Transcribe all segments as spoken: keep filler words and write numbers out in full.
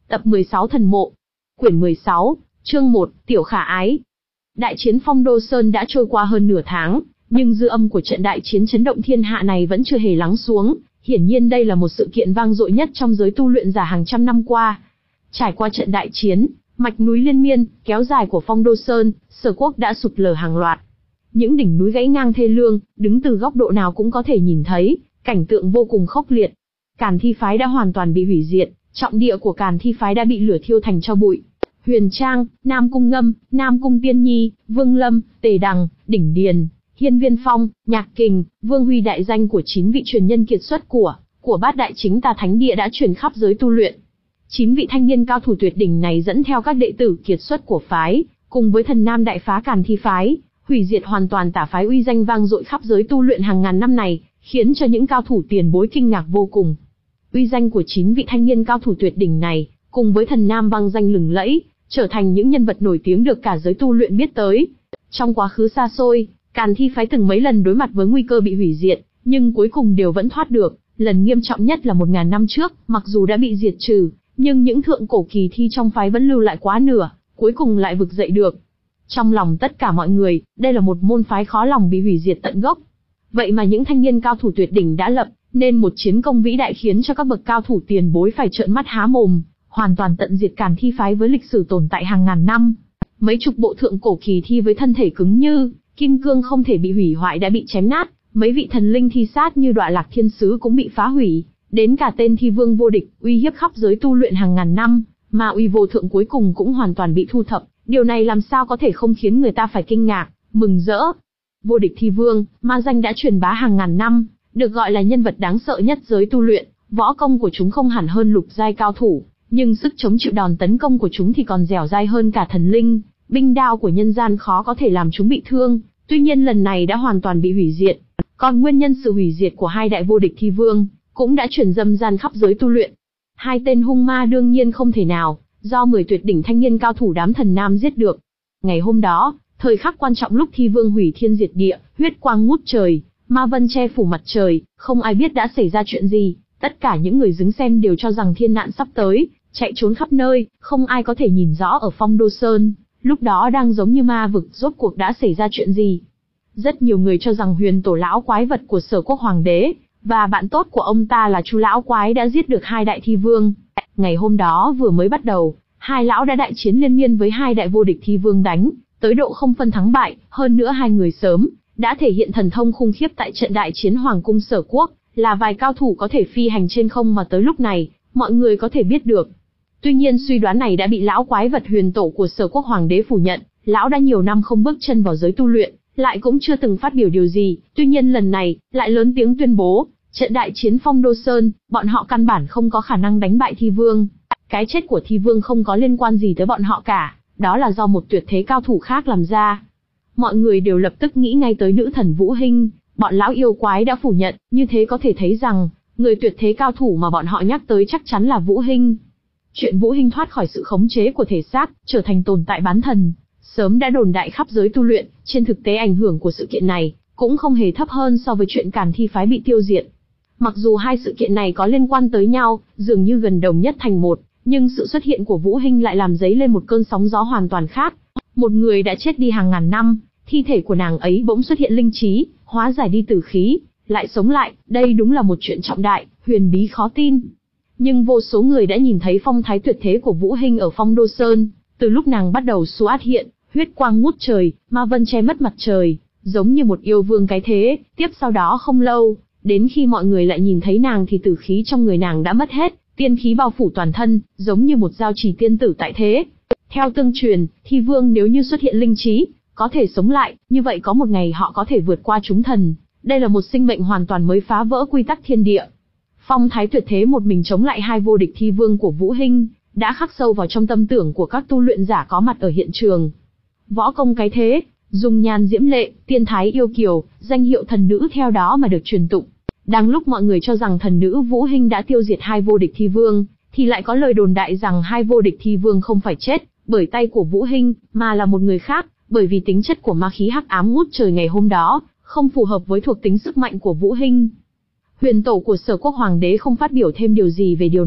Tập mười sáu Thần Mộ. Quyển mười sáu, chương một, Tiểu Khả Ái. Đại chiến Phong Đô Sơn đã trôi qua hơn nửa tháng, nhưng dư âm của trận đại chiến chấn động thiên hạ này vẫn chưa hề lắng xuống. Hiển nhiên đây là một sự kiện vang dội nhất trong giới tu luyện giả hàng trăm năm qua. Trải qua trận đại chiến, mạch núi liên miên, kéo dài của Phong Đô Sơn, Sở Quốc đã sụp lở hàng loạt. Những đỉnh núi gãy ngang thê lương, đứng từ góc độ nào cũng có thể nhìn thấy, cảnh tượng vô cùng khốc liệt. Càn Thi phái đã hoàn toàn bị hủy diệt, trọng địa của Càn Thi phái đã bị lửa thiêu thành tro bụi. Huyền Trang, Nam Cung Ngâm, Nam Cung Tiên Nhi, Vương Lâm, Tề Đằng, Đỉnh Điền, Hiên Viên Phong, Nhạc Kình, Vương Huy đại danh của chín vị truyền nhân kiệt xuất của của Bát Đại Chính Tà Thánh Địa đã truyền khắp giới tu luyện. Chín vị thanh niên cao thủ tuyệt đỉnh này dẫn theo các đệ tử kiệt xuất của phái, cùng với thần nam đại phá Càn Thi phái, hủy diệt hoàn toàn tả phái uy danh vang dội khắp giới tu luyện hàng ngàn năm này, khiến cho những cao thủ tiền bối kinh ngạc vô cùng. Uy danh của chín vị thanh niên cao thủ tuyệt đỉnh này, cùng với thần nam vang danh lừng lẫy, trở thành những nhân vật nổi tiếng được cả giới tu luyện biết tới. Trong quá khứ xa xôi, Càn Thi phái từng mấy lần đối mặt với nguy cơ bị hủy diệt, nhưng cuối cùng đều vẫn thoát được. Lần nghiêm trọng nhất là một ngàn năm trước, mặc dù đã bị diệt trừ, nhưng những thượng cổ kỳ thi trong phái vẫn lưu lại quá nửa, cuối cùng lại vực dậy được. Trong lòng tất cả mọi người, đây là một môn phái khó lòng bị hủy diệt tận gốc. Vậy mà những thanh niên cao thủ tuyệt đỉnh đã lập nên một chiến công vĩ đại khiến cho các bậc cao thủ tiền bối phải trợn mắt há mồm, hoàn toàn tận diệt Càn Thi phái với lịch sử tồn tại hàng ngàn năm. Mấy chục bộ thượng cổ kỳ thi với thân thể cứng như kim cương không thể bị hủy hoại đã bị chém nát, mấy vị thần linh thi sát như Đoạ Lạc Thiên Sứ cũng bị phá hủy, đến cả tên thi vương vô địch, uy hiếp khắp giới tu luyện hàng ngàn năm, mà uy vô thượng cuối cùng cũng hoàn toàn bị thu thập. Điều này làm sao có thể không khiến người ta phải kinh ngạc, mừng rỡ. Vô địch thi vương, ma danh đã truyền bá hàng ngàn năm, được gọi là nhân vật đáng sợ nhất giới tu luyện. Võ công của chúng không hẳn hơn lục giai cao thủ, nhưng sức chống chịu đòn tấn công của chúng thì còn dẻo dai hơn cả thần linh. Binh đao của nhân gian khó có thể làm chúng bị thương, tuy nhiên lần này đã hoàn toàn bị hủy diệt. Còn nguyên nhân sự hủy diệt của hai đại vô địch thi vương cũng đã truyền dâm gian khắp giới tu luyện. Hai tên hung ma đương nhiên không thể nào do mười tuyệt đỉnh thanh niên cao thủ đám thần nam giết được. Ngày hôm đó, thời khắc quan trọng lúc thi vương hủy thiên diệt địa, huyết quang ngút trời, ma vân che phủ mặt trời, không ai biết đã xảy ra chuyện gì. Tất cả những người đứng xem đều cho rằng thiên nạn sắp tới, chạy trốn khắp nơi, không ai có thể nhìn rõ ở Phong Đô Sơn, lúc đó đang giống như ma vực, rốt cuộc đã xảy ra chuyện gì. Rất nhiều người cho rằng Huyền Tổ lão quái vật của Sở Quốc Hoàng đế và bạn tốt của ông ta là Chu lão quái đã giết được hai đại thi vương. Ngày hôm đó vừa mới bắt đầu, hai lão đã đại chiến liên miên với hai đại vô địch thi vương, đánh tới độ không phân thắng bại, hơn nữa hai người sớm đã thể hiện thần thông khủng khiếp tại trận đại chiến Hoàng cung Sở Quốc, là vài cao thủ có thể phi hành trên không mà tới lúc này, mọi người có thể biết được. Tuy nhiên suy đoán này đã bị lão quái vật Huyền Tổ của Sở Quốc Hoàng đế phủ nhận, lão đã nhiều năm không bước chân vào giới tu luyện, lại cũng chưa từng phát biểu điều gì, tuy nhiên lần này, lại lớn tiếng tuyên bố, trận đại chiến Phong Đô Sơn, bọn họ căn bản không có khả năng đánh bại thi vương. Cái chết của thi vương không có liên quan gì tới bọn họ cả, đó là do một tuyệt thế cao thủ khác làm ra. Mọi người đều lập tức nghĩ ngay tới nữ thần Vũ Hinh, bọn lão yêu quái đã phủ nhận, như thế có thể thấy rằng, người tuyệt thế cao thủ mà bọn họ nhắc tới chắc chắn là Vũ Hinh. Chuyện Vũ Hinh thoát khỏi sự khống chế của thể xác, trở thành tồn tại bán thần, sớm đã đồn đại khắp giới tu luyện, trên thực tế ảnh hưởng của sự kiện này cũng không hề thấp hơn so với chuyện Càn Thi phái bị tiêu diệt. Mặc dù hai sự kiện này có liên quan tới nhau, dường như gần đồng nhất thành một, nhưng sự xuất hiện của Vũ Hinh lại làm dấy lên một cơn sóng gió hoàn toàn khác. Một người đã chết đi hàng ngàn năm, thi thể của nàng ấy bỗng xuất hiện linh trí, hóa giải đi tử khí, lại sống lại, đây đúng là một chuyện trọng đại, huyền bí khó tin. Nhưng vô số người đã nhìn thấy phong thái tuyệt thế của Vũ Hinh ở Phong Đô Sơn, từ lúc nàng bắt đầu xuất hiện, huyết quang ngút trời, ma vân che mất mặt trời, giống như một yêu vương cái thế. Tiếp sau đó không lâu, đến khi mọi người lại nhìn thấy nàng thì tử khí trong người nàng đã mất hết, tiên khí bao phủ toàn thân, giống như một giao chỉ tiên tử tại thế. Theo tương truyền, thi vương nếu như xuất hiện linh trí, có thể sống lại, như vậy có một ngày họ có thể vượt qua chúng thần. Đây là một sinh mệnh hoàn toàn mới phá vỡ quy tắc thiên địa. Phong thái tuyệt thế một mình chống lại hai vô địch thi vương của Vũ Hinh, đã khắc sâu vào trong tâm tưởng của các tu luyện giả có mặt ở hiện trường. Võ công cái thế, dung nhan diễm lệ, tiên thái yêu kiều, danh hiệu thần nữ theo đó mà được truyền tụng. Đang lúc mọi người cho rằng thần nữ Vũ Hinh đã tiêu diệt hai vô địch thi vương, thì lại có lời đồn đại rằng hai vô địch thi vương không phải chết bởi tay của Vũ Hinh, mà là một người khác, bởi vì tính chất của ma khí hắc ám ngút trời ngày hôm đó không phù hợp với thuộc tính sức mạnh của Vũ Hinh. Huyền Tổ của Sở Quốc Hoàng đế không phát biểu thêm điều gì về điều này,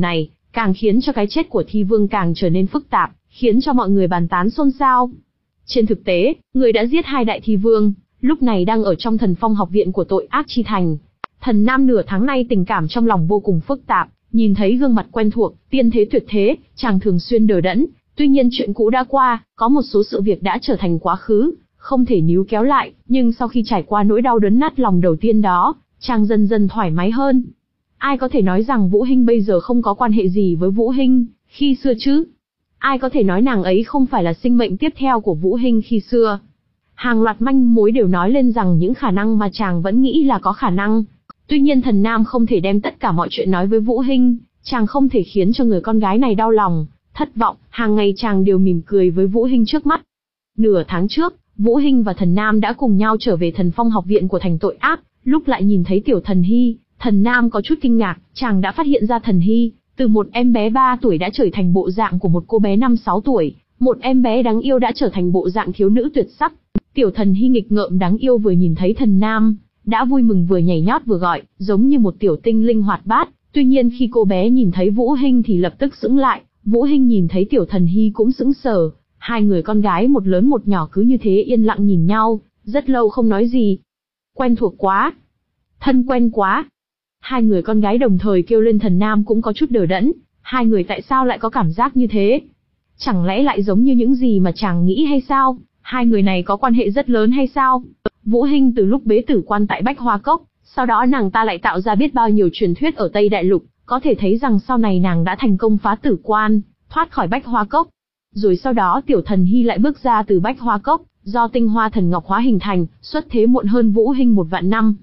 càng khiến cho cái chết của Thi Vương càng trở nên phức tạp, khiến cho mọi người bàn tán xôn xao. Trên thực tế, người đã giết hai đại Thi Vương, lúc này đang ở trong Thần Phong học viện của tội ác chi thành. Thần Nam nửa tháng nay tình cảm trong lòng vô cùng phức tạp, nhìn thấy gương mặt quen thuộc, tiên thế tuyệt thế, chàng thường xuyên đờ đẫn. Tuy nhiên chuyện cũ đã qua, có một số sự việc đã trở thành quá khứ, không thể níu kéo lại, nhưng sau khi trải qua nỗi đau đớn nát lòng đầu tiên đó, chàng dần dần thoải mái hơn. Ai có thể nói rằng Vũ Hinh bây giờ không có quan hệ gì với Vũ Hinh khi xưa chứ? Ai có thể nói nàng ấy không phải là sinh mệnh tiếp theo của Vũ Hinh khi xưa? Hàng loạt manh mối đều nói lên rằng những khả năng mà chàng vẫn nghĩ là có khả năng. Tuy nhiên Thần Nam không thể đem tất cả mọi chuyện nói với Vũ Hinh, chàng không thể khiến cho người con gái này đau lòng, thất vọng, hàng ngày chàng đều mỉm cười với Vũ Hinh trước mắt. Nửa tháng trước, Vũ Hinh và Thần Nam đã cùng nhau trở về Thần Phong học viện của thành tội ác, lúc lại nhìn thấy Tiểu Thần Hy, Thần Nam có chút kinh ngạc, chàng đã phát hiện ra Thần Hy, từ một em bé ba tuổi đã trở thành bộ dạng của một cô bé năm sáu tuổi, một em bé đáng yêu đã trở thành bộ dạng thiếu nữ tuyệt sắc. Tiểu Thần Hy nghịch ngợm đáng yêu vừa nhìn thấy Thần Nam, đã vui mừng vừa nhảy nhót vừa gọi, giống như một tiểu tinh linh hoạt bát. Tuy nhiên khi cô bé nhìn thấy Vũ Hinh thì lập tức sững lại, Vũ Hinh nhìn thấy Tiểu Thần Hy cũng sững sờ, hai người con gái một lớn một nhỏ cứ như thế yên lặng nhìn nhau, rất lâu không nói gì. Quen thuộc quá, thân quen quá. Hai người con gái đồng thời kêu lên. Thần Nam cũng có chút đờ đẫn, hai người tại sao lại có cảm giác như thế? Chẳng lẽ lại giống như những gì mà chàng nghĩ hay sao? Hai người này có quan hệ rất lớn hay sao? Vũ Hinh từ lúc bế tử quan tại Bách Hoa Cốc, sau đó nàng ta lại tạo ra biết bao nhiêu truyền thuyết ở Tây Đại Lục, có thể thấy rằng sau này nàng đã thành công phá tử quan, thoát khỏi Bách Hoa Cốc. Rồi sau đó Tiểu Thần Hy lại bước ra từ Bách Hoa Cốc, do tinh hoa thần ngọc hóa hình thành, xuất thế muộn hơn Vũ Hinh một vạn năm.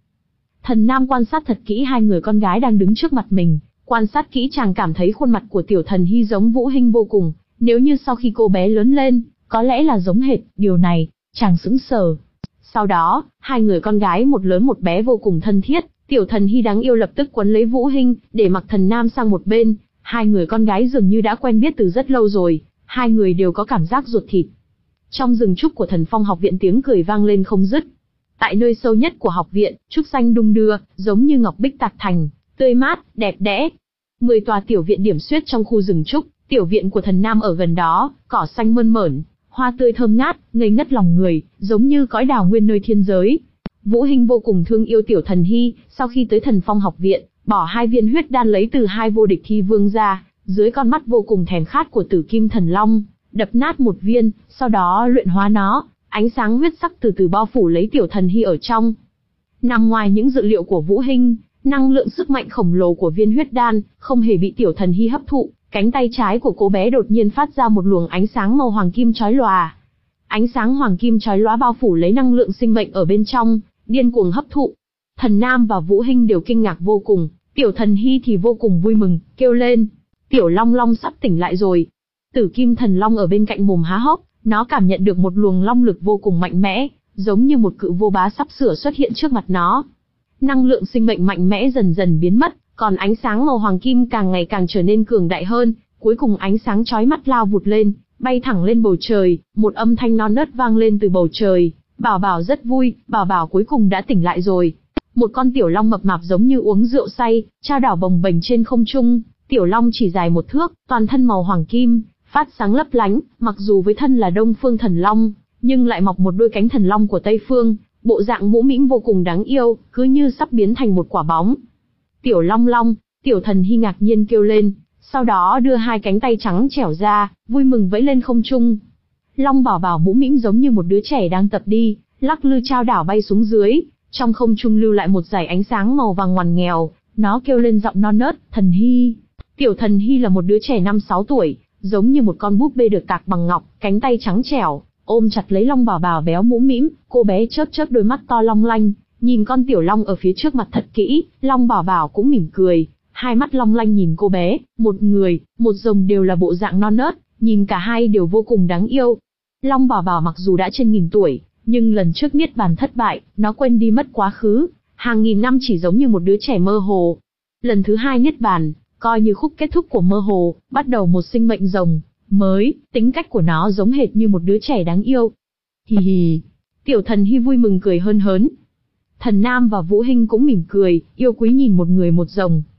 Thần Nam quan sát thật kỹ hai người con gái đang đứng trước mặt mình, quan sát kỹ chàng cảm thấy khuôn mặt của Tiểu Thần Hy giống Vũ Hinh vô cùng, nếu như sau khi cô bé lớn lên, có lẽ là giống hệt, điều này, chàng sững sờ. Sau đó, hai người con gái một lớn một bé vô cùng thân thiết, Tiểu Thần Hy đáng yêu lập tức quấn lấy Vũ Hinh, để mặc Thần Nam sang một bên, hai người con gái dường như đã quen biết từ rất lâu rồi, hai người đều có cảm giác ruột thịt. Trong rừng trúc của Thần Phong học viện tiếng cười vang lên không dứt. Tại nơi sâu nhất của học viện, trúc xanh đung đưa, giống như ngọc bích tạc thành, tươi mát, đẹp đẽ. Mười tòa tiểu viện điểm xuyết trong khu rừng trúc, tiểu viện của Thần Nam ở gần đó, cỏ xanh mơn mởn, hoa tươi thơm ngát, ngây ngất lòng người, giống như cõi đào nguyên nơi thiên giới. Vũ Hinh vô cùng thương yêu Tiểu Thần Hy, sau khi tới Thần Phong học viện, bỏ hai viên huyết đan lấy từ hai vô địch Thi Vương ra, dưới con mắt vô cùng thèm khát của Tử Kim Thần Long, đập nát một viên, sau đó luyện hóa nó, ánh sáng huyết sắc từ từ bao phủ lấy Tiểu Thần Hy ở trong. Nằm ngoài những dự liệu của Vũ Hinh, năng lượng sức mạnh khổng lồ của viên huyết đan không hề bị Tiểu Thần Hy hấp thụ, cánh tay trái của cô bé đột nhiên phát ra một luồng ánh sáng màu hoàng kim chói lòa. Ánh sáng hoàng kim chói lóa bao phủ lấy năng lượng sinh mệnh ở bên trong, điên cuồng hấp thụ. Thần Nam và Vũ Hinh đều kinh ngạc vô cùng, Tiểu Thần Hy thì vô cùng vui mừng, kêu lên: "Tiểu Long Long sắp tỉnh lại rồi." Tử Kim Thần Long ở bên cạnh mồm há hốc, nó cảm nhận được một luồng long lực vô cùng mạnh mẽ, giống như một cự vô bá sắp sửa xuất hiện trước mặt nó. Năng lượng sinh mệnh mạnh mẽ dần dần biến mất, còn ánh sáng màu hoàng kim càng ngày càng trở nên cường đại hơn, cuối cùng ánh sáng chói mắt lao vụt lên, bay thẳng lên bầu trời, một âm thanh non nớt vang lên từ bầu trời: "Bảo Bảo rất vui, Bảo Bảo cuối cùng đã tỉnh lại rồi." Một con tiểu long mập mạp giống như uống rượu say, trao đảo bồng bềnh trên không trung, tiểu long chỉ dài một thước, toàn thân màu hoàng kim, phát sáng lấp lánh, mặc dù với thân là Đông Phương Thần Long, nhưng lại mọc một đôi cánh thần long của Tây Phương, bộ dạng mũm mĩm vô cùng đáng yêu, cứ như sắp biến thành một quả bóng. "Tiểu Long Long!" Tiểu Thần Hy ngạc nhiên kêu lên, sau đó đưa hai cánh tay trắng trẻo ra, vui mừng vẫy lên không trung. Long Bảo Bảo mũm mĩm giống như một đứa trẻ đang tập đi, lắc lư trao đảo bay xuống dưới, trong không trung lưu lại một dải ánh sáng màu vàng ngoằn nghèo, nó kêu lên giọng non nớt: "Thần Hy!" Tiểu Thần Hy là một đứa trẻ năm sáu tuổi, giống như một con búp bê được tạc bằng ngọc, cánh tay trắng trẻo, ôm chặt lấy Long Bảo Bảo béo mũm mĩm, cô bé chớp chớp đôi mắt to long lanh, nhìn con tiểu long ở phía trước mặt thật kỹ, Long Bảo Bảo cũng mỉm cười, hai mắt long lanh nhìn cô bé, một người, một rồng đều là bộ dạng non nớt, nhìn cả hai đều vô cùng đáng yêu. Long Bảo Bảo mặc dù đã trên nghìn tuổi, nhưng lần trước niết bàn thất bại, nó quên đi mất quá khứ, hàng nghìn năm chỉ giống như một đứa trẻ mơ hồ. Lần thứ hai niết bàn, coi như khúc kết thúc của mơ hồ, bắt đầu một sinh mệnh rồng mới, tính cách của nó giống hệt như một đứa trẻ đáng yêu. Hì hì, Tiểu Thần Hy vui mừng cười hơn hớn. Thần Nam và Vũ Hinh cũng mỉm cười, yêu quý nhìn một người một rồng.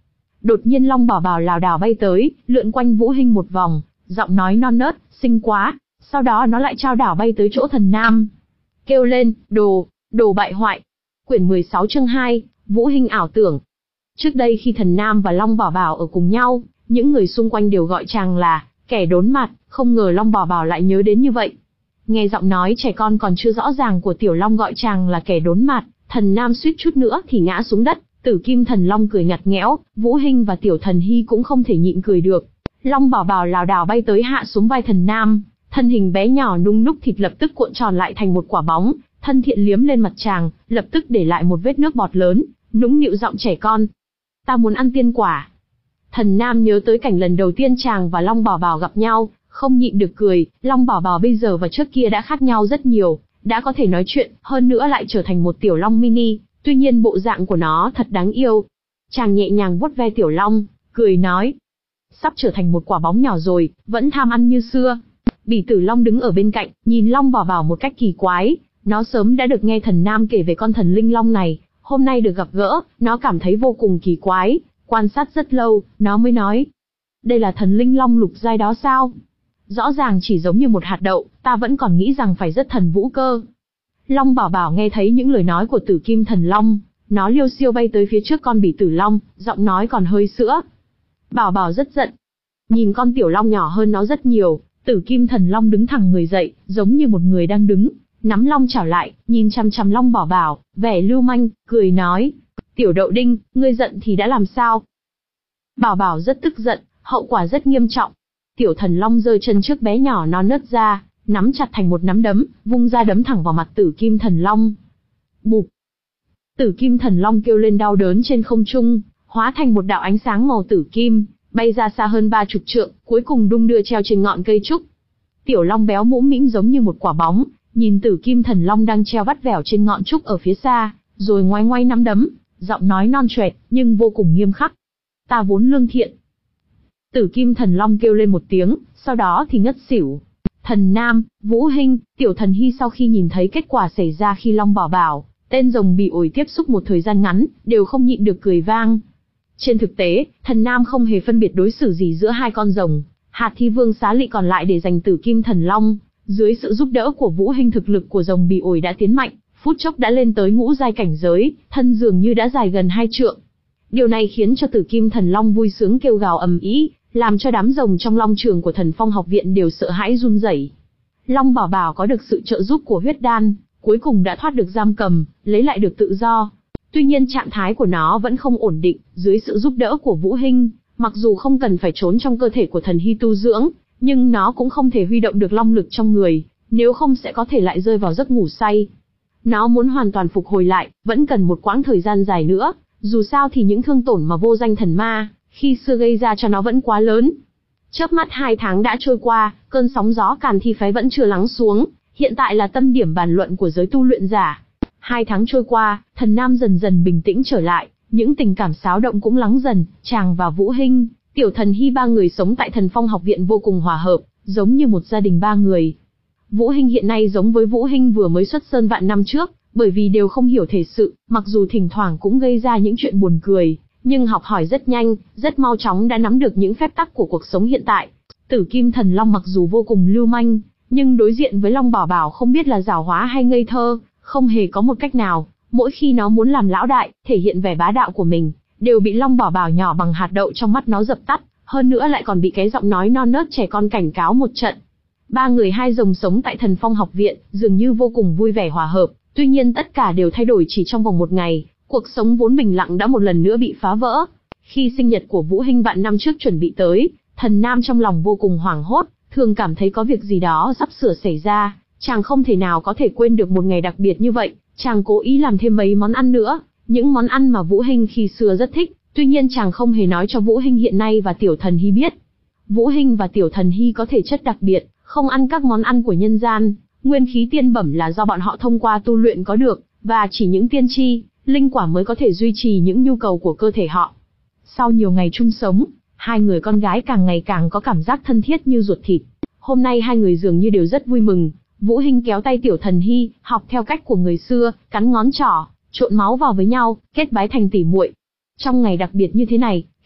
Đột nhiên Long Bảo Bảo lảo đảo bay tới, lượn quanh Vũ Hinh một vòng, giọng nói non nớt, xinh quá. Sau đó nó lại trao đảo bay tới chỗ Thần Nam, kêu lên, đồ, đồ bại hoại. Quyển mười sáu chương hai, Vũ Hinh ảo tưởng. Trước đây khi Thần Nam và Long Bảo Bảo ở cùng nhau, những người xung quanh đều gọi chàng là kẻ đốn mặt, không ngờ Long Bảo Bảo lại nhớ đến như vậy. Nghe giọng nói trẻ con còn chưa rõ ràng của Tiểu Long gọi chàng là kẻ đốn mặt, Thần Nam suýt chút nữa thì ngã xuống đất. Tử Kim Thần Long cười ngặt nghẽo, Vũ Hinh và Tiểu Thần Hy cũng không thể nhịn cười được. Long Bảo Bảo lảo đảo bay tới hạ xuống vai Thần Nam, thân hình bé nhỏ nung núc thịt lập tức cuộn tròn lại thành một quả bóng, thân thiện liếm lên mặt chàng, lập tức để lại một vết nước bọt lớn, nũng nịu giọng trẻ con. Ta muốn ăn tiên quả. Thần Nam nhớ tới cảnh lần đầu tiên chàng và Long Bảo Bảo gặp nhau, không nhịn được cười. Long Bảo Bảo bây giờ và trước kia đã khác nhau rất nhiều, đã có thể nói chuyện, hơn nữa lại trở thành một tiểu long mini, tuy nhiên bộ dạng của nó thật đáng yêu. Chàng nhẹ nhàng vuốt ve tiểu long, cười nói, sắp trở thành một quả bóng nhỏ rồi, vẫn tham ăn như xưa. Bỉ Tử Long đứng ở bên cạnh, nhìn Long Bảo Bảo một cách kỳ quái, nó sớm đã được nghe Thần Nam kể về con thần linh long này, hôm nay được gặp gỡ, nó cảm thấy vô cùng kỳ quái, quan sát rất lâu, nó mới nói, đây là thần linh long lục giai đó sao? Rõ ràng chỉ giống như một hạt đậu, ta vẫn còn nghĩ rằng phải rất thần vũ cơ. Long Bảo Bảo nghe thấy những lời nói của Tử Kim Thần Long, nó liêu xiêu bay tới phía trước con Bỉ Tử Long, giọng nói còn hơi sữa. Bảo Bảo rất giận, nhìn con tiểu long nhỏ hơn nó rất nhiều. Tử Kim Thần Long đứng thẳng người dậy, giống như một người đang đứng, nắm long chảo lại, nhìn chằm chằm Long Bảo Bảo, vẻ lưu manh, cười nói, tiểu đậu đinh, ngươi giận thì đã làm sao? Bảo Bảo rất tức giận, hậu quả rất nghiêm trọng. Tiểu Thần Long giơ chân trước bé nhỏ non nớt ra, nắm chặt thành một nắm đấm, vung ra đấm thẳng vào mặt Tử Kim Thần Long. Bụp! Tử Kim Thần Long kêu lên đau đớn trên không trung, hóa thành một đạo ánh sáng màu tử kim, bay ra xa hơn ba chục trượng, cuối cùng đung đưa treo trên ngọn cây trúc. Tiểu Long béo mũm mĩm giống như một quả bóng, nhìn Tử Kim Thần Long đang treo vắt vẻo trên ngọn trúc ở phía xa, rồi ngoái ngoái nắm đấm, giọng nói non choẹt nhưng vô cùng nghiêm khắc. Ta vốn lương thiện. Tử Kim Thần Long kêu lên một tiếng, sau đó thì ngất xỉu. Thần Nam, Vũ Hinh, Tiểu Thần Hy sau khi nhìn thấy kết quả xảy ra khi Long Bảo Bảo, tên rồng bị ổi tiếp xúc một thời gian ngắn, đều không nhịn được cười vang. Trên thực tế, Thần Nam không hề phân biệt đối xử gì giữa hai con rồng, Hạt Thi Vương xá lị còn lại để giành Tử Kim Thần Long. Dưới sự giúp đỡ của Vũ Hinh, thực lực của rồng bị ổi đã tiến mạnh, phút chốc đã lên tới ngũ giai cảnh giới, thân dường như đã dài gần hai trượng. Điều này khiến cho Tử Kim Thần Long vui sướng kêu gào ầm ĩ, làm cho đám rồng trong long trường của Thần Phong học viện đều sợ hãi run rẩy. Long Bảo Bảo có được sự trợ giúp của huyết đan, cuối cùng đã thoát được giam cầm, lấy lại được tự do. Tuy nhiên trạng thái của nó vẫn không ổn định, dưới sự giúp đỡ của Vũ Hinh, mặc dù không cần phải trốn trong cơ thể của Thần Hy tu dưỡng, nhưng nó cũng không thể huy động được long lực trong người, nếu không sẽ có thể lại rơi vào giấc ngủ say. Nó muốn hoàn toàn phục hồi lại, vẫn cần một quãng thời gian dài nữa, dù sao thì những thương tổn mà vô danh thần ma khi xưa gây ra cho nó vẫn quá lớn. Chớp mắt hai tháng đã trôi qua, cơn sóng gió Càn Thi phái vẫn chưa lắng xuống, hiện tại là tâm điểm bàn luận của giới tu luyện giả. Hai tháng trôi qua, Thần Nam dần dần bình tĩnh trở lại, những tình cảm xáo động cũng lắng dần, chàng và Vũ Hinh, Tiểu Thần Hy ba người sống tại Thần Phong học viện vô cùng hòa hợp, giống như một gia đình ba người. Vũ Hinh hiện nay giống với Vũ Hinh vừa mới xuất sơn vạn năm trước, bởi vì đều không hiểu thể sự, mặc dù thỉnh thoảng cũng gây ra những chuyện buồn cười, nhưng học hỏi rất nhanh, rất mau chóng đã nắm được những phép tắc của cuộc sống hiện tại. Tử Kim Thần Long mặc dù vô cùng lưu manh, nhưng đối diện với Long Bảo Bảo không biết là giảo hóa hay ngây thơ, không hề có một cách nào. Mỗi khi nó muốn làm lão đại, thể hiện vẻ bá đạo của mình, đều bị Long Bảo Bảo nhỏ bằng hạt đậu trong mắt nó dập tắt, hơn nữa lại còn bị cái giọng nói non nớt trẻ con cảnh cáo một trận. Ba người hai rồng sống tại Thần Phong học viện, dường như vô cùng vui vẻ hòa hợp, tuy nhiên tất cả đều thay đổi chỉ trong vòng một ngày, cuộc sống vốn bình lặng đã một lần nữa bị phá vỡ. Khi sinh nhật của Vũ Hinh vạn năm trước chuẩn bị tới, Thần Nam trong lòng vô cùng hoảng hốt, thường cảm thấy có việc gì đó sắp sửa xảy ra, chàng không thể nào có thể quên được một ngày đặc biệt như vậy. Chàng cố ý làm thêm mấy món ăn nữa, những món ăn mà Vũ Hinh khi xưa rất thích, tuy nhiên chàng không hề nói cho Vũ Hinh hiện nay và Tiểu Thần Hy biết. Vũ Hinh và Tiểu Thần Hy có thể chất đặc biệt, không ăn các món ăn của nhân gian, nguyên khí tiên bẩm là do bọn họ thông qua tu luyện có được, và chỉ những tiên tri, linh quả mới có thể duy trì những nhu cầu của cơ thể họ. Sau nhiều ngày chung sống, hai người con gái càng ngày càng có cảm giác thân thiết như ruột thịt. Hôm nay hai người dường như đều rất vui mừng. Vũ Hinh kéo tay Tiểu Thần Hy, học theo cách của người xưa, cắn ngón trỏ, trộn máu vào với nhau, kết bái thành tỉ muội. Trong ngày đặc biệt như thế này,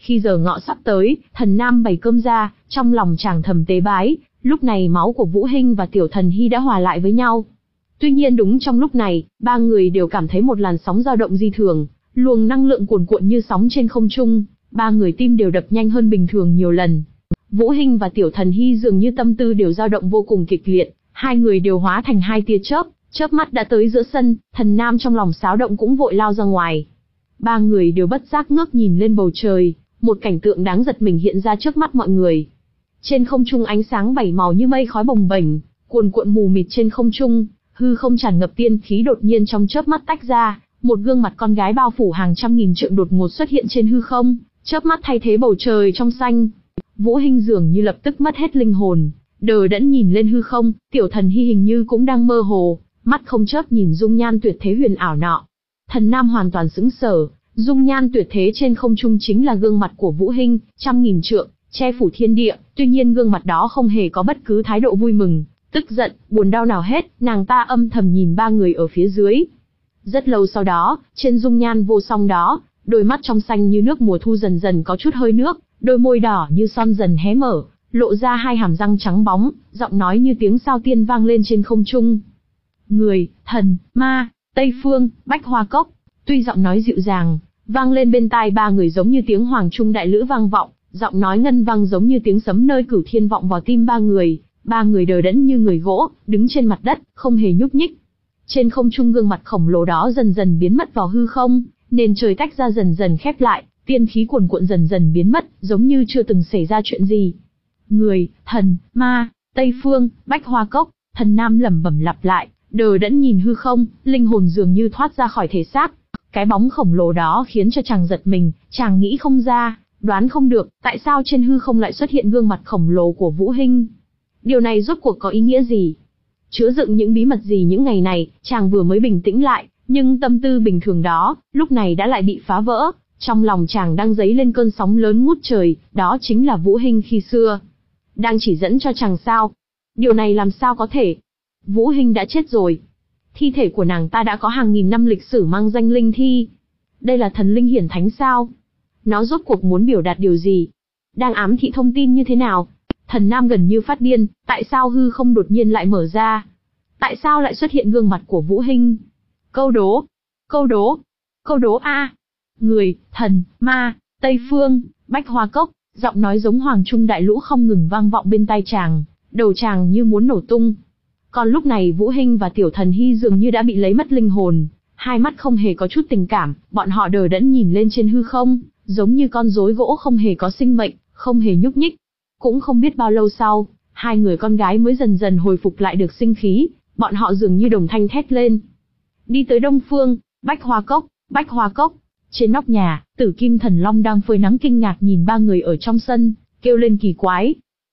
Khi giờ ngọ sắp tới, Thần Nam bày cơm ra, trong lòng chàng thầm tế bái, lúc này máu của Vũ Hinh và Tiểu Thần Hy đã hòa lại với nhau. Tuy nhiên đúng trong lúc này, ba người đều cảm thấy một làn sóng dao động dị thường, luồng năng lượng cuồn cuộn như sóng trên không trung, ba người tim đều đập nhanh hơn bình thường nhiều lần. Vũ Hinh và Tiểu Thần Hy dường như tâm tư đều dao động vô cùng kịch liệt, hai người đều hóa thành hai tia chớp, chớp mắt đã tới giữa sân, Thần Nam trong lòng xáo động cũng vội lao ra ngoài. Ba người đều bất giác ngước nhìn lên bầu trời, một cảnh tượng đáng giật mình hiện ra trước mắt mọi người. Trên không trung ánh sáng bảy màu như mây khói bồng bềnh, cuồn cuộn mù mịt trên không trung, hư không tràn ngập tiên khí đột nhiên trong chớp mắt tách ra, một gương mặt con gái bao phủ hàng trăm nghìn trượng đột ngột xuất hiện trên hư không, chớp mắt thay thế bầu trời trong xanh. Vũ Hinh dường như lập tức mất hết linh hồn, đờ đẫn nhìn lên hư không, Tiểu Thần Hy hình như cũng đang mơ hồ, mắt không chớp nhìn dung nhan tuyệt thế huyền ảo nọ. Thần Nam hoàn toàn sững sờ, dung nhan tuyệt thế trên không trung chính là gương mặt của Vũ Hinh, trăm nghìn trượng, che phủ thiên địa, tuy nhiên gương mặt đó không hề có bất cứ thái độ vui mừng, tức giận, buồn đau nào hết, nàng ta âm thầm nhìn ba người ở phía dưới. Rất lâu sau đó, trên dung nhan vô song đó, đôi mắt trong xanh như nước mùa thu dần dần có chút hơi nước, đôi môi đỏ như son dần hé mở, lộ ra hai hàm răng trắng bóng, giọng nói như tiếng sao tiên vang lên trên không trung. Người, thần, ma, Tây Phương, Bách Hoa Cốc. Tuy giọng nói dịu dàng, vang lên bên tai ba người giống như tiếng hoàng trung đại lữ vang vọng, giọng nói ngân vang giống như tiếng sấm nơi cửu thiên vọng vào tim ba người. Ba người đờ đẫn như người gỗ, đứng trên mặt đất, không hề nhúc nhích. Trên không trung gương mặt khổng lồ đó dần dần biến mất vào hư không, nền trời tách ra dần dần khép lại, tiên khí cuồn cuộn dần dần biến mất, giống như chưa từng xảy ra chuyện gì. Người, thần, ma, Tây Phương, Bách Hoa Cốc. Thần Nam lẩm bẩm lặp lại, đờ đẫn nhìn hư không, linh hồn dường như thoát ra khỏi thể xác. Cái bóng khổng lồ đó khiến cho chàng giật mình, chàng nghĩ không ra, đoán không được, tại sao trên hư không lại xuất hiện gương mặt khổng lồ của Vũ Hinh. Điều này rốt cuộc có ý nghĩa gì? Chứa đựng những bí mật gì những ngày này, chàng vừa mới bình tĩnh lại, nhưng tâm tư bình thường đó, lúc này đã lại bị phá vỡ. Trong lòng chàng đang dấy lên cơn sóng lớn ngút trời, đó chính là Vũ Hinh khi xưa. Đang chỉ dẫn cho chàng sao? Điều này làm sao có thể? Vũ Hinh đã chết rồi. Thi thể của nàng ta đã có hàng nghìn năm lịch sử mang danh linh thi. Đây là thần linh hiển thánh sao? Nó rốt cuộc muốn biểu đạt điều gì? Đang ám thị thông tin như thế nào? Thần Nam gần như phát điên, tại sao hư không đột nhiên lại mở ra? Tại sao lại xuất hiện gương mặt của Vũ Hinh? Câu đố, câu đố, câu đố a. Người, thần, ma, Tây Phương, Bách Hoa Cốc, giọng nói giống hoàng trung đại lũ không ngừng vang vọng bên tai chàng, đầu chàng như muốn nổ tung. Còn lúc này Vũ Hinh và Tiểu Thần Hy dường như đã bị lấy mất linh hồn, hai mắt không hề có chút tình cảm, bọn họ đờ đẫn nhìn lên trên hư không, giống như con rối gỗ không hề có sinh mệnh, không hề nhúc nhích. Cũng không biết bao lâu sau, hai người con gái mới dần dần hồi phục lại được sinh khí, bọn họ dường như đồng thanh thét lên. Đi tới Đông Phương, Bách Hoa Cốc, Bách Hoa Cốc. Trên nóc nhà, Tử Kim Thần Long đang phơi nắng kinh ngạc nhìn ba người ở trong sân, kêu lên kỳ quái.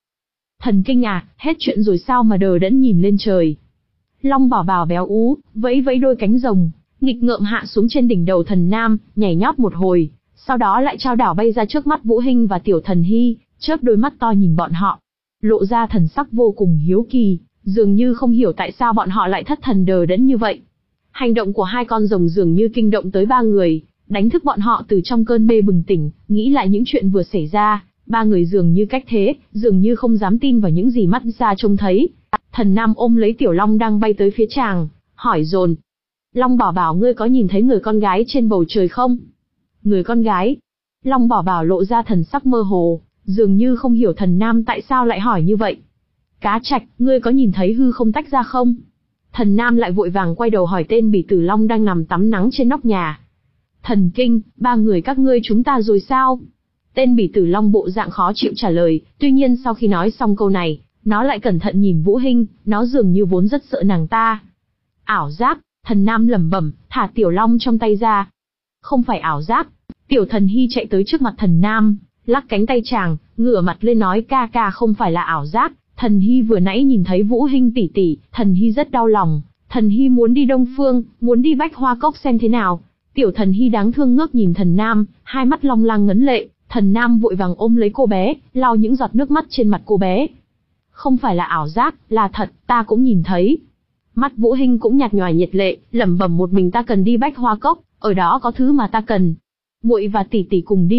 Thần kinh à, hết chuyện rồi sao mà đờ đẫn nhìn lên trời. Long Bảo Bảo béo ú, vẫy vẫy đôi cánh rồng, nghịch ngợm hạ xuống trên đỉnh đầu Thần Nam, nhảy nhót một hồi, sau đó lại trao đảo bay ra trước mắt Vũ Hinh và Tiểu Thần Hy, chớp đôi mắt to nhìn bọn họ, lộ ra thần sắc vô cùng hiếu kỳ, dường như không hiểu tại sao bọn họ lại thất thần đờ đẫn như vậy. Hành động của hai con rồng dường như kinh động tới ba người, đánh thức bọn họ từ trong cơn mê bừng tỉnh, nghĩ lại những chuyện vừa xảy ra, ba người dường như cách thế, dường như không dám tin vào những gì mắt ra trông thấy. Thần Nam ôm lấy Tiểu Long đang bay tới phía chàng, hỏi dồn. Long Bảo Bảo, ngươi có nhìn thấy người con gái trên bầu trời không? Người con gái? Long Bảo Bảo lộ ra thần sắc mơ hồ, dường như không hiểu Thần Nam tại sao lại hỏi như vậy. Cá Trạch, ngươi có nhìn thấy hư không tách ra không? Thần Nam lại vội vàng quay đầu hỏi tên Bỉ Tử Long đang nằm tắm nắng trên nóc nhà. Thần kinh, ba người các ngươi chúng ta rồi sao? Tên Bỉ Tử Long bộ dạng khó chịu trả lời, tuy nhiên sau khi nói xong câu này, nó lại cẩn thận nhìn Vũ Hinh, nó dường như vốn rất sợ nàng ta. Ảo giác, Thần Nam lẩm bẩm, thả Tiểu Long trong tay ra. Không phải ảo giác. Tiểu Thần Hy chạy tới trước mặt Thần Nam, lắc cánh tay chàng, ngửa mặt lên nói ca ca không phải là ảo giác. Thần Hy vừa nãy nhìn thấy Vũ Hinh tỷ tỷ, Thần Hy rất đau lòng. Thần Hy muốn đi Đông Phương, muốn đi Bách Hoa Cốc xem thế nào. Tiểu Thần Hy đáng thương ngước nhìn Thần Nam, hai mắt long lanh ngấn lệ. Thần Nam vội vàng ôm lấy cô bé, lau những giọt nước mắt trên mặt cô bé. Không phải là ảo giác, là thật, ta cũng nhìn thấy. Mắt Vũ Hinh cũng nhạt nhòa nhiệt lệ, lẩm bẩm một mình ta cần đi Bách Hoa Cốc, ở đó có thứ mà ta cần. Muội và tỷ tỷ cùng đi,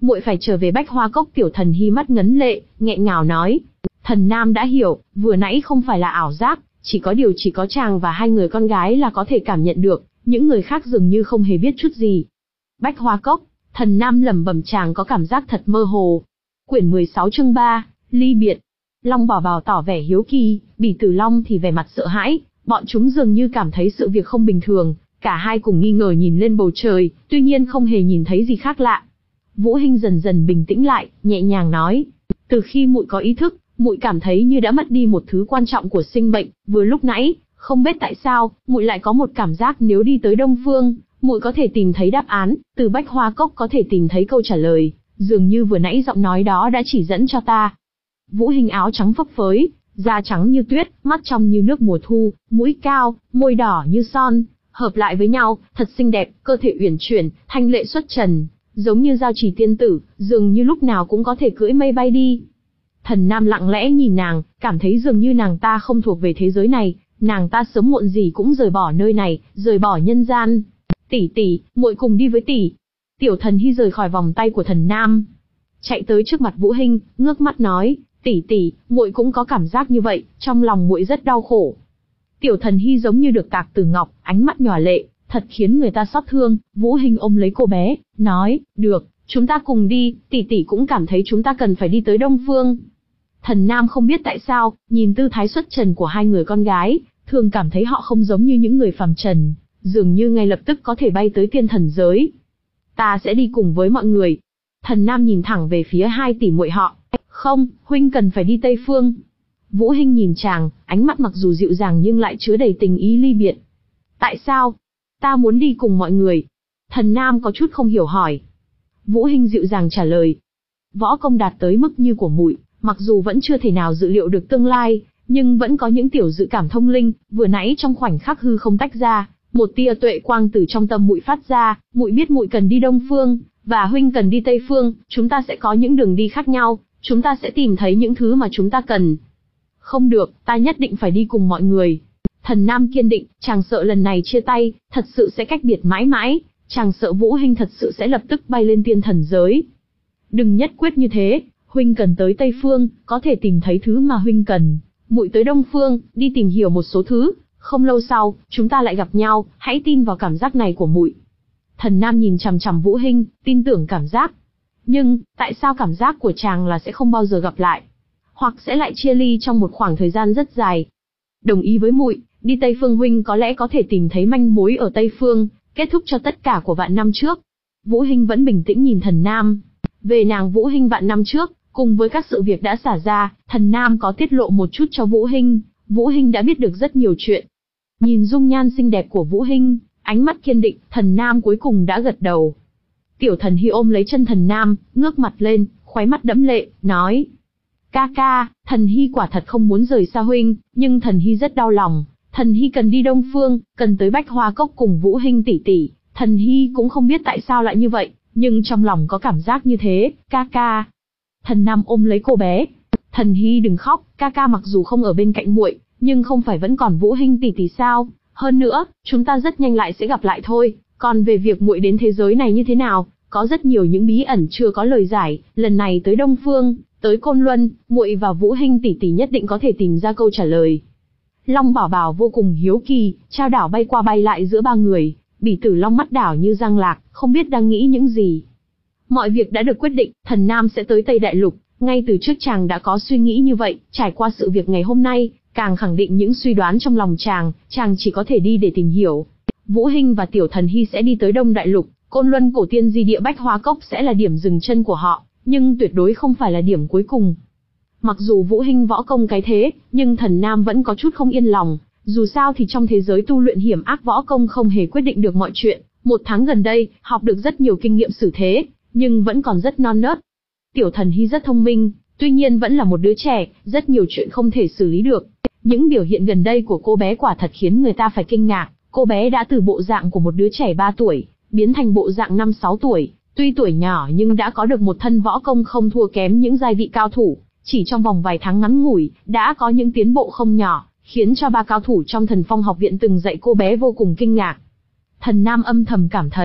muội phải trở về Bách Hoa Cốc. Tiểu Thần Hy mắt ngấn lệ, nghẹn ngào nói. Thần Nam đã hiểu, vừa nãy không phải là ảo giác, chỉ có điều chỉ có chàng và hai người con gái là có thể cảm nhận được, những người khác dường như không hề biết chút gì. Bách Hoa Cốc, Thần Nam lẩm bẩm, chàng có cảm giác thật mơ hồ. Quyển mười sáu chương ba, ly biệt. Long Bảo Bảo tỏ vẻ hiếu kỳ, Bỉ Tử Long thì vẻ mặt sợ hãi, bọn chúng dường như cảm thấy sự việc không bình thường, cả hai cùng nghi ngờ nhìn lên bầu trời, tuy nhiên không hề nhìn thấy gì khác lạ. Vũ Hinh dần dần bình tĩnh lại, nhẹ nhàng nói, từ khi muội có ý thức, muội cảm thấy như đã mất đi một thứ quan trọng của sinh mệnh. Vừa lúc nãy, không biết tại sao, muội lại có một cảm giác nếu đi tới Đông Phương, muội có thể tìm thấy đáp án, từ Bách Hoa Cốc có thể tìm thấy câu trả lời, dường như vừa nãy giọng nói đó đã chỉ dẫn cho ta. Vũ Hinh áo trắng phấp phới, da trắng như tuyết, mắt trong như nước mùa thu, mũi cao, môi đỏ như son, hợp lại với nhau, thật xinh đẹp, cơ thể uyển chuyển, thanh lệ xuất trần, giống như giao trì tiên tử, dường như lúc nào cũng có thể cưỡi mây bay đi. Thần Nam lặng lẽ nhìn nàng, cảm thấy dường như nàng ta không thuộc về thế giới này, nàng ta sớm muộn gì cũng rời bỏ nơi này, rời bỏ nhân gian. Tỷ tỷ, muội cùng đi với tỷ. Tiểu Thần Hy rời khỏi vòng tay của Thần Nam, chạy tới trước mặt Vũ Hinh, ngước mắt nói, tỷ tỷ, muội cũng có cảm giác như vậy, trong lòng muội rất đau khổ. Tiểu Thần Hy giống như được tạc từ ngọc, ánh mắt nhòa lệ, thật khiến người ta xót thương. Vũ Hinh ôm lấy cô bé, nói, được, chúng ta cùng đi, tỷ tỷ cũng cảm thấy chúng ta cần phải đi tới Đông Phương. Thần Nam không biết tại sao, nhìn tư thái xuất trần của hai người con gái, thường cảm thấy họ không giống như những người phàm trần, dường như ngay lập tức có thể bay tới tiên thần giới. Ta sẽ đi cùng với mọi người. Thần Nam nhìn thẳng về phía hai tỷ muội họ. Không, huynh cần phải đi Tây Phương. Vũ Hinh nhìn chàng, ánh mắt mặc dù dịu dàng nhưng lại chứa đầy tình ý ly biệt. Tại sao? Ta muốn đi cùng mọi người. Thần Nam có chút không hiểu hỏi. Vũ Hinh dịu dàng trả lời. Võ công đạt tới mức như của muội, mặc dù vẫn chưa thể nào dự liệu được tương lai, nhưng vẫn có những tiểu dự cảm thông linh. Vừa nãy trong khoảnh khắc hư không tách ra, một tia tuệ quang từ trong tâm muội phát ra. Muội biết muội cần đi Đông Phương, và huynh cần đi Tây Phương. Chúng ta sẽ có những đường đi khác nhau, chúng ta sẽ tìm thấy những thứ mà chúng ta cần. Không được, ta nhất định phải đi cùng mọi người. Thần Nam kiên định, chàng sợ lần này chia tay, thật sự sẽ cách biệt mãi mãi, chàng sợ Vũ Hinh thật sự sẽ lập tức bay lên tiên thần giới. Đừng nhất quyết như thế, huynh cần tới Tây Phương, có thể tìm thấy thứ mà huynh cần. Muội tới Đông Phương, đi tìm hiểu một số thứ, không lâu sau, chúng ta lại gặp nhau, hãy tin vào cảm giác này của muội. Thần Nam nhìn chằm chằm Vũ Hinh, tin tưởng cảm giác. Nhưng, tại sao cảm giác của chàng là sẽ không bao giờ gặp lại? Hoặc sẽ lại chia ly trong một khoảng thời gian rất dài? Đồng ý với muội, đi Tây Phương huynh có lẽ có thể tìm thấy manh mối ở Tây Phương, kết thúc cho tất cả của vạn năm trước. Vũ Hinh vẫn bình tĩnh nhìn Thần Nam. Về nàng Vũ Hinh vạn năm trước, cùng với các sự việc đã xảy ra, Thần Nam có tiết lộ một chút cho Vũ Hinh, Vũ Hinh đã biết được rất nhiều chuyện. Nhìn dung nhan xinh đẹp của Vũ Hinh, ánh mắt kiên định, Thần Nam cuối cùng đã gật đầu. Tiểu Thần Hy ôm lấy chân Thần Nam, ngước mặt lên, khóe mắt đẫm lệ, nói: Ca ca, Thần Hy quả thật không muốn rời xa huynh, nhưng Thần Hy rất đau lòng. Thần Hy cần đi Đông Phương, cần tới Bách Hoa Cốc cùng Vũ Hinh tỷ tỷ. Thần Hy cũng không biết tại sao lại như vậy, nhưng trong lòng có cảm giác như thế, ca ca. Thần Nam ôm lấy cô bé. Thần Hy đừng khóc, ca ca mặc dù không ở bên cạnh muội, nhưng không phải vẫn còn Vũ Hinh tỷ tỷ sao? Hơn nữa, chúng ta rất nhanh lại sẽ gặp lại thôi. Còn về việc muội đến thế giới này như thế nào, có rất nhiều những bí ẩn chưa có lời giải. Lần này tới Đông Phương, tới Côn Luân, muội và Vũ Hinh tỷ tỷ nhất định có thể tìm ra câu trả lời. Long Bảo Bảo vô cùng hiếu kỳ, trao đảo bay qua bay lại giữa ba người. Bỉ Tử Long mắt đảo như giang lạc, không biết đang nghĩ những gì. Mọi việc đã được quyết định, Thần Nam sẽ tới Tây Đại Lục. Ngay từ trước chàng đã có suy nghĩ như vậy, trải qua sự việc ngày hôm nay, càng khẳng định những suy đoán trong lòng chàng, chàng chỉ có thể đi để tìm hiểu. Vũ Hinh và Tiểu Thần Hy sẽ đi tới Đông Đại Lục, Côn Luân cổ tiên di địa Bách Hoa Cốc sẽ là điểm dừng chân của họ, nhưng tuyệt đối không phải là điểm cuối cùng. Mặc dù Vũ Hinh võ công cái thế, nhưng Thần Nam vẫn có chút không yên lòng, dù sao thì trong thế giới tu luyện hiểm ác võ công không hề quyết định được mọi chuyện. Một tháng gần đây, học được rất nhiều kinh nghiệm xử thế, nhưng vẫn còn rất non nớt. Tiểu Thần Hy rất thông minh, tuy nhiên vẫn là một đứa trẻ, rất nhiều chuyện không thể xử lý được. Những biểu hiện gần đây của cô bé quả thật khiến người ta phải kinh ngạc. Cô bé đã từ bộ dạng của một đứa trẻ ba tuổi, biến thành bộ dạng năm sáu tuổi, tuy tuổi nhỏ nhưng đã có được một thân võ công không thua kém những giai vị cao thủ. Chỉ trong vòng vài tháng ngắn ngủi, đã có những tiến bộ không nhỏ, khiến cho ba cao thủ trong Thần Phong học viện từng dạy cô bé vô cùng kinh ngạc. Thần Nam âm thầm cảm thấy,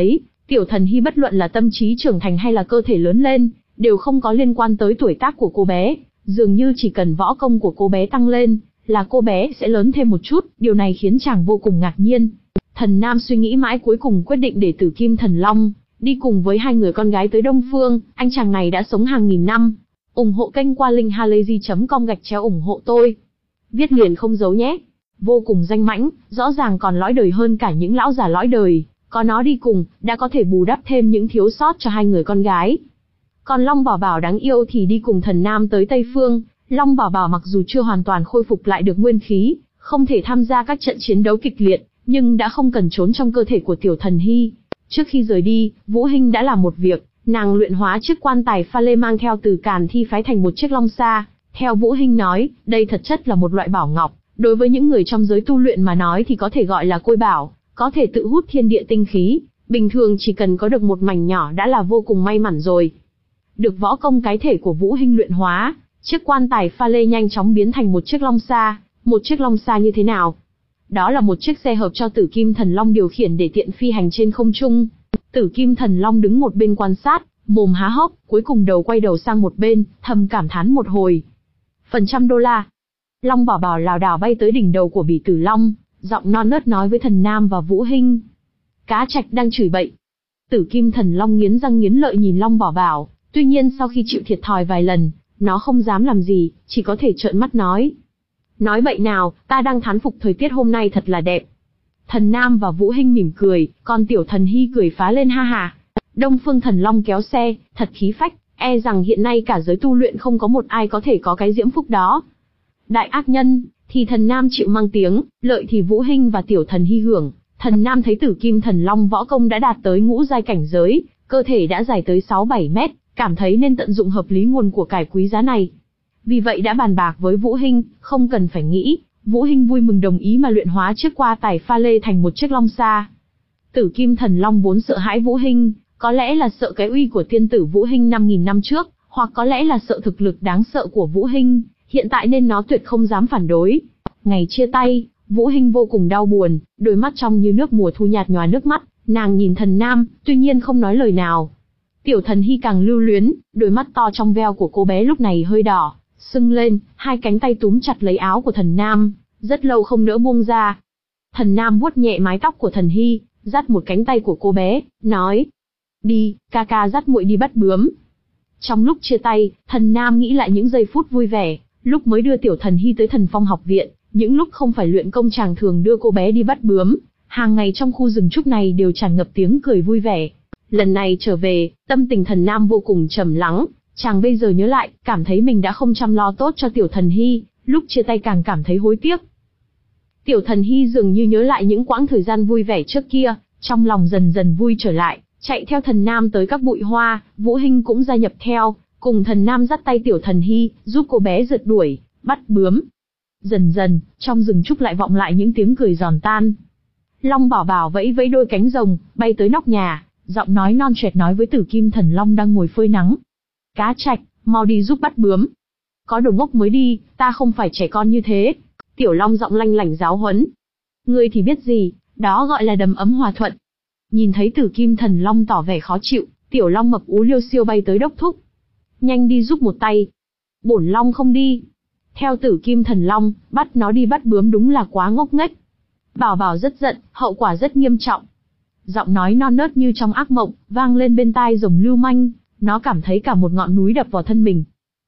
Tiểu Thần Hy bất luận là tâm trí trưởng thành hay là cơ thể lớn lên, đều không có liên quan tới tuổi tác của cô bé, dường như chỉ cần võ công của cô bé tăng lên, là cô bé sẽ lớn thêm một chút, điều này khiến chàng vô cùng ngạc nhiên. Thần Nam suy nghĩ mãi cuối cùng quyết định để Tử Kim Thần Long đi cùng với hai người con gái tới Đông Phương, anh chàng này đã sống hàng nghìn năm. Ủng hộ kênh qua linkhalazy chấm com gạch chéo ủng hộ tôi. Viết liền không giấu nhé. Vô cùng danh mãnh, rõ ràng còn lõi đời hơn cả những lão già lõi đời, có nó đi cùng, đã có thể bù đắp thêm những thiếu sót cho hai người con gái. Còn Long Bảo Bảo đáng yêu thì đi cùng Thần Nam tới Tây Phương. Long Bảo Bảo mặc dù chưa hoàn toàn khôi phục lại được nguyên khí, không thể tham gia các trận chiến đấu kịch liệt, nhưng đã không cần trốn trong cơ thể của Tiểu Thần Hy. Trước khi rời đi, Vũ Hinh đã làm một việc, nàng luyện hóa chiếc quan tài pha lê mang theo từ Càn Thi phái thành một chiếc long sa. Theo Vũ Hinh nói, đây thật chất là một loại bảo ngọc, đối với những người trong giới tu luyện mà nói thì có thể gọi là côi bảo, có thể tự hút thiên địa tinh khí, bình thường chỉ cần có được một mảnh nhỏ đã là vô cùng may mắn rồi. Được võ công cái thể của Vũ Hinh luyện hóa, chiếc quan tài pha lê nhanh chóng biến thành một chiếc long sa. Một chiếc long sa như thế nào? Đó là một chiếc xe hợp cho Tử Kim Thần Long điều khiển để tiện phi hành trên không trung. Tử Kim Thần Long đứng một bên quan sát, mồm há hốc, cuối cùng đầu quay đầu sang một bên, thầm cảm thán một hồi. Phần trăm đô la. Long Bảo Bảo lảo đảo bay tới đỉnh đầu của Bỉ Tử Long, giọng non nớt nói với Thần Nam và Vũ Hinh. Cá Trạch đang chửi bậy. Tử Kim Thần Long nghiến răng nghiến lợi nhìn Long Bảo Bảo, tuy nhiên sau khi chịu thiệt thòi vài lần, nó không dám làm gì, chỉ có thể trợn mắt nói. Nói bậy nào, ta đang thán phục thời tiết hôm nay thật là đẹp. Thần Nam và Vũ Hinh mỉm cười, còn Tiểu Thần Hy cười phá lên ha ha. Đông Phương Thần Long kéo xe, thật khí phách, e rằng hiện nay cả giới tu luyện không có một ai có thể có cái diễm phúc đó. Đại ác nhân, thì Thần Nam chịu mang tiếng, lợi thì Vũ Hinh và Tiểu Thần Hy hưởng. Thần Nam thấy Tử Kim Thần Long võ công đã đạt tới ngũ giai cảnh giới, cơ thể đã dài tới sáu bảy mét, cảm thấy nên tận dụng hợp lý nguồn của cải quý giá này. Vì vậy đã bàn bạc với Vũ Hinh, không cần phải nghĩ, Vũ Hinh vui mừng đồng ý mà luyện hóa chiếc qua tài pha lê thành một chiếc long sa. Tử Kim Thần Long vốn sợ hãi Vũ Hinh, có lẽ là sợ cái uy của tiên tử Vũ Hinh năm nghìn năm trước, hoặc có lẽ là sợ thực lực đáng sợ của Vũ Hinh, hiện tại nên nó tuyệt không dám phản đối. Ngày chia tay, Vũ Hinh vô cùng đau buồn, đôi mắt trong như nước mùa thu nhạt nhòa nước mắt, nàng nhìn Thần Nam, tuy nhiên không nói lời nào. Tiểu Thần Hy càng lưu luyến, đôi mắt to trong veo của cô bé lúc này hơi đỏ, sưng lên, hai cánh tay túm chặt lấy áo của Thần Nam, rất lâu không nỡ buông ra. Thần Nam vuốt nhẹ mái tóc của Thần Hy, dắt một cánh tay của cô bé, nói: "Đi, ca ca dắt muội đi bắt bướm." Trong lúc chia tay, Thần Nam nghĩ lại những giây phút vui vẻ, lúc mới đưa Tiểu Thần Hy tới Thần Phong học viện, những lúc không phải luyện công chàng thường đưa cô bé đi bắt bướm, hàng ngày trong khu rừng trúc này đều tràn ngập tiếng cười vui vẻ. Lần này trở về, tâm tình Thần Nam vô cùng trầm lắng, chàng bây giờ nhớ lại, cảm thấy mình đã không chăm lo tốt cho Tiểu Thần Hy, lúc chia tay càng cảm thấy hối tiếc. Tiểu Thần Hy dường như nhớ lại những quãng thời gian vui vẻ trước kia, trong lòng dần dần vui trở lại, chạy theo Thần Nam tới các bụi hoa, Vũ Hinh cũng gia nhập theo, cùng Thần Nam dắt tay Tiểu Thần Hy, giúp cô bé rượt đuổi, bắt bướm. Dần dần, trong rừng trúc lại vọng lại những tiếng cười giòn tan. Long Bảo Bảo vẫy vẫy đôi cánh rồng, bay tới nóc nhà, giọng nói non choẹt nói với Tử Kim Thần Long đang ngồi phơi nắng. Cá Trạch, mau đi giúp bắt bướm. Có đồ ngốc mới đi, ta không phải trẻ con như thế. Tiểu Long giọng lanh lảnh giáo huấn. Ngươi thì biết gì, đó gọi là đầm ấm hòa thuận. Nhìn thấy Tử Kim Thần Long tỏ vẻ khó chịu, Tiểu Long mập ú liêu xiêu bay tới đốc thúc. Nhanh đi giúp một tay. Bổn Long không đi. Theo Tử Kim Thần Long, bắt nó đi bắt bướm đúng là quá ngốc nghếch. Bảo Bảo rất giận, hậu quả rất nghiêm trọng. Giọng nói non nớt như trong ác mộng, vang lên bên tai rồng lưu manh, nó cảm thấy cả một ngọn núi đập vào thân mình.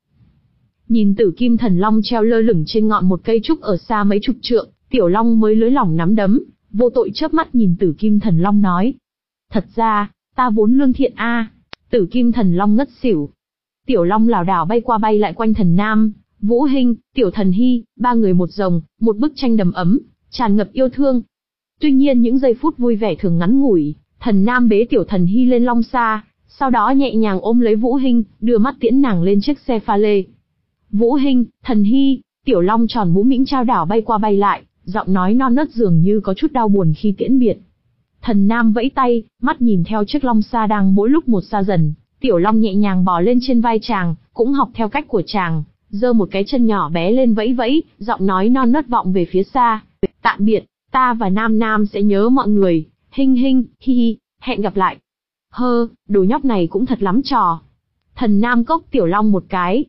Nhìn Tử Kim Thần Long treo lơ lửng trên ngọn một cây trúc ở xa mấy chục trượng, Tiểu Long mới lưỡi lỏng nắm đấm, vô tội chớp mắt nhìn Tử Kim Thần Long nói. Thật ra, ta vốn lương thiện a. À. Tử Kim Thần Long ngất xỉu. Tiểu Long lảo đảo bay qua bay lại quanh Thần Nam, Vũ Hinh, Tiểu Thần Hy, ba người một rồng, một bức tranh đầm ấm, tràn ngập yêu thương. Tuy nhiên những giây phút vui vẻ thường ngắn ngủi, Thần Nam bế Tiểu Thần Hy lên long sa, sau đó nhẹ nhàng ôm lấy Vũ Hinh, đưa mắt tiễn nàng lên chiếc xe pha lê. Vũ Hinh, Thần Hy, Tiểu Long tròn mũ mĩng trao đảo bay qua bay lại, giọng nói non nớt dường như có chút đau buồn khi tiễn biệt. Thần Nam vẫy tay, mắt nhìn theo chiếc long sa đang mỗi lúc một xa dần, Tiểu Long nhẹ nhàng bò lên trên vai chàng, cũng học theo cách của chàng, giơ một cái chân nhỏ bé lên vẫy vẫy, giọng nói non nớt vọng về phía xa. Tạm biệt, ta và Nam Nam sẽ nhớ mọi người, Hinh Hinh, hi hi, hẹn gặp lại. Hơ, đồ nhóc này cũng thật lắm trò. Thần Nam Cốc Tiểu Long một cái.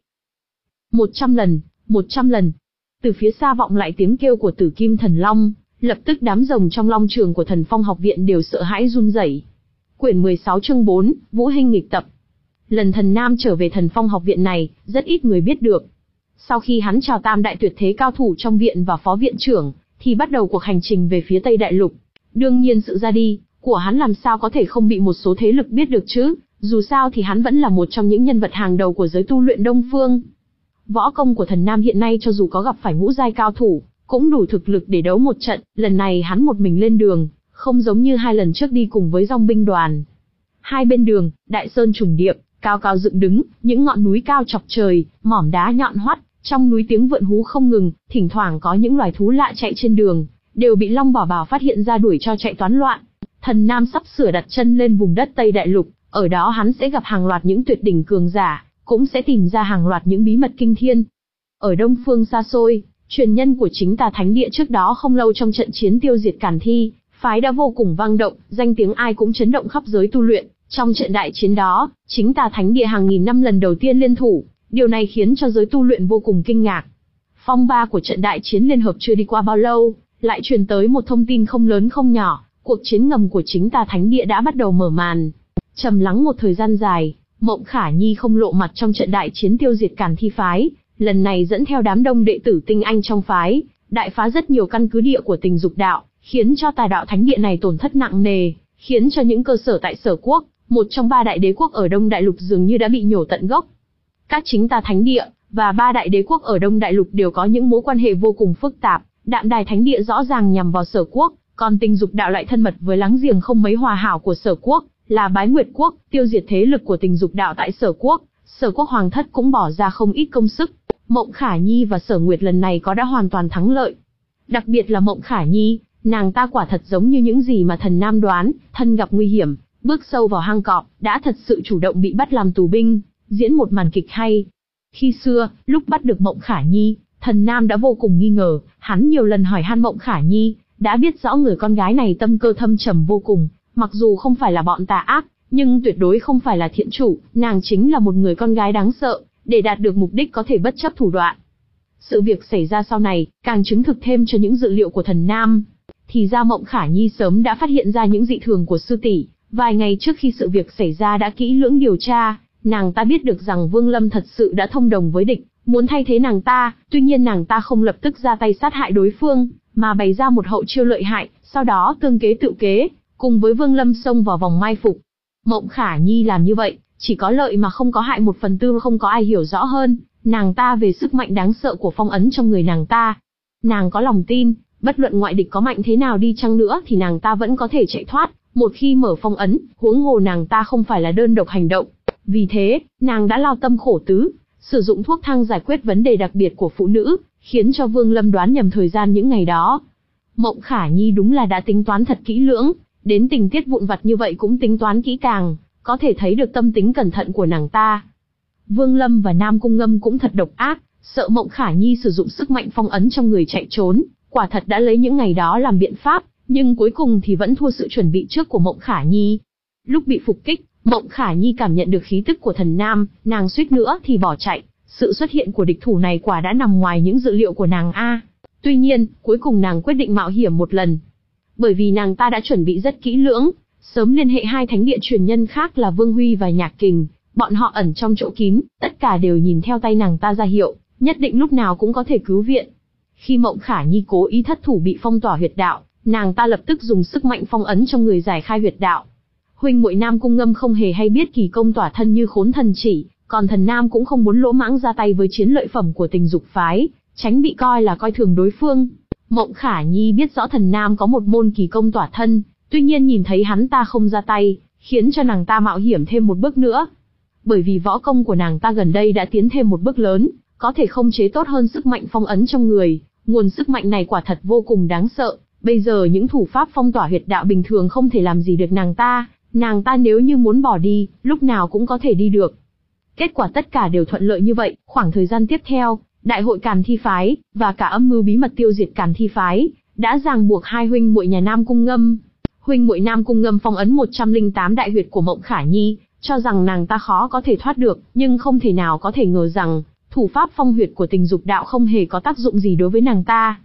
Một trăm lần, một trăm lần. Từ phía xa vọng lại tiếng kêu của Tử Kim Thần Long, lập tức đám rồng trong long trường của Thần Phong học viện đều sợ hãi run rẩy. Quyển mười sáu chương bốn, Vũ Hinh nghịch tập. Lần Thần Nam trở về Thần Phong học viện này, rất ít người biết được. Sau khi hắn chào tam đại tuyệt thế cao thủ trong viện và phó viện trưởng, thì bắt đầu cuộc hành trình về phía Tây Đại Lục. Đương nhiên sự ra đi của hắn làm sao có thể không bị một số thế lực biết được chứ, dù sao thì hắn vẫn là một trong những nhân vật hàng đầu của giới tu luyện Đông Phương. Võ công của Thần Nam hiện nay cho dù có gặp phải ngũ giai cao thủ, cũng đủ thực lực để đấu một trận, lần này hắn một mình lên đường, không giống như hai lần trước đi cùng với dòng binh đoàn. Hai bên đường, đại sơn trùng điệp, cao cao dựng đứng, những ngọn núi cao chọc trời, mỏm đá nhọn hoắt, trong núi tiếng vượn hú không ngừng, thỉnh thoảng có những loài thú lạ chạy trên đường, đều bị Long Bảo Bảo phát hiện ra đuổi cho chạy toán loạn. Thần Nam sắp sửa đặt chân lên vùng đất Tây Đại Lục, ở đó hắn sẽ gặp hàng loạt những tuyệt đỉnh cường giả, cũng sẽ tìm ra hàng loạt những bí mật kinh thiên. Ở Đông Phương xa xôi, truyền nhân của chính tà Thánh Địa trước đó không lâu trong trận chiến tiêu diệt Càn Thi phái đã vô cùng vang động, danh tiếng ai cũng chấn động khắp giới tu luyện. Trong trận đại chiến đó, chính tà Thánh Địa hàng nghìn năm lần đầu tiên liên thủ, điều này khiến cho giới tu luyện vô cùng kinh ngạc. Phong ba của trận đại chiến liên hợp chưa đi qua bao lâu, lại truyền tới một thông tin không lớn không nhỏ, cuộc chiến ngầm của chính tà Thánh Địa đã bắt đầu mở màn. Trầm lắng một thời gian dài, Mộng Khả Nhi không lộ mặt trong trận đại chiến tiêu diệt Càn Thi phái, lần này dẫn theo đám đông đệ tử tinh anh trong phái, đại phá rất nhiều căn cứ địa của Tình Dục Đạo, khiến cho Tà Đạo Thánh Địa này tổn thất nặng nề, khiến cho những cơ sở tại Sở Quốc, một trong ba đại đế quốc ở Đông Đại Lục dường như đã bị nhổ tận gốc. Các chính tà Thánh Địa và ba đại đế quốc ở Đông Đại Lục đều có những mối quan hệ vô cùng phức tạp, Đạm Đài Thánh Địa rõ ràng nhằm vào Sở Quốc, còn Tình Dục Đạo lại thân mật với láng giềng không mấy hòa hảo của Sở Quốc, là Bái Nguyệt Quốc, tiêu diệt thế lực của Tình Dục Đạo tại Sở Quốc. Sở Quốc Hoàng thất cũng bỏ ra không ít công sức. Mộng Khả Nhi và Sở Nguyệt lần này có đã hoàn toàn thắng lợi. Đặc biệt là Mộng Khả Nhi, nàng ta quả thật giống như những gì mà Thần Nam đoán, thân gặp nguy hiểm, bước sâu vào hang cọp, đã thật sự chủ động bị bắt làm tù binh, diễn một màn kịch hay. Khi xưa, lúc bắt được Mộng Khả Nhi, Thần Nam đã vô cùng nghi ngờ, hắn nhiều lần hỏi han Mộng Khả Nhi, đã biết rõ người con gái này tâm cơ thâm trầm vô cùng, mặc dù không phải là bọn tà ác, nhưng tuyệt đối không phải là thiện chủ, nàng chính là một người con gái đáng sợ, để đạt được mục đích có thể bất chấp thủ đoạn. Sự việc xảy ra sau này, càng chứng thực thêm cho những dự liệu của Thần Nam. Thì ra Mộng Khả Nhi sớm đã phát hiện ra những dị thường của sư tỷ, vài ngày trước khi sự việc xảy ra đã kỹ lưỡng điều tra, nàng ta biết được rằng Vương Lâm thật sự đã thông đồng với địch, muốn thay thế nàng ta, tuy nhiên nàng ta không lập tức ra tay sát hại đối phương, mà bày ra một hậu chiêu lợi hại, sau đó tương kế tự kế, cùng với Vương Lâm xông vào vòng mai phục. Mộng Khả Nhi làm như vậy, chỉ có lợi mà không có hại, một phần tư không có ai hiểu rõ hơn, nàng ta về sức mạnh đáng sợ của phong ấn trong người nàng ta. Nàng có lòng tin, bất luận ngoại địch có mạnh thế nào đi chăng nữa thì nàng ta vẫn có thể chạy thoát, một khi mở phong ấn, huống hồ nàng ta không phải là đơn độc hành động. Vì thế, nàng đã lao tâm khổ tứ, sử dụng thuốc thang giải quyết vấn đề đặc biệt của phụ nữ, khiến cho Vương Lâm đoán nhầm thời gian những ngày đó. Mộng Khả Nhi đúng là đã tính toán thật kỹ lưỡng, đến tình tiết vụn vặt như vậy cũng tính toán kỹ càng, có thể thấy được tâm tính cẩn thận của nàng ta. Vương Lâm và Nam Cung Ngâm cũng thật độc ác, sợ Mộng Khả Nhi sử dụng sức mạnh phong ấn trong người chạy trốn, quả thật đã lấy những ngày đó làm biện pháp, nhưng cuối cùng thì vẫn thua sự chuẩn bị trước của Mộng Khả Nhi. Lúc bị phục kích, Mộng Khả Nhi cảm nhận được khí tức của Thần Nam, nàng suýt nữa thì bỏ chạy, sự xuất hiện của địch thủ này quả đã nằm ngoài những dự liệu của nàng a. Tuy nhiên, cuối cùng nàng quyết định mạo hiểm một lần. Bởi vì nàng ta đã chuẩn bị rất kỹ lưỡng, sớm liên hệ hai thánh địa truyền nhân khác là Vương Huy và Nhạc Kình, bọn họ ẩn trong chỗ kín, tất cả đều nhìn theo tay nàng ta ra hiệu, nhất định lúc nào cũng có thể cứu viện. Khi Mộng Khả Nhi cố ý thất thủ bị phong tỏa huyệt đạo, nàng ta lập tức dùng sức mạnh phong ấn trong người giải khai huyệt đạo. Huynh muội Nam Cung Ngâm không hề hay biết kỳ công tỏa thân như Khốn Thần Chỉ, còn Thần Nam cũng không muốn lỗ mãng ra tay với chiến lợi phẩm của Tình Dục phái, tránh bị coi là coi thường đối phương. Mộng Khả Nhi biết rõ Thần Nam có một môn kỳ công tỏa thân, tuy nhiên nhìn thấy hắn ta không ra tay, khiến cho nàng ta mạo hiểm thêm một bước nữa. Bởi vì võ công của nàng ta gần đây đã tiến thêm một bước lớn, có thể khống chế tốt hơn sức mạnh phong ấn trong người, nguồn sức mạnh này quả thật vô cùng đáng sợ. Bây giờ những thủ pháp phong tỏa huyệt đạo bình thường không thể làm gì được nàng ta, nàng ta nếu như muốn bỏ đi, lúc nào cũng có thể đi được. Kết quả tất cả đều thuận lợi như vậy, khoảng thời gian tiếp theo, đại hội Càn Thi phái, và cả âm mưu bí mật tiêu diệt Càn Thi phái, đã ràng buộc hai huynh muội nhà Nam Cung Ngâm. Huynh muội Nam Cung Ngâm phong ấn một trăm lẻ tám đại huyệt của Mộng Khả Nhi, cho rằng nàng ta khó có thể thoát được, nhưng không thể nào có thể ngờ rằng, thủ pháp phong huyệt của tình dục đạo không hề có tác dụng gì đối với nàng ta.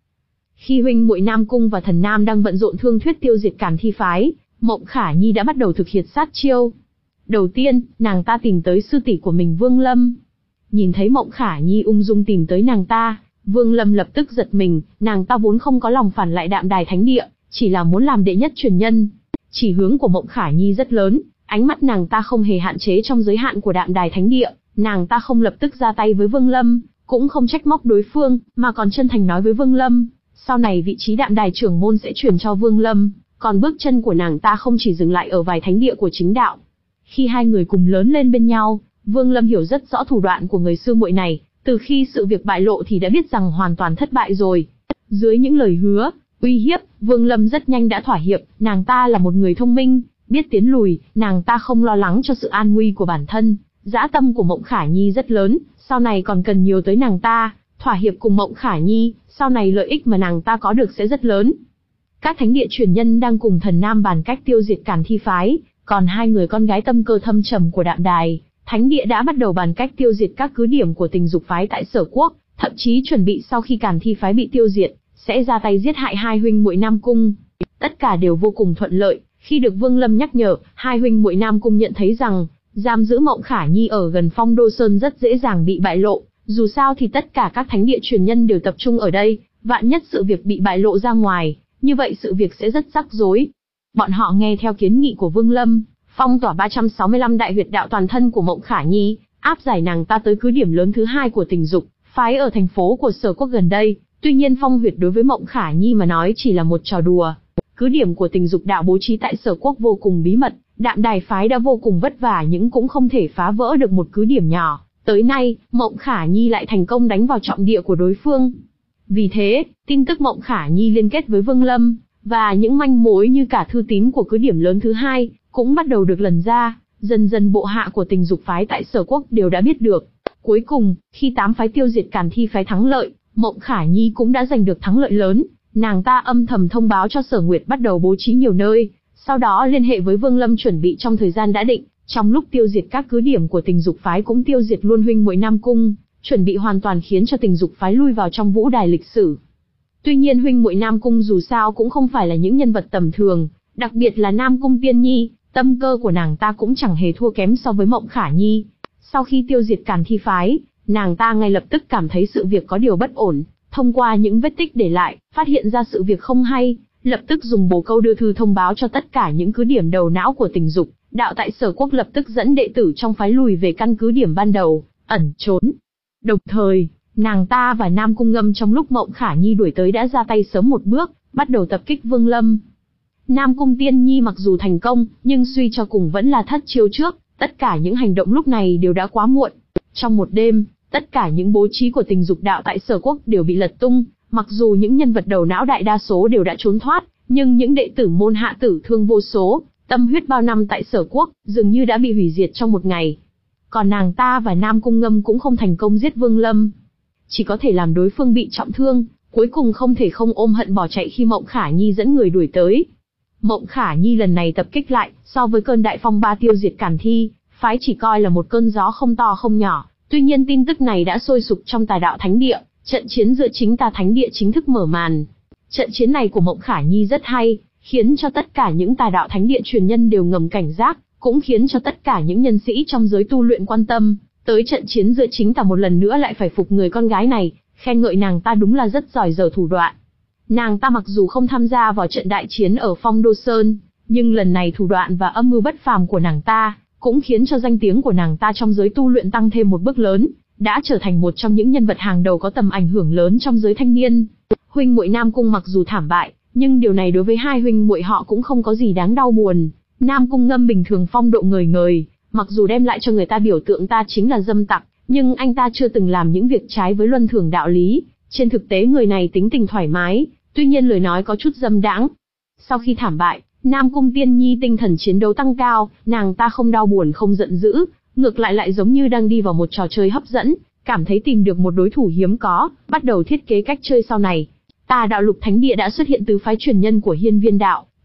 Khi huynh muội Nam Cung và Thần Nam đang bận rộn thương thuyết tiêu diệt Càn Thi phái, Mộng Khả Nhi đã bắt đầu thực hiện sát chiêu. Đầu tiên, nàng ta tìm tới sư tỷ của mình Vương Lâm. Nhìn thấy Mộng Khả Nhi ung dung tìm tới nàng ta, Vương Lâm lập tức giật mình, nàng ta vốn không có lòng phản lại Đạm Đài Thánh Địa, chỉ là muốn làm đệ nhất truyền nhân. Chỉ hướng của Mộng Khả Nhi rất lớn, ánh mắt nàng ta không hề hạn chế trong giới hạn của Đạm Đài Thánh Địa, nàng ta không lập tức ra tay với Vương Lâm, cũng không trách móc đối phương, mà còn chân thành nói với Vương Lâm, sau này vị trí Đạm Đài trưởng môn sẽ truyền cho Vương Lâm, còn bước chân của nàng ta không chỉ dừng lại ở vài thánh địa của chính đạo. Khi hai người cùng lớn lên bên nhau, Vương Lâm hiểu rất rõ thủ đoạn của người sư muội này, từ khi sự việc bại lộ thì đã biết rằng hoàn toàn thất bại rồi. Dưới những lời hứa, uy hiếp, Vương Lâm rất nhanh đã thỏa hiệp, nàng ta là một người thông minh, biết tiến lùi, nàng ta không lo lắng cho sự an nguy của bản thân. Dã tâm của Mộng Khả Nhi rất lớn, sau này còn cần nhiều tới nàng ta, thỏa hiệp cùng Mộng Khả Nhi, sau này lợi ích mà nàng ta có được sẽ rất lớn. Các thánh địa truyền nhân đang cùng Thần Nam bàn cách tiêu diệt Càn Thi phái, còn hai người con gái tâm cơ thâm trầm của Đạm Đài Thánh Địa đã bắt đầu bàn cách tiêu diệt các cứ điểm của tình dục phái tại Sở Quốc, thậm chí chuẩn bị sau khi Càn Thi phái bị tiêu diệt, sẽ ra tay giết hại hai huynh muội Nam Cung. Tất cả đều vô cùng thuận lợi, khi được Vương Lâm nhắc nhở, hai huynh muội Nam Cung nhận thấy rằng, giam giữ Mộng Khả Nhi ở gần Phong Đô Sơn rất dễ dàng bị bại lộ, dù sao thì tất cả các thánh địa truyền nhân đều tập trung ở đây, vạn nhất sự việc bị bại lộ ra ngoài, như vậy sự việc sẽ rất rắc rối. Bọn họ nghe theo kiến nghị của Vương Lâm, phong tỏa ba trăm sáu mươi lăm đại huyệt đạo toàn thân của Mộng Khả Nhi, áp giải nàng ta tới cứ điểm lớn thứ hai của tình dục phái ở thành phố của Sở Quốc gần đây. Tuy nhiên phong huyệt đối với Mộng Khả Nhi mà nói chỉ là một trò đùa. Cứ điểm của tình dục đạo bố trí tại Sở Quốc vô cùng bí mật, Đạm Đài phái đã vô cùng vất vả nhưng cũng không thể phá vỡ được một cứ điểm nhỏ. Tới nay, Mộng Khả Nhi lại thành công đánh vào trọng địa của đối phương. Vì thế, tin tức Mộng Khả Nhi liên kết với Vương Lâm, và những manh mối như cả thư tín của cứ điểm lớn thứ hai, cũng bắt đầu được lần ra, dần dần bộ hạ của tình dục phái tại Sở Quốc đều đã biết được. Cuối cùng, khi tám phái tiêu diệt Càn Thi phái thắng lợi, Mộng Khả Nhi cũng đã giành được thắng lợi lớn, nàng ta âm thầm thông báo cho Sở Nguyệt bắt đầu bố trí nhiều nơi, sau đó liên hệ với Vương Lâm chuẩn bị trong thời gian đã định, trong lúc tiêu diệt các cứ điểm của tình dục phái cũng tiêu diệt luôn huynh muội Nam Cung, chuẩn bị hoàn toàn khiến cho tình dục phái lui vào trong vũ đài lịch sử. Tuy nhiên huynh muội Nam Cung dù sao cũng không phải là những nhân vật tầm thường, đặc biệt là Nam Cung Tiên Nhi, tâm cơ của nàng ta cũng chẳng hề thua kém so với Mộng Khả Nhi. Sau khi tiêu diệt Càn Thi phái, nàng ta ngay lập tức cảm thấy sự việc có điều bất ổn, thông qua những vết tích để lại, phát hiện ra sự việc không hay, lập tức dùng bồ câu đưa thư thông báo cho tất cả những cứ điểm đầu não của tình dục đạo tại Sở Quốc, lập tức dẫn đệ tử trong phái lùi về căn cứ điểm ban đầu, ẩn trốn. Đồng thời, nàng ta và Nam Cung Ngâm trong lúc Mộng Khả Nhi đuổi tới đã ra tay sớm một bước, bắt đầu tập kích Vương Lâm. Nam Cung Tiên Nhi mặc dù thành công, nhưng suy cho cùng vẫn là thất chiêu trước, tất cả những hành động lúc này đều đã quá muộn. Trong một đêm, tất cả những bố trí của tình dục đạo tại Sở Quốc đều bị lật tung, mặc dù những nhân vật đầu não đại đa số đều đã trốn thoát, nhưng những đệ tử môn hạ tử thương vô số, tâm huyết bao năm tại Sở Quốc, dường như đã bị hủy diệt trong một ngày. Còn nàng ta và Nam Cung Ngâm cũng không thành công giết Vương Lâm, chỉ có thể làm đối phương bị trọng thương, cuối cùng không thể không ôm hận bỏ chạy khi Mộng Khả Nhi dẫn người đuổi tới. Mộng Khả Nhi lần này tập kích lại, so với cơn đại phong ba tiêu diệt Càn Thi phái chỉ coi là một cơn gió không to không nhỏ. Tuy nhiên tin tức này đã sôi sục trong Tà Đạo Thánh Địa, trận chiến giữa chính Tà Thánh Địa chính thức mở màn. Trận chiến này của Mộng Khả Nhi rất hay, khiến cho tất cả những Tà Đạo Thánh Địa truyền nhân đều ngầm cảnh giác, cũng khiến cho tất cả những nhân sĩ trong giới tu luyện quan tâm tới trận chiến giữa chính Tà, một lần nữa lại phải phục người con gái này, khen ngợi nàng ta đúng là rất giỏi giở thủ đoạn. Nàng ta mặc dù không tham gia vào trận đại chiến ở Phong Đô Sơn, nhưng lần này thủ đoạn và âm mưu bất phàm của nàng ta cũng khiến cho danh tiếng của nàng ta trong giới tu luyện tăng thêm một bước lớn, đã trở thành một trong những nhân vật hàng đầu có tầm ảnh hưởng lớn trong giới thanh niên. Huynh muội Nam Cung mặc dù thảm bại, nhưng điều này đối với hai huynh muội họ cũng không có gì đáng đau buồn. Nam Cung Ngâm bình thường phong độ ngời ngời, mặc dù đem lại cho người ta biểu tượng ta chính là dâm tặc, nhưng anh ta chưa từng làm những việc trái với luân thường đạo lý. Trên thực tế người này tính tình thoải mái, tuy nhiên lời nói có chút dâm đãng. Sau khi thảm bại, Nam Cung Tiên Nhi tinh thần chiến đấu tăng cao, nàng ta không đau buồn không giận dữ, ngược lại lại giống như đang đi vào một trò chơi hấp dẫn, cảm thấy tìm được một đối thủ hiếm có, bắt đầu thiết kế cách chơi sau này. Tà Đạo Lục Thánh Địa đã xuất hiện tứ phái truyền nhân của Hiên Viên Đạo,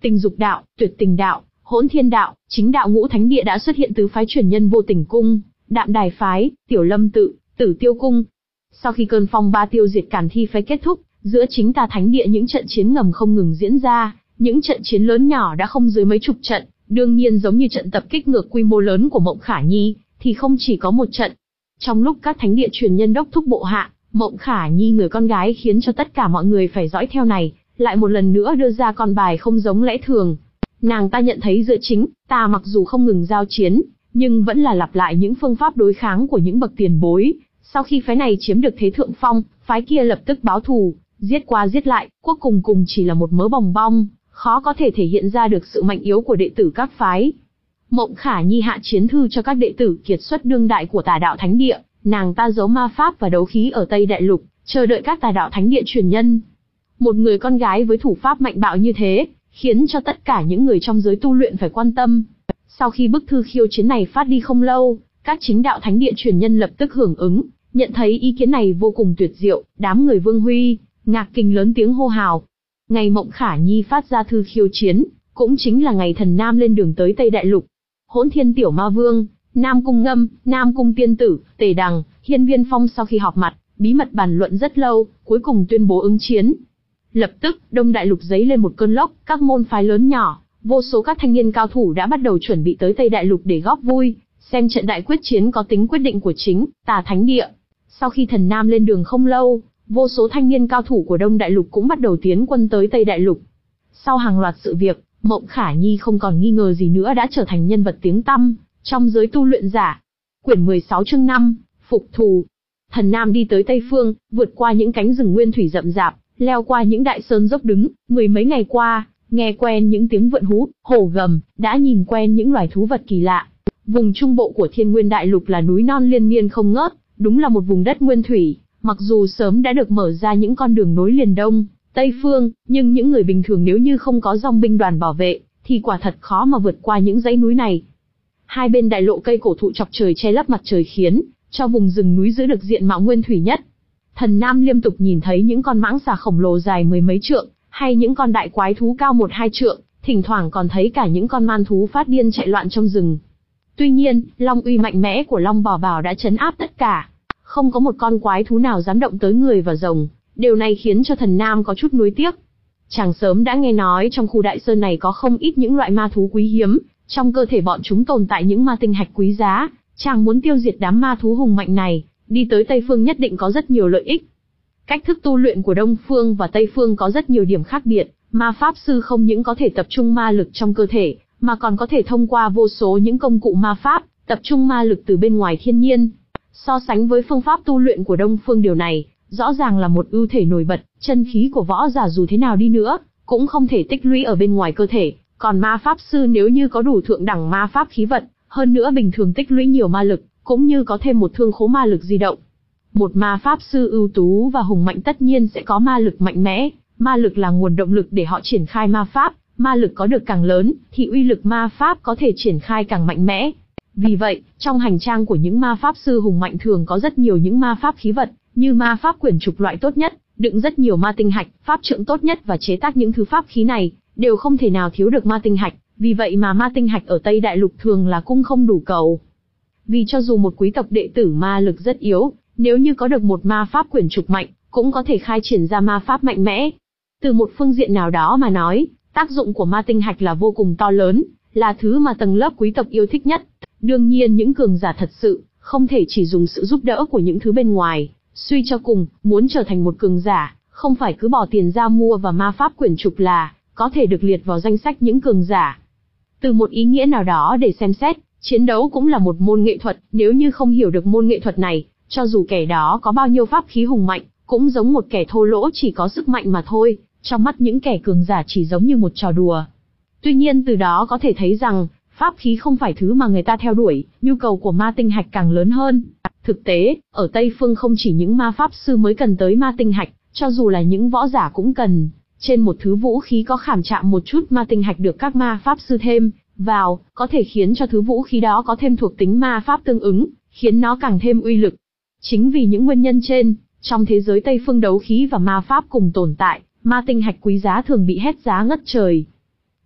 Tình dục đạo, tuyệt tình đạo, hỗn thiên đạo, chính đạo ngũ thánh địa đã xuất hiện tứ phái truyền nhân vô tình cung, đạm đài phái, tiểu lâm tự, tử tiêu cung. Sau khi cơn phong ba tiêu diệt càn thi phái kết thúc, giữa chính tà thánh địa những trận chiến ngầm không ngừng diễn ra, những trận chiến lớn nhỏ đã không dưới mấy chục trận, đương nhiên giống như trận tập kích ngược quy mô lớn của Mộng Khả Nhi, thì không chỉ có một trận. Trong lúc các thánh địa truyền nhân đốc thúc bộ hạ, Mộng Khả Nhi người con gái khiến cho tất cả mọi người phải dõi theo này, lại một lần nữa đưa ra con bài không giống lẽ thường. Nàng ta nhận thấy giữa chính, ta mặc dù không ngừng giao chiến, nhưng vẫn là lặp lại những phương pháp đối kháng của những bậc tiền bối. Sau khi phái này chiếm được thế thượng phong, phái kia lập tức báo thù, giết qua giết lại, cuối cùng cùng chỉ là một mớ bòng bong, khó có thể thể hiện ra được sự mạnh yếu của đệ tử các phái. Mộng Khả Nhi hạ chiến thư cho các đệ tử kiệt xuất đương đại của Tà đạo thánh địa, nàng ta giấu ma pháp và đấu khí ở Tây Đại Lục, chờ đợi các Tà đạo thánh địa truyền nhân. Một người con gái với thủ pháp mạnh bạo như thế, khiến cho tất cả những người trong giới tu luyện phải quan tâm. Sau khi bức thư khiêu chiến này phát đi không lâu, các chính đạo thánh địa truyền nhân lập tức hưởng ứng, nhận thấy ý kiến này vô cùng tuyệt diệu, đám người Vương Huy, Ngạc Kình lớn tiếng hô hào. Ngày Mộng Khả Nhi phát ra thư khiêu chiến, cũng chính là ngày Thần Nam lên đường tới Tây Đại Lục. Hỗn Thiên Tiểu Ma Vương, Nam Cung Ngâm, Nam Cung Tiên Tử, Tề Đằng, Hiên Viên Phong sau khi họp mặt, bí mật bàn luận rất lâu, cuối cùng tuyên bố ứng chiến. Lập tức, Đông Đại Lục giấy lên một cơn lốc, các môn phái lớn nhỏ, vô số các thanh niên cao thủ đã bắt đầu chuẩn bị tới Tây Đại Lục để góp vui, xem trận đại quyết chiến có tính quyết định của chính Tà thánh địa. Sau khi Thần Nam lên đường không lâu, vô số thanh niên cao thủ của Đông Đại Lục cũng bắt đầu tiến quân tới Tây Đại Lục. Sau hàng loạt sự việc, Mộng Khả Nhi không còn nghi ngờ gì nữa đã trở thành nhân vật tiếng tăm trong giới tu luyện giả. Quyển mười sáu chương năm, Phục thù. Thần Nam đi tới Tây Phương, vượt qua những cánh rừng nguyên thủy rậm rạp, leo qua những đại sơn dốc đứng, mười mấy ngày qua, nghe quen những tiếng vượn hú, hổ gầm, đã nhìn quen những loài thú vật kỳ lạ. Vùng trung bộ của Thiên Nguyên Đại Lục là núi non liên miên không ngớt, đúng là một vùng đất nguyên thủy, mặc dù sớm đã được mở ra những con đường nối liền Đông, Tây Phương, nhưng những người bình thường nếu như không có dòng binh đoàn bảo vệ, thì quả thật khó mà vượt qua những dãy núi này. Hai bên đại lộ cây cổ thụ chọc trời che lấp mặt trời khiến cho vùng rừng núi giữ được diện mạo nguyên thủy nhất. Thần Nam liên tục nhìn thấy những con mãng xà khổng lồ dài mười mấy trượng, hay những con đại quái thú cao một hai trượng, thỉnh thoảng còn thấy cả những con man thú phát điên chạy loạn trong rừng. Tuy nhiên, long uy mạnh mẽ của Long Bò Bào đã trấn áp tất cả, không có một con quái thú nào dám động tới người và rồng. Điều này khiến cho Thần Nam có chút nuối tiếc. Chàng sớm đã nghe nói trong khu đại sơn này có không ít những loại ma thú quý hiếm, trong cơ thể bọn chúng tồn tại những ma tinh hạch quý giá. Chàng muốn tiêu diệt đám ma thú hùng mạnh này, đi tới Tây Phương nhất định có rất nhiều lợi ích. Cách thức tu luyện của Đông Phương và Tây Phương có rất nhiều điểm khác biệt, ma pháp sư không những có thể tập trung ma lực trong cơ thể, mà còn có thể thông qua vô số những công cụ ma pháp, tập trung ma lực từ bên ngoài thiên nhiên. So sánh với phương pháp tu luyện của Đông Phương, điều này rõ ràng là một ưu thể nổi bật. Chân khí của võ giả dù thế nào đi nữa, cũng không thể tích lũy ở bên ngoài cơ thể, còn ma pháp sư nếu như có đủ thượng đẳng ma pháp khí vật, hơn nữa bình thường tích lũy nhiều ma lực, cũng như có thêm một thương khố ma lực di động. Một ma pháp sư ưu tú và hùng mạnh tất nhiên sẽ có ma lực mạnh mẽ, ma lực là nguồn động lực để họ triển khai ma pháp, ma lực có được càng lớn, thì uy lực ma pháp có thể triển khai càng mạnh mẽ. Vì vậy, trong hành trang của những ma pháp sư hùng mạnh thường có rất nhiều những ma pháp khí vật, như ma pháp quyển trục loại tốt nhất, đựng rất nhiều ma tinh hạch, pháp trượng tốt nhất và chế tác những thứ pháp khí này, đều không thể nào thiếu được ma tinh hạch, vì vậy mà ma tinh hạch ở Tây Đại Lục thường là cung không đủ cầu. Vì cho dù một quý tộc đệ tử ma lực rất yếu, nếu như có được một ma pháp quyển trục mạnh, cũng có thể khai triển ra ma pháp mạnh mẽ. Từ một phương diện nào đó mà nói, tác dụng của ma tinh hạch là vô cùng to lớn, là thứ mà tầng lớp quý tộc yêu thích nhất. Đương nhiên những cường giả thật sự, không thể chỉ dùng sự giúp đỡ của những thứ bên ngoài. Suy cho cùng, muốn trở thành một cường giả, không phải cứ bỏ tiền ra mua và ma pháp quyển trục là có thể được liệt vào danh sách những cường giả. Từ một ý nghĩa nào đó để xem xét, chiến đấu cũng là một môn nghệ thuật, nếu như không hiểu được môn nghệ thuật này, cho dù kẻ đó có bao nhiêu pháp khí hùng mạnh, cũng giống một kẻ thô lỗ chỉ có sức mạnh mà thôi, trong mắt những kẻ cường giả chỉ giống như một trò đùa. Tuy nhiên từ đó có thể thấy rằng, pháp khí không phải thứ mà người ta theo đuổi, nhu cầu của ma tinh hạch càng lớn hơn. Thực tế, ở Tây Phương không chỉ những ma pháp sư mới cần tới ma tinh hạch, cho dù là những võ giả cũng cần. Trên một thứ vũ khí có khảm chạm một chút ma tinh hạch được các ma pháp sư thêm vào, có thể khiến cho thứ vũ khí đó có thêm thuộc tính ma pháp tương ứng, khiến nó càng thêm uy lực. Chính vì những nguyên nhân trên, trong thế giới Tây Phương đấu khí và ma pháp cùng tồn tại, ma tinh hạch quý giá thường bị hét giá ngất trời.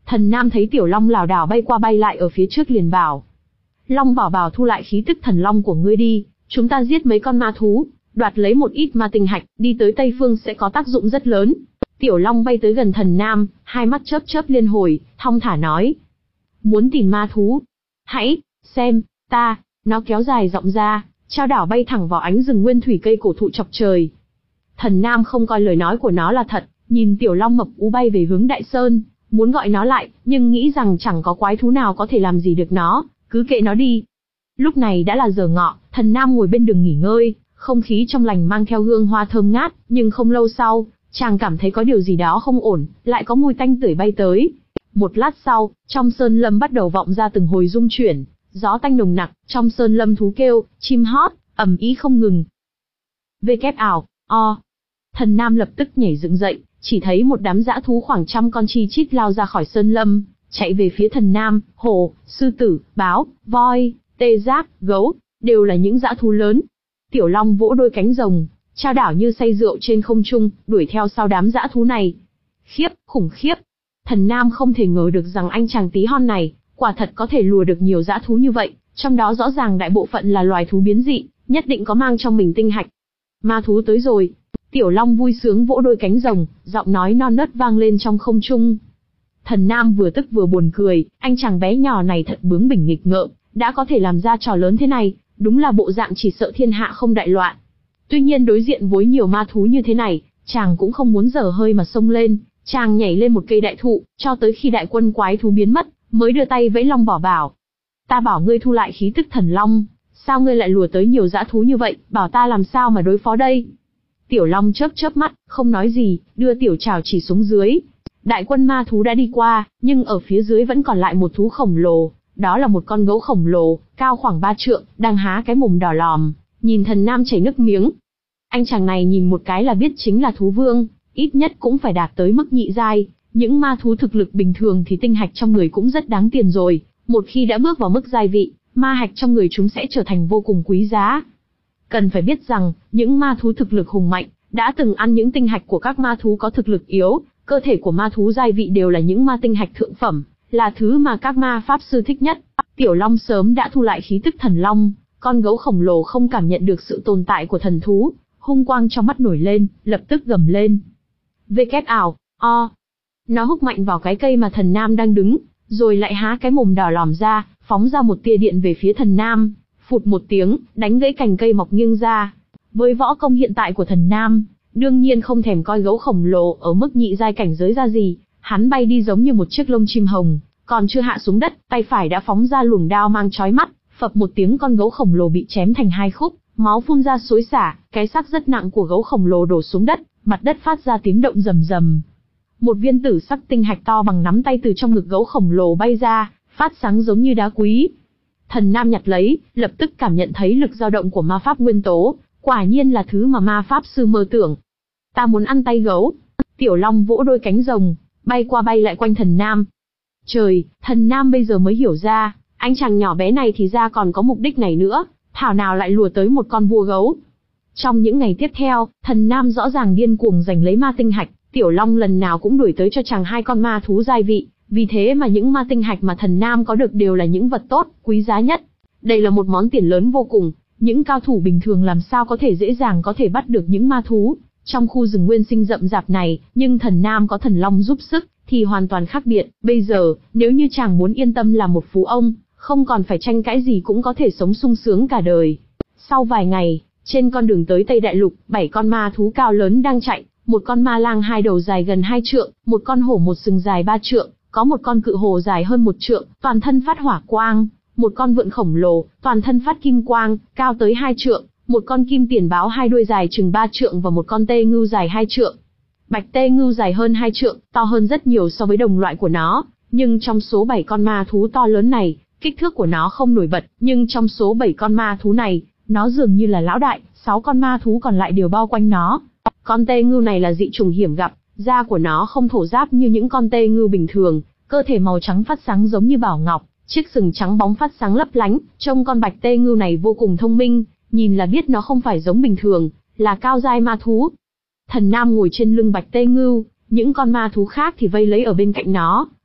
Thần Nam thấy Tiểu Long lảo đảo bay qua bay lại ở phía trước liền bảo. Long Bảo Bảo thu lại khí tức thần long của ngươi đi, chúng ta giết mấy con ma thú, đoạt lấy một ít ma tinh hạch, đi tới Tây Phương sẽ có tác dụng rất lớn. Tiểu Long bay tới gần Thần Nam, hai mắt chớp chớp liên hồi, thong thả nói. Muốn tìm ma thú? Hãy, xem, ta, nó kéo dài giọng ra, trao đảo bay thẳng vào ánh rừng nguyên thủy cây cổ thụ chọc trời. Thần Nam không coi lời nói của nó là thật, nhìn Tiểu Long mập ú bay về hướng Đại Sơn, muốn gọi nó lại, nhưng nghĩ rằng chẳng có quái thú nào có thể làm gì được nó, cứ kệ nó đi. Lúc này đã là giờ ngọ, Thần Nam ngồi bên đường nghỉ ngơi, không khí trong lành mang theo hương hoa thơm ngát, nhưng không lâu sau, chàng cảm thấy có điều gì đó không ổn, lại có mùi tanh tưởi bay tới. Một lát sau, trong sơn lâm bắt đầu vọng ra từng hồi rung chuyển, gió tanh nồng nặc, trong sơn lâm thú kêu, chim hót, ầm ĩ không ngừng. Vê kép ảo, o. Thần Nam lập tức nhảy dựng dậy, chỉ thấy một đám dã thú khoảng trăm con chi chít lao ra khỏi sơn lâm, chạy về phía Thần Nam. Hổ, sư tử, báo, voi, tê giác, gấu, đều là những dã thú lớn. Tiểu Long vỗ đôi cánh rồng, trao đảo như say rượu trên không trung, đuổi theo sau đám dã thú này. Khiếp, khủng khiếp. Thần Nam không thể ngờ được rằng anh chàng tí hon này, quả thật có thể lùa được nhiều dã thú như vậy, trong đó rõ ràng đại bộ phận là loài thú biến dị, nhất định có mang trong mình tinh hạch. Ma thú tới rồi. Tiểu Long vui sướng vỗ đôi cánh rồng, giọng nói non nớt vang lên trong không trung. Thần Nam vừa tức vừa buồn cười, anh chàng bé nhỏ này thật bướng bỉnh nghịch ngợm, đã có thể làm ra trò lớn thế này, đúng là bộ dạng chỉ sợ thiên hạ không đại loạn. Tuy nhiên đối diện với nhiều ma thú như thế này, chàng cũng không muốn dở hơi mà xông lên, chàng nhảy lên một cây đại thụ, cho tới khi đại quân quái thú biến mất, mới đưa tay vẫy Long Bảo Bảo. Ta bảo ngươi thu lại khí tức thần long, sao ngươi lại lùa tới nhiều dã thú như vậy, bảo ta làm sao mà đối phó đây? Tiểu Long chớp chớp mắt, không nói gì, đưa tiểu trảo chỉ xuống dưới. Đại quân ma thú đã đi qua, nhưng ở phía dưới vẫn còn lại một thú khổng lồ, đó là một con gấu khổng lồ, cao khoảng ba trượng, đang há cái mồm đỏ lòm, nhìn Thần Nam chảy nước miếng. Anh chàng này nhìn một cái là biết chính là thú vương, ít nhất cũng phải đạt tới mức nhị giai, những ma thú thực lực bình thường thì tinh hạch trong người cũng rất đáng tiền rồi, một khi đã bước vào mức giai vị, ma hạch trong người chúng sẽ trở thành vô cùng quý giá. Cần phải biết rằng, những ma thú thực lực hùng mạnh, đã từng ăn những tinh hạch của các ma thú có thực lực yếu, cơ thể của ma thú giai vị đều là những ma tinh hạch thượng phẩm, là thứ mà các ma pháp sư thích nhất. Tiểu Long sớm đã thu lại khí tức thần long, con gấu khổng lồ không cảm nhận được sự tồn tại của thần thú, hung quang trong mắt nổi lên, lập tức gầm lên. Vê kép ảo, o. Nó húc mạnh vào cái cây mà Thần Nam đang đứng, rồi lại há cái mồm đỏ lòm ra, phóng ra một tia điện về phía Thần Nam, phụt một tiếng, đánh gãy cành cây mọc nghiêng ra. Với võ công hiện tại của Thần Nam, đương nhiên không thèm coi gấu khổng lồ ở mức nhị giai cảnh giới ra gì, hắn bay đi giống như một chiếc lông chim hồng, còn chưa hạ xuống đất, tay phải đã phóng ra luồng đao mang chói mắt, phập một tiếng con gấu khổng lồ bị chém thành hai khúc, máu phun ra xối xả, cái xác rất nặng của gấu khổng lồ đổ xuống đất, mặt đất phát ra tiếng động rầm rầm. Một viên tử sắc tinh hạch to bằng nắm tay từ trong ngực gấu khổng lồ bay ra, phát sáng giống như đá quý. Thần Nam nhặt lấy, lập tức cảm nhận thấy lực dao động của ma pháp nguyên tố, quả nhiên là thứ mà ma pháp sư mơ tưởng. Ta muốn ăn tay gấu. Tiểu Long vỗ đôi cánh rồng, bay qua bay lại quanh Thần Nam. Trời, Thần Nam bây giờ mới hiểu ra, anh chàng nhỏ bé này thì ra còn có mục đích này nữa, thảo nào lại lùa tới một con vua gấu. Trong những ngày tiếp theo, Thần Nam rõ ràng điên cuồng giành lấy ma tinh hạch, Tiểu Long lần nào cũng đuổi tới cho chàng hai con ma thú giai vị, vì thế mà những ma tinh hạch mà Thần Nam có được đều là những vật tốt, quý giá nhất. Đây là một món tiền lớn vô cùng, những cao thủ bình thường làm sao có thể dễ dàng có thể bắt được những ma thú trong khu rừng nguyên sinh rậm rạp này, nhưng Thần Nam có thần long giúp sức, thì hoàn toàn khác biệt. Bây giờ, nếu như chàng muốn yên tâm làm một phú ông, không còn phải tranh cãi gì cũng có thể sống sung sướng cả đời. Sau vài ngày, trên con đường tới Tây Đại Lục, bảy con ma thú cao lớn đang chạy, một con ma lang hai đầu dài gần hai trượng, một con hổ một sừng dài ba trượng, có một con cự hổ dài hơn một trượng, toàn thân phát hỏa quang, một con vượn khổng lồ, toàn thân phát kim quang, cao tới hai trượng, một con kim tiền báo hai đuôi dài chừng ba trượng và một con tê ngưu dài hai trượng. Bạch tê ngưu dài hơn hai trượng, to hơn rất nhiều so với đồng loại của nó, nhưng trong số bảy con ma thú to lớn này, kích thước của nó không nổi bật, nhưng trong số bảy con ma thú này, nó dường như là lão đại, sáu con ma thú còn lại đều bao quanh nó. Con tê ngưu này là dị trùng hiểm gặp, da của nó không thổ giáp như những con tê ngưu bình thường, cơ thể màu trắng phát sáng giống như bảo ngọc, chiếc sừng trắng bóng phát sáng lấp lánh, trông con bạch tê ngưu này vô cùng thông minh, nhìn là biết nó không phải giống bình thường, là cao giai ma thú. Thần Nam ngồi trên lưng bạch tê ngưu, những con ma thú khác thì vây lấy ở bên cạnh nó,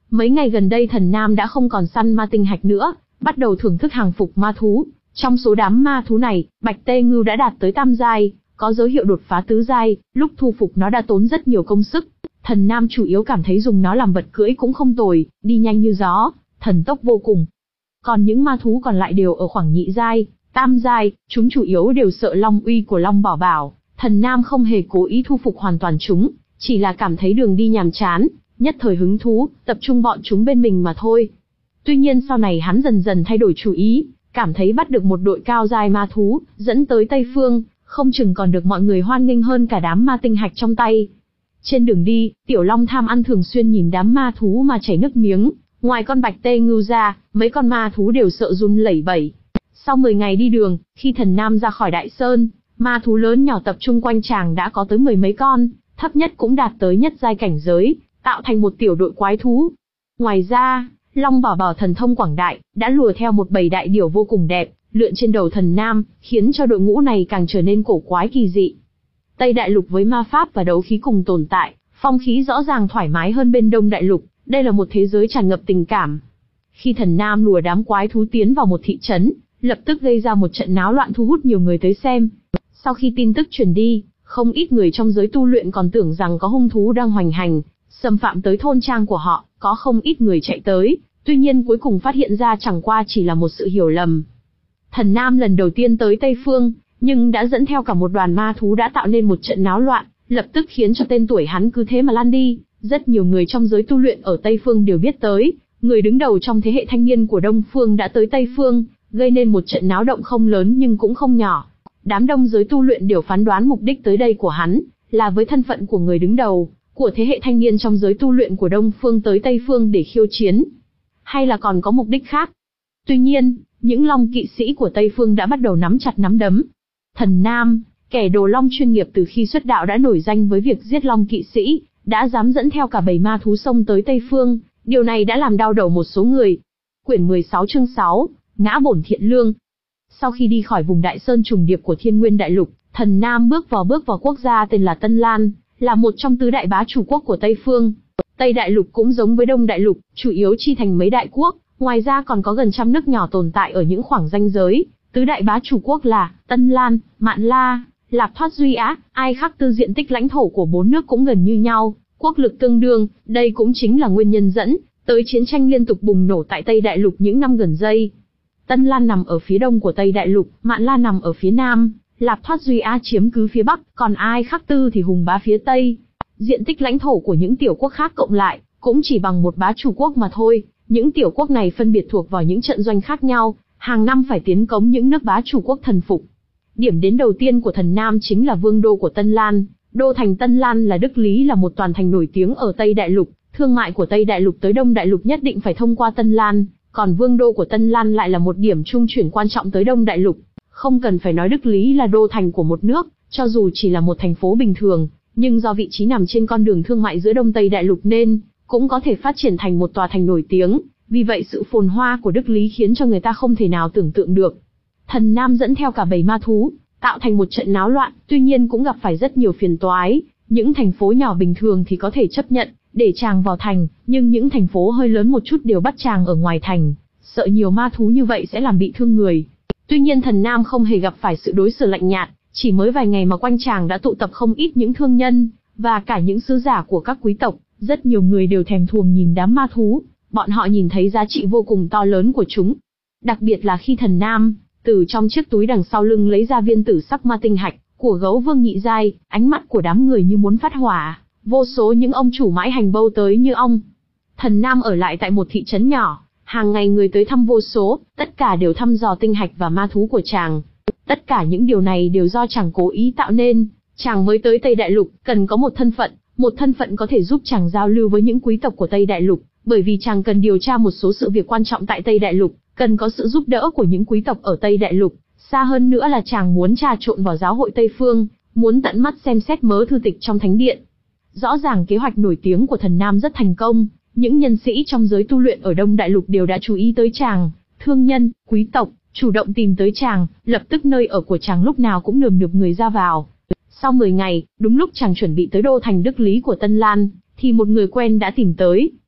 Mấy ngày gần đây Thần Nam đã không còn săn ma tinh hạch nữa, bắt đầu thưởng thức hàng phục ma thú. Trong số đám ma thú này, Bạch Tê Ngưu đã đạt tới tam giai, có dấu hiệu đột phá tứ giai, lúc thu phục nó đã tốn rất nhiều công sức. Thần Nam chủ yếu cảm thấy dùng nó làm vật cưỡi cũng không tồi, đi nhanh như gió, thần tốc vô cùng. Còn những ma thú còn lại đều ở khoảng nhị giai, tam giai, chúng chủ yếu đều sợ long uy của Long Bảo Bảo. Thần Nam không hề cố ý thu phục hoàn toàn chúng, chỉ là cảm thấy đường đi nhàm chán, nhất thời hứng thú, tập trung bọn chúng bên mình mà thôi. Tuy nhiên sau này hắn dần dần thay đổi chủ ý, cảm thấy bắt được một đội cao giai ma thú, dẫn tới Tây Phương, không chừng còn được mọi người hoan nghênh hơn cả đám ma tinh hạch trong tay. Trên đường đi, Tiểu Long tham ăn thường xuyên nhìn đám ma thú mà chảy nước miếng, ngoài con Bạch Tê Ngưu ra, mấy con ma thú đều sợ run lẩy bẩy. Sau mười ngày đi đường, khi Thần Nam ra khỏi Đại Sơn, ma thú lớn nhỏ tập trung quanh chàng đã có tới mười mấy con, thấp nhất cũng đạt tới nhất giai cảnh giới, tạo thành một tiểu đội quái thú. Ngoài ra, Long Bảo Bảo thần thông quảng đại, đã lùa theo một bầy đại điểu vô cùng đẹp, lượn trên đầu Thần Nam, khiến cho đội ngũ này càng trở nên cổ quái kỳ dị. Tây Đại Lục với ma pháp và đấu khí cùng tồn tại, phong khí rõ ràng thoải mái hơn bên Đông Đại Lục, đây là một thế giới tràn ngập tình cảm. Khi Thần Nam lùa đám quái thú tiến vào một thị trấn, lập tức gây ra một trận náo loạn thu hút nhiều người tới xem. Sau khi tin tức truyền đi, không ít người trong giới tu luyện còn tưởng rằng có hung thú đang hoành hành, xâm phạm tới thôn trang của họ, có không ít người chạy tới, tuy nhiên cuối cùng phát hiện ra chẳng qua chỉ là một sự hiểu lầm. Thần Nam lần đầu tiên tới Tây Phương, nhưng đã dẫn theo cả một đoàn ma thú đã tạo nên một trận náo loạn, lập tức khiến cho tên tuổi hắn cứ thế mà lan đi. Rất nhiều người trong giới tu luyện ở Tây Phương đều biết tới, người đứng đầu trong thế hệ thanh niên của Đông Phương đã tới Tây Phương, gây nên một trận náo động không lớn nhưng cũng không nhỏ. Đám đông giới tu luyện đều phán đoán mục đích tới đây của hắn, là với thân phận của người đứng đầu, của thế hệ thanh niên trong giới tu luyện của Đông Phương tới Tây Phương để khiêu chiến. Hay là còn có mục đích khác? Tuy nhiên, những long kỵ sĩ của Tây Phương đã bắt đầu nắm chặt nắm đấm. Thần Nam, kẻ đồ long chuyên nghiệp từ khi xuất đạo đã nổi danh với việc giết long kỵ sĩ, đã dám dẫn theo cả bầy ma thú xông tới Tây Phương, điều này đã làm đau đầu một số người. Quyển mười sáu chương sáu, Ngã Bổn Thiện Lương. Sau khi đi khỏi vùng Đại Sơn trùng điệp của Thiên Nguyên Đại Lục, Thần Nam bước vào bước vào quốc gia tên là Tân Lan, là một trong tứ đại bá chủ quốc của Tây Phương. Tây Đại Lục cũng giống với Đông Đại Lục, chủ yếu chi thành mấy đại quốc, ngoài ra còn có gần trăm nước nhỏ tồn tại ở những khoảng ranh giới. Tứ đại bá chủ quốc là Tân Lan, Mạn La, Lạp Thoát Duy Á, Ai Khắc Tư. Diện tích lãnh thổ của bốn nước cũng gần như nhau, quốc lực tương đương, đây cũng chính là nguyên nhân dẫn tới chiến tranh liên tục bùng nổ tại Tây Đại Lục những năm gần đây. Tân Lan nằm ở phía đông của Tây Đại Lục, Mạn La nằm ở phía nam, Lạp Thoát Duy Á chiếm cứ phía bắc, còn Ai Khắc Tư thì hùng bá phía tây. Diện tích lãnh thổ của những tiểu quốc khác cộng lại cũng chỉ bằng một bá chủ quốc mà thôi. Những tiểu quốc này phân biệt thuộc vào những trận doanh khác nhau, hàng năm phải tiến cống những nước bá chủ quốc thần phục. Điểm đến đầu tiên của Thần Nam chính là vương đô của Tân Lan. Đô thành Tân Lan là Đức Lý, là một toàn thành nổi tiếng ở Tây Đại Lục. Thương mại của Tây Đại Lục tới Đông Đại Lục nhất định phải thông qua Tân Lan, còn vương đô của Tân Lan lại là một điểm trung chuyển quan trọng tới Đông Đại Lục. Không cần phải nói Đức Lý là đô thành của một nước, cho dù chỉ là một thành phố bình thường, nhưng do vị trí nằm trên con đường thương mại giữa Đông Tây Đại Lục nên cũng có thể phát triển thành một tòa thành nổi tiếng. Vì vậy sự phồn hoa của Đức Lý khiến cho người ta không thể nào tưởng tượng được. Thần Nam dẫn theo cả bầy ma thú, tạo thành một trận náo loạn, tuy nhiên cũng gặp phải rất nhiều phiền toái. Những thành phố nhỏ bình thường thì có thể chấp nhận để chàng vào thành, nhưng những thành phố hơi lớn một chút đều bắt chàng ở ngoài thành, sợ nhiều ma thú như vậy sẽ làm bị thương người. Tuy nhiên Thần Nam không hề gặp phải sự đối xử lạnh nhạt, chỉ mới vài ngày mà quanh chàng đã tụ tập không ít những thương nhân, và cả những sứ giả của các quý tộc. Rất nhiều người đều thèm thuồng nhìn đám ma thú, bọn họ nhìn thấy giá trị vô cùng to lớn của chúng. Đặc biệt là khi Thần Nam, từ trong chiếc túi đằng sau lưng lấy ra viên tử sắc ma tinh hạch của gấu vương nhị giai, ánh mắt của đám người như muốn phát hỏa, vô số những ông chủ mãi hành bâu tới như ông. Thần Nam ở lại tại một thị trấn nhỏ, hàng ngày người tới thăm vô số, tất cả đều thăm dò tinh hạch và ma thú của chàng. Tất cả những điều này đều do chàng cố ý tạo nên, chàng mới tới Tây Đại Lục, cần có một thân phận, một thân phận có thể giúp chàng giao lưu với những quý tộc của Tây Đại Lục, bởi vì chàng cần điều tra một số sự việc quan trọng tại Tây Đại Lục, cần có sự giúp đỡ của những quý tộc ở Tây Đại Lục. Xa hơn nữa là chàng muốn trà trộn vào giáo hội Tây Phương, muốn tận mắt xem xét mớ thư tịch trong thánh điện. Rõ ràng kế hoạch nổi tiếng của Thần Nam rất thành công, những nhân sĩ trong giới tu luyện ở Đông Đại Lục đều đã chú ý tới chàng, thương nhân, quý tộc, chủ động tìm tới chàng, lập tức nơi ở của chàng lúc nào cũng nườm nượp người ra vào. Sau mười ngày, đúng lúc chàng chuẩn bị tới đô thành Đức Lý của Tân Lan, thì một người quen đã tìm tới.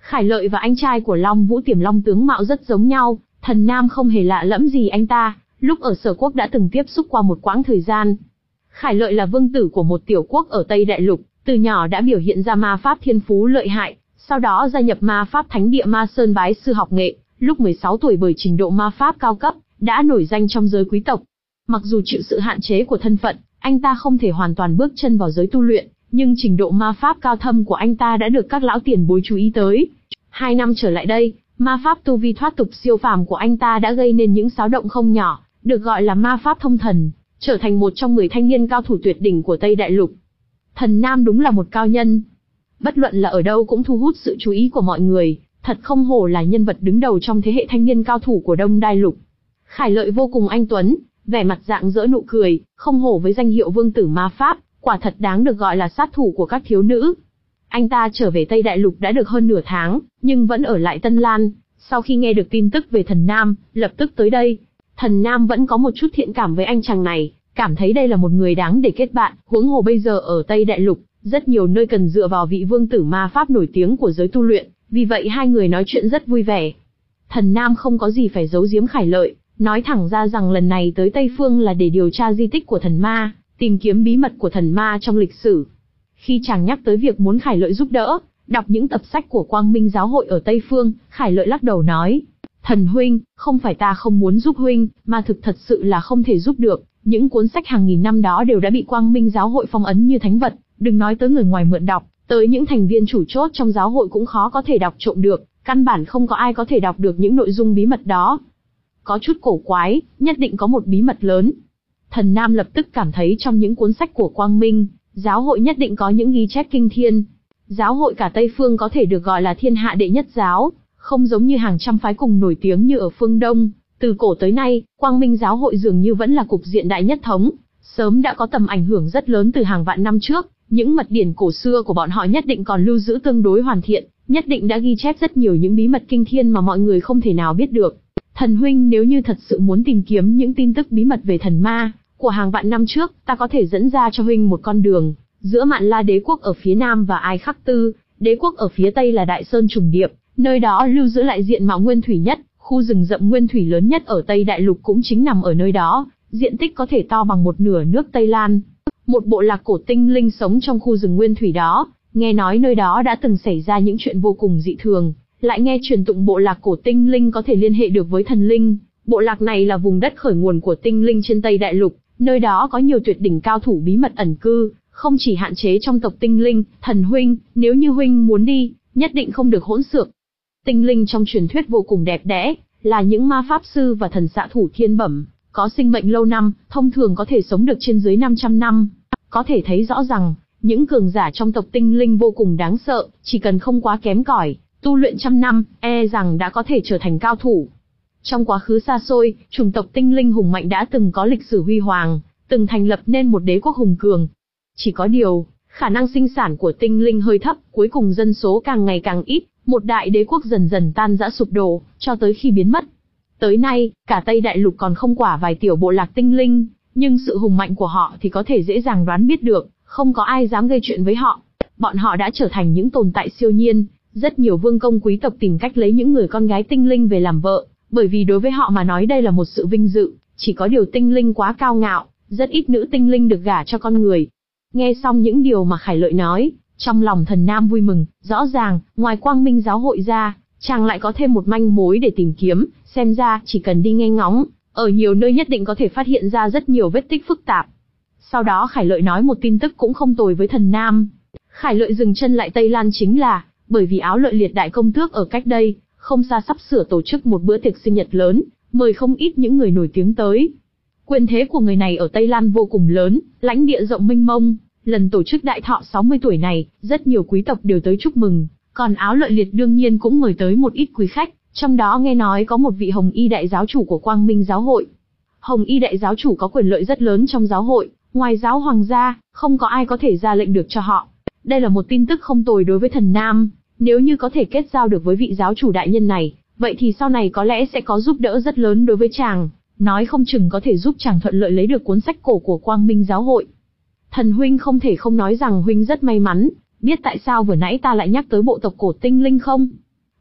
Khải Lợi và anh trai của Long Vũ Tiềm Long tướng mạo rất giống nhau, Thần Nam không hề lạ lẫm gì anh ta, lúc ở Sở Quốc đã từng tiếp xúc qua một quãng thời gian. Khải Lợi là vương tử của một tiểu quốc ở Tây Đại Lục, từ nhỏ đã biểu hiện ra ma pháp thiên phú lợi hại, sau đó gia nhập ma pháp thánh địa Ma Sơn bái sư học nghệ, lúc mười sáu tuổi bởi trình độ ma pháp cao cấp, đã nổi danh trong giới quý tộc. Mặc dù chịu sự hạn chế của thân phận, anh ta không thể hoàn toàn bước chân vào giới tu luyện, nhưng trình độ ma pháp cao thâm của anh ta đã được các lão tiền bối chú ý tới. Hai năm trở lại đây, ma pháp tu vi thoát tục siêu phàm của anh ta đã gây nên những xáo động không nhỏ, được gọi là ma pháp thông thần, trở thành một trong mười thanh niên cao thủ tuyệt đỉnh của Tây Đại Lục. Thần Nam đúng là một cao nhân. Bất luận là ở đâu cũng thu hút sự chú ý của mọi người, thật không hổ là nhân vật đứng đầu trong thế hệ thanh niên cao thủ của Đông Đại Lục. Khải Lợi vô cùng anh tuấn, vẻ mặt rạng rỡ nụ cười, không hổ với danh hiệu vương tử ma pháp, quả thật đáng được gọi là sát thủ của các thiếu nữ. Anh ta trở về Tây Đại Lục đã được hơn nửa tháng, nhưng vẫn ở lại Tân Lan. Sau khi nghe được tin tức về Thần Nam, lập tức tới đây. Thần Nam vẫn có một chút thiện cảm với anh chàng này, cảm thấy đây là một người đáng để kết bạn, huống hồ bây giờ ở Tây Đại Lục, rất nhiều nơi cần dựa vào vị vương tử ma pháp nổi tiếng của giới tu luyện, vì vậy hai người nói chuyện rất vui vẻ. Thần Nam không có gì phải giấu giếm Khải Lợi, nói thẳng ra rằng lần này tới Tây Phương là để điều tra di tích của thần ma, tìm kiếm bí mật của thần ma trong lịch sử. Khi chàng nhắc tới việc muốn Khải Lợi giúp đỡ, đọc những tập sách của Quang Minh giáo hội ở Tây Phương, Khải Lợi lắc đầu nói, thần huynh, không phải ta không muốn giúp huynh, mà thực thật sự là không thể giúp được, những cuốn sách hàng nghìn năm đó đều đã bị Quang Minh giáo hội phong ấn như thánh vật, đừng nói tới người ngoài mượn đọc, tới những thành viên chủ chốt trong giáo hội cũng khó có thể đọc trộm được, căn bản không có ai có thể đọc được những nội dung bí mật đó. Có chút cổ quái, nhất định có một bí mật lớn. Thần Nam lập tức cảm thấy trong những cuốn sách của Quang Minh giáo hội nhất định có những ghi chép kinh thiên. Giáo hội cả Tây Phương có thể được gọi là thiên hạ đệ nhất giáo, không giống như hàng trăm phái cùng nổi tiếng như ở phương Đông. Từ cổ tới nay, Quang Minh giáo hội dường như vẫn là cục diện đại nhất thống, sớm đã có tầm ảnh hưởng rất lớn từ hàng vạn năm trước. Những mật điển cổ xưa của bọn họ nhất định còn lưu giữ tương đối hoàn thiện, nhất định đã ghi chép rất nhiều những bí mật kinh thiên mà mọi người không thể nào biết được. Thần huynh, nếu như thật sự muốn tìm kiếm những tin tức bí mật về thần ma của hàng vạn năm trước, ta có thể dẫn ra cho huynh một con đường. Giữa Mạn La đế quốc ở phía nam và Ai Khắc Tư đế quốc ở phía tây là Đại Sơn trùng điệp, nơi đó lưu giữ lại diện mạo nguyên thủy nhất, khu rừng rậm nguyên thủy lớn nhất ở Tây Đại Lục cũng chính nằm ở nơi đó, diện tích có thể to bằng một nửa nước Tây Lan. Một bộ lạc cổ tinh linh sống trong khu rừng nguyên thủy đó, nghe nói nơi đó đã từng xảy ra những chuyện vô cùng dị thường, lại nghe truyền tụng bộ lạc cổ tinh linh có thể liên hệ được với thần linh. Bộ lạc này là vùng đất khởi nguồn của tinh linh trên Tây Đại Lục, nơi đó có nhiều tuyệt đỉnh cao thủ bí mật ẩn cư, không chỉ hạn chế trong tộc tinh linh. Thần huynh, nếu như huynh muốn đi, nhất định không được hỗn xược. Tinh linh trong truyền thuyết vô cùng đẹp đẽ, là những ma pháp sư và thần xạ thủ thiên bẩm, có sinh mệnh lâu năm, thông thường có thể sống được trên dưới năm trăm năm. Có thể thấy rõ rằng, những cường giả trong tộc tinh linh vô cùng đáng sợ, chỉ cần không quá kém cỏi, tu luyện trăm năm, e rằng đã có thể trở thành cao thủ. Trong quá khứ xa xôi, chủng tộc tinh linh hùng mạnh đã từng có lịch sử huy hoàng, từng thành lập nên một đế quốc hùng cường. Chỉ có điều, khả năng sinh sản của tinh linh hơi thấp, cuối cùng dân số càng ngày càng ít, một đại đế quốc dần dần tan rã sụp đổ, cho tới khi biến mất. Tới nay, cả Tây Đại Lục còn không quả vài tiểu bộ lạc tinh linh, nhưng sự hùng mạnh của họ thì có thể dễ dàng đoán biết được, không có ai dám gây chuyện với họ. Bọn họ đã trở thành những tồn tại siêu nhiên, rất nhiều vương công quý tộc tìm cách lấy những người con gái tinh linh về làm vợ, bởi vì đối với họ mà nói đây là một sự vinh dự, chỉ có điều tinh linh quá cao ngạo, rất ít nữ tinh linh được gả cho con người. Nghe xong những điều mà Khải Lợi nói, trong lòng Thần Nam vui mừng, rõ ràng, ngoài Quang Minh giáo hội ra, chàng lại có thêm một manh mối để tìm kiếm, xem ra chỉ cần đi nghe ngóng, ở nhiều nơi nhất định có thể phát hiện ra rất nhiều vết tích phức tạp. Sau đó Khải Lợi nói một tin tức cũng không tồi với Thần Nam. Khải Lợi dừng chân lại Tây Lan chính là, bởi vì Áo Lợi Liệt đại công tước ở cách đây, không xa sắp sửa tổ chức một bữa tiệc sinh nhật lớn, mời không ít những người nổi tiếng tới. Quyền thế của người này ở Tây Lan vô cùng lớn, lãnh địa rộng mênh mông, lần tổ chức đại thọ sáu mươi tuổi này, rất nhiều quý tộc đều tới chúc mừng, còn Áo Lợi Liệt đương nhiên cũng mời tới một ít quý khách, trong đó nghe nói có một vị Hồng Y đại giáo chủ của Quang Minh giáo hội. Hồng Y đại giáo chủ có quyền lợi rất lớn trong giáo hội, ngoài giáo hoàng gia, không có ai có thể ra lệnh được cho họ. Đây là một tin tức không tồi đối với Thần Nam, nếu như có thể kết giao được với vị giáo chủ đại nhân này, vậy thì sau này có lẽ sẽ có giúp đỡ rất lớn đối với chàng, nói không chừng có thể giúp chàng thuận lợi lấy được cuốn sách cổ của Quang Minh giáo hội. Thần huynh không thể không nói rằng huynh rất may mắn, biết tại sao vừa nãy ta lại nhắc tới bộ tộc cổ tinh linh không?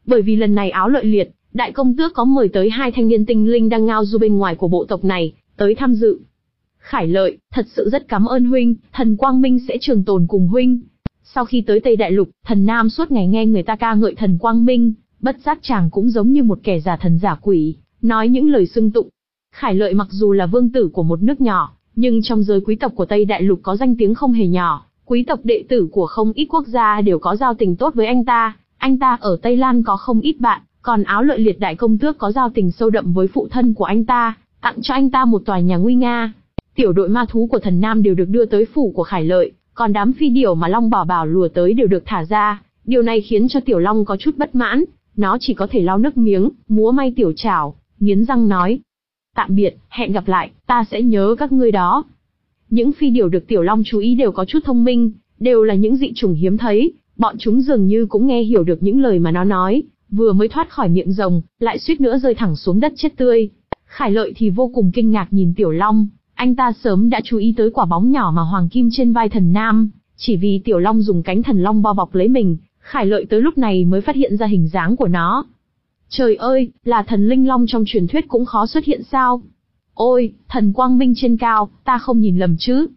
Bởi vì lần này Áo Lợi Liệt, đại công tước có mời tới hai thanh niên tinh linh đang ngao du bên ngoài của bộ tộc này, tới tham dự. Khải Lợi, thật sự rất cảm ơn huynh, thần Quang Minh sẽ trường tồn cùng huynh. Sau khi tới Tây Đại Lục, thần Nam suốt ngày nghe người ta ca ngợi thần Quang Minh, bất giác chàng cũng giống như một kẻ giả thần giả quỷ, nói những lời xưng tụng. Khải Lợi mặc dù là vương tử của một nước nhỏ, nhưng trong giới quý tộc của Tây Đại Lục có danh tiếng không hề nhỏ, quý tộc đệ tử của không ít quốc gia đều có giao tình tốt với anh ta, anh ta ở Tây Lan có không ít bạn, còn Áo Lợi Liệt đại công tước có giao tình sâu đậm với phụ thân của anh ta, tặng cho anh ta một tòa nhà nguy nga. Tiểu đội ma thú của thần Nam đều được đưa tới phủ của Khải Lợi, còn đám phi điểu mà Long Bảo Bảo lùa tới đều được thả ra. Điều này khiến cho Tiểu Long có chút bất mãn, nó chỉ có thể lau nước miếng, múa may tiểu chảo, nghiến răng nói: tạm biệt, hẹn gặp lại, ta sẽ nhớ các ngươi đó. Những phi điểu được Tiểu Long chú ý đều có chút thông minh, đều là những dị chủng hiếm thấy, bọn chúng dường như cũng nghe hiểu được những lời mà nó nói, vừa mới thoát khỏi miệng rồng, lại suýt nữa rơi thẳng xuống đất chết tươi. Khải Lợi thì vô cùng kinh ngạc nhìn Tiểu Long, anh ta sớm đã chú ý tới quả bóng nhỏ mà hoàng kim trên vai thần Nam, chỉ vì Tiểu Long dùng cánh thần long bao bọc lấy mình, Khải Lợi tới lúc này mới phát hiện ra hình dáng của nó. Trời ơi, là thần linh long trong truyền thuyết cũng khó xuất hiện sao? Ôi, thần Quang Minh trên cao, ta không nhìn lầm chứ?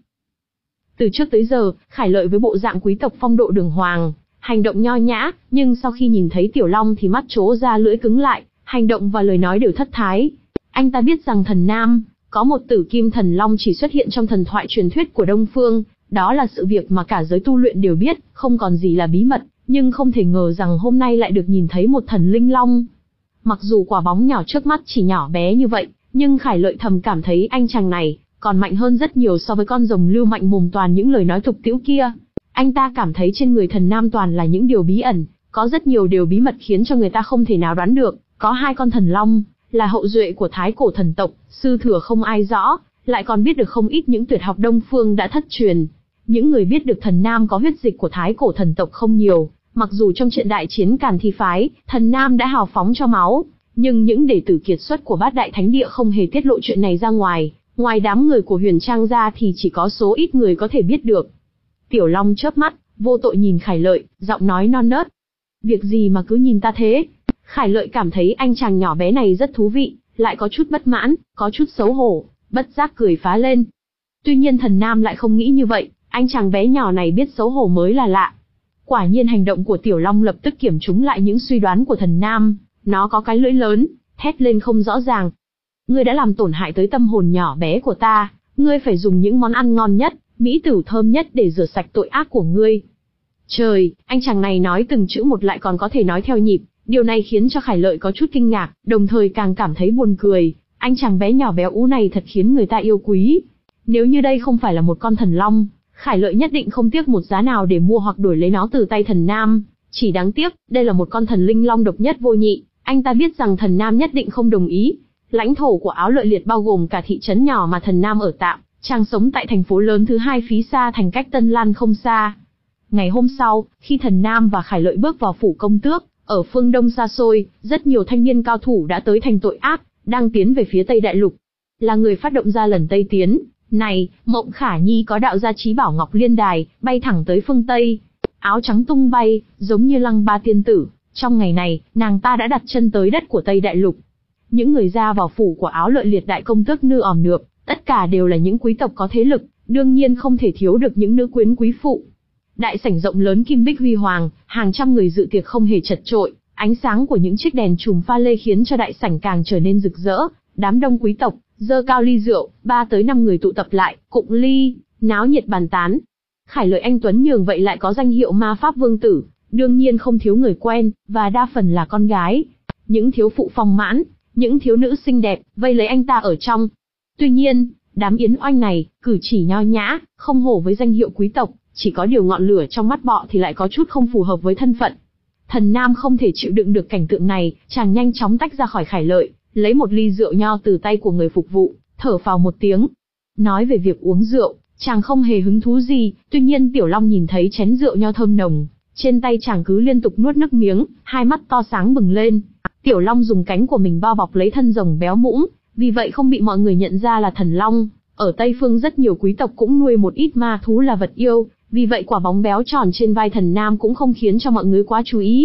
Từ trước tới giờ, Khải Lợi với bộ dạng quý tộc phong độ đường hoàng, hành động nho nhã, nhưng sau khi nhìn thấy Tiểu Long thì mắt trố ra lưỡi cứng lại, hành động và lời nói đều thất thái. Anh ta biết rằng thần Nam có một tử kim thần long chỉ xuất hiện trong thần thoại truyền thuyết của Đông Phương, đó là sự việc mà cả giới tu luyện đều biết, không còn gì là bí mật, nhưng không thể ngờ rằng hôm nay lại được nhìn thấy một thần linh long. Mặc dù quả bóng nhỏ trước mắt chỉ nhỏ bé như vậy, nhưng Khải Lợi thầm cảm thấy anh chàng này còn mạnh hơn rất nhiều so với con rồng lưu mạnh mồm toàn những lời nói thục tĩu kia. Anh ta cảm thấy trên người thần Nam toàn là những điều bí ẩn, có rất nhiều điều bí mật khiến cho người ta không thể nào đoán được. Có hai con thần long, là hậu duệ của thái cổ thần tộc, sư thừa không ai rõ, lại còn biết được không ít những tuyệt học Đông Phương đã thất truyền. Những người biết được thần Nam có huyết dịch của thái cổ thần tộc không nhiều, mặc dù trong trận đại chiến Càn Thi phái, thần Nam đã hào phóng cho máu, nhưng những đệ tử kiệt xuất của Bát Đại Thánh Địa không hề tiết lộ chuyện này ra ngoài, ngoài đám người của Huyền Trang ra thì chỉ có số ít người có thể biết được. Tiểu Long chớp mắt, vô tội nhìn Khải Lợi, giọng nói non nớt: việc gì mà cứ nhìn ta thế? Khải Lợi cảm thấy anh chàng nhỏ bé này rất thú vị, lại có chút bất mãn, có chút xấu hổ, bất giác cười phá lên. Tuy nhiên thần Nam lại không nghĩ như vậy, anh chàng bé nhỏ này biết xấu hổ mới là lạ. Quả nhiên hành động của Tiểu Long lập tức kiểm trúng lại những suy đoán của thần Nam, nó có cái lưỡi lớn, thét lên không rõ ràng. Ngươi đã làm tổn hại tới tâm hồn nhỏ bé của ta, ngươi phải dùng những món ăn ngon nhất, mỹ tử thơm nhất để rửa sạch tội ác của ngươi. Trời, anh chàng này nói từng chữ một lại còn có thể nói theo nhịp, điều này khiến cho Khải Lợi có chút kinh ngạc, đồng thời càng cảm thấy buồn cười, anh chàng bé nhỏ béo ú này thật khiến người ta yêu quý. Nếu như đây không phải là một con thần long, Khải Lợi nhất định không tiếc một giá nào để mua hoặc đổi lấy nó từ tay thần Nam. Chỉ đáng tiếc, đây là một con thần linh long độc nhất vô nhị, anh ta biết rằng thần Nam nhất định không đồng ý. Lãnh thổ của Áo Lợi Liệt bao gồm cả thị trấn nhỏ mà thần Nam ở tạm, chàng sống tại thành phố lớn thứ hai phí xa thành cách Tân Lan không xa. Ngày hôm sau, khi thần Nam và Khải Lợi bước vào phủ công tước, ở phương đông xa xôi, rất nhiều thanh niên cao thủ đã tới thành tội ác, đang tiến về phía Tây Đại Lục. Là người phát động ra lần Tây tiến này, Mộng Khả Nhi có đạo gia trí bảo Ngọc Liên Đài, bay thẳng tới phương Tây. Áo trắng tung bay, giống như Lăng Ba tiên tử. Trong ngày này, nàng ta đã đặt chân tới đất của Tây Đại Lục. Những người ra vào phủ của Áo Lợi Liệt đại công tước nư òm nượp, tất cả đều là những quý tộc có thế lực, đương nhiên không thể thiếu được những nữ quyến quý phụ. Đại sảnh rộng lớn kim bích huy hoàng, hàng trăm người dự tiệc không hề chật chội, ánh sáng của những chiếc đèn chùm pha lê khiến cho đại sảnh càng trở nên rực rỡ. Đám đông quý tộc giơ cao ly rượu, ba tới năm người tụ tập lại, cụng ly, náo nhiệt bàn tán. Khải Lợi anh tuấn nhường vậy lại có danh hiệu ma pháp vương tử, đương nhiên không thiếu người quen, và đa phần là con gái. Những thiếu phụ phong mãn, những thiếu nữ xinh đẹp, vây lấy anh ta ở trong. Tuy nhiên, đám yến oanh này, cử chỉ nho nhã, không hổ với danh hiệu quý tộc, chỉ có điều ngọn lửa trong mắt bọ thì lại có chút không phù hợp với thân phận. Thần Nam không thể chịu đựng được cảnh tượng này, chàng nhanh chóng tách ra khỏi Khải Lợi, lấy một ly rượu nho từ tay của người phục vụ, thở phào một tiếng. Nói về việc uống rượu, chàng không hề hứng thú gì, tuy nhiên Tiểu Long nhìn thấy chén rượu nho thơm nồng, trên tay chàng cứ liên tục nuốt nước miếng, hai mắt to sáng bừng lên. Tiểu Long dùng cánh của mình bao bọc lấy thân rồng béo mũm, vì vậy không bị mọi người nhận ra là thần long. Ở Tây Phương rất nhiều quý tộc cũng nuôi một ít ma thú là vật yêu, vì vậy quả bóng béo tròn trên vai thần Nam cũng không khiến cho mọi người quá chú ý.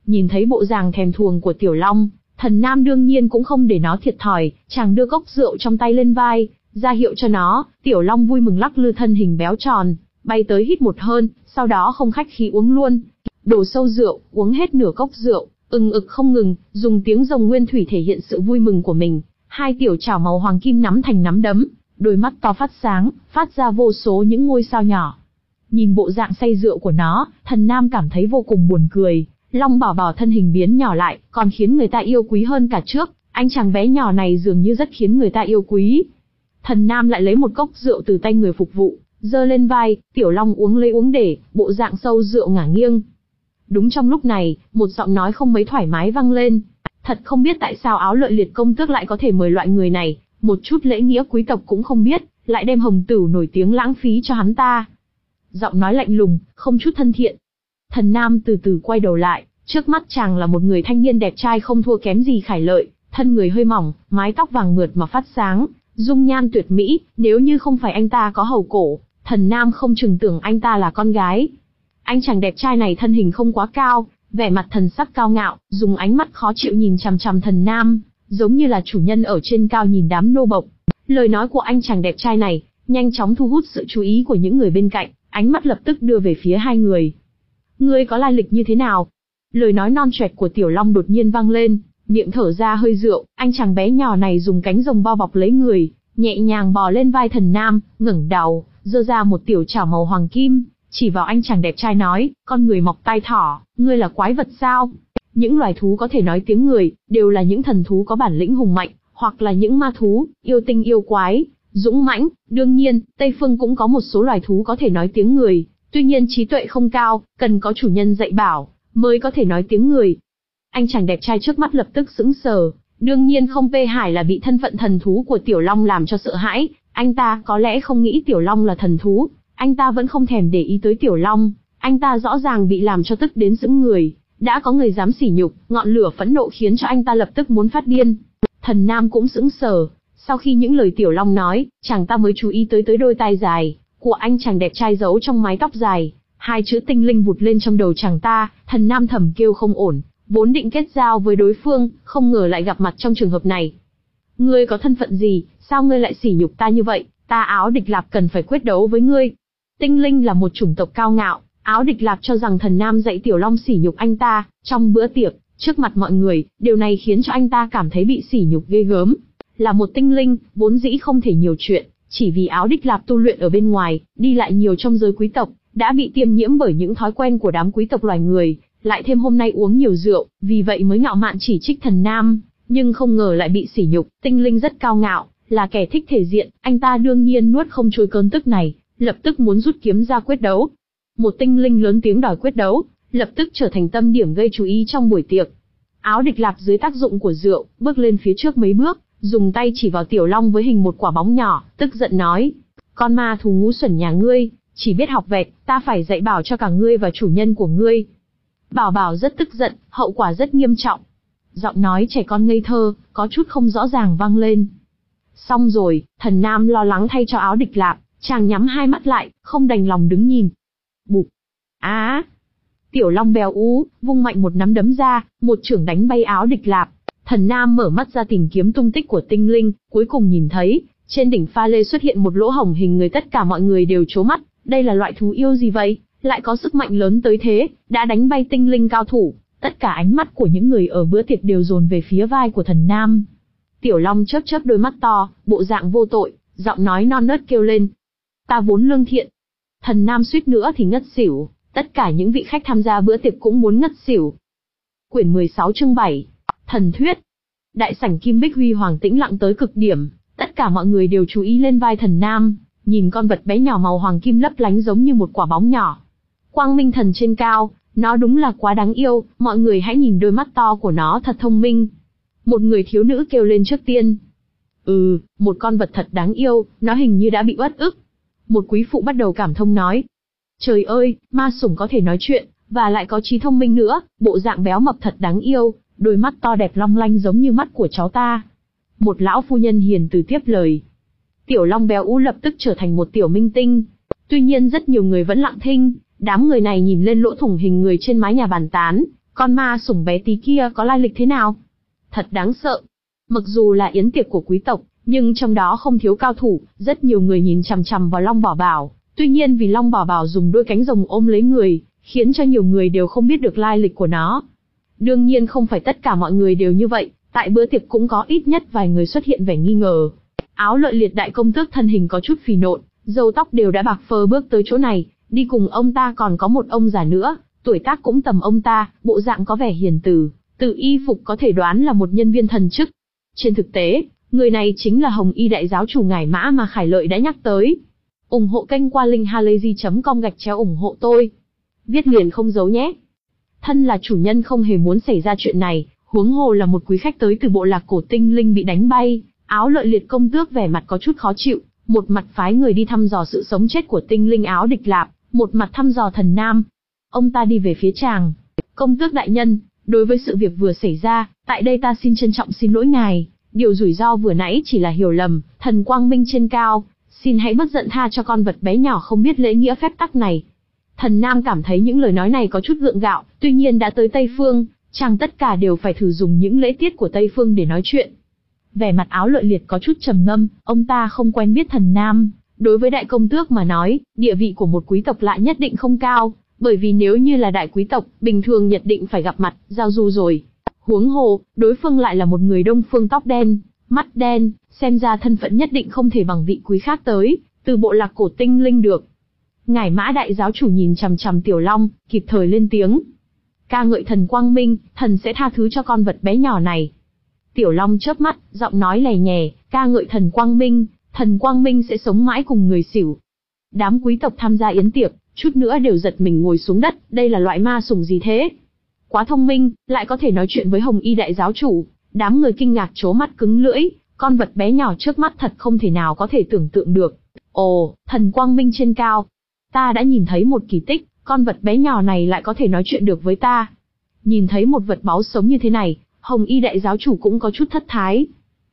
Nhìn thấy bộ dạng thèm thuồng của Tiểu Long, Thần Nam đương nhiên cũng không để nó thiệt thòi, chàng đưa cốc rượu trong tay lên vai, ra hiệu cho nó. Tiểu Long vui mừng lắc lư thân hình béo tròn, bay tới hít một hơn, sau đó không khách khí uống luôn. Đổ sâu rượu, uống hết nửa cốc rượu, ừng ực không ngừng, dùng tiếng rồng nguyên thủy thể hiện sự vui mừng của mình. Hai tiểu chảo màu hoàng kim nắm thành nắm đấm, đôi mắt to phát sáng, phát ra vô số những ngôi sao nhỏ. Nhìn bộ dạng say rượu của nó, Thần Nam cảm thấy vô cùng buồn cười. Long Bảo Bảo thân hình biến nhỏ lại, còn khiến người ta yêu quý hơn cả trước. Anh chàng bé nhỏ này dường như rất khiến người ta yêu quý. Thần Nam lại lấy một cốc rượu từ tay người phục vụ, giơ lên vai. Tiểu Long uống lấy uống để, bộ dạng sâu rượu ngả nghiêng. Đúng trong lúc này, một giọng nói không mấy thoải mái vang lên. Thật không biết tại sao Áo Lợi Liệt công tước lại có thể mời loại người này, một chút lễ nghĩa quý tộc cũng không biết, lại đem hồng tửu nổi tiếng lãng phí cho hắn ta. Giọng nói lạnh lùng, không chút thân thiện. Thần Nam từ từ quay đầu lại, trước mắt chàng là một người thanh niên đẹp trai không thua kém gì Khải Lợi, thân người hơi mỏng, mái tóc vàng mượt mà phát sáng, dung nhan tuyệt mỹ, nếu như không phải anh ta có hầu cổ, Thần Nam không chừng tưởng anh ta là con gái. Anh chàng đẹp trai này thân hình không quá cao, vẻ mặt thần sắc cao ngạo, dùng ánh mắt khó chịu nhìn chằm chằm Thần Nam, giống như là chủ nhân ở trên cao nhìn đám nô bộc. Lời nói của anh chàng đẹp trai này nhanh chóng thu hút sự chú ý của những người bên cạnh, ánh mắt lập tức đưa về phía hai người. Ngươi có lai lịch như thế nào? Lời nói non choẹt của Tiểu Long đột nhiên vang lên, miệng thở ra hơi rượu. Anh chàng bé nhỏ này dùng cánh rồng bao bọc lấy người, nhẹ nhàng bò lên vai Thần Nam, ngẩng đầu, giơ ra một tiểu chảo màu hoàng kim, chỉ vào anh chàng đẹp trai nói, con người mọc tai thỏ, ngươi là quái vật sao? Những loài thú có thể nói tiếng người, đều là những thần thú có bản lĩnh hùng mạnh, hoặc là những ma thú, yêu tinh yêu quái, dũng mãnh. Đương nhiên, Tây Phương cũng có một số loài thú có thể nói tiếng người, tuy nhiên trí tuệ không cao, cần có chủ nhân dạy bảo, mới có thể nói tiếng người. Anh chàng đẹp trai trước mắt lập tức sững sờ, đương nhiên không Pê Hải là bị thân phận thần thú của Tiểu Long làm cho sợ hãi, anh ta có lẽ không nghĩ Tiểu Long là thần thú, anh ta vẫn không thèm để ý tới Tiểu Long, anh ta rõ ràng bị làm cho tức đến sững người, đã có người dám sỉ nhục, ngọn lửa phẫn nộ khiến cho anh ta lập tức muốn phát điên. Thần Nam cũng sững sờ, sau khi những lời Tiểu Long nói, chàng ta mới chú ý tới tới đôi tai dài của anh chàng đẹp trai giấu trong mái tóc dài, hai chữ tinh linh vụt lên trong đầu chàng ta. Thần Nam thầm kêu không ổn, vốn định kết giao với đối phương, không ngờ lại gặp mặt trong trường hợp này. Ngươi có thân phận gì, sao ngươi lại sỉ nhục ta như vậy? Ta Áo Địch Lạp cần phải quyết đấu với ngươi. Tinh linh là một chủng tộc cao ngạo, Áo Địch Lạp cho rằng Thần Nam dạy Tiểu Long sỉ nhục anh ta, trong bữa tiệc, trước mặt mọi người, điều này khiến cho anh ta cảm thấy bị sỉ nhục ghê gớm. Là một tinh linh, vốn dĩ không thể nhiều chuyện, chỉ vì Áo Địch Lạp tu luyện ở bên ngoài, đi lại nhiều trong giới quý tộc, đã bị tiêm nhiễm bởi những thói quen của đám quý tộc loài người, lại thêm hôm nay uống nhiều rượu, vì vậy mới ngạo mạn chỉ trích Thần Nam, nhưng không ngờ lại bị sỉ nhục. Tinh linh rất cao ngạo, là kẻ thích thể diện, anh ta đương nhiên nuốt không trôi cơn tức này, lập tức muốn rút kiếm ra quyết đấu. Một tinh linh lớn tiếng đòi quyết đấu, lập tức trở thành tâm điểm gây chú ý trong buổi tiệc. Áo Địch Lạp dưới tác dụng của rượu, bước lên phía trước mấy bước, dùng tay chỉ vào Tiểu Long với hình một quả bóng nhỏ, tức giận nói, con ma thú ngu xuẩn nhà ngươi, chỉ biết học vẹt, ta phải dạy bảo cho cả ngươi và chủ nhân của ngươi. Bảo Bảo rất tức giận, hậu quả rất nghiêm trọng. Giọng nói trẻ con ngây thơ, có chút không rõ ràng vang lên. Xong rồi, Thần Nam lo lắng thay cho Áo Địch Lạp, chàng nhắm hai mắt lại, không đành lòng đứng nhìn. Bụp. Á! Tiểu Long béo ú, vung mạnh một nắm đấm ra, một chưởng đánh bay Áo Địch Lạp. Thần Nam mở mắt ra tìm kiếm tung tích của tinh linh, cuối cùng nhìn thấy, trên đỉnh pha lê xuất hiện một lỗ hổng hình người. Tất cả mọi người đều trố mắt, đây là loại thú yêu gì vậy, lại có sức mạnh lớn tới thế, đã đánh bay tinh linh cao thủ. Tất cả ánh mắt của những người ở bữa tiệc đều dồn về phía vai của Thần Nam. Tiểu Long chớp chớp đôi mắt to, bộ dạng vô tội, giọng nói non nớt kêu lên, ta vốn lương thiện. Thần Nam suýt nữa thì ngất xỉu, tất cả những vị khách tham gia bữa tiệc cũng muốn ngất xỉu. Quyển mười sáu chương bảy, Thần Thuyết. Đại sảnh Kim Bích Huy hoàng tĩnh lặng tới cực điểm, tất cả mọi người đều chú ý lên vai Thần Nam, nhìn con vật bé nhỏ màu hoàng kim lấp lánh giống như một quả bóng nhỏ. Quang Minh Thần trên cao, nó đúng là quá đáng yêu, mọi người hãy nhìn đôi mắt to của nó thật thông minh. Một người thiếu nữ kêu lên trước tiên. Ừ, một con vật thật đáng yêu, nó hình như đã bị uất ức. Một quý phụ bắt đầu cảm thông nói. Trời ơi, ma sủng có thể nói chuyện, và lại có trí thông minh nữa, bộ dạng béo mập thật đáng yêu, đôi mắt to đẹp long lanh giống như mắt của cháu ta. Một lão phu nhân hiền từ tiếp lời. Tiểu Long béo ú lập tức trở thành một tiểu minh tinh. Tuy nhiên rất nhiều người vẫn lặng thinh, đám người này nhìn lên lỗ thủng hình người trên mái nhà bàn tán, Con ma sủng bé tí kia có lai lịch thế nào? Thật đáng sợ. Mặc dù là yến tiệc của quý tộc, nhưng trong đó không thiếu cao thủ, rất nhiều người nhìn chằm chằm vào Long Bảo Bảo. Tuy nhiên vì Long Bảo Bảo dùng đôi cánh rồng ôm lấy người, khiến cho nhiều người đều không biết được lai lịch của nó. Đương nhiên không phải tất cả mọi người đều như vậy, tại bữa tiệc cũng có ít nhất vài người xuất hiện vẻ nghi ngờ. Áo Lợi Liệt đại công tước thân hình có chút phì nộn, râu tóc đều đã bạc phơ bước tới chỗ này, đi cùng ông ta còn có một ông già nữa, tuổi tác cũng tầm ông ta, bộ dạng có vẻ hiền từ, từ y phục có thể đoán là một nhân viên thần chức. Trên thực tế, người này chính là Hồng Y đại giáo chủ Ngải Mã mà Khải Lợi đã nhắc tới. Ủng hộ kênh qua linkhalazy chấm com gạch chéo ủng hộ tôi. Viết liền không giấu nhé. Thân là chủ nhân không hề muốn xảy ra chuyện này, huống hồ là một quý khách tới từ bộ lạc cổ tinh linh bị đánh bay. Áo Lợi Liệt công tước vẻ mặt có chút khó chịu, một mặt phái người đi thăm dò sự sống chết của tinh linh áo địch lạp, một mặt thăm dò Thần Nam. Ông ta đi về phía chàng. Công tước đại nhân, đối với sự việc vừa xảy ra, tại đây ta xin trân trọng xin lỗi ngài. Điều rủi ro vừa nãy chỉ là hiểu lầm, thần quang minh trên cao, xin hãy bất giận tha cho con vật bé nhỏ không biết lễ nghĩa phép tắc này. Thần Nam cảm thấy những lời nói này có chút gượng gạo, tuy nhiên đã tới Tây Phương, chàng tất cả đều phải thử dùng những lễ tiết của Tây Phương để nói chuyện. Vẻ mặt Áo Lợi Liệt có chút trầm ngâm, ông ta không quen biết Thần Nam. Đối với đại công tước mà nói, địa vị của một quý tộc lại nhất định không cao, bởi vì nếu như là đại quý tộc, bình thường nhất định phải gặp mặt, giao du rồi. Huống hồ, đối phương lại là một người Đông Phương tóc đen, mắt đen, xem ra thân phận nhất định không thể bằng vị quý khác tới, từ bộ lạc cổ tinh linh được. Ngải Mã đại giáo chủ nhìn chằm chằm Tiểu Long, kịp thời lên tiếng. Ca ngợi thần quang minh, thần sẽ tha thứ cho con vật bé nhỏ này. Tiểu Long chớp mắt, giọng nói lè nhè, ca ngợi thần quang minh, thần quang minh sẽ sống mãi cùng người xỉu. Đám quý tộc tham gia yến tiệc, chút nữa đều giật mình ngồi xuống đất, đây là loại ma sủng gì thế? Quá thông minh, lại có thể nói chuyện với Hồng Y đại giáo chủ. Đám người kinh ngạc trố mắt cứng lưỡi, con vật bé nhỏ trước mắt thật không thể nào có thể tưởng tượng được. Ồ, thần quang minh trên cao. Ta đã nhìn thấy một kỳ tích, con vật bé nhỏ này lại có thể nói chuyện được với ta. Nhìn thấy một vật báu sống như thế này, Hồng Y đại giáo chủ cũng có chút thất thái.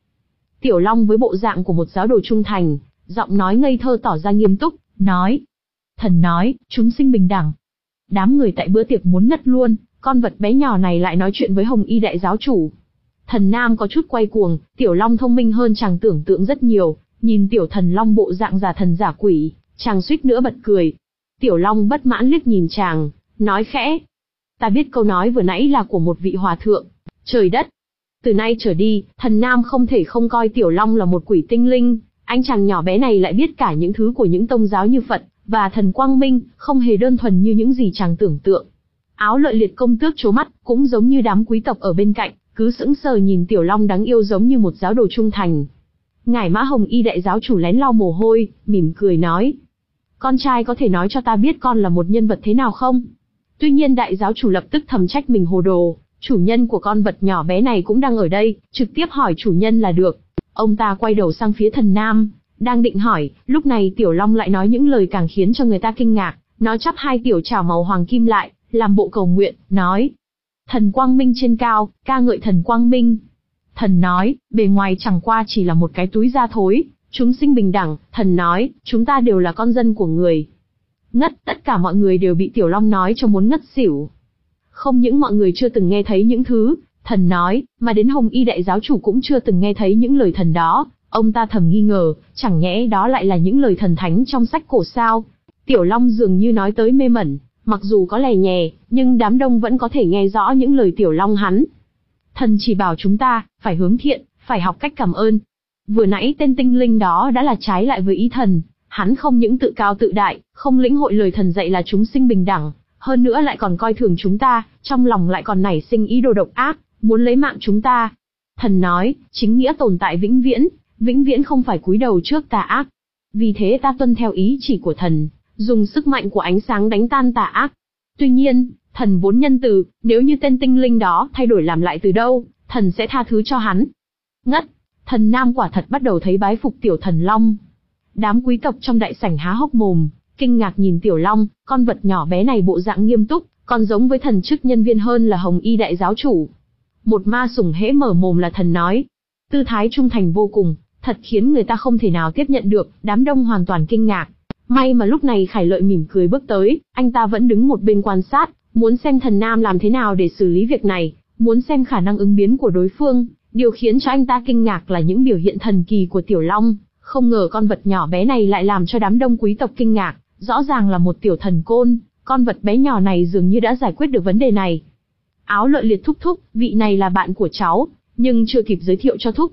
Tiểu Long với bộ dạng của một giáo đồ trung thành, giọng nói ngây thơ tỏ ra nghiêm túc, nói. Thần nói, chúng sinh bình đẳng. Đám người tại bữa tiệc muốn ngất luôn, con vật bé nhỏ này lại nói chuyện với Hồng Y đại giáo chủ. Thần Nam có chút quay cuồng, Tiểu Long thông minh hơn chàng tưởng tượng rất nhiều, nhìn Tiểu Thần Long bộ dạng giả thần giả quỷ, chàng suýt nữa bật cười. Tiểu Long bất mãn liếc nhìn chàng, nói khẽ. Ta biết câu nói vừa nãy là của một vị hòa thượng. Trời đất! Từ nay trở đi, Thần Nam không thể không coi Tiểu Long là một quỷ tinh linh, anh chàng nhỏ bé này lại biết cả những thứ của những tông giáo như Phật và thần quang minh, không hề đơn thuần như những gì chàng tưởng tượng. Áo Lợi Liệt công tước trố mắt, cũng giống như đám quý tộc ở bên cạnh, cứ sững sờ nhìn Tiểu Long đáng yêu giống như một giáo đồ trung thành. Ngải Mã Hồng Y đại giáo chủ lén lau mồ hôi, mỉm cười nói. Con trai có thể nói cho ta biết con là một nhân vật thế nào không? Tuy nhiên đại giáo chủ lập tức thầm trách mình hồ đồ, chủ nhân của con vật nhỏ bé này cũng đang ở đây, trực tiếp hỏi chủ nhân là được. Ông ta quay đầu sang phía Thần Nam, đang định hỏi, lúc này Tiểu Long lại nói những lời càng khiến cho người ta kinh ngạc, nó chắp hai tiểu trảo màu hoàng kim lại, làm bộ cầu nguyện, nói. Thần quang minh trên cao, ca ngợi thần quang minh. Thần nói, bề ngoài chẳng qua chỉ là một cái túi da thối, chúng sinh bình đẳng, thần nói, chúng ta đều là con dân của người. Ngất, tất cả mọi người đều bị Tiểu Long nói cho muốn ngất xỉu. Không những mọi người chưa từng nghe thấy những thứ thần nói, mà đến Hồng Y đại giáo chủ cũng chưa từng nghe thấy những lời thần đó. Ông ta thầm nghi ngờ, chẳng nhẽ đó lại là những lời thần thánh trong sách cổ sao? Tiểu Long dường như nói tới mê mẩn, mặc dù có lè nhè, nhưng đám đông vẫn có thể nghe rõ những lời Tiểu Long hắn. Thần chỉ bảo chúng ta, phải hướng thiện, phải học cách cảm ơn. Vừa nãy tên tinh linh đó đã là trái lại với ý thần, hắn không những tự cao tự đại, không lĩnh hội lời thần dạy là chúng sinh bình đẳng, hơn nữa lại còn coi thường chúng ta, trong lòng lại còn nảy sinh ý đồ độc ác, muốn lấy mạng chúng ta. Thần nói, chính nghĩa tồn tại vĩnh viễn, vĩnh viễn không phải cúi đầu trước tà ác. Vì thế ta tuân theo ý chỉ của thần, dùng sức mạnh của ánh sáng đánh tan tà ác. Tuy nhiên, thần vốn nhân từ, nếu như tên tinh linh đó thay đổi làm lại từ đâu, thần sẽ tha thứ cho hắn. Ngất, Thần Nam quả thật bắt đầu thấy bái phục Tiểu Thần Long. Đám quý tộc trong đại sảnh há hốc mồm, kinh ngạc nhìn Tiểu Long, con vật nhỏ bé này bộ dạng nghiêm túc, còn giống với thần chức nhân viên hơn là Hồng Y đại giáo chủ. Một ma sủng hễ mở mồm là thần nói. Tư thái trung thành vô cùng, thật khiến người ta không thể nào tiếp nhận được, đám đông hoàn toàn kinh ngạc. May mà lúc này Khải Lợi mỉm cười bước tới, anh ta vẫn đứng một bên quan sát, muốn xem thần nam làm thế nào để xử lý việc này, muốn xem khả năng ứng biến của đối phương. Điều khiến cho anh ta kinh ngạc là những biểu hiện thần kỳ của Tiểu Long, không ngờ con vật nhỏ bé này lại làm cho đám đông quý tộc kinh ngạc, rõ ràng là một tiểu thần côn, con vật bé nhỏ này dường như đã giải quyết được vấn đề này. Áo Lợi Liệt thúc thúc, vị này là bạn của cháu, nhưng chưa kịp giới thiệu cho thúc.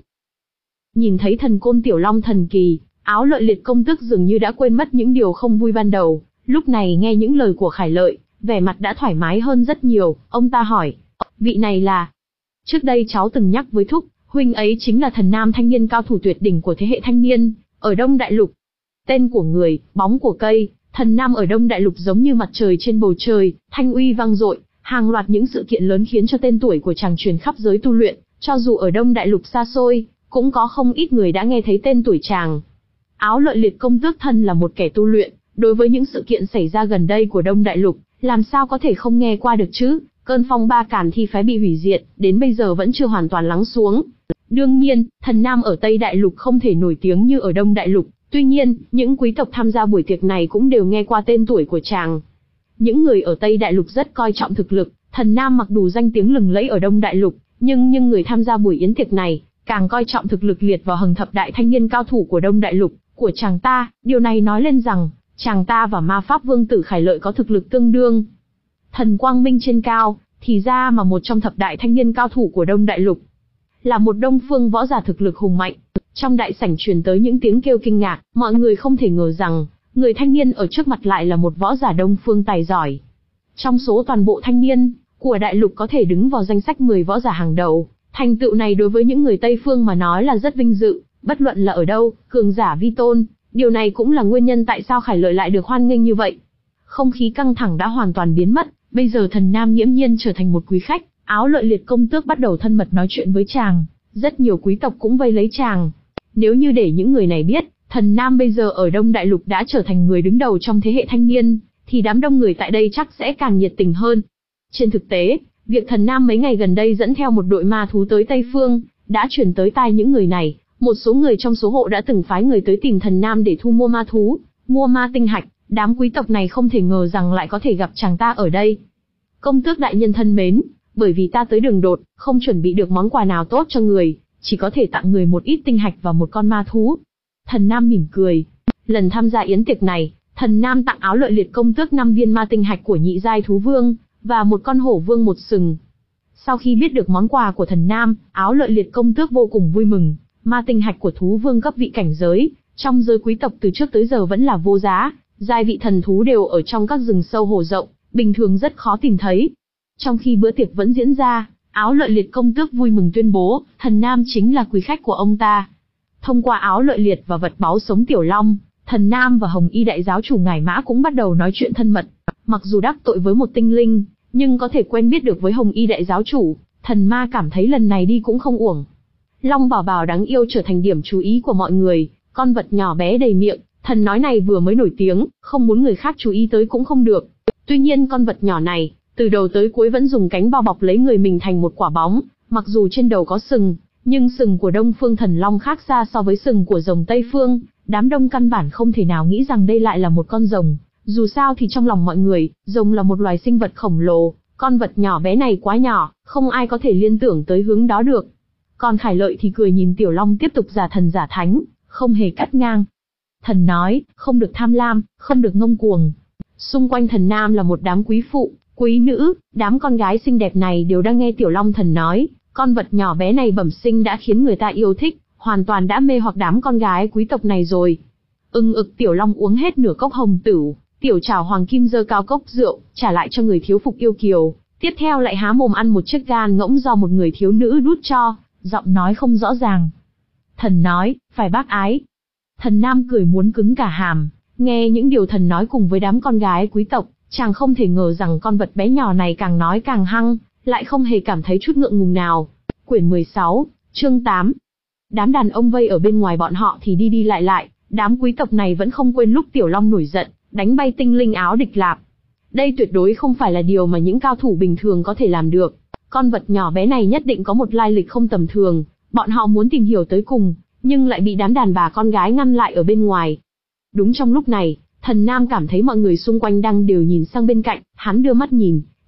Nhìn thấy thần côn Tiểu Long thần kỳ, Áo Lợi Liệt công tước dường như đã quên mất những điều không vui ban đầu, lúc này nghe những lời của Khải Lợi, vẻ mặt đã thoải mái hơn rất nhiều. Ông ta hỏi, vị này là... Trước đây cháu từng nhắc với thúc, huynh ấy chính là thần nam thanh niên cao thủ tuyệt đỉnh của thế hệ thanh niên, ở Đông Đại Lục. Tên của người, bóng của cây, thần nam ở Đông Đại Lục giống như mặt trời trên bầu trời, thanh uy vang dội, hàng loạt những sự kiện lớn khiến cho tên tuổi của chàng truyền khắp giới tu luyện, cho dù ở Đông Đại Lục xa xôi, cũng có không ít người đã nghe thấy tên tuổi chàng. Áo Lợi Liệt công tước thân là một kẻ tu luyện, đối với những sự kiện xảy ra gần đây của Đông Đại Lục, làm sao có thể không nghe qua được chứ? Cơn phong ba càn thi phái bị hủy diệt, đến bây giờ vẫn chưa hoàn toàn lắng xuống. Đương nhiên, thần nam ở Tây Đại Lục không thể nổi tiếng như ở Đông Đại Lục, tuy nhiên, những quý tộc tham gia buổi tiệc này cũng đều nghe qua tên tuổi của chàng. Những người ở Tây Đại Lục rất coi trọng thực lực, thần nam mặc dù danh tiếng lừng lẫy ở Đông Đại Lục, nhưng nhưng người tham gia buổi yến tiệc này, càng coi trọng thực lực liệt vào hàng thập đại thanh niên cao thủ của Đông Đại Lục, của chàng ta. Điều này nói lên rằng, chàng ta và ma pháp vương tử Khải Lợi có thực lực tương đương. Thần quang minh trên cao, thì ra mà một trong thập đại thanh niên cao thủ của Đông Đại Lục, là một đông phương võ giả thực lực hùng mạnh. Trong đại sảnh truyền tới những tiếng kêu kinh ngạc, mọi người không thể ngờ rằng, người thanh niên ở trước mặt lại là một võ giả đông phương tài giỏi. Trong số toàn bộ thanh niên của Đại Lục có thể đứng vào danh sách mười võ giả hàng đầu, thành tựu này đối với những người Tây phương mà nói là rất vinh dự, bất luận là ở đâu, cường giả vi tôn. Điều này cũng là nguyên nhân tại sao Khải Lợi lại được hoan nghênh như vậy. Không khí căng thẳng đã hoàn toàn biến mất, bây giờ thần nam nghiễm nhiên trở thành một quý khách. Áo Lợi Liệt công tước bắt đầu thân mật nói chuyện với chàng, rất nhiều quý tộc cũng vây lấy chàng. Nếu như để những người này biết, thần nam bây giờ ở Đông Đại Lục đã trở thành người đứng đầu trong thế hệ thanh niên, thì đám đông người tại đây chắc sẽ càng nhiệt tình hơn. Trên thực tế, việc thần nam mấy ngày gần đây dẫn theo một đội ma thú tới Tây Phương, đã chuyển tới tai những người này. Một số người trong số hộ đã từng phái người tới tìm thần nam để thu mua ma thú, mua ma tinh hạch. Đám quý tộc này không thể ngờ rằng lại có thể gặp chàng ta ở đây. Công tước đại nhân thân mến, bởi vì ta tới đường đột, không chuẩn bị được món quà nào tốt cho người, chỉ có thể tặng người một ít tinh hạch và một con ma thú. Thần nam mỉm cười. Lần tham gia yến tiệc này, thần nam tặng Áo Lợi Liệt công tước năm viên ma tinh hạch của nhị giai thú vương, và một con hổ vương một sừng. Sau khi biết được món quà của thần nam, Áo Lợi Liệt công tước vô cùng vui mừng. Ma tinh hạch của thú vương cấp vị cảnh giới, trong giới quý tộc từ trước tới giờ vẫn là vô giá. Giai vị thần thú đều ở trong các rừng sâu hồ rộng, bình thường rất khó tìm thấy. Trong khi bữa tiệc vẫn diễn ra, Áo Lợi Liệt công tước vui mừng tuyên bố, thần nam chính là quý khách của ông ta. Thông qua Áo Lợi Liệt và vật báu sống Tiểu Long, thần nam và Hồng Y đại giáo chủ Ngải Mã cũng bắt đầu nói chuyện thân mật. Mặc dù đắc tội với một tinh linh, nhưng có thể quen biết được với Hồng Y đại giáo chủ, thần ma cảm thấy lần này đi cũng không uổng. Long Bảo Bảo đáng yêu trở thành điểm chú ý của mọi người, con vật nhỏ bé đầy miệng. Thần nói này vừa mới nổi tiếng, không muốn người khác chú ý tới cũng không được. Tuy nhiên con vật nhỏ này, từ đầu tới cuối vẫn dùng cánh bao bọc lấy người mình thành một quả bóng, mặc dù trên đầu có sừng, nhưng sừng của Đông Phương Thần Long khác xa so với sừng của rồng Tây Phương, đám đông căn bản không thể nào nghĩ rằng đây lại là một con rồng. Dù sao thì trong lòng mọi người, rồng là một loài sinh vật khổng lồ, con vật nhỏ bé này quá nhỏ, không ai có thể liên tưởng tới hướng đó được. Còn Khải Lợi thì cười nhìn Tiểu Long tiếp tục giả thần giả thánh, không hề cắt ngang. Thần nói, không được tham lam, không được ngông cuồng. Xung quanh thần nam là một đám quý phụ, quý nữ, đám con gái xinh đẹp này đều đang nghe Tiểu Long thần nói, con vật nhỏ bé này bẩm sinh đã khiến người ta yêu thích, hoàn toàn đã mê hoặc đám con gái quý tộc này rồi. Ưng ực Tiểu Long uống hết nửa cốc hồng tửu, Tiểu Trảo Hoàng Kim giơ cao cốc rượu, trả lại cho người thiếu phục yêu kiều, tiếp theo lại há mồm ăn một chiếc gan ngỗng do một người thiếu nữ đút cho, giọng nói không rõ ràng. Thần nói, phải bác ái. Thần nam cười muốn cứng cả hàm, nghe những điều thần nói cùng với đám con gái quý tộc, chàng không thể ngờ rằng con vật bé nhỏ này càng nói càng hăng, lại không hề cảm thấy chút ngượng ngùng nào. Quyển mười sáu, chương tám. Đám đàn ông vây ở bên ngoài bọn họ thì đi đi lại lại, đám quý tộc này vẫn không quên lúc Tiểu Long nổi giận, đánh bay tinh linh áo địch lạp. Đây tuyệt đối không phải là điều mà những cao thủ bình thường có thể làm được. Con vật nhỏ bé này nhất định có một lai lịch không tầm thường, bọn họ muốn tìm hiểu tới cùng, nhưng lại bị đám đàn bà con gái ngăn lại ở bên ngoài. Đúng trong lúc này, thần nam cảm thấy mọi người xung quanh đang đều nhìn sang bên cạnh, hắn đưa mắt nhìn,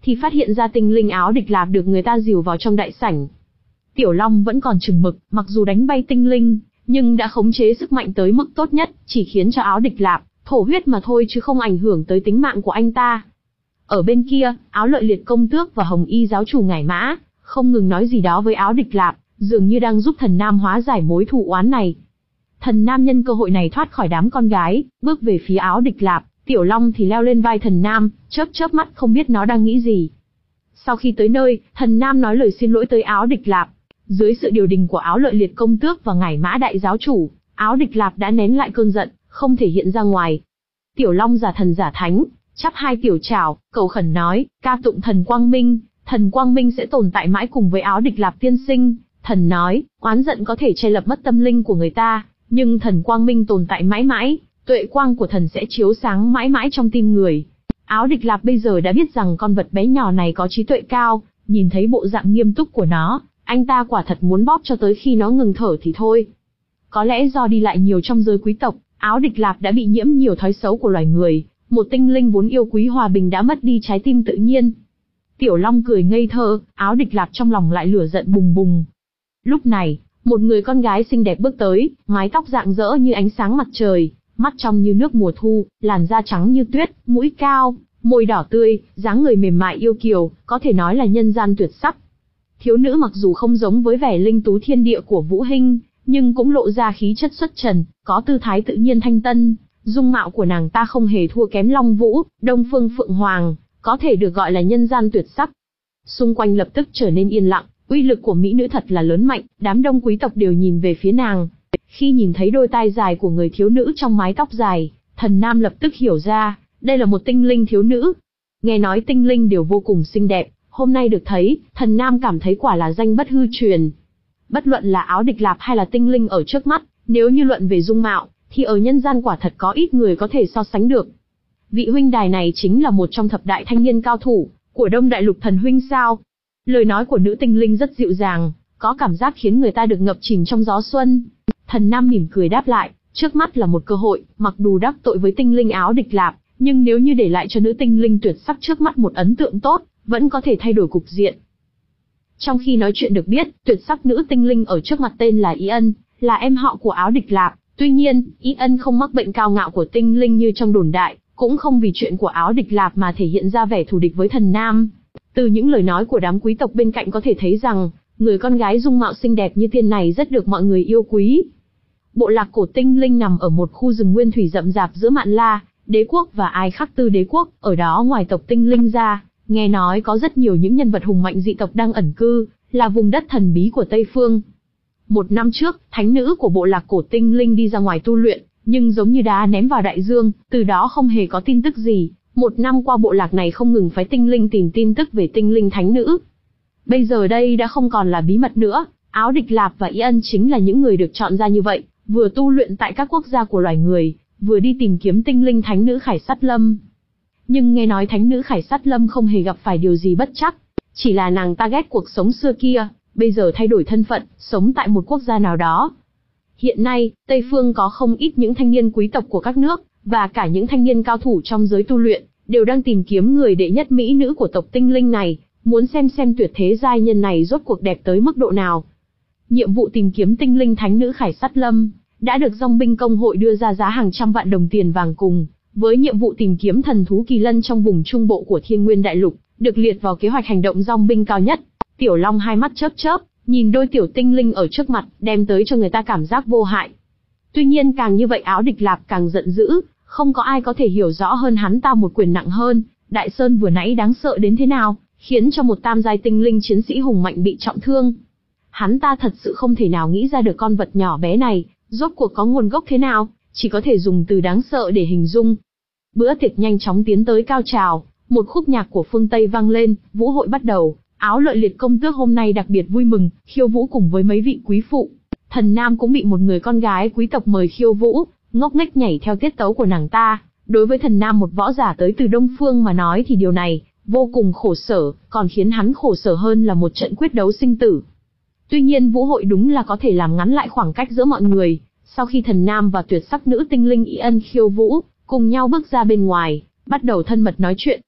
thì phát hiện ra tinh linh áo địch lạp được người ta dìu vào trong đại sảnh. Tiểu Long vẫn còn chừng mực, mặc dù đánh bay tinh linh, nhưng đã khống chế sức mạnh tới mức tốt nhất, chỉ khiến cho áo địch lạp thổ huyết mà thôi chứ không ảnh hưởng tới tính mạng của anh ta. Ở bên kia, áo lợi liệt công tước và hồng y giáo chủ ngải mã không ngừng nói gì đó với áo địch lạp, dường như đang giúp thần nam hóa giải mối thù oán này. Thần nam nhân cơ hội này thoát khỏi đám con gái, bước về phía áo địch lạp. Tiểu Long thì leo lên vai thần nam, chớp chớp mắt không biết nó đang nghĩ gì. Sau khi tới nơi, thần nam nói lời xin lỗi tới áo địch lạp. Dưới sự điều đình của áo lợi liệt công tước và ngải mã đại giáo chủ, áo địch lạp đã nén lại cơn giận, không thể hiện ra ngoài. Tiểu Long giả thần giả thánh, chắp hai tiểu trảo, cầu khẩn nói, ca tụng thần quang minh, thần quang minh sẽ tồn tại mãi cùng với áo địch lạp tiên sinh. Thần nói, oán giận có thể che lập mất tâm linh của người ta, nhưng thần quang minh tồn tại mãi mãi, tuệ quang của thần sẽ chiếu sáng mãi mãi trong tim người. Áo địch lạp bây giờ đã biết rằng con vật bé nhỏ này có trí tuệ cao, nhìn thấy bộ dạng nghiêm túc của nó, anh ta quả thật muốn bóp cho tới khi nó ngừng thở thì thôi. Có lẽ do đi lại nhiều trong giới quý tộc, áo địch lạp đã bị nhiễm nhiều thói xấu của loài người, một tinh linh vốn yêu quý hòa bình đã mất đi trái tim tự nhiên. Tiểu Long cười ngây thơ, áo địch lạp trong lòng lại lửa giận bùng bùng. Lúc này, một người con gái xinh đẹp bước tới, mái tóc rạng rỡ như ánh sáng mặt trời, mắt trong như nước mùa thu, làn da trắng như tuyết, mũi cao, môi đỏ tươi, dáng người mềm mại yêu kiều, có thể nói là nhân gian tuyệt sắc. Thiếu nữ mặc dù không giống với vẻ linh tú thiên địa của Vũ Hinh, nhưng cũng lộ ra khí chất xuất trần, có tư thái tự nhiên thanh tân, dung mạo của nàng ta không hề thua kém Long Vũ, Đông Phương Phượng Hoàng, có thể được gọi là nhân gian tuyệt sắc. Xung quanh lập tức trở nên yên lặng, uy lực của mỹ nữ thật là lớn mạnh, đám đông quý tộc đều nhìn về phía nàng. Khi nhìn thấy đôi tai dài của người thiếu nữ trong mái tóc dài, thần nam lập tức hiểu ra, đây là một tinh linh thiếu nữ. Nghe nói tinh linh đều vô cùng xinh đẹp, hôm nay được thấy, thần nam cảm thấy quả là danh bất hư truyền. Bất luận là áo địch lạp hay là tinh linh ở trước mắt, nếu như luận về dung mạo, thì ở nhân gian quả thật có ít người có thể so sánh được. Vị huynh đài này chính là một trong thập đại thanh niên cao thủ của Đông Đại Lục thần huynh sao? Lời nói của nữ tinh linh rất dịu dàng, có cảm giác khiến người ta được ngập chìm trong gió xuân. Thần nam mỉm cười đáp lại, trước mắt là một cơ hội, mặc dù đắc tội với tinh linh áo địch lạp, nhưng nếu như để lại cho nữ tinh linh tuyệt sắc trước mắt một ấn tượng tốt, vẫn có thể thay đổi cục diện. Trong khi nói chuyện được biết, tuyệt sắc nữ tinh linh ở trước mặt tên là Y Ân, là em họ của áo địch lạp. Tuy nhiên, Y Ân không mắc bệnh cao ngạo của tinh linh như trong đồn đại, cũng không vì chuyện của áo địch lạp mà thể hiện ra vẻ thù địch với thần nam. Từ những lời nói của đám quý tộc bên cạnh có thể thấy rằng, người con gái dung mạo xinh đẹp như tiên này rất được mọi người yêu quý. Bộ lạc cổ tinh linh nằm ở một khu rừng nguyên thủy rậm rạp giữa Mạn La đế quốc và Ai Khắc Tư đế quốc, ở đó ngoài tộc tinh linh ra, nghe nói có rất nhiều những nhân vật hùng mạnh dị tộc đang ẩn cư, là vùng đất thần bí của Tây Phương. Một năm trước, thánh nữ của bộ lạc cổ tinh linh đi ra ngoài tu luyện, nhưng giống như đá ném vào đại dương, từ đó không hề có tin tức gì. Một năm qua bộ lạc này không ngừng phái tinh linh tìm tin tức về tinh linh thánh nữ. Bây giờ đây đã không còn là bí mật nữa, áo địch lạp và Y Ân chính là những người được chọn ra như vậy, vừa tu luyện tại các quốc gia của loài người, vừa đi tìm kiếm tinh linh thánh nữ Khải Sát Lâm. Nhưng nghe nói thánh nữ Khải Sát Lâm không hề gặp phải điều gì bất trắc, chỉ là nàng ta ghét cuộc sống xưa kia, bây giờ thay đổi thân phận, sống tại một quốc gia nào đó. Hiện nay, Tây Phương có không ít những thanh niên quý tộc của các nước, và cả những thanh niên cao thủ trong giới tu luyện, đều đang tìm kiếm người đệ nhất mỹ nữ của tộc tinh linh này, muốn xem xem tuyệt thế giai nhân này rốt cuộc đẹp tới mức độ nào. Nhiệm vụ tìm kiếm tinh linh thánh nữ Khải Sát Lâm đã được dòng binh công hội đưa ra giá hàng trăm vạn đồng tiền vàng, cùng với nhiệm vụ tìm kiếm thần thú kỳ lân trong vùng trung bộ của Thiên Nguyên Đại Lục, được liệt vào kế hoạch hành động dòng binh cao nhất. Tiểu Long hai mắt chớp chớp, nhìn đôi tiểu tinh linh ở trước mặt, đem tới cho người ta cảm giác vô hại. Tuy nhiên càng như vậy áo địch lạp càng giận dữ, không có ai có thể hiểu rõ hơn hắn ta một quyền nặng hơn. Đại Sơn vừa nãy đáng sợ đến thế nào, khiến cho một tam giai tinh linh chiến sĩ hùng mạnh bị trọng thương. Hắn ta thật sự không thể nào nghĩ ra được con vật nhỏ bé này, rốt cuộc có nguồn gốc thế nào, chỉ có thể dùng từ đáng sợ để hình dung. Bữa tiệc nhanh chóng tiến tới cao trào, một khúc nhạc của phương Tây vang lên, vũ hội bắt đầu. Áo lợi liệt công tước hôm nay đặc biệt vui mừng, khiêu vũ cùng với mấy vị quý phụ. Thần nam cũng bị một người con gái quý tộc mời khiêu vũ, ngốc nghếch nhảy theo tiết tấu của nàng ta. Đối với thần nam một võ giả tới từ Đông Phương mà nói thì điều này vô cùng khổ sở, còn khiến hắn khổ sở hơn là một trận quyết đấu sinh tử. Tuy nhiên vũ hội đúng là có thể làm ngắn lại khoảng cách giữa mọi người. Sau khi thần nam và tuyệt sắc nữ tinh linh Y Ân khiêu vũ, cùng nhau bước ra bên ngoài, bắt đầu thân mật nói chuyện.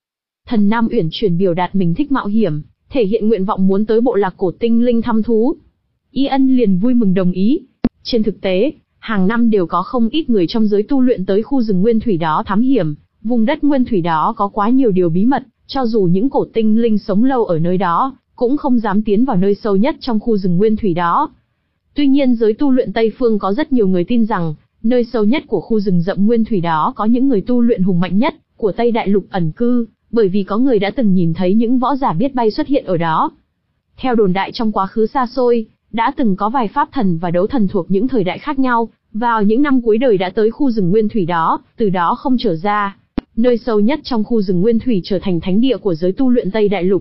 Thần Nam uyển chuyển biểu đạt mình thích mạo hiểm, thể hiện nguyện vọng muốn tới bộ lạc cổ tinh linh thăm thú. Y Ân liền vui mừng đồng ý. Trên thực tế, hàng năm đều có không ít người trong giới tu luyện tới khu rừng nguyên thủy đó thám hiểm, vùng đất nguyên thủy đó có quá nhiều điều bí mật, cho dù những cổ tinh linh sống lâu ở nơi đó, cũng không dám tiến vào nơi sâu nhất trong khu rừng nguyên thủy đó. Tuy nhiên giới tu luyện Tây Phương có rất nhiều người tin rằng, nơi sâu nhất của khu rừng rậm nguyên thủy đó có những người tu luyện hùng mạnh nhất của Tây Đại Lục ẩn cư, bởi vì có người đã từng nhìn thấy những võ giả biết bay xuất hiện ở đó. Theo đồn đại trong quá khứ xa xôi, đã từng có vài pháp thần và đấu thần thuộc những thời đại khác nhau, vào những năm cuối đời đã tới khu rừng nguyên thủy đó, từ đó không trở ra. Nơi sâu nhất trong khu rừng nguyên thủy trở thành thánh địa của giới tu luyện Tây Đại Lục.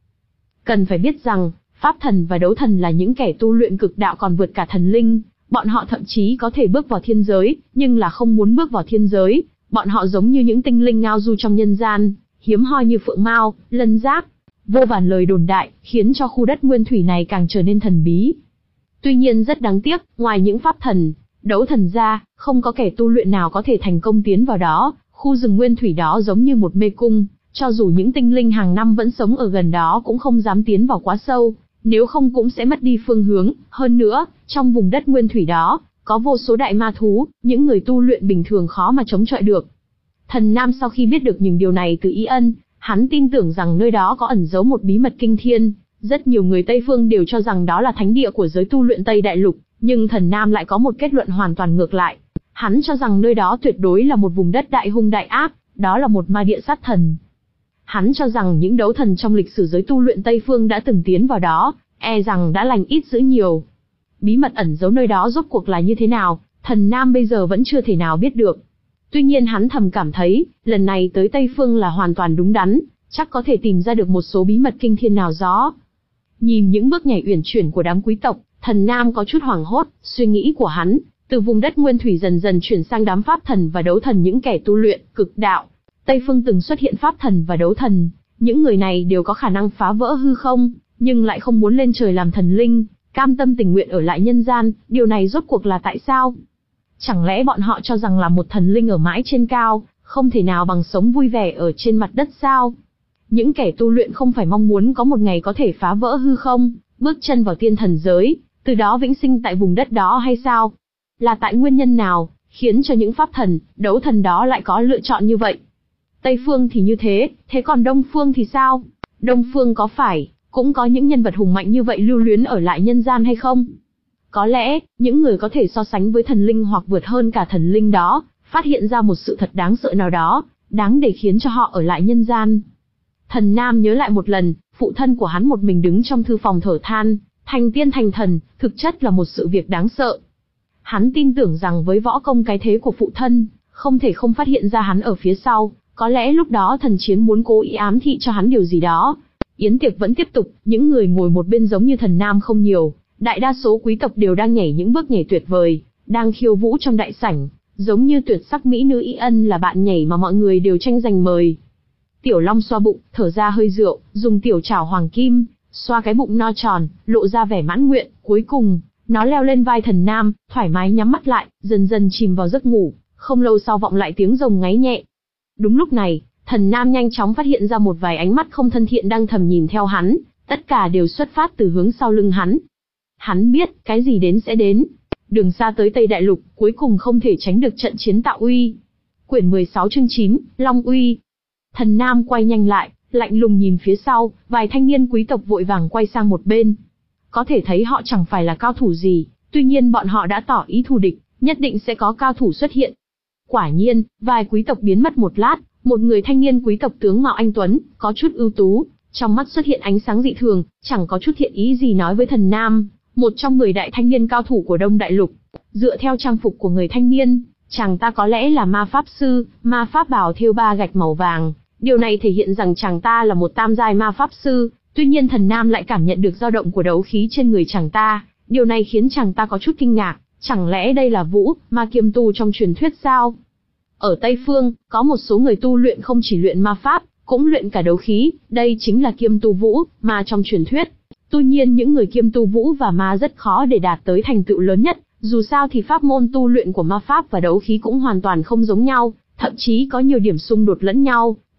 Cần phải biết rằng, pháp thần và đấu thần là những kẻ tu luyện cực đạo còn vượt cả thần linh, bọn họ thậm chí có thể bước vào thiên giới, nhưng là không muốn bước vào thiên giới, bọn họ giống như những tinh linh ngao du trong nhân gian, hiếm hoi như phượng mao, lân giác. Vô vàn lời đồn đại, khiến cho khu đất nguyên thủy này càng trở nên thần bí. Tuy nhiên rất đáng tiếc, ngoài những pháp thần, đấu thần ra, không có kẻ tu luyện nào có thể thành công tiến vào đó, khu rừng nguyên thủy đó giống như một mê cung, cho dù những tinh linh hàng năm vẫn sống ở gần đó cũng không dám tiến vào quá sâu, nếu không cũng sẽ mất đi phương hướng. Hơn nữa, trong vùng đất nguyên thủy đó, có vô số đại ma thú, những người tu luyện bình thường khó mà chống chọi được. Thần Nam sau khi biết được những điều này từ Y Ân, hắn tin tưởng rằng nơi đó có ẩn giấu một bí mật kinh thiên. Rất nhiều người Tây Phương đều cho rằng đó là thánh địa của giới tu luyện Tây Đại Lục, nhưng Thần Nam lại có một kết luận hoàn toàn ngược lại. Hắn cho rằng nơi đó tuyệt đối là một vùng đất đại hung đại ác, đó là một ma địa sát thần. Hắn cho rằng những đấu thần trong lịch sử giới tu luyện Tây Phương đã từng tiến vào đó, e rằng đã lành ít dữ nhiều. Bí mật ẩn giấu nơi đó rốt cuộc là như thế nào, Thần Nam bây giờ vẫn chưa thể nào biết được. Tuy nhiên hắn thầm cảm thấy, lần này tới Tây Phương là hoàn toàn đúng đắn, chắc có thể tìm ra được một số bí mật kinh thiên nào đó. Nhìn những bước nhảy uyển chuyển của đám quý tộc, Thần Nam có chút hoảng hốt, suy nghĩ của hắn, từ vùng đất nguyên thủy dần dần chuyển sang đám pháp thần và đấu thần, những kẻ tu luyện cực đạo. Tây Phương từng xuất hiện pháp thần và đấu thần, những người này đều có khả năng phá vỡ hư không, nhưng lại không muốn lên trời làm thần linh, cam tâm tình nguyện ở lại nhân gian, điều này rốt cuộc là tại sao? Chẳng lẽ bọn họ cho rằng là một thần linh ở mãi trên cao, không thể nào bằng sống vui vẻ ở trên mặt đất sao? Những kẻ tu luyện không phải mong muốn có một ngày có thể phá vỡ hư không, bước chân vào tiên thần giới, từ đó vĩnh sinh tại vùng đất đó hay sao? Là tại nguyên nhân nào, khiến cho những pháp thần, đấu thần đó lại có lựa chọn như vậy? Tây Phương thì như thế, thế còn Đông Phương thì sao? Đông Phương có phải cũng có những nhân vật hùng mạnh như vậy lưu luyến ở lại nhân gian hay không? Có lẽ, những người có thể so sánh với thần linh hoặc vượt hơn cả thần linh đó, phát hiện ra một sự thật đáng sợ nào đó, đáng để khiến cho họ ở lại nhân gian. Thần Nam nhớ lại một lần, phụ thân của hắn một mình đứng trong thư phòng thở than, thành tiên thành thần, thực chất là một sự việc đáng sợ. Hắn tin tưởng rằng với võ công cái thế của phụ thân, không thể không phát hiện ra hắn ở phía sau, có lẽ lúc đó thần chiến muốn cố ý ám thị cho hắn điều gì đó. Yến tiệc vẫn tiếp tục, những người ngồi một bên giống như Thần Nam không nhiều, đại đa số quý tộc đều đang nhảy những bước nhảy tuyệt vời, đang khiêu vũ trong đại sảnh, giống như tuyệt sắc mỹ nữ Y Ân là bạn nhảy mà mọi người đều tranh giành mời. Tiểu Long xoa bụng, thở ra hơi rượu, dùng tiểu chảo hoàng kim, xoa cái bụng no tròn, lộ ra vẻ mãn nguyện, cuối cùng, nó leo lên vai Thần Nam, thoải mái nhắm mắt lại, dần dần chìm vào giấc ngủ, không lâu sau vọng lại tiếng rồng ngáy nhẹ. Đúng lúc này, Thần Nam nhanh chóng phát hiện ra một vài ánh mắt không thân thiện đang thầm nhìn theo hắn, tất cả đều xuất phát từ hướng sau lưng hắn. Hắn biết, cái gì đến sẽ đến. Đường xa tới Tây Đại Lục, cuối cùng không thể tránh được trận chiến Tạo Uy. Quyển mười sáu chương chín, Long Uy. Thần Nam quay nhanh lại, lạnh lùng nhìn phía sau, vài thanh niên quý tộc vội vàng quay sang một bên. Có thể thấy họ chẳng phải là cao thủ gì, tuy nhiên bọn họ đã tỏ ý thù địch, nhất định sẽ có cao thủ xuất hiện. Quả nhiên, vài quý tộc biến mất một lát, một người thanh niên quý tộc tướng mạo anh tuấn, có chút ưu tú, trong mắt xuất hiện ánh sáng dị thường, chẳng có chút thiện ý gì nói với Thần Nam, một trong mười đại thanh niên cao thủ của Đông Đại Lục. Dựa theo trang phục của người thanh niên, chàng ta có lẽ là ma pháp sư, ma pháp bào thêu ba gạch màu vàng, điều này thể hiện rằng chàng ta là một tam giai ma pháp sư. Tuy nhiên Thần Nam lại cảm nhận được dao động của đấu khí trên người chàng ta, điều này khiến chàng ta có chút kinh ngạc, chẳng lẽ đây là Vũ, ma kiêm tu trong truyền thuyết sao? Ở Tây Phương, có một số người tu luyện không chỉ luyện ma pháp, cũng luyện cả đấu khí, đây chính là kiêm tu Vũ, ma trong truyền thuyết. Tuy nhiên những người kiêm tu Vũ và ma rất khó để đạt tới thành tựu lớn nhất, dù sao thì pháp môn tu luyện của ma pháp và đấu khí cũng hoàn toàn không giống nhau, thậm chí có nhiều điểm xung đột lẫn nhau.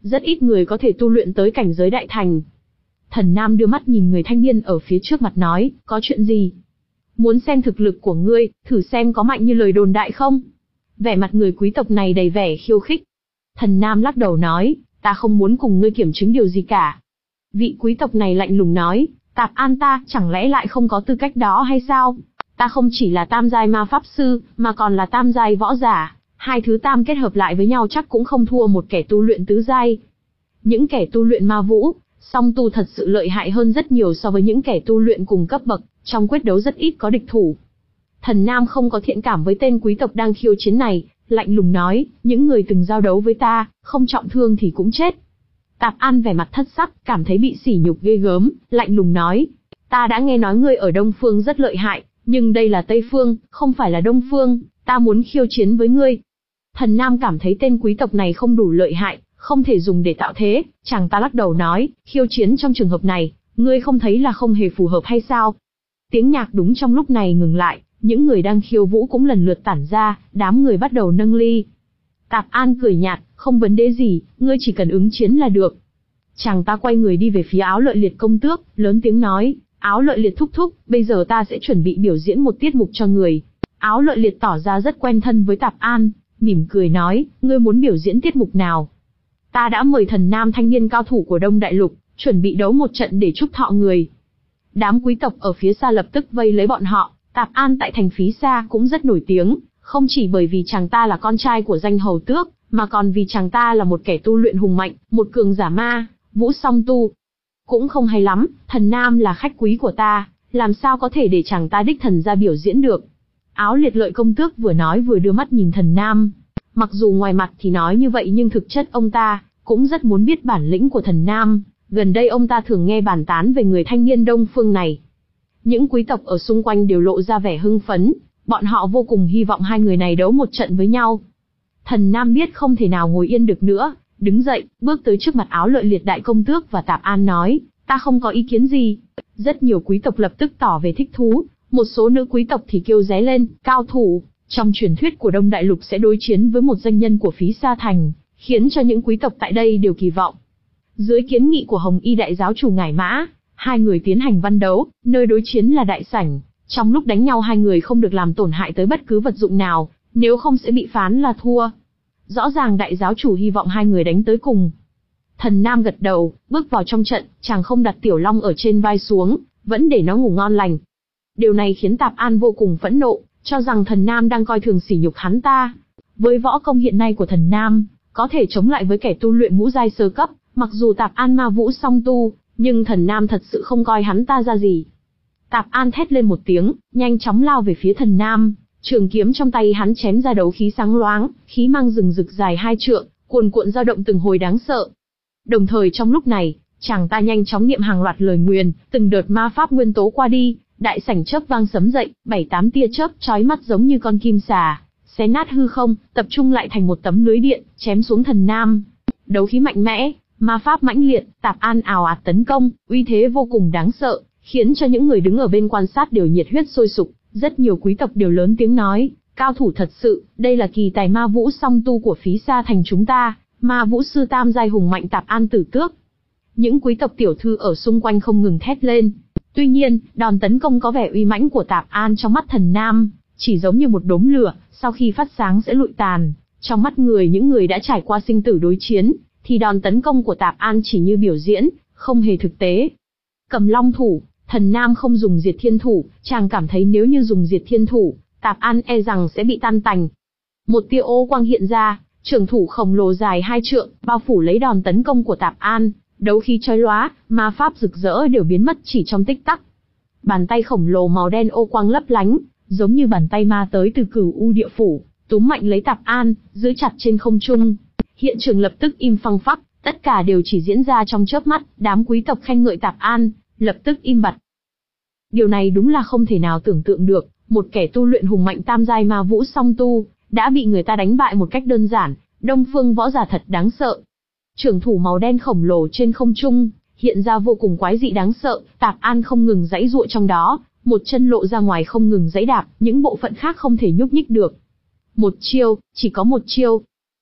rất ít người có thể tu luyện tới cảnh giới đại thành. Thần Nam đưa mắt nhìn người thanh niên ở phía trước mặt nói, có chuyện gì? Muốn xem thực lực của ngươi, thử xem có mạnh như lời đồn đại không? Vẻ mặt người quý tộc này đầy vẻ khiêu khích. Thần Nam lắc đầu nói, ta không muốn cùng ngươi kiểm chứng điều gì cả. Vị quý tộc này lạnh lùng nói, Tạp An ta chẳng lẽ lại không có tư cách đó hay sao? Ta không chỉ là tam giai ma pháp sư, mà còn là tam giai võ giả, hai thứ tam kết hợp lại với nhau chắc cũng không thua một kẻ tu luyện tứ giai. Những kẻ tu luyện ma vũ, song tu thật sự lợi hại hơn rất nhiều so với những kẻ tu luyện cùng cấp bậc, trong quyết đấu rất ít có địch thủ. Thần Nam không có thiện cảm với tên quý tộc đang khiêu chiến này, lạnh lùng nói, những người từng giao đấu với ta, không trọng thương thì cũng chết. Tạp An vẻ mặt thất sắc, cảm thấy bị sỉ nhục ghê gớm, lạnh lùng nói, ta đã nghe nói ngươi ở Đông Phương rất lợi hại, nhưng đây là Tây Phương, không phải là Đông Phương, ta muốn khiêu chiến với ngươi. Thần Nam cảm thấy tên quý tộc này không đủ lợi hại, không thể dùng để tạo thế, chàng ta lắc đầu nói, khiêu chiến trong trường hợp này, ngươi không thấy là không hề phù hợp hay sao? Tiếng nhạc đúng trong lúc này ngừng lại, những người đang khiêu vũ cũng lần lượt tản ra, đám người bắt đầu nâng ly. Tạp An cười nhạt, không vấn đề gì, ngươi chỉ cần ứng chiến là được. Chàng ta quay người đi về phía Áo Lợi Liệt công tước, lớn tiếng nói, Áo Lợi Liệt thúc thúc, bây giờ ta sẽ chuẩn bị biểu diễn một tiết mục cho người. Áo Lợi Liệt tỏ ra rất quen thân với Tạp An, mỉm cười nói, ngươi muốn biểu diễn tiết mục nào? Ta đã mời Thần Nam thanh niên cao thủ của Đông Đại Lục, chuẩn bị đấu một trận để chúc thọ người. Đám quý tộc ở phía xa lập tức vây lấy bọn họ, Tạp An tại thành Phí Sa cũng rất nổi tiếng, không chỉ bởi vì chàng ta là con trai của danh hầu tước, mà còn vì chàng ta là một kẻ tu luyện hùng mạnh, một cường giả ma, vũ song tu. Cũng không hay lắm, Thần Nam là khách quý của ta, làm sao có thể để chàng ta đích thần ra biểu diễn được. Áo Liệt Lợi công tước vừa nói vừa đưa mắt nhìn Thần Nam. Mặc dù ngoài mặt thì nói như vậy nhưng thực chất ông ta cũng rất muốn biết bản lĩnh của Thần Nam, gần đây ông ta thường nghe bàn tán về người thanh niên Đông Phương này. Những quý tộc ở xung quanh đều lộ ra vẻ hưng phấn, bọn họ vô cùng hy vọng hai người này đấu một trận với nhau. Thần Nam biết không thể nào ngồi yên được nữa, đứng dậy, bước tới trước mặt Áo Lợi Liệt đại công tước và Tạp An nói, ta không có ý kiến gì. Rất nhiều quý tộc lập tức tỏ về thích thú, một số nữ quý tộc thì kêu ré lên, cao thủ, trong truyền thuyết của Đông Đại Lục sẽ đối chiến với một danh nhân của Phí Sa Thành, khiến cho những quý tộc tại đây đều kỳ vọng. Dưới kiến nghị của Hồng Y đại giáo chủ Ngải Mã, hai người tiến hành văn đấu, nơi đối chiến là đại sảnh. Trong lúc đánh nhau hai người không được làm tổn hại tới bất cứ vật dụng nào, nếu không sẽ bị phán là thua. Rõ ràng đại giáo chủ hy vọng hai người đánh tới cùng. Thần Nam gật đầu, bước vào trong trận, chàng không đặt Tiểu Long ở trên vai xuống, vẫn để nó ngủ ngon lành. Điều này khiến Tạp An vô cùng phẫn nộ, cho rằng Thần Nam đang coi thường sỉ nhục hắn ta. Với võ công hiện nay của Thần Nam, có thể chống lại với kẻ tu luyện ngũ giai sơ cấp, mặc dù Tạp An ma vũ song tu, nhưng Thần Nam thật sự không coi hắn ta ra gì. Tạp An thét lên một tiếng, nhanh chóng lao về phía Thần Nam, trường kiếm trong tay hắn chém ra đấu khí sáng loáng, khí mang rừng rực dài hai trượng, cuồn cuộn dao động từng hồi đáng sợ. Đồng thời trong lúc này, chàng ta nhanh chóng niệm hàng loạt lời nguyền, từng đợt ma pháp nguyên tố qua đi, đại sảnh chớp vang sấm dậy, bảy tám tia chớp chói mắt giống như con kim xà, xé nát hư không, tập trung lại thành một tấm lưới điện, chém xuống Thần Nam. Đấu khí mạnh mẽ, ma pháp mãnh liệt, Tạp An ào ạt tấn công, uy thế vô cùng đáng sợ, khiến cho những người đứng ở bên quan sát đều nhiệt huyết sôi sục. Rất nhiều quý tộc đều lớn tiếng nói, cao thủ thật sự, đây là kỳ tài ma vũ song tu của Phí Sa Thành chúng ta, ma vũ sư tam giai hùng mạnh Tạp An tử tước. Những quý tộc tiểu thư ở xung quanh không ngừng thét lên. Tuy nhiên, đòn tấn công có vẻ uy mãnh của Tạp An trong mắt Thần Nam, chỉ giống như một đốm lửa, sau khi phát sáng sẽ lụi tàn. Trong mắt người những người đã trải qua sinh tử đối chiến, thì đòn tấn công của Tạp An chỉ như biểu diễn, không hề thực tế. Cầm Long thủ, Thần Nam không dùng Diệt Thiên thủ, chàng cảm thấy nếu như dùng Diệt Thiên thủ, Tạp An e rằng sẽ bị tan tành. Một tia ô quang hiện ra, trường thủ khổng lồ dài hai trượng, bao phủ lấy đòn tấn công của Tạp An, đấu khí chói lóa, ma pháp rực rỡ đều biến mất chỉ trong tích tắc. Bàn tay khổng lồ màu đen ô quang lấp lánh, giống như bàn tay ma tới từ Cửu U địa phủ, túm mạnh lấy Tạp An, giữ chặt trên không trung. Hiện trường lập tức im phăng phắc, tất cả đều chỉ diễn ra trong chớp mắt, đám quý tộc khen ngợi Tạp An, lập tức im bặt. Điều này đúng là không thể nào tưởng tượng được, một kẻ tu luyện hùng mạnh tam giai ma vũ song tu, đã bị người ta đánh bại một cách đơn giản, Đông Phương võ giả thật đáng sợ. Trường thủ màu đen khổng lồ trên không trung, hiện ra vô cùng quái dị đáng sợ, Tạp An không ngừng giãy giụa trong đó, một chân lộ ra ngoài không ngừng giãy đạp, những bộ phận khác không thể nhúc nhích được. Một chiêu, chỉ có một chiêu.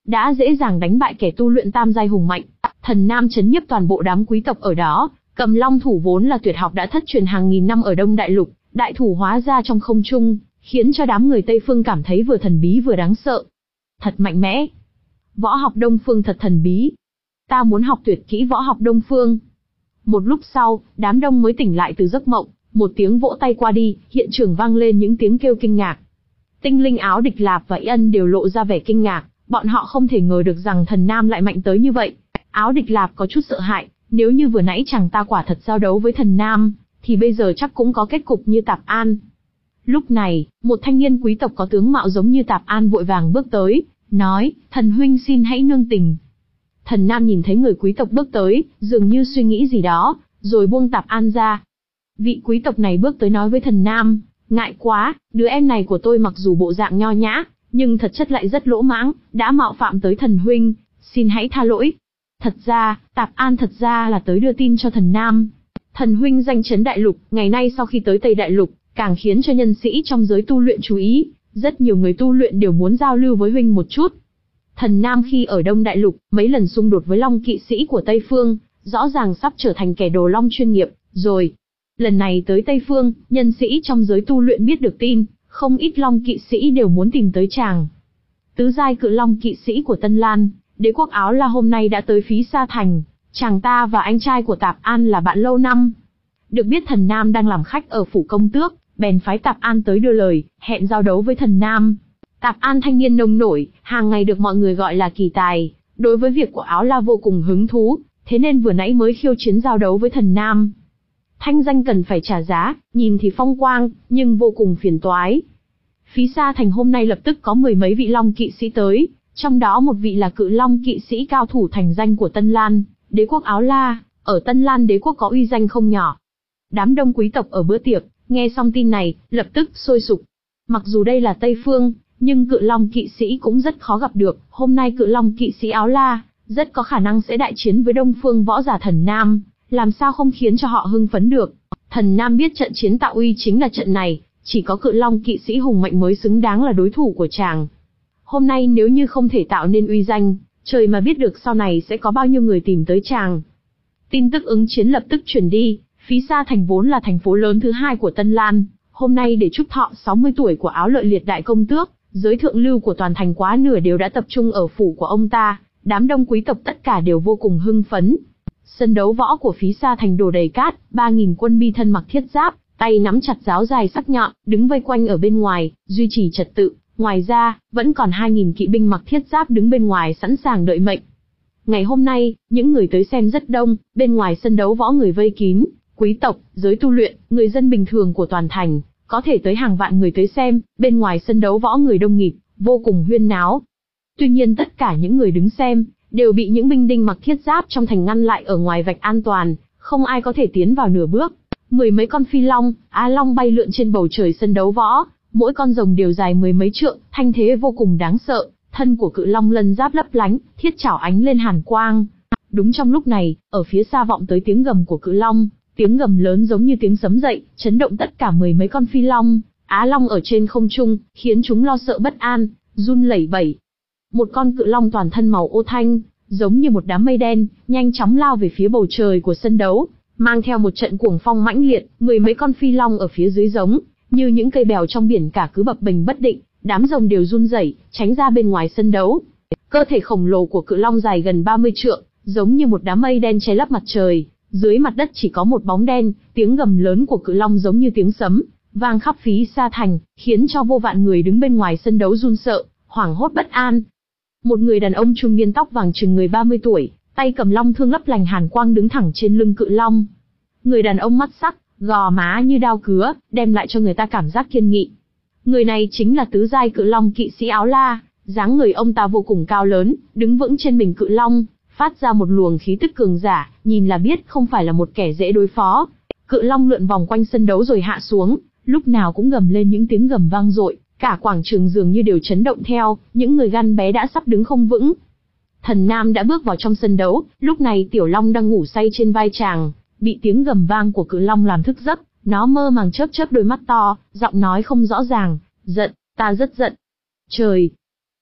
đã dễ dàng đánh bại kẻ tu luyện tam giai hùng mạnh. Thần Nam chấn nhiếp toàn bộ đám quý tộc ở đó, Cầm Long thủ vốn là tuyệt học đã thất truyền hàng nghìn năm ở Đông Đại Lục, đại thủ hóa ra trong không trung, khiến cho đám người Tây Phương cảm thấy vừa thần bí vừa đáng sợ. Thật mạnh mẽ. Võ học Đông Phương thật thần bí. Ta muốn học tuyệt kỹ võ học Đông Phương. Một lúc sau, đám đông mới tỉnh lại từ giấc mộng, một tiếng vỗ tay qua đi, hiện trường vang lên những tiếng kêu kinh ngạc. Tinh linh Áo Địch Lạp và Y Ân đều lộ ra vẻ kinh ngạc, bọn họ không thể ngờ được rằng Thần Nam lại mạnh tới như vậy. Áo Địch Lạp có chút sợ hãi, nếu như vừa nãy chàng ta quả thật giao đấu với Thần Nam, thì bây giờ chắc cũng có kết cục như Tạp An. Lúc này, một thanh niên quý tộc có tướng mạo giống như Tạp An vội vàng bước tới, nói, thần huynh xin hãy nương tình. Thần Nam nhìn thấy người quý tộc bước tới, dường như suy nghĩ gì đó, rồi buông Tạp An ra. Vị quý tộc này bước tới nói với Thần Nam, ngại quá, đứa em này của tôi mặc dù bộ dạng nho nhã, nhưng thật chất lại rất lỗ mãng, đã mạo phạm tới thần huynh, xin hãy tha lỗi. Thật ra, Tạp An thật ra là tới đưa tin cho Thần Nam. Thần huynh danh chấn Đại Lục, ngày nay sau khi tới Tây Đại Lục, càng khiến cho nhân sĩ trong giới tu luyện chú ý, rất nhiều người tu luyện đều muốn giao lưu với huynh một chút. Thần Nam khi ở Đông Đại Lục, mấy lần xung đột với Long kỵ sĩ của Tây Phương, rõ ràng sắp trở thành kẻ đồ long chuyên nghiệp, rồi. Lần này tới Tây Phương, nhân sĩ trong giới tu luyện biết được tin, không ít Long kỵ sĩ đều muốn tìm tới chàng. Tứ giai cự Long kỵ sĩ của Tân Lan, đế quốc Áo La hôm nay đã tới Phí Sa Thành, chàng ta và anh trai của Tạp An là bạn lâu năm. Được biết Thần Nam đang làm khách ở phủ công tước, bèn phái Tạp An tới đưa lời, hẹn giao đấu với Thần Nam. Tạp An thanh niên nông nổi, hàng ngày được mọi người gọi là kỳ tài, đối với việc của Áo La vô cùng hứng thú, thế nên vừa nãy mới khiêu chiến giao đấu với Thần Nam. Thanh danh cần phải trả giá, nhìn thì phong quang, nhưng vô cùng phiền toái. Phí Sa Thành hôm nay lập tức có mười mấy vị Long kỵ sĩ tới, trong đó một vị là cự Long kỵ sĩ cao thủ thành danh của Tân Lan, đế quốc Áo La, ở Tân Lan đế quốc có uy danh không nhỏ. Đám đông quý tộc ở bữa tiệc, nghe xong tin này, lập tức sôi sục. Mặc dù đây là Tây Phương, nhưng cự Long kỵ sĩ cũng rất khó gặp được, hôm nay cự Long kỵ sĩ Áo La, rất có khả năng sẽ đại chiến với Đông Phương võ giả Thần Nam, làm sao không khiến cho họ hưng phấn được. Thần Nam biết trận chiến tạo uy chính là trận này, chỉ có cự Long kỵ sĩ hùng mạnh mới xứng đáng là đối thủ của chàng. Hôm nay nếu như không thể tạo nên uy danh, trời mà biết được sau này sẽ có bao nhiêu người tìm tới chàng. Tin tức ứng chiến lập tức truyền đi, Phí Sa Thành vốn là thành phố lớn thứ hai của Tân Lan, hôm nay để chúc thọ sáu mươi tuổi của Áo Lợi Liệt đại công tước, giới thượng lưu của toàn thành quá nửa đều đã tập trung ở phủ của ông ta, đám đông quý tộc tất cả đều vô cùng hưng phấn. Sân đấu võ của Phí Sa Thành đổ đầy cát, ba nghìn quân bi thân mặc thiết giáp, tay nắm chặt giáo dài sắc nhọn, đứng vây quanh ở bên ngoài, duy trì trật tự. Ngoài ra, vẫn còn hai nghìn kỵ binh mặc thiết giáp đứng bên ngoài sẵn sàng đợi mệnh. Ngày hôm nay, những người tới xem rất đông, bên ngoài sân đấu võ người vây kín, quý tộc, giới tu luyện, người dân bình thường của toàn thành, có thể tới hàng vạn người tới xem, bên ngoài sân đấu võ người đông nghịt, vô cùng huyên náo. Tuy nhiên tất cả những người đứng xem, đều bị những binh đinh mặc thiết giáp trong thành ngăn lại ở ngoài vạch an toàn, không ai có thể tiến vào nửa bước. Mười mấy con phi long, á long bay lượn trên bầu trời sân đấu võ, mỗi con rồng đều dài mười mấy trượng, thanh thế vô cùng đáng sợ, thân của cự long lân giáp lấp lánh, thiết chảo ánh lên hàn quang. Đúng trong lúc này, ở phía xa vọng tới tiếng gầm của cự long, tiếng gầm lớn giống như tiếng sấm dậy, chấn động tất cả mười mấy con phi long, á long ở trên không trung, khiến chúng lo sợ bất an, run lẩy bẩy. Một con cự long toàn thân màu ô thanh, giống như một đám mây đen, nhanh chóng lao về phía bầu trời của sân đấu, mang theo một trận cuồng phong mãnh liệt, mười mấy con phi long ở phía dưới giống như những cây bèo trong biển cả cứ bập bềnh bất định, đám rồng đều run rẩy, tránh ra bên ngoài sân đấu. Cơ thể khổng lồ của cự long dài gần ba mươi trượng, giống như một đám mây đen che lấp mặt trời, dưới mặt đất chỉ có một bóng đen, tiếng gầm lớn của cự long giống như tiếng sấm, vang khắp Phí Sa Thành, khiến cho vô vạn người đứng bên ngoài sân đấu run sợ, hoảng hốt bất an. Một người đàn ông trung niên tóc vàng chừng người ba mươi tuổi, tay cầm long thương lấp lành hàn quang đứng thẳng trên lưng cự long. Người đàn ông mắt sắc, gò má như đao cứa, đem lại cho người ta cảm giác kiên nghị. Người này chính là tứ giai cự long kỵ sĩ Áo La, dáng người ông ta vô cùng cao lớn, đứng vững trên mình cự long, phát ra một luồng khí tức cường giả, nhìn là biết không phải là một kẻ dễ đối phó. Cự long lượn vòng quanh sân đấu rồi hạ xuống, lúc nào cũng gầm lên những tiếng gầm vang dội, cả quảng trường dường như đều chấn động theo, những người gan bé đã sắp đứng không vững. Thần Nam đã bước vào trong sân đấu, lúc này Tiểu Long đang ngủ say trên vai chàng, bị tiếng gầm vang của cự long làm thức giấc, nó mơ màng chớp chớp đôi mắt to, giọng nói không rõ ràng, giận, ta rất giận. Trời!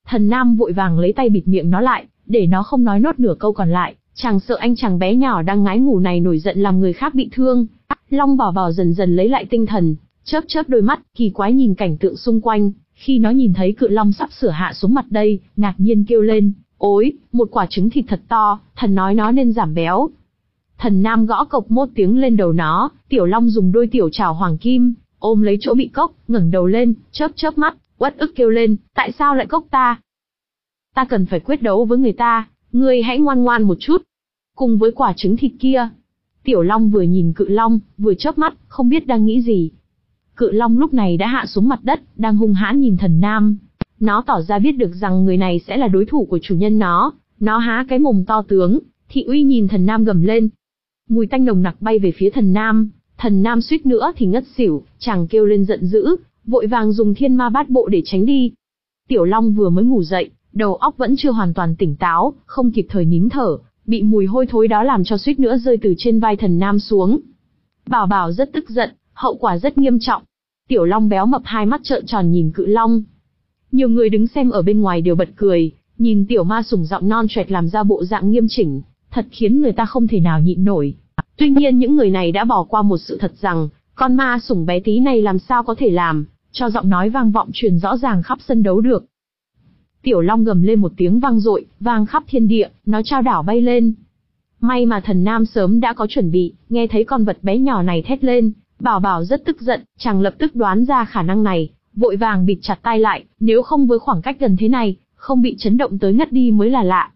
Thần Nam vội vàng lấy tay bịt miệng nó lại, để nó không nói nốt nửa câu còn lại, chàng sợ anh chàng bé nhỏ đang ngái ngủ này nổi giận làm người khác bị thương. Long Bảo Bảo dần dần lấy lại tinh thần, chớp chớp đôi mắt, kỳ quái nhìn cảnh tượng xung quanh, khi nó nhìn thấy cự long sắp sửa hạ xuống mặt đây, ngạc nhiên kêu lên, ối, một quả trứng thịt thật to, thần nói nó nên giảm béo. Thần Nam gõ cộc một tiếng lên đầu nó, tiểu long dùng đôi tiểu trảo hoàng kim, ôm lấy chỗ bị cốc, ngẩng đầu lên, chớp chớp mắt, uất ức kêu lên, tại sao lại cốc ta? Ta cần phải quyết đấu với người ta, ngươi hãy ngoan ngoan một chút. Cùng với quả trứng thịt kia, tiểu long vừa nhìn cự long, vừa chớp mắt, không biết đang nghĩ gì. Cự long lúc này đã hạ xuống mặt đất, đang hung hãn nhìn thần Nam. Nó tỏ ra biết được rằng người này sẽ là đối thủ của chủ nhân nó, nó há cái mồm to tướng, thị uy nhìn thần Nam gầm lên. Mùi tanh nồng nặc bay về phía thần Nam, thần Nam suýt nữa thì ngất xỉu, chàng kêu lên giận dữ, vội vàng dùng thiên ma bát bộ để tránh đi. Tiểu long vừa mới ngủ dậy, đầu óc vẫn chưa hoàn toàn tỉnh táo, không kịp thời nín thở, bị mùi hôi thối đó làm cho suýt nữa rơi từ trên vai thần Nam xuống. Bảo Bảo rất tức giận, hậu quả rất nghiêm trọng. Tiểu long béo mập hai mắt trợn tròn nhìn cự long. Nhiều người đứng xem ở bên ngoài đều bật cười, nhìn tiểu ma sủng giọng non choẹt làm ra bộ dạng nghiêm chỉnh, thật khiến người ta không thể nào nhịn nổi. Tuy nhiên những người này đã bỏ qua một sự thật rằng, con ma sủng bé tí này làm sao có thể làm cho giọng nói vang vọng truyền rõ ràng khắp sân đấu được. Tiểu long gầm lên một tiếng vang dội, vang khắp thiên địa, nó chao đảo bay lên. May mà thần Nam sớm đã có chuẩn bị, nghe thấy con vật bé nhỏ này thét lên, Bảo Bảo rất tức giận, chàng lập tức đoán ra khả năng này, vội vàng bịt chặt tai lại, nếu không với khoảng cách gần thế này, không bị chấn động tới ngất đi mới là lạ.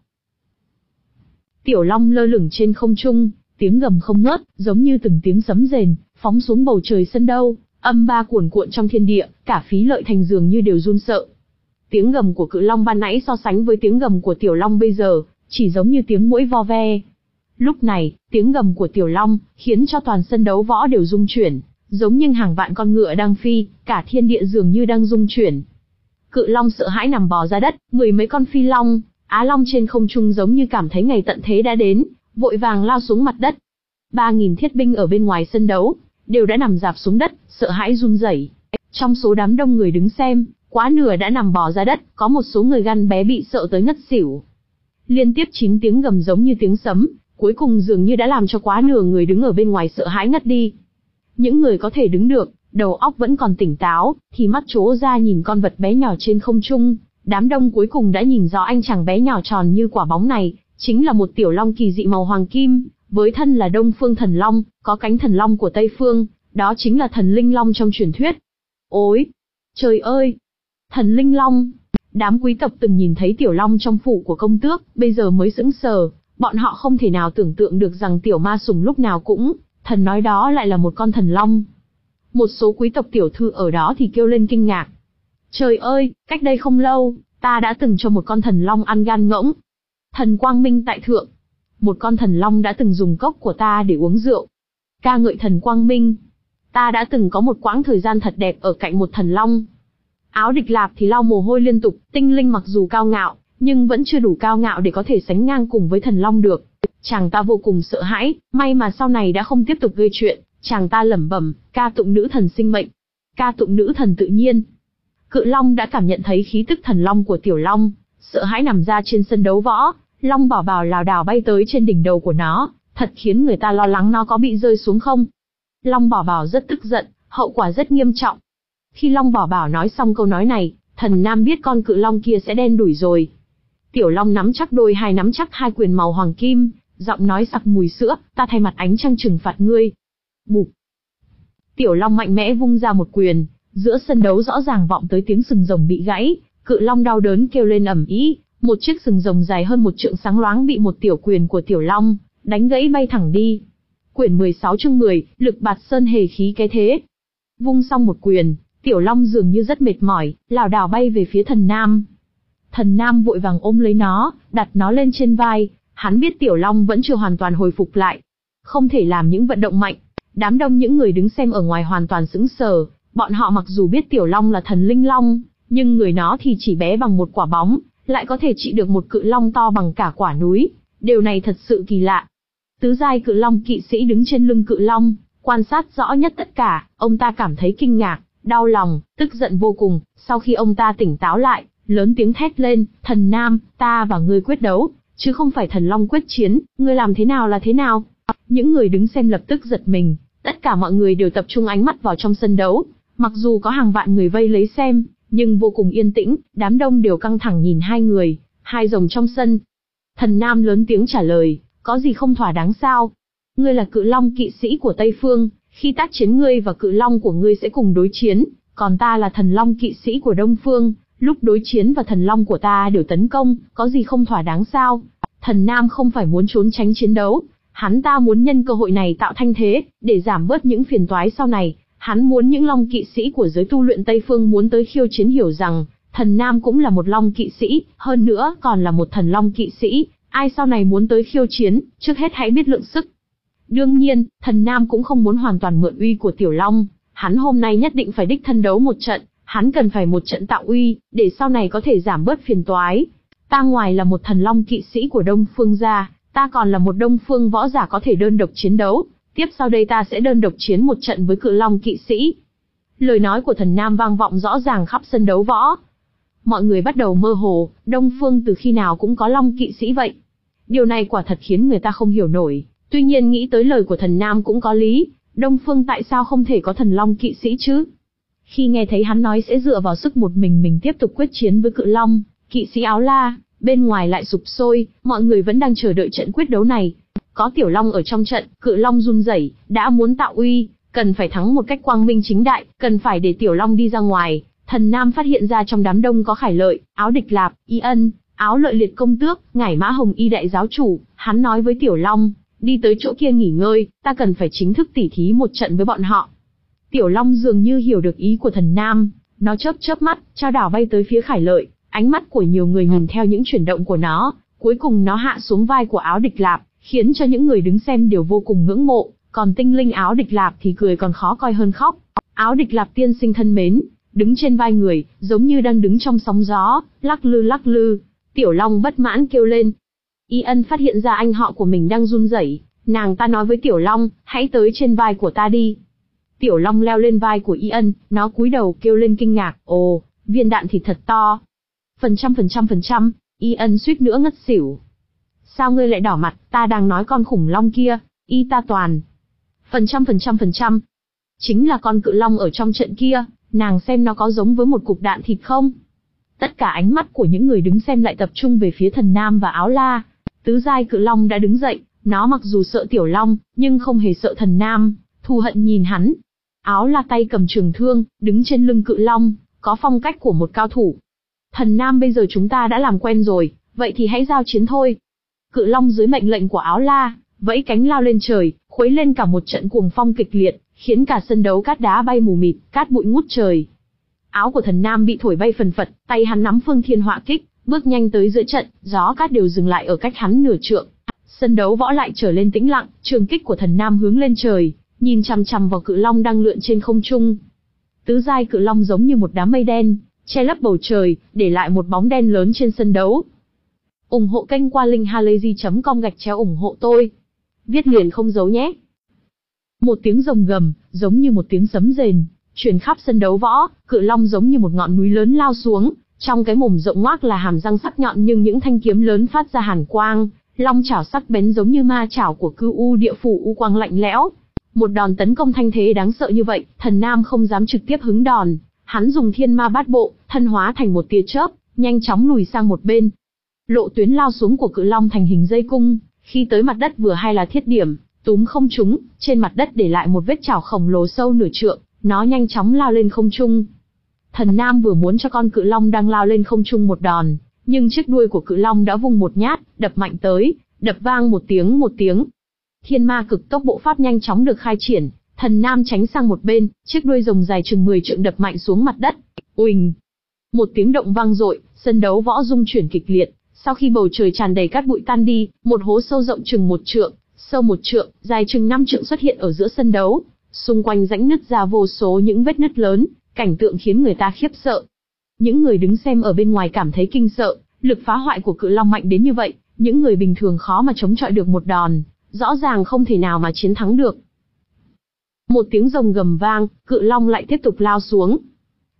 Tiểu long lơ lửng trên không trung, tiếng gầm không ngớt, giống như từng tiếng sấm rền, phóng xuống bầu trời sân đâu, âm ba cuồn cuộn trong thiên địa, cả Phí Lợi Thành dường như đều run sợ. Tiếng gầm của cự long ban nãy so sánh với tiếng gầm của tiểu long bây giờ, chỉ giống như tiếng muỗi vo ve. Lúc này, tiếng gầm của tiểu long khiến cho toàn sân đấu võ đều rung chuyển, giống như hàng vạn con ngựa đang phi, cả thiên địa dường như đang rung chuyển. Cự long sợ hãi nằm bò ra đất, mười mấy con phi long, á long trên không trung giống như cảm thấy ngày tận thế đã đến, vội vàng lao xuống mặt đất. Ba nghìn thiết binh ở bên ngoài sân đấu đều đã nằm rạp xuống đất, sợ hãi run rẩy. Trong số đám đông người đứng xem, quá nửa đã nằm bò ra đất, có một số người gan bé bị sợ tới ngất xỉu. Liên tiếp chín tiếng gầm giống như tiếng sấm, cuối cùng dường như đã làm cho quá nửa người đứng ở bên ngoài sợ hãi ngất đi. Những người có thể đứng được, đầu óc vẫn còn tỉnh táo, thì mắt trố ra nhìn con vật bé nhỏ trên không trung. Đám đông cuối cùng đã nhìn rõ anh chàng bé nhỏ tròn như quả bóng này, chính là một tiểu long kỳ dị màu hoàng kim, với thân là Đông Phương Thần Long, có cánh thần long của Tây Phương, đó chính là thần linh long trong truyền thuyết. Ôi, trời ơi, thần linh long! Đám quý tộc từng nhìn thấy tiểu long trong phủ của công tước, bây giờ mới sững sờ, bọn họ không thể nào tưởng tượng được rằng tiểu ma sủng lúc nào cũng, thần nói đó lại là một con thần long. Một số quý tộc tiểu thư ở đó thì kêu lên kinh ngạc. Trời ơi, cách đây không lâu, ta đã từng cho một con thần long ăn gan ngỗng. Thần quang minh tại thượng. Một con thần long đã từng dùng cốc của ta để uống rượu. Ca ngợi thần quang minh. Ta đã từng có một quãng thời gian thật đẹp ở cạnh một thần long. Áo Địch Lạp thì lau mồ hôi liên tục, tinh linh mặc dù cao ngạo, nhưng vẫn chưa đủ cao ngạo để có thể sánh ngang cùng với thần long được. Chàng ta vô cùng sợ hãi, may mà sau này đã không tiếp tục gây chuyện, chàng ta lẩm bẩm, ca tụng nữ thần sinh mệnh, ca tụng nữ thần tự nhiên. Cự long đã cảm nhận thấy khí tức thần long của tiểu long, sợ hãi nằm ra trên sân đấu võ, Long Bảo Bảo lảo đảo bay tới trên đỉnh đầu của nó, thật khiến người ta lo lắng nó có bị rơi xuống không. Long Bảo Bảo rất tức giận, hậu quả rất nghiêm trọng. Khi Long Bảo Bảo nói xong câu nói này, thần Nam biết con cự long kia sẽ đen đủi rồi. Tiểu long nắm chắc đôi hai nắm chắc hai quyền màu hoàng kim, giọng nói sặc mùi sữa, ta thay mặt ánh trăng trừng phạt ngươi. Bụp. Tiểu long mạnh mẽ vung ra một quyền, giữa sân đấu rõ ràng vọng tới tiếng sừng rồng bị gãy, cự long đau đớn kêu lên ầm ĩ, một chiếc sừng rồng dài hơn một trượng sáng loáng bị một tiểu quyền của tiểu long đánh gãy bay thẳng đi. Quyển mười sáu chương mười, lực bạt sơn hề khí cái thế. Vung xong một quyền, tiểu long dường như rất mệt mỏi, lảo đảo bay về phía thần Nam. Thần Nam vội vàng ôm lấy nó, đặt nó lên trên vai, hắn biết tiểu long vẫn chưa hoàn toàn hồi phục lại, không thể làm những vận động mạnh. Đám đông những người đứng xem ở ngoài hoàn toàn sững sờ, bọn họ mặc dù biết tiểu long là thần linh long, nhưng người nó thì chỉ bé bằng một quả bóng, lại có thể trị được một cự long to bằng cả quả núi, điều này thật sự kỳ lạ. Tứ giai cự long kỵ sĩ đứng trên lưng cự long, quan sát rõ nhất tất cả, ông ta cảm thấy kinh ngạc, đau lòng, tức giận vô cùng. Sau khi ông ta tỉnh táo lại, lớn tiếng thét lên, Thần Nam, ta và ngươi quyết đấu, chứ không phải thần long quyết chiến, ngươi làm thế nào là thế nào. Những người đứng xem lập tức giật mình, tất cả mọi người đều tập trung ánh mắt vào trong sân đấu. Mặc dù có hàng vạn người vây lấy xem, nhưng vô cùng yên tĩnh, đám đông đều căng thẳng nhìn hai người, hai rồng trong sân. Thần Nam lớn tiếng trả lời, có gì không thỏa đáng sao? Ngươi là cự long kỵ sĩ của Tây Phương, khi tác chiến ngươi và cự long của ngươi sẽ cùng đối chiến, còn ta là thần long kỵ sĩ của Đông Phương, lúc đối chiến và thần long của ta đều tấn công, có gì không thỏa đáng sao? Thần Nam không phải muốn trốn tránh chiến đấu, hắn ta muốn nhân cơ hội này tạo thanh thế, để giảm bớt những phiền toái sau này. Hắn muốn những long kỵ sĩ của giới tu luyện Tây Phương muốn tới khiêu chiến hiểu rằng, Thần Nam cũng là một long kỵ sĩ, hơn nữa còn là một thần long kỵ sĩ, ai sau này muốn tới khiêu chiến, trước hết hãy biết lượng sức. Đương nhiên, Thần Nam cũng không muốn hoàn toàn mượn uy của Tiểu Long, hắn hôm nay nhất định phải đích thân đấu một trận, hắn cần phải một trận tạo uy, để sau này có thể giảm bớt phiền toái. Ta ngoài là một thần long kỵ sĩ của Đông Phương ra, ta còn là một Đông Phương võ giả có thể đơn độc chiến đấu. Tiếp sau đây ta sẽ đơn độc chiến một trận với cự long kỵ sĩ. Lời nói của Thần Nam vang vọng rõ ràng khắp sân đấu võ. Mọi người bắt đầu mơ hồ, Đông Phương từ khi nào cũng có long kỵ sĩ vậy. Điều này quả thật khiến người ta không hiểu nổi. Tuy nhiên nghĩ tới lời của Thần Nam cũng có lý, Đông Phương tại sao không thể có thần long kỵ sĩ chứ? Khi nghe thấy hắn nói sẽ dựa vào sức một mình mình tiếp tục quyết chiến với cự long, kỵ sĩ áo la, bên ngoài lại sụp sôi, mọi người vẫn đang chờ đợi trận quyết đấu này. Có Tiểu Long ở trong trận, cự long run rẩy, đã muốn tạo uy, cần phải thắng một cách quang minh chính đại, cần phải để Tiểu Long đi ra ngoài. Thần Nam phát hiện ra trong đám đông có Khải Lợi, Áo Địch Lạp, Y Ân, Áo Lợi Liệt công tước, Ngải Mã Hồng Y đại giáo chủ, hắn nói với Tiểu Long, đi tới chỗ kia nghỉ ngơi, ta cần phải chính thức tỉ thí một trận với bọn họ. Tiểu Long dường như hiểu được ý của Thần Nam, nó chớp chớp mắt, trao đảo bay tới phía Khải Lợi, ánh mắt của nhiều người nhìn theo những chuyển động của nó, cuối cùng nó hạ xuống vai của Áo Địch Lạp, khiến cho những người đứng xem đều vô cùng ngưỡng mộ, còn tinh linh Áo Địch Lạp thì cười còn khó coi hơn khóc. Áo Địch Lạp tiên sinh thân mến, đứng trên vai người, giống như đang đứng trong sóng gió, lắc lư lắc lư. Tiểu Long bất mãn kêu lên. Y Ân phát hiện ra anh họ của mình đang run rẩy, nàng ta nói với Tiểu Long, hãy tới trên vai của ta đi. Tiểu Long leo lên vai của Y Ân, nó cúi đầu kêu lên kinh ngạc, ồ, viên đạn thịt thật to. Phần trăm phần trăm phần trăm, Y Ân suýt nữa ngất xỉu. Sao ngươi lại đỏ mặt, ta đang nói con khủng long kia, Y ta toàn. Phần trăm phần trăm phần trăm. Chính là con cự long ở trong trận kia, nàng xem nó có giống với một cục đạn thịt không? Tất cả ánh mắt của những người đứng xem lại tập trung về phía Thần Nam và Áo La. Tứ giai cự long đã đứng dậy, nó mặc dù sợ Tiểu Long, nhưng không hề sợ Thần Nam, thù hận nhìn hắn. Áo La tay cầm trường thương, đứng trên lưng cự long, có phong cách của một cao thủ. Thần Nam bây giờ chúng ta đã làm quen rồi, vậy thì hãy giao chiến thôi. Cự long dưới mệnh lệnh của Áo La, vẫy cánh lao lên trời, khuấy lên cả một trận cuồng phong kịch liệt, khiến cả sân đấu cát đá bay mù mịt, cát bụi ngút trời. Áo của Thần Nam bị thổi bay phần phật, tay hắn nắm phương thiên họa kích, bước nhanh tới giữa trận, gió cát đều dừng lại ở cách hắn nửa trượng. Sân đấu võ lại trở lên tĩnh lặng, trường kích của Thần Nam hướng lên trời, nhìn chằm chằm vào cự long đang lượn trên không trung. Tứ giai cự long giống như một đám mây đen, che lấp bầu trời, để lại một bóng đen lớn trên sân đấu. Ủng hộ kênh qua linkhalazy chấm com gạch chéo ủng hộ tôi. Viết liền không giấu nhé. Một tiếng rồng gầm, giống như một tiếng sấm rền, truyền khắp sân đấu võ, cự long giống như một ngọn núi lớn lao xuống, trong cái mồm rộng ngoác là hàm răng sắc nhọn nhưng những thanh kiếm lớn phát ra hàn quang, long chảo sắc bén giống như ma chảo của cư u địa phủ u quang lạnh lẽo. Một đòn tấn công thanh thế đáng sợ như vậy, Thần Nam không dám trực tiếp hứng đòn, hắn dùng thiên ma bát bộ, thân hóa thành một tia chớp, nhanh chóng lùi sang một bên. Lộ tuyến lao xuống của cự long thành hình dây cung, khi tới mặt đất vừa hay là thiết điểm, túm không trúng, trên mặt đất để lại một vết chảo khổng lồ sâu nửa trượng, nó nhanh chóng lao lên không trung. Thần Nam vừa muốn cho con cự long đang lao lên không trung một đòn, nhưng chiếc đuôi của cự long đã vung một nhát, đập mạnh tới, đập vang một tiếng một tiếng. Thiên ma cực tốc bộ pháp nhanh chóng được khai triển, Thần Nam tránh sang một bên, chiếc đuôi rồng dài chừng mười trượng đập mạnh xuống mặt đất. Uỳnh! Một tiếng động vang dội, sân đấu võ rung chuyển kịch liệt. Sau khi bầu trời tràn đầy cát bụi tan đi, một hố sâu rộng chừng một trượng, sâu một trượng, dài chừng năm trượng xuất hiện ở giữa sân đấu. Xung quanh rãnh nứt ra vô số những vết nứt lớn, cảnh tượng khiến người ta khiếp sợ. Những người đứng xem ở bên ngoài cảm thấy kinh sợ, lực phá hoại của cự long mạnh đến như vậy, những người bình thường khó mà chống chọi được một đòn, rõ ràng không thể nào mà chiến thắng được. Một tiếng rồng gầm vang, cự long lại tiếp tục lao xuống.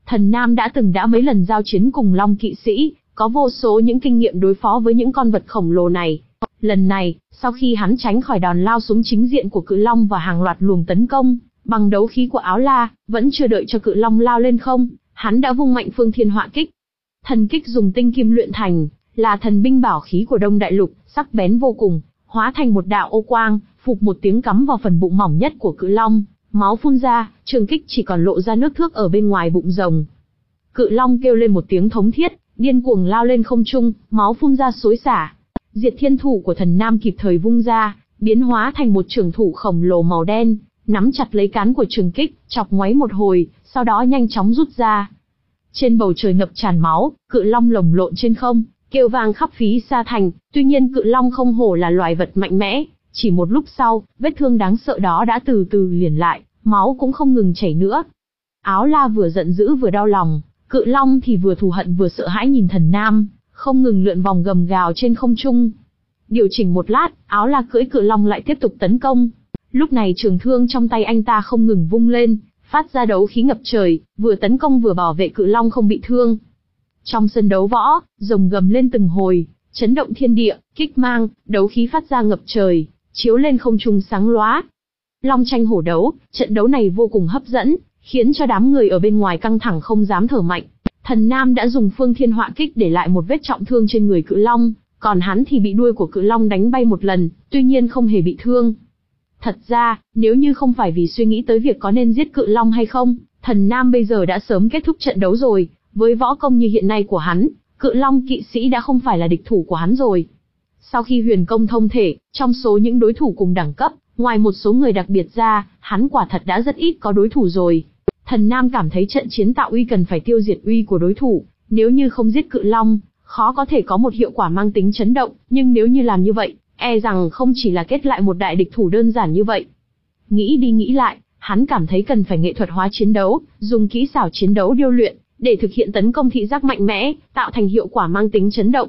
Thần Nam đã từng đã mấy lần giao chiến cùng Long kỵ sĩ, có vô số những kinh nghiệm đối phó với những con vật khổng lồ này. Lần này, sau khi hắn tránh khỏi đòn lao xuống chính diện của cự long và hàng loạt luồng tấn công, bằng đấu khí của Áo La, vẫn chưa đợi cho cự long lao lên không, hắn đã vung mạnh Phương Thiên Họa Kích. Thần kích dùng tinh kim luyện thành, là thần binh bảo khí của Đông Đại Lục, sắc bén vô cùng, hóa thành một đạo ô quang, phụp một tiếng cắm vào phần bụng mỏng nhất của cự long, máu phun ra, trường kích chỉ còn lộ ra nước thước ở bên ngoài bụng rồng. Cự long kêu lên một tiếng thống thiết, điên cuồng lao lên không trung, máu phun ra xối xả. Diệt Thiên Thủ của Thần Nam kịp thời vung ra, biến hóa thành một trường thủ khổng lồ màu đen, nắm chặt lấy cán của trường kích, chọc ngoáy một hồi, sau đó nhanh chóng rút ra. Trên bầu trời ngập tràn máu, cự long lồng lộn trên không, kêu vang khắp phí sa thành. Tuy nhiên cự long không hổ là loài vật mạnh mẽ, chỉ một lúc sau, vết thương đáng sợ đó đã từ từ liền lại, máu cũng không ngừng chảy nữa. Áo La vừa giận dữ vừa đau lòng, cự long thì vừa thù hận vừa sợ hãi nhìn Thần Nam, không ngừng lượn vòng gầm gào trên không trung. Điều chỉnh một lát, Áo La cưỡi cự long lại tiếp tục tấn công. Lúc này trường thương trong tay anh ta không ngừng vung lên, phát ra đấu khí ngập trời, vừa tấn công vừa bảo vệ cự long không bị thương. Trong sân đấu võ, rồng gầm lên từng hồi, chấn động thiên địa, kích mang, đấu khí phát ra ngập trời, chiếu lên không trung sáng lóa. Long tranh hổ đấu, trận đấu này vô cùng hấp dẫn, khiến cho đám người ở bên ngoài căng thẳng không dám thở mạnh. Thần Nam đã dùng Phương Thiên Họa Kích để lại một vết trọng thương trên người cự long, còn hắn thì bị đuôi của cự long đánh bay một lần, tuy nhiên không hề bị thương. Thật ra, nếu như không phải vì suy nghĩ tới việc có nên giết cự long hay không, Thần Nam bây giờ đã sớm kết thúc trận đấu rồi. Với võ công như hiện nay của hắn, cự long kỵ sĩ đã không phải là địch thủ của hắn rồi. Sau khi huyền công thông thể, trong số những đối thủ cùng đẳng cấp, ngoài một số người đặc biệt ra, hắn quả thật đã rất ít có đối thủ rồi. Thần Nam cảm thấy trận chiến tạo uy cần phải tiêu diệt uy của đối thủ, nếu như không giết cự long, khó có thể có một hiệu quả mang tính chấn động, nhưng nếu như làm như vậy, e rằng không chỉ là kết lại một đại địch thủ đơn giản như vậy. Nghĩ đi nghĩ lại, hắn cảm thấy cần phải nghệ thuật hóa chiến đấu, dùng kỹ xảo chiến đấu điêu luyện, để thực hiện tấn công thị giác mạnh mẽ, tạo thành hiệu quả mang tính chấn động.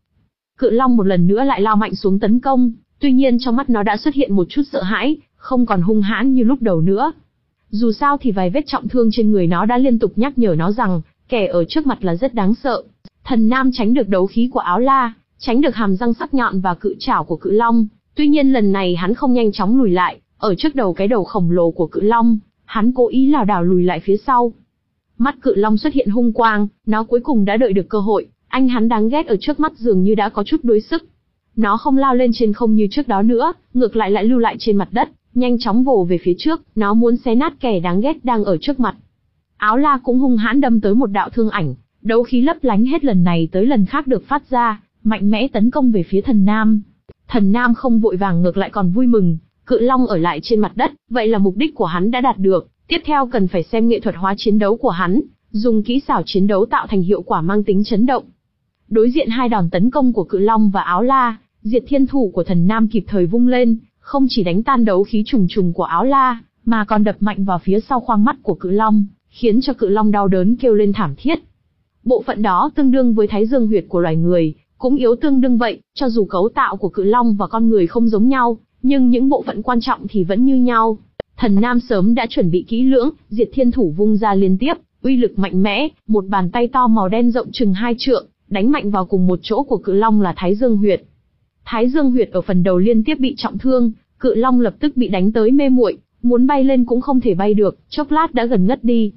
Cự long một lần nữa lại lao mạnh xuống tấn công, tuy nhiên trong mắt nó đã xuất hiện một chút sợ hãi, không còn hung hãn như lúc đầu nữa. Dù sao thì vài vết trọng thương trên người nó đã liên tục nhắc nhở nó rằng, kẻ ở trước mặt là rất đáng sợ. Thần Nam tránh được đấu khí của Áo La, tránh được hàm răng sắc nhọn và cự trảo của cự long, tuy nhiên lần này hắn không nhanh chóng lùi lại, ở trước đầu cái đầu khổng lồ của cự long, hắn cố ý lảo đảo lùi lại phía sau. Mắt cự long xuất hiện hung quang, nó cuối cùng đã đợi được cơ hội, anh hắn đáng ghét ở trước mắt dường như đã có chút đuối sức. Nó không lao lên trên không như trước đó nữa, ngược lại lại lưu lại trên mặt đất, nhanh chóng vồ về phía trước, nó muốn xé nát kẻ đáng ghét đang ở trước mặt. Áo La cũng hung hãn đâm tới một đạo thương ảnh, đấu khí lấp lánh hết lần này tới lần khác được phát ra, mạnh mẽ tấn công về phía Thần Nam. Thần Nam không vội vàng, ngược lại còn vui mừng, cự long ở lại trên mặt đất, vậy là mục đích của hắn đã đạt được. Tiếp theo cần phải xem nghệ thuật hóa chiến đấu của hắn, dùng kỹ xảo chiến đấu tạo thành hiệu quả mang tính chấn động. Đối diện hai đòn tấn công của cự long và Áo La, Diệt Thiên Thủ của Thần Nam kịp thời vung lên, không chỉ đánh tan đấu khí trùng trùng của Áo La, mà còn đập mạnh vào phía sau khoang mắt của cự long, khiến cho cự long đau đớn kêu lên thảm thiết. Bộ phận đó tương đương với thái dương huyệt của loài người, cũng yếu tương đương vậy, cho dù cấu tạo của cự long và con người không giống nhau, nhưng những bộ phận quan trọng thì vẫn như nhau. Thần Nam sớm đã chuẩn bị kỹ lưỡng, Diệt Thiên Thủ vung ra liên tiếp, uy lực mạnh mẽ, một bàn tay to màu đen rộng chừng hai trượng, đánh mạnh vào cùng một chỗ của cự long là thái dương huyệt. Thái dương huyệt ở phần đầu liên tiếp bị trọng thương, cự long lập tức bị đánh tới mê muội, muốn bay lên cũng không thể bay được, chốc lát đã gần ngất đi.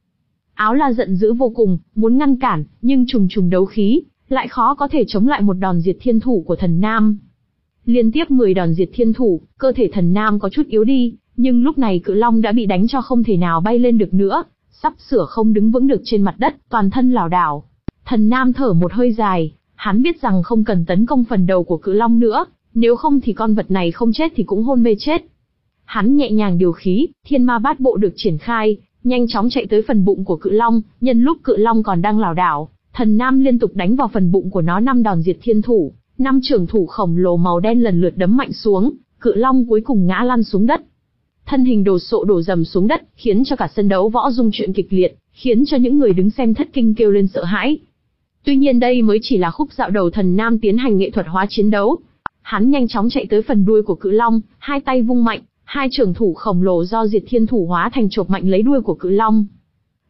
Áo La giận dữ vô cùng, muốn ngăn cản, nhưng trùng trùng đấu khí, lại khó có thể chống lại một đòn Diệt Thiên Thủ của Thần Nam. Liên tiếp mười đòn Diệt Thiên Thủ, cơ thể Thần Nam có chút yếu đi, nhưng lúc này cự long đã bị đánh cho không thể nào bay lên được nữa, sắp sửa không đứng vững được trên mặt đất, toàn thân lảo đảo. Thần Nam thở một hơi dài, hắn biết rằng không cần tấn công phần đầu của cự long nữa, nếu không thì con vật này không chết thì cũng hôn mê chết. Hắn nhẹ nhàng điều khí, Thiên Ma Bát Bộ được triển khai, nhanh chóng chạy tới phần bụng của cự long, nhân lúc cự long còn đang lảo đảo, Thần Nam liên tục đánh vào phần bụng của nó năm đòn Diệt Thiên Thủ, năm trường thủ khổng lồ màu đen lần lượt đấm mạnh xuống, cự long cuối cùng ngã lăn xuống đất. Thân hình đồ sộ đổ dầm xuống đất, khiến cho cả sân đấu võ rung chuyển kịch liệt, khiến cho những người đứng xem thất kinh kêu lên sợ hãi. Tuy nhiên đây mới chỉ là khúc dạo đầu Thần Nam tiến hành nghệ thuật hóa chiến đấu. Hắn nhanh chóng chạy tới phần đuôi của cự long, hai tay vung mạnh, hai trường thủ khổng lồ do Diệt Thiên Thủ hóa thành chộp mạnh lấy đuôi của cự long.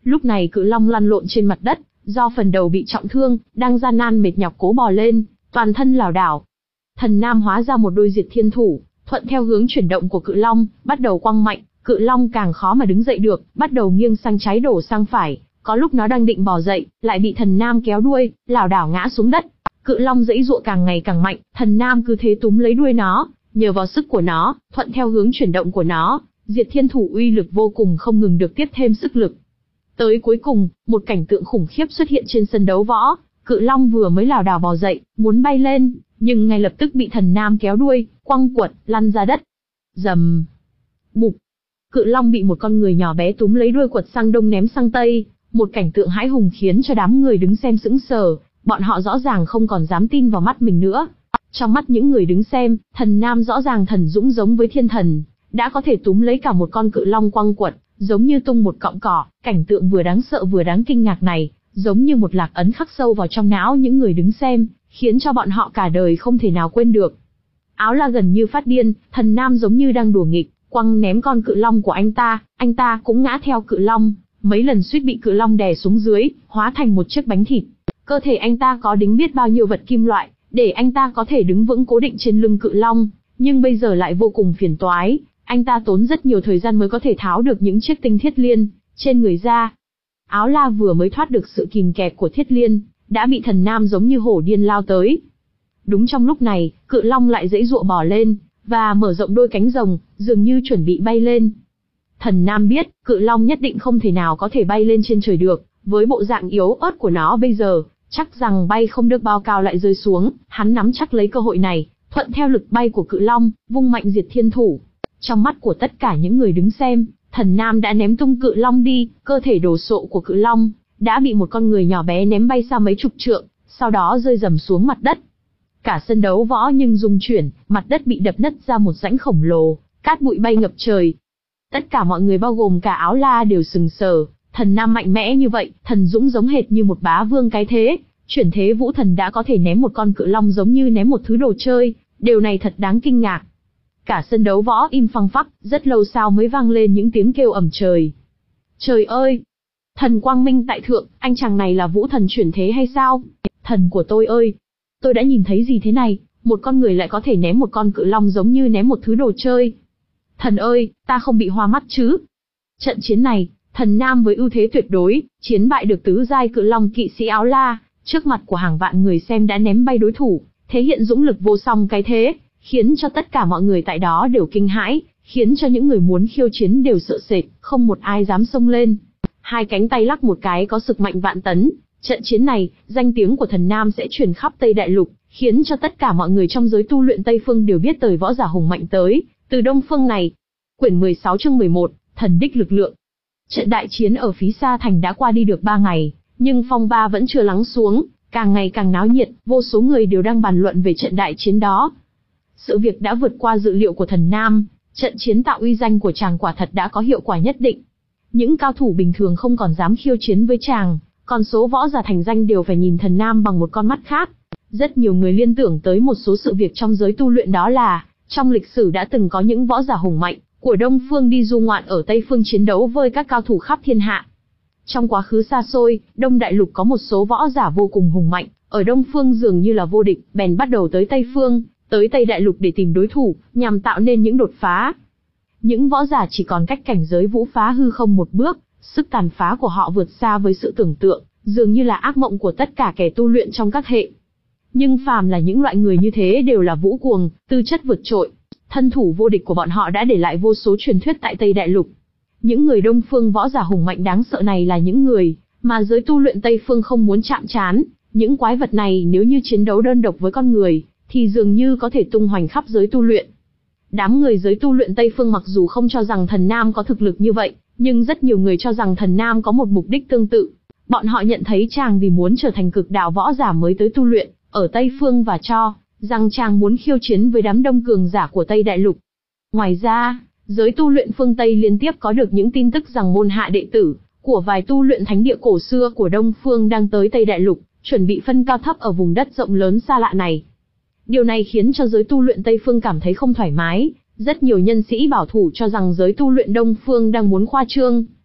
Lúc này cự long lăn lộn trên mặt đất, do phần đầu bị trọng thương, đang gian nan mệt nhọc cố bò lên, toàn thân lảo đảo. Thần Nam hóa ra một đôi diệt thiên thủ, thuận theo hướng chuyển động của cự long, bắt đầu quăng mạnh, cự long càng khó mà đứng dậy được, bắt đầu nghiêng sang trái đổ sang phải, có lúc nó đang định bò dậy, lại bị Thần Nam kéo đuôi, lảo đảo ngã xuống đất. Cự long giãy giụa càng ngày càng mạnh, Thần Nam cứ thế túm lấy đuôi nó, nhờ vào sức của nó, thuận theo hướng chuyển động của nó, diệt thiên thủ uy lực vô cùng không ngừng được tiếp thêm sức lực. Tới cuối cùng, một cảnh tượng khủng khiếp xuất hiện trên sân đấu võ, cự long vừa mới lảo đảo bò dậy, muốn bay lên, nhưng ngay lập tức bị Thần Nam kéo đuôi, quăng quật, lăn ra đất. Rầm, bụp, cự long bị một con người nhỏ bé túm lấy đuôi quật sang đông ném sang tây, một cảnh tượng hãi hùng khiến cho đám người đứng xem sững sờ, bọn họ rõ ràng không còn dám tin vào mắt mình nữa. Trong mắt những người đứng xem, Thần Nam rõ ràng thần dũng giống với thiên thần, đã có thể túm lấy cả một con cự long quăng quật, giống như tung một cọng cỏ. Cảnh tượng vừa đáng sợ vừa đáng kinh ngạc này, giống như một lạc ấn khắc sâu vào trong não những người đứng xem, khiến cho bọn họ cả đời không thể nào quên được. Áo La gần như phát điên, Thần Nam giống như đang đùa nghịch, quăng ném con cự long của anh ta, anh ta cũng ngã theo cự long, mấy lần suýt bị cự long đè xuống dưới, hóa thành một chiếc bánh thịt. Cơ thể anh ta có đính biết bao nhiêu vật kim loại, để anh ta có thể đứng vững cố định trên lưng cự long, nhưng bây giờ lại vô cùng phiền toái, anh ta tốn rất nhiều thời gian mới có thể tháo được những chiếc tinh thiết liên trên người ra. Áo La vừa mới thoát được sự kìm kẹp của thiết liên, đã bị Thần Nam giống như hổ điên lao tới. Đúng trong lúc này, cự long lại giãy giụa bò lên, và mở rộng đôi cánh rồng, dường như chuẩn bị bay lên. Thần Nam biết, cự long nhất định không thể nào có thể bay lên trên trời được, với bộ dạng yếu ớt của nó bây giờ, chắc rằng bay không được bao cao lại rơi xuống. Hắn nắm chắc lấy cơ hội này, thuận theo lực bay của cự long, vung mạnh diệt thiên thủ. Trong mắt của tất cả những người đứng xem, Thần Nam đã ném tung cự long đi, cơ thể đồ sộ của cự long đã bị một con người nhỏ bé ném bay xa mấy chục trượng, sau đó rơi rầm xuống mặt đất. Cả sân đấu võ nhưng rung chuyển, mặt đất bị đập nứt ra một rãnh khổng lồ, cát bụi bay ngập trời. Tất cả mọi người bao gồm cả Áo La đều sừng sờ, Thần Nam mạnh mẽ như vậy, thần dũng giống hệt như một bá vương cái thế, chuyển thế vũ thần đã có thể ném một con cự long giống như ném một thứ đồ chơi, điều này thật đáng kinh ngạc. Cả sân đấu võ im phăng phắc, rất lâu sau mới vang lên những tiếng kêu ầm trời. Trời ơi! Thần quang minh tại thượng, anh chàng này là vũ thần chuyển thế hay sao? Thần của tôi ơi! Tôi đã nhìn thấy gì thế này, một con người lại có thể ném một con cự long giống như ném một thứ đồ chơi. Thần ơi, ta không bị hoa mắt chứ? Trận chiến này, Thần Nam với ưu thế tuyệt đối, chiến bại được tứ giai cự long kỵ sĩ Áo La, trước mặt của hàng vạn người xem đã ném bay đối thủ, thể hiện dũng lực vô song cái thế, khiến cho tất cả mọi người tại đó đều kinh hãi, khiến cho những người muốn khiêu chiến đều sợ sệt, không một ai dám xông lên. Hai cánh tay lắc một cái có sức mạnh vạn tấn, trận chiến này, danh tiếng của Thần Nam sẽ truyền khắp Tây Đại Lục, khiến cho tất cả mọi người trong giới tu luyện Tây Phương đều biết tới võ giả hùng mạnh tới, từ Đông Phương này. Quyển mười sáu chương mười một, Thần đích lực lượng. Trận đại chiến ở Phí Sa Thành đã qua đi được ba ngày, nhưng phong ba vẫn chưa lắng xuống, càng ngày càng náo nhiệt, vô số người đều đang bàn luận về trận đại chiến đó. Sự việc đã vượt qua dự liệu của Thần Nam, trận chiến tạo uy danh của chàng quả thật đã có hiệu quả nhất định. Những cao thủ bình thường không còn dám khiêu chiến với chàng, còn số võ giả thành danh đều phải nhìn Thần Nam bằng một con mắt khác. Rất nhiều người liên tưởng tới một số sự việc trong giới tu luyện, đó là, trong lịch sử đã từng có những võ giả hùng mạnh của Đông Phương đi du ngoạn ở Tây Phương chiến đấu với các cao thủ khắp thiên hạ. Trong quá khứ xa xôi, Đông Đại Lục có một số võ giả vô cùng hùng mạnh, ở Đông Phương dường như là vô địch, bèn bắt đầu tới Tây Phương, tới Tây Đại Lục để tìm đối thủ, nhằm tạo nên những đột phá. Những võ giả chỉ còn cách cảnh giới vũ phá hư không một bước, sức tàn phá của họ vượt xa với sự tưởng tượng, dường như là ác mộng của tất cả kẻ tu luyện trong các hệ. Nhưng phàm là những loại người như thế đều là vũ cuồng, tư chất vượt trội, thân thủ vô địch của bọn họ đã để lại vô số truyền thuyết tại Tây Đại Lục. Những người Đông Phương võ giả hùng mạnh đáng sợ này là những người mà giới tu luyện Tây Phương không muốn chạm trán, những quái vật này nếu như chiến đấu đơn độc với con người, thì dường như có thể tung hoành khắp giới tu luyện. Đám người giới tu luyện Tây Phương mặc dù không cho rằng Thần Nam có thực lực như vậy, nhưng rất nhiều người cho rằng Thần Nam có một mục đích tương tự. Bọn họ nhận thấy chàng vì muốn trở thành cực đạo võ giả mới tới tu luyện ở Tây Phương, và cho rằng chàng muốn khiêu chiến với đám đông cường giả của Tây Đại Lục. Ngoài ra, giới tu luyện phương Tây liên tiếp có được những tin tức rằng môn hạ đệ tử của vài tu luyện thánh địa cổ xưa của Đông Phương đang tới Tây Đại Lục, chuẩn bị phân cao thấp ở vùng đất rộng lớn xa lạ này. Điều này khiến cho giới tu luyện Tây Phương cảm thấy không thoải mái, rất nhiều nhân sĩ bảo thủ cho rằng giới tu luyện Đông Phương đang muốn khoa trương.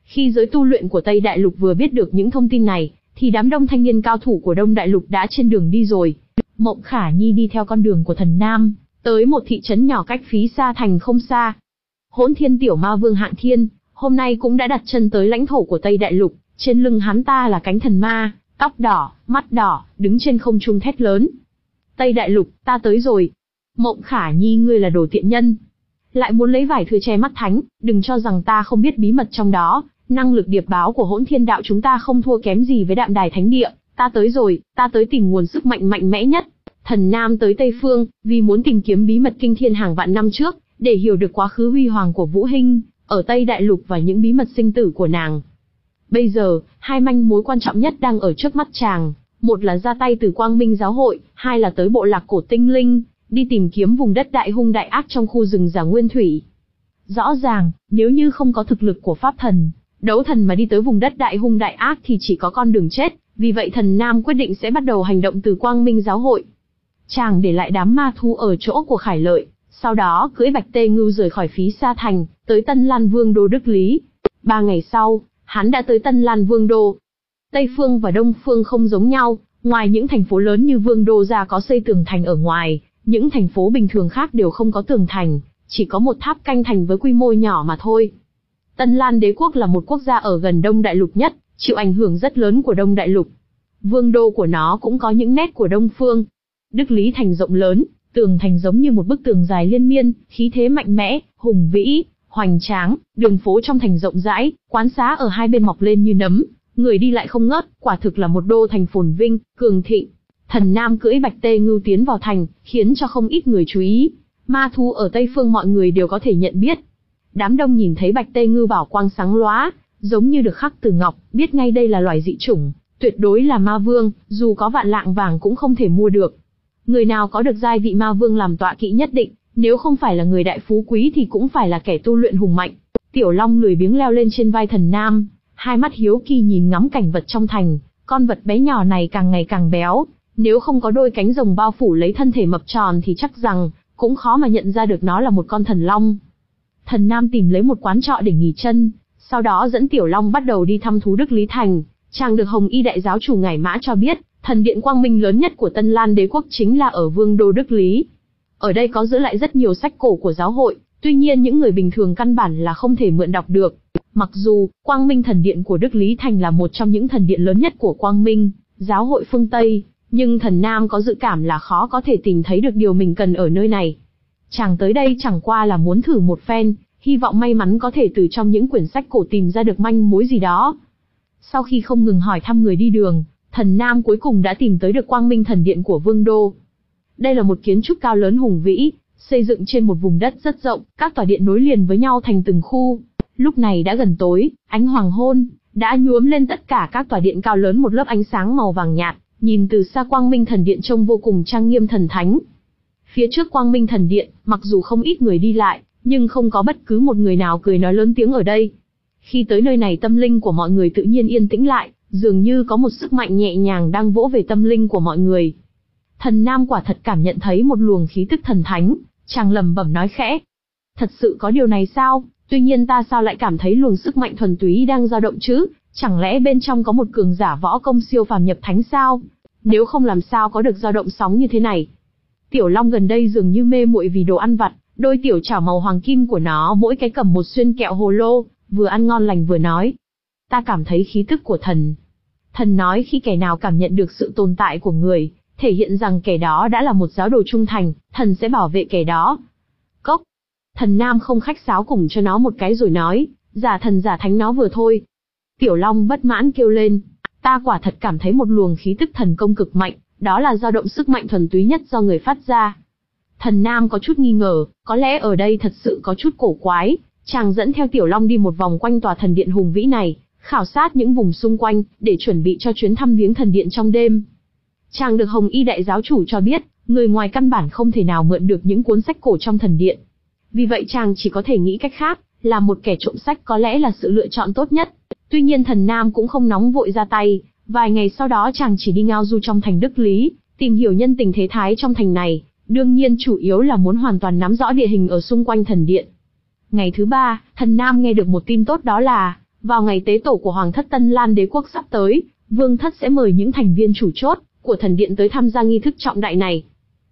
Khi giới tu luyện của Tây Đại Lục vừa biết được những thông tin này, thì đám đông thanh niên cao thủ của Đông Đại Lục đã trên đường đi rồi. Mộng Khả Nhi đi theo con đường của Thần Nam, tới một thị trấn nhỏ cách Phí Sa Thành không xa. Hỗn Thiên Tiểu Ma Vương Hạng Thiên, hôm nay cũng đã đặt chân tới lãnh thổ của Tây Đại Lục, trên lưng hắn ta là cánh thần ma, tóc đỏ, mắt đỏ, đứng trên không trung thét lớn. Tây Đại Lục, ta tới rồi. Mộng Khả Nhi, ngươi là đồ tiện nhân. Lại muốn lấy vải thưa che mắt thánh, đừng cho rằng ta không biết bí mật trong đó, năng lực điệp báo của Hỗn Thiên Đạo chúng ta không thua kém gì với Đạm Đài Thánh Địa, ta tới rồi, ta tới tìm nguồn sức mạnh mạnh mẽ nhất. Thần Nam tới Tây Phương, vì muốn tìm kiếm bí mật kinh thiên hàng vạn năm trước, để hiểu được quá khứ huy hoàng của Vũ Hinh, ở Tây Đại Lục và những bí mật sinh tử của nàng. Bây giờ, hai manh mối quan trọng nhất đang ở trước mắt chàng, một là ra tay từ Quang Minh Giáo hội, hai là tới bộ lạc cổ tinh linh, đi tìm kiếm vùng đất đại hung đại ác trong khu rừng già nguyên thủy. Rõ ràng, nếu như không có thực lực của pháp thần, đấu thần mà đi tới vùng đất đại hung đại ác thì chỉ có con đường chết, vì vậy Thần Nam quyết định sẽ bắt đầu hành động từ Quang Minh Giáo hội. Chàng để lại đám ma thú ở chỗ của Khải Lợi, sau đó cưỡi Bạch Tê Ngưu rời khỏi Phí Sa Thành, tới Tân Lan Vương đô Đức Lý. Ba ngày sau, hắn đã tới Tân Lan Vương đô. Tây phương và Đông phương không giống nhau, ngoài những thành phố lớn như Vương đô ra có xây tường thành ở ngoài, những thành phố bình thường khác đều không có tường thành, chỉ có một tháp canh thành với quy mô nhỏ mà thôi. Tân Lan Đế quốc là một quốc gia ở gần Đông Đại Lục nhất, chịu ảnh hưởng rất lớn của Đông Đại Lục. Vương đô của nó cũng có những nét của Đông phương. Đức Lý thành rộng lớn, tường thành giống như một bức tường dài liên miên, khí thế mạnh mẽ, hùng vĩ, hoành tráng, đường phố trong thành rộng rãi, quán xá ở hai bên mọc lên như nấm, người đi lại không ngớt, quả thực là một đô thành phồn vinh, cường thịnh. Thần Nam cưỡi Bạch Tê Ngưu tiến vào thành, khiến cho không ít người chú ý. Ma thú ở Tây phương mọi người đều có thể nhận biết. Đám đông nhìn thấy Bạch Tê Ngưu bảo quang sáng lóa, giống như được khắc từ ngọc, biết ngay đây là loài dị chủng, tuyệt đối là ma vương, dù có vạn lạng vàng cũng không thể mua được. Người nào có được giai vị ma vương làm tọa kỵ nhất định, nếu không phải là người đại phú quý thì cũng phải là kẻ tu luyện hùng mạnh. Tiểu Long lười biếng leo lên trên vai Thần Nam, hai mắt hiếu kỳ nhìn ngắm cảnh vật trong thành, con vật bé nhỏ này càng ngày càng béo, nếu không có đôi cánh rồng bao phủ lấy thân thể mập tròn thì chắc rằng cũng khó mà nhận ra được nó là một con thần long. Thần Nam tìm lấy một quán trọ để nghỉ chân, sau đó dẫn Tiểu Long bắt đầu đi thăm thú Đức Lý Thành. Chàng được Hồng Y đại giáo chủ Ngải Mã cho biết, thần điện quang minh lớn nhất của Tân Lan Đế quốc chính là ở Vương đô Đức Lý. Ở đây có giữ lại rất nhiều sách cổ của giáo hội, tuy nhiên những người bình thường căn bản là không thể mượn đọc được. Mặc dù, Quang Minh thần điện của Đức Lý Thành là một trong những thần điện lớn nhất của Quang Minh giáo hội phương Tây, nhưng Thần Nam có dự cảm là khó có thể tìm thấy được điều mình cần ở nơi này. Chàng tới đây chẳng qua là muốn thử một phen, hy vọng may mắn có thể từ trong những quyển sách cổ tìm ra được manh mối gì đó. Sau khi không ngừng hỏi thăm người đi đường, Thần Nam cuối cùng đã tìm tới được Quang Minh thần điện của Vương đô. Đây là một kiến trúc cao lớn hùng vĩ, xây dựng trên một vùng đất rất rộng, các tòa điện nối liền với nhau thành từng khu. Lúc này đã gần tối, ánh hoàng hôn đã nhuốm lên tất cả các tòa điện cao lớn một lớp ánh sáng màu vàng nhạt, nhìn từ xa Quang Minh thần điện trông vô cùng trang nghiêm thần thánh. Phía trước Quang Minh thần điện, mặc dù không ít người đi lại, nhưng không có bất cứ một người nào cười nói lớn tiếng ở đây. Khi tới nơi này tâm linh của mọi người tự nhiên yên tĩnh lại, dường như có một sức mạnh nhẹ nhàng đang vỗ về tâm linh của mọi người. Thần Nam quả thật cảm nhận thấy một luồng khí tức thần thánh, chàng lẩm bẩm nói khẽ. Thật sự có điều này sao? Tuy nhiên ta sao lại cảm thấy luồng sức mạnh thuần túy đang dao động chứ? Chẳng lẽ bên trong có một cường giả võ công siêu phàm nhập thánh sao? Nếu không làm sao có được dao động sóng như thế này? Tiểu Long gần đây dường như mê muội vì đồ ăn vặt, đôi tiểu chảo màu hoàng kim của nó mỗi cái cầm một xuyên kẹo hồ lô, vừa ăn ngon lành vừa nói. Ta cảm thấy khí tức của thần. Thần nói khi kẻ nào cảm nhận được sự tồn tại của người, thể hiện rằng kẻ đó đã là một giáo đồ trung thành, thần sẽ bảo vệ kẻ đó. Cốc. Thần Nam không khách sáo cùng cho nó một cái rồi nói, giả thần giả thánh nó vừa thôi. Tiểu Long bất mãn kêu lên, ta quả thật cảm thấy một luồng khí tức thần công cực mạnh, đó là dao động sức mạnh thuần túy nhất do người phát ra. Thần Nam có chút nghi ngờ, có lẽ ở đây thật sự có chút cổ quái, chàng dẫn theo Tiểu Long đi một vòng quanh tòa thần điện hùng vĩ này, khảo sát những vùng xung quanh, để chuẩn bị cho chuyến thăm viếng thần điện trong đêm. Chàng được Hồng Y đại giáo chủ cho biết, người ngoài căn bản không thể nào mượn được những cuốn sách cổ trong thần điện. Vì vậy chàng chỉ có thể nghĩ cách khác, là một kẻ trộm sách có lẽ là sự lựa chọn tốt nhất. Tuy nhiên Thần Nam cũng không nóng vội ra tay, vài ngày sau đó chàng chỉ đi ngao du trong thành Đức Lý, tìm hiểu nhân tình thế thái trong thành này, đương nhiên chủ yếu là muốn hoàn toàn nắm rõ địa hình ở xung quanh thần điện. Ngày thứ ba, Thần Nam nghe được một tin tốt, đó là Vào ngày tế tổ của Hoàng thất Tân Lan Đế quốc sắp tới, Vương thất sẽ mời những thành viên chủ chốt của thần điện tới tham gia nghi thức trọng đại này.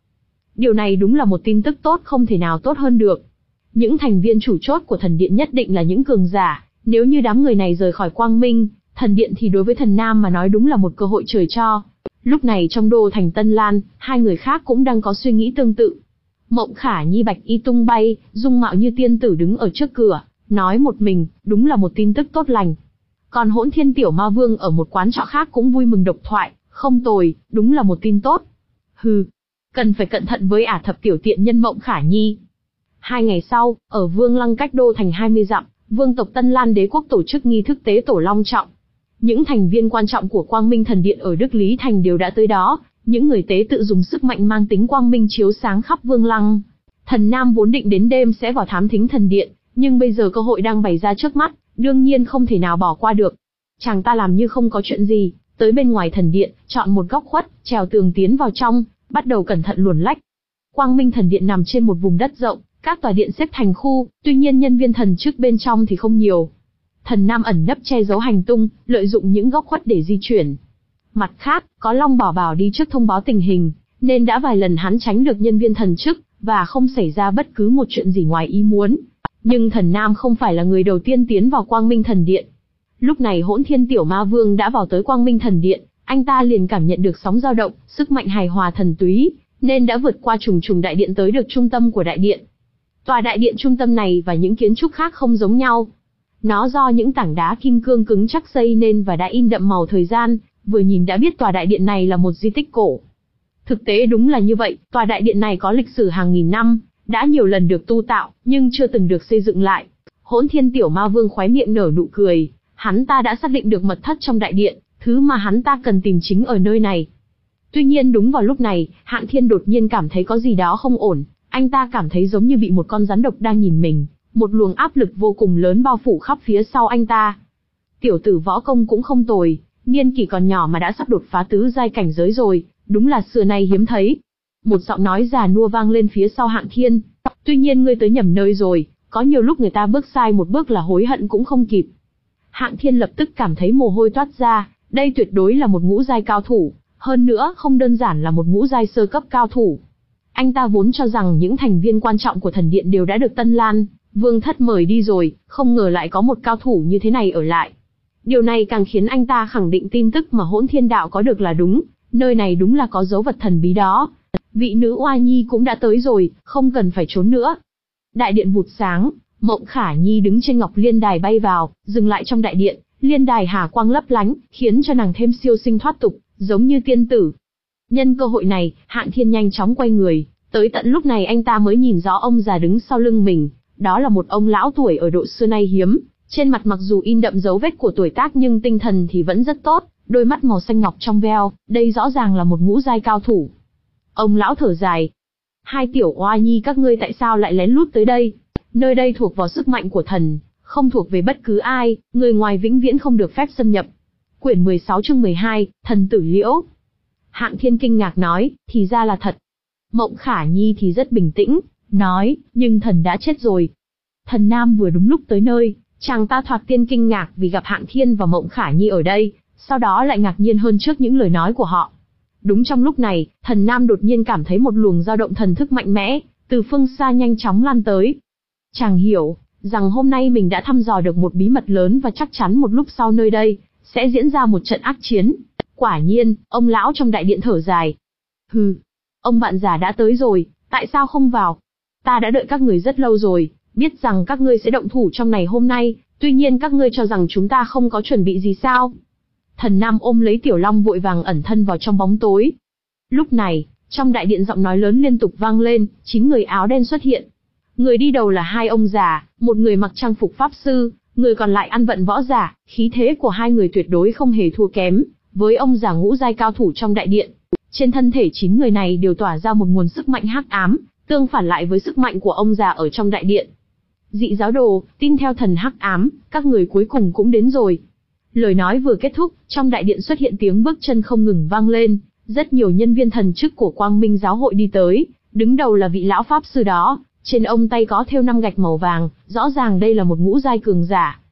Điều này đúng là một tin tức tốt không thể nào tốt hơn được. Những thành viên chủ chốt của thần điện nhất định là những cường giả, nếu như đám người này rời khỏi Quang Minh thần điện thì đối với Thần Nam mà nói đúng là một cơ hội trời cho. Lúc này trong đô thành Tân Lan, hai người khác cũng đang có suy nghĩ tương tự. Mộng Khả Nhi bạch y tung bay, dung mạo như tiên tử đứng ở trước cửa, nói một mình, đúng là một tin tức tốt lành. Còn Hỗn Thiên Tiểu Ma Vương ở một quán trọ khác cũng vui mừng độc thoại, không tồi, đúng là một tin tốt. Hừ, cần phải cẩn thận với ả thập tiểu tiện nhân Mộng Khả Nhi. Hai ngày sau, ở Vương Lăng cách đô thành hai mươi dặm, vương tộc Tân Lan Đế quốc tổ chức nghi thức tế tổ long trọng. Những thành viên quan trọng của Quang Minh thần điện ở Đức Lý Thành đều đã tới đó, những người tế tự dùng sức mạnh mang tính quang minh chiếu sáng khắp Vương Lăng. Thần Nam vốn định đến đêm sẽ vào thám thính thần điện, nhưng bây giờ cơ hội đang bày ra trước mắt, đương nhiên không thể nào bỏ qua được. Chàng ta làm như không có chuyện gì, tới bên ngoài thần điện, chọn một góc khuất, trèo tường tiến vào trong, bắt đầu cẩn thận luồn lách. Quang Minh thần điện nằm trên một vùng đất rộng, các tòa điện xếp thành khu, tuy nhiên nhân viên thần chức bên trong thì không nhiều. Thần Nam ẩn nấp che giấu hành tung, lợi dụng những góc khuất để di chuyển. Mặt khác, có Long Bảo Bảo đi trước thông báo tình hình, nên đã vài lần hắn tránh được nhân viên thần chức, và không xảy ra bất cứ một chuyện gì ngoài ý muốn. Nhưng Thần Nam không phải là người đầu tiên tiến vào Quang Minh thần điện. Lúc này Hỗn Thiên Tiểu Ma Vương đã vào tới Quang Minh thần điện, anh ta liền cảm nhận được sóng dao động, sức mạnh hài hòa thần túy, nên đã vượt qua trùng trùng đại điện tới được trung tâm của đại điện. Tòa đại điện trung tâm này và những kiến trúc khác không giống nhau. Nó do những tảng đá kim cương cứng chắc xây nên và đã in đậm màu thời gian, vừa nhìn đã biết tòa đại điện này là một di tích cổ. Thực tế đúng là như vậy, tòa đại điện này có lịch sử hàng nghìn năm, đã nhiều lần được tu tạo, nhưng chưa từng được xây dựng lại. Hỗn Thiên Tiểu Ma Vương khóe miệng nở nụ cười, hắn ta đã xác định được mật thất trong đại điện, thứ mà hắn ta cần tìm chính ở nơi này. Tuy nhiên đúng vào lúc này, Hạng Thiên đột nhiên cảm thấy có gì đó không ổn, anh ta cảm thấy giống như bị một con rắn độc đang nhìn mình, một luồng áp lực vô cùng lớn bao phủ khắp phía sau anh ta. Tiểu tử võ công cũng không tồi, niên kỷ còn nhỏ mà đã sắp đột phá tứ giai cảnh giới rồi, đúng là xưa nay hiếm thấy. Một giọng nói già nua vang lên phía sau Hạng Thiên. Tuy nhiên ngươi tới nhầm nơi rồi, có nhiều lúc người ta bước sai một bước là hối hận cũng không kịp. Hạng Thiên lập tức cảm thấy mồ hôi toát ra, đây tuyệt đối là một ngũ giai cao thủ, hơn nữa không đơn giản là một ngũ giai sơ cấp cao thủ. Anh ta vốn cho rằng những thành viên quan trọng của thần điện đều đã được Tân Lan Vương thất mời đi rồi, không ngờ lại có một cao thủ như thế này ở lại. Điều này càng khiến anh ta khẳng định tin tức mà Hỗn Thiên Đạo có được là đúng, nơi này đúng là có dấu vật thần bí đó. Vị nữ oa nhi cũng đã tới rồi, không cần phải trốn nữa. Đại điện vụt sáng, Mộng Khả Nhi đứng trên ngọc liên đài bay vào, dừng lại trong đại điện, liên đài hà quang lấp lánh, khiến cho nàng thêm siêu sinh thoát tục, giống như tiên tử. Nhân cơ hội này, Hạng Thiên nhanh chóng quay người, tới tận lúc này anh ta mới nhìn rõ ông già đứng sau lưng mình, đó là một ông lão tuổi ở độ xưa nay hiếm, trên mặt mặc dù in đậm dấu vết của tuổi tác nhưng tinh thần thì vẫn rất tốt, đôi mắt màu xanh ngọc trong veo, đây rõ ràng là một ngũ giai cao thủ. Ông lão thở dài, hai tiểu oa nhi các ngươi tại sao lại lén lút tới đây? Nơi đây thuộc vào sức mạnh của thần, không thuộc về bất cứ ai, người ngoài vĩnh viễn không được phép xâm nhập. Quyển mười sáu chương mười hai, Thần Tử Liễu. Hạng Thiên kinh ngạc nói, thì ra là thật. Mộng Khả Nhi thì rất bình tĩnh, nói, nhưng thần đã chết rồi. Thần Nam vừa đúng lúc tới nơi, chàng ta thoạt tiên kinh ngạc vì gặp Hạng Thiên và Mộng Khả Nhi ở đây, sau đó lại ngạc nhiên hơn trước những lời nói của họ. Đúng trong lúc này, Thần Nam đột nhiên cảm thấy một luồng dao động thần thức mạnh mẽ, từ phương xa nhanh chóng lan tới. Chàng hiểu, rằng hôm nay mình đã thăm dò được một bí mật lớn và chắc chắn một lúc sau nơi đây, sẽ diễn ra một trận ác chiến. Quả nhiên, ông lão trong đại điện thở dài. Hừ, ông bạn già đã tới rồi, tại sao không vào? Ta đã đợi các người rất lâu rồi, biết rằng các ngươi sẽ động thủ trong ngày hôm nay, tuy nhiên các ngươi cho rằng chúng ta không có chuẩn bị gì sao? Thần Nam ôm lấy Tiểu Long vội vàng ẩn thân vào trong bóng tối. Lúc này, trong đại điện giọng nói lớn liên tục vang lên, chín người áo đen xuất hiện. Người đi đầu là hai ông già, một người mặc trang phục pháp sư, người còn lại ăn vận võ giả, khí thế của hai người tuyệt đối không hề thua kém với ông già ngũ giai cao thủ trong đại điện. Trên thân thể chín người này đều tỏa ra một nguồn sức mạnh hắc ám, tương phản lại với sức mạnh của ông già ở trong đại điện. Dị giáo đồ, tin theo thần hắc ám, các người cuối cùng cũng đến rồi. Lời nói vừa kết thúc, trong đại điện xuất hiện tiếng bước chân không ngừng vang lên, rất nhiều nhân viên thần chức của Quang Minh giáo hội đi tới, đứng đầu là vị lão pháp sư đó, trên ông tay có thêu năm gạch màu vàng, rõ ràng đây là một ngũ giai cường giả.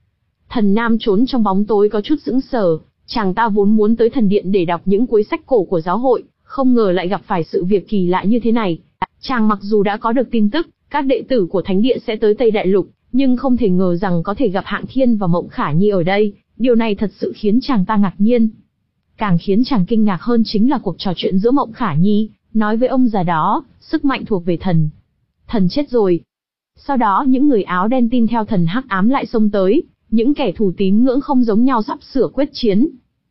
Thần Nam trốn trong bóng tối có chút sững sờ, chàng ta vốn muốn tới thần điện để đọc những cuối sách cổ của giáo hội, không ngờ lại gặp phải sự việc kỳ lạ như thế này. Chàng mặc dù đã có được tin tức, các đệ tử của Thánh Địa sẽ tới Tây Đại Lục, nhưng không thể ngờ rằng có thể gặp Hạng Thiên và Mộng Khả Nhi ở đây, điều này thật sự khiến chàng ta ngạc nhiên. Càng khiến chàng kinh ngạc hơn chính là cuộc trò chuyện giữa Mộng Khả Nhi, nói với ông già đó, sức mạnh thuộc về thần. Thần chết rồi. Sau đó những người áo đen tin theo thần hắc ám lại xông tới, những kẻ thù tín ngưỡng không giống nhau sắp sửa quyết chiến.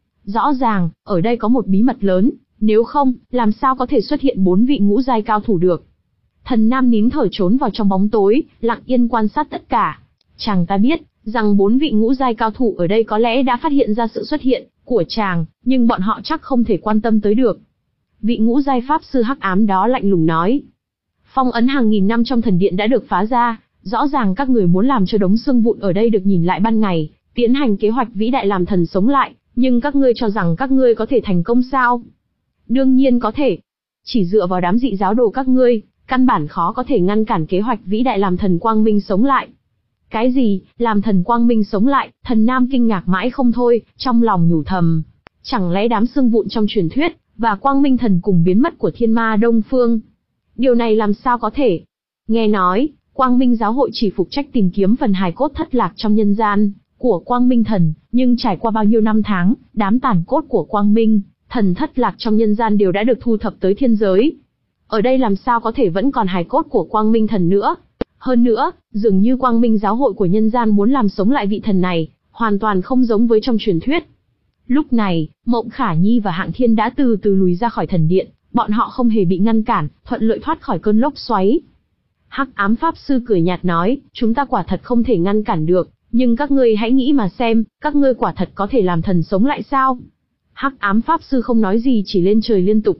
Rõ ràng, ở đây có một bí mật lớn, nếu không, làm sao có thể xuất hiện bốn vị ngũ giai cao thủ được. Thần Nam nín thở trốn vào trong bóng tối, lặng yên quan sát tất cả. Chàng ta biết, rằng bốn vị ngũ giai cao thủ ở đây có lẽ đã phát hiện ra sự xuất hiện của chàng, nhưng bọn họ chắc không thể quan tâm tới được. Vị ngũ giai pháp sư hắc ám đó lạnh lùng nói. Phong ấn hàng nghìn năm trong thần điện đã được phá ra, rõ ràng các người muốn làm cho đống xương vụn ở đây được nhìn lại ban ngày, tiến hành kế hoạch vĩ đại làm thần sống lại, nhưng các ngươi cho rằng các ngươi có thể thành công sao? Đương nhiên có thể. Chỉ dựa vào đám dị giáo đồ các ngươi, căn bản khó có thể ngăn cản kế hoạch vĩ đại làm thần quang minh sống lại. Cái gì, làm thần quang minh sống lại? Thần Nam kinh ngạc mãi không thôi, trong lòng nhủ thầm. Chẳng lẽ đám xương vụn trong truyền thuyết, và quang minh thần cùng biến mất của thiên ma Đông Phương? Điều này làm sao có thể? Nghe nói, quang minh giáo hội chỉ phụ trách tìm kiếm phần hài cốt thất lạc trong nhân gian, của quang minh thần, nhưng trải qua bao nhiêu năm tháng, đám tàn cốt của quang minh thần thất lạc trong nhân gian đều đã được thu thập tới thiên giới. Ở đây làm sao có thể vẫn còn hài cốt của quang minh thần nữa? Hơn nữa, dường như quang minh giáo hội của nhân gian muốn làm sống lại vị thần này, hoàn toàn không giống với trong truyền thuyết. Lúc này, Mộng Khả Nhi và Hạng Thiên đã từ từ lùi ra khỏi thần điện, bọn họ không hề bị ngăn cản, thuận lợi thoát khỏi cơn lốc xoáy. Hắc ám pháp sư cười nhạt nói, chúng ta quả thật không thể ngăn cản được, nhưng các ngươi hãy nghĩ mà xem, các ngươi quả thật có thể làm thần sống lại sao? Hắc ám pháp sư không nói gì chỉ lên trời liên tục.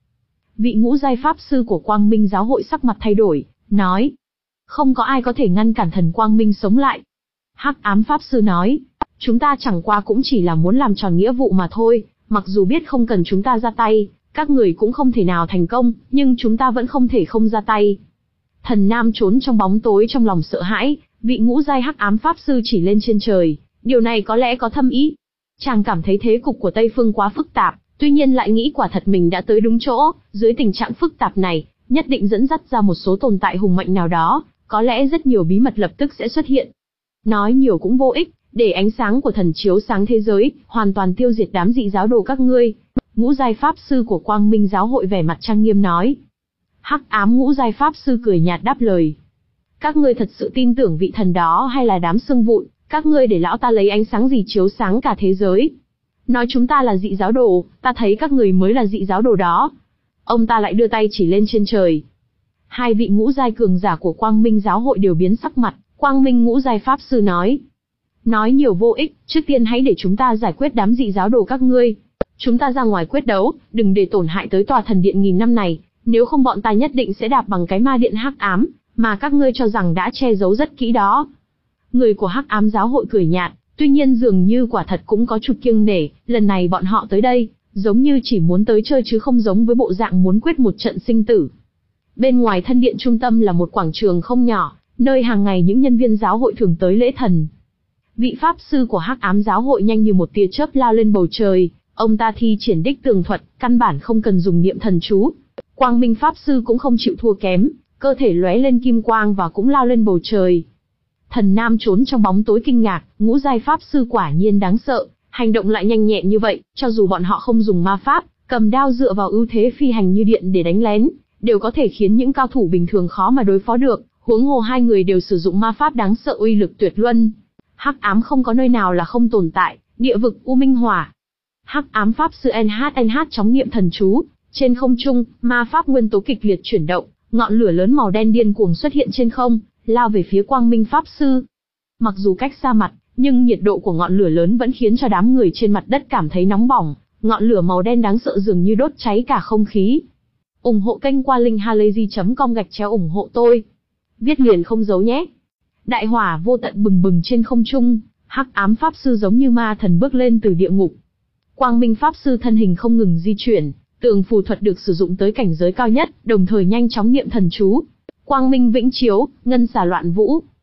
Vị ngũ giai pháp sư của quang minh giáo hội sắc mặt thay đổi, nói, không có ai có thể ngăn cản thần quang minh sống lại. Hắc ám pháp sư nói, chúng ta chẳng qua cũng chỉ là muốn làm tròn nghĩa vụ mà thôi, mặc dù biết không cần chúng ta ra tay, các người cũng không thể nào thành công, nhưng chúng ta vẫn không thể không ra tay. Thần Nam trốn trong bóng tối trong lòng sợ hãi, vị ngũ giai hắc ám pháp sư chỉ lên trên trời, điều này có lẽ có thâm ý. Chàng cảm thấy thế cục của Tây Phương quá phức tạp, tuy nhiên lại nghĩ quả thật mình đã tới đúng chỗ, dưới tình trạng phức tạp này, nhất định dẫn dắt ra một số tồn tại hùng mạnh nào đó, có lẽ rất nhiều bí mật lập tức sẽ xuất hiện. Nói nhiều cũng vô ích, để ánh sáng của thần chiếu sáng thế giới, hoàn toàn tiêu diệt đám dị giáo đồ các ngươi. Ngũ giai pháp sư của quang minh giáo hội vẻ mặt trang nghiêm nói. Hắc ám ngũ giai pháp sư cười nhạt đáp lời. Các ngươi thật sự tin tưởng vị thần đó hay là đám xương vụn, các ngươi để lão ta lấy ánh sáng gì chiếu sáng cả thế giới? Nói chúng ta là dị giáo đồ, ta thấy các người mới là dị giáo đồ đó. Ông ta lại đưa tay chỉ lên trên trời. Hai vị ngũ giai cường giả của quang minh giáo hội đều biến sắc mặt, quang minh ngũ giai pháp sư nói. Nói nhiều vô ích, trước tiên hãy để chúng ta giải quyết đám dị giáo đồ các ngươi. Chúng ta ra ngoài quyết đấu, đừng để tổn hại tới tòa thần điện nghìn năm này, nếu không bọn ta nhất định sẽ đạp bằng cái ma điện hắc ám, mà các ngươi cho rằng đã che giấu rất kỹ đó. Người của hắc ám giáo hội cười nhạt, tuy nhiên dường như quả thật cũng có chút kiêng nể, lần này bọn họ tới đây, giống như chỉ muốn tới chơi chứ không giống với bộ dạng muốn quyết một trận sinh tử. Bên ngoài thân điện trung tâm là một quảng trường không nhỏ, nơi hàng ngày những nhân viên giáo hội thường tới lễ thần. Vị pháp sư của hắc ám giáo hội nhanh như một tia chớp lao lên bầu trời, ông ta thi triển đích tường thuật, căn bản không cần dùng niệm thần chú. Quang minh pháp sư cũng không chịu thua kém, cơ thể lóe lên kim quang và cũng lao lên bầu trời. Thần Nam trốn trong bóng tối kinh ngạc, ngũ giai pháp sư quả nhiên đáng sợ, hành động lại nhanh nhẹn như vậy, cho dù bọn họ không dùng ma pháp, cầm đao dựa vào ưu thế phi hành như điện để đánh lén, đều có thể khiến những cao thủ bình thường khó mà đối phó được, huống hồ hai người đều sử dụng ma pháp đáng sợ uy lực tuyệt luân. Hắc ám không có nơi nào là không tồn tại, địa vực u minh hỏa. Hắc ám pháp sư en hát en hát chóng niệm thần chú, trên không trung, ma pháp nguyên tố kịch liệt chuyển động, ngọn lửa lớn màu đen điên cuồng xuất hiện trên không, lao về phía quang minh pháp sư. Mặc dù cách xa mặt, nhưng nhiệt độ của ngọn lửa lớn vẫn khiến cho đám người trên mặt đất cảm thấy nóng bỏng, ngọn lửa màu đen đáng sợ dường như đốt cháy cả không khí. Ủng hộ kênh qua linkhalazy chấm com gạch chéo ủng hộ tôi. Viết liền không giấu nhé. Đại hỏa vô tận bừng bừng trên không trung, hắc ám pháp sư giống như ma thần bước lên từ địa ngục. Quang minh pháp sư thân hình không ngừng di chuyển, tường phù thuật được sử dụng tới cảnh giới cao nhất, đồng thời nhanh chóng niệm thần chú. Quang minh vĩnh chiếu, ngân xà loạn vũ.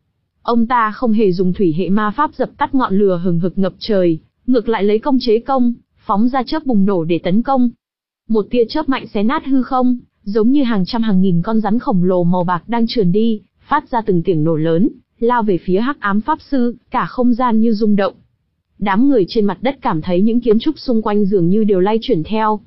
Ông ta không hề dùng thủy hệ ma pháp dập tắt ngọn lửa hừng hực ngập trời, ngược lại lấy công chế công, phóng ra chớp bùng nổ để tấn công. Một tia chớp mạnh xé nát hư không, giống như hàng trăm hàng nghìn con rắn khổng lồ màu bạc đang trườn đi, phát ra từng tiếng nổ lớn, lao về phía Hắc Ám Pháp Sư, cả không gian như rung động. Đám người trên mặt đất cảm thấy những kiến trúc xung quanh dường như đều lay chuyển theo.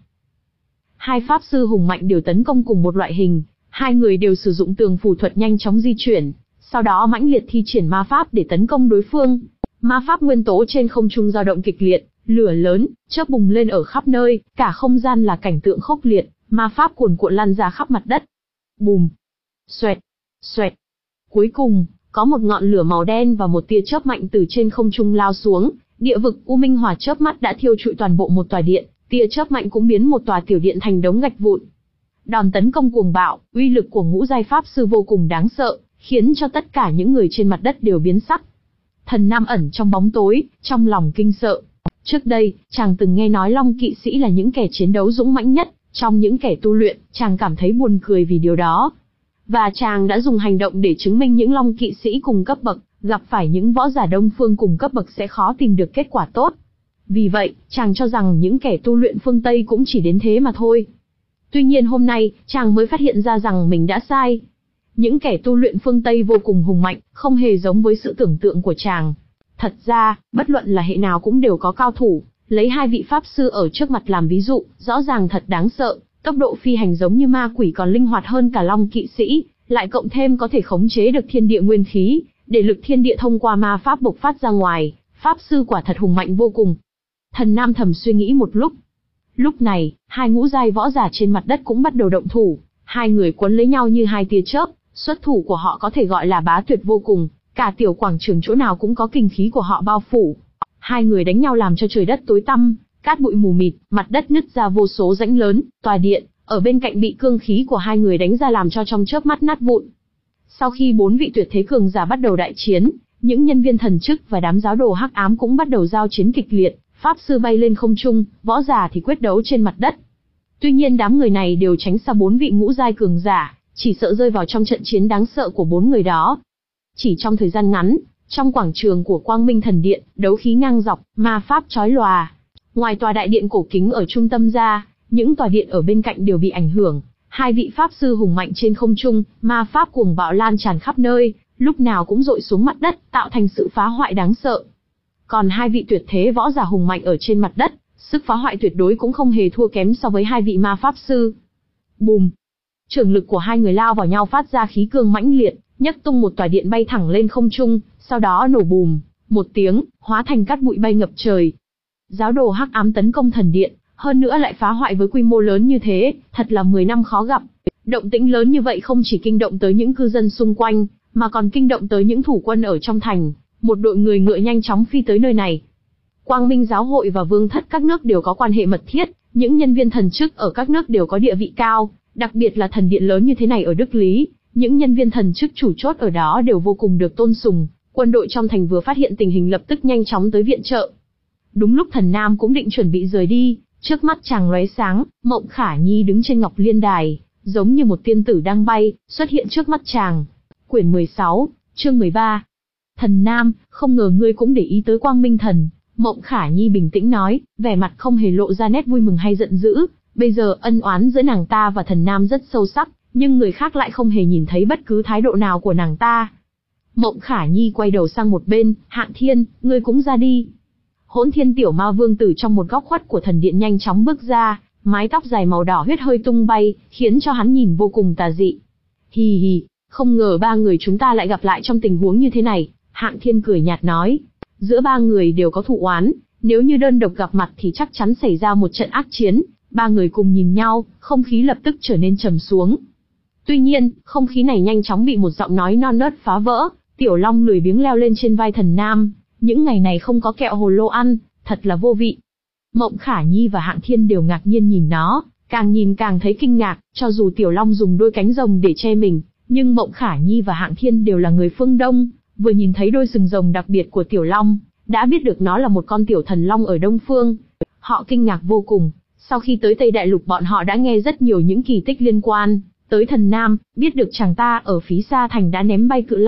Hai pháp sư hùng mạnh đều tấn công cùng một loại hình, hai người đều sử dụng tường phù thuật nhanh chóng di chuyển, sau đó mãnh liệt thi triển ma pháp để tấn công đối phương. Ma pháp nguyên tố trên không trung dao động kịch liệt, lửa lớn, chớp bùng lên ở khắp nơi, cả không gian là cảnh tượng khốc liệt, ma pháp cuồn cuộn lan ra khắp mặt đất. Bùm, xoẹt, xoẹt. Cuối cùng, có một ngọn lửa màu đen và một tia chớp mạnh từ trên không trung lao xuống, địa vực U Minh Hỏa chớp mắt đã thiêu trụi toàn bộ một tòa điện, tia chớp mạnh cũng biến một tòa tiểu điện thành đống gạch vụn. Đòn tấn công cuồng bạo, uy lực của ngũ giai pháp sư vô cùng đáng sợ, khiến cho tất cả những người trên mặt đất đều biến sắc. Thần Nam ẩn trong bóng tối, trong lòng kinh sợ. Trước đây, chàng từng nghe nói Long kỵ sĩ là những kẻ chiến đấu dũng mãnh nhất, trong những kẻ tu luyện, chàng cảm thấy buồn cười vì điều đó. Và chàng đã dùng hành động để chứng minh những Long kỵ sĩ cùng cấp bậc, gặp phải những võ giả Đông Phương cùng cấp bậc sẽ khó tìm được kết quả tốt. Vì vậy, chàng cho rằng những kẻ tu luyện phương Tây cũng chỉ đến thế mà thôi. Tuy nhiên hôm nay, chàng mới phát hiện ra rằng mình đã sai. Những kẻ tu luyện phương Tây vô cùng hùng mạnh, không hề giống với sự tưởng tượng của chàng. Thật ra, bất luận là hệ nào cũng đều có cao thủ, lấy hai vị pháp sư ở trước mặt làm ví dụ, rõ ràng thật đáng sợ, tốc độ phi hành giống như ma quỷ còn linh hoạt hơn cả Long kỵ sĩ, lại cộng thêm có thể khống chế được thiên địa nguyên khí, để lực thiên địa thông qua ma pháp bộc phát ra ngoài, pháp sư quả thật hùng mạnh vô cùng. Thần Nam thầm suy nghĩ một lúc. Lúc này, hai ngũ giai võ giả trên mặt đất cũng bắt đầu động thủ, hai người quấn lấy nhau như hai tia chớp, xuất thủ của họ có thể gọi là bá tuyệt vô cùng, cả tiểu quảng trường chỗ nào cũng có kinh khí của họ bao phủ. Hai người đánh nhau làm cho trời đất tối tăm, cát bụi mù mịt, mặt đất nứt ra vô số rãnh lớn, tòa điện ở bên cạnh bị cương khí của hai người đánh ra làm cho trong chớp mắt nát vụn. Sau khi bốn vị tuyệt thế cường giả bắt đầu đại chiến, những nhân viên thần chức và đám giáo đồ hắc ám cũng bắt đầu giao chiến kịch liệt, pháp sư bay lên không trung, võ giả thì quyết đấu trên mặt đất. Tuy nhiên đám người này đều tránh xa bốn vị ngũ giai cường giả, chỉ sợ rơi vào trong trận chiến đáng sợ của bốn người đó. Chỉ trong thời gian ngắn, trong quảng trường của Quang Minh Thần Điện, đấu khí ngang dọc, ma pháp chói lòa. Ngoài tòa đại điện cổ kính ở trung tâm ra, những tòa điện ở bên cạnh đều bị ảnh hưởng. Hai vị pháp sư hùng mạnh trên không trung, ma pháp cuồng bạo lan tràn khắp nơi, lúc nào cũng dội xuống mặt đất, tạo thành sự phá hoại đáng sợ. Còn hai vị tuyệt thế võ giả hùng mạnh ở trên mặt đất, sức phá hoại tuyệt đối cũng không hề thua kém so với hai vị ma pháp sư. Bùm! Trường lực của hai người lao vào nhau phát ra khí cương mãnh liệt, nhấc tung một tòa điện bay thẳng lên không trung, sau đó nổ bùm, một tiếng, hóa thành cát bụi bay ngập trời. Giáo đồ hắc ám tấn công thần điện, hơn nữa lại phá hoại với quy mô lớn như thế, thật là mười năm khó gặp. Động tĩnh lớn như vậy không chỉ kinh động tới những cư dân xung quanh, mà còn kinh động tới những thủ quân ở trong thành. Một đội người ngựa nhanh chóng phi tới nơi này. Quang Minh giáo hội và vương thất các nước đều có quan hệ mật thiết, những nhân viên thần chức ở các nước đều có địa vị cao, đặc biệt là thần điện lớn như thế này ở Đức Lý, những nhân viên thần chức chủ chốt ở đó đều vô cùng được tôn sùng. Quân đội trong thành vừa phát hiện tình hình lập tức nhanh chóng tới viện trợ. Đúng lúc Thần Nam cũng định chuẩn bị rời đi, trước mắt chàng lóe sáng, Mộng Khả Nhi đứng trên Ngọc Liên Đài, giống như một tiên tử đang bay, xuất hiện trước mắt chàng. Quyển mười sáu, chương mười ba. Thần Nam, không ngờ ngươi cũng để ý tới Quang Minh Thần. Mộng Khả Nhi bình tĩnh nói, vẻ mặt không hề lộ ra nét vui mừng hay giận dữ. Bây giờ ân oán giữa nàng ta và Thần Nam rất sâu sắc, nhưng người khác lại không hề nhìn thấy bất cứ thái độ nào của nàng ta. Mộng Khả Nhi quay đầu sang một bên, Hạng Thiên, ngươi cũng ra đi. Hỗn Thiên Tiểu Ma Vương từ trong một góc khuất của thần điện nhanh chóng bước ra, mái tóc dài màu đỏ huyết hơi tung bay, khiến cho hắn nhìn vô cùng tà dị. Hì hì, không ngờ ba người chúng ta lại gặp lại trong tình huống như thế này. Hạng Thiên cười nhạt nói, giữa ba người đều có thù oán, nếu như đơn độc gặp mặt thì chắc chắn xảy ra một trận ác chiến. Ba người cùng nhìn nhau, không khí lập tức trở nên trầm xuống. Tuy nhiên, không khí này nhanh chóng bị một giọng nói non nớt phá vỡ. Tiểu Long lười biếng leo lên trên vai Thần Nam, những ngày này không có kẹo hồ lô ăn, thật là vô vị. Mộng Khả Nhi và Hạng Thiên đều ngạc nhiên nhìn nó, càng nhìn càng thấy kinh ngạc, cho dù Tiểu Long dùng đôi cánh rồng để che mình, nhưng Mộng Khả Nhi và Hạng Thiên đều là người phương Đông, vừa nhìn thấy đôi sừng rồng đặc biệt của Tiểu Long, đã biết được nó là một con tiểu thần long ở Đông Phương. Họ kinh ngạc vô cùng, sau khi tới Tây Đại Lục bọn họ đã nghe rất nhiều những kỳ tích liên quan tới Thần Nam, biết được chàng ta ở phía xa thành đã ném bay cự long,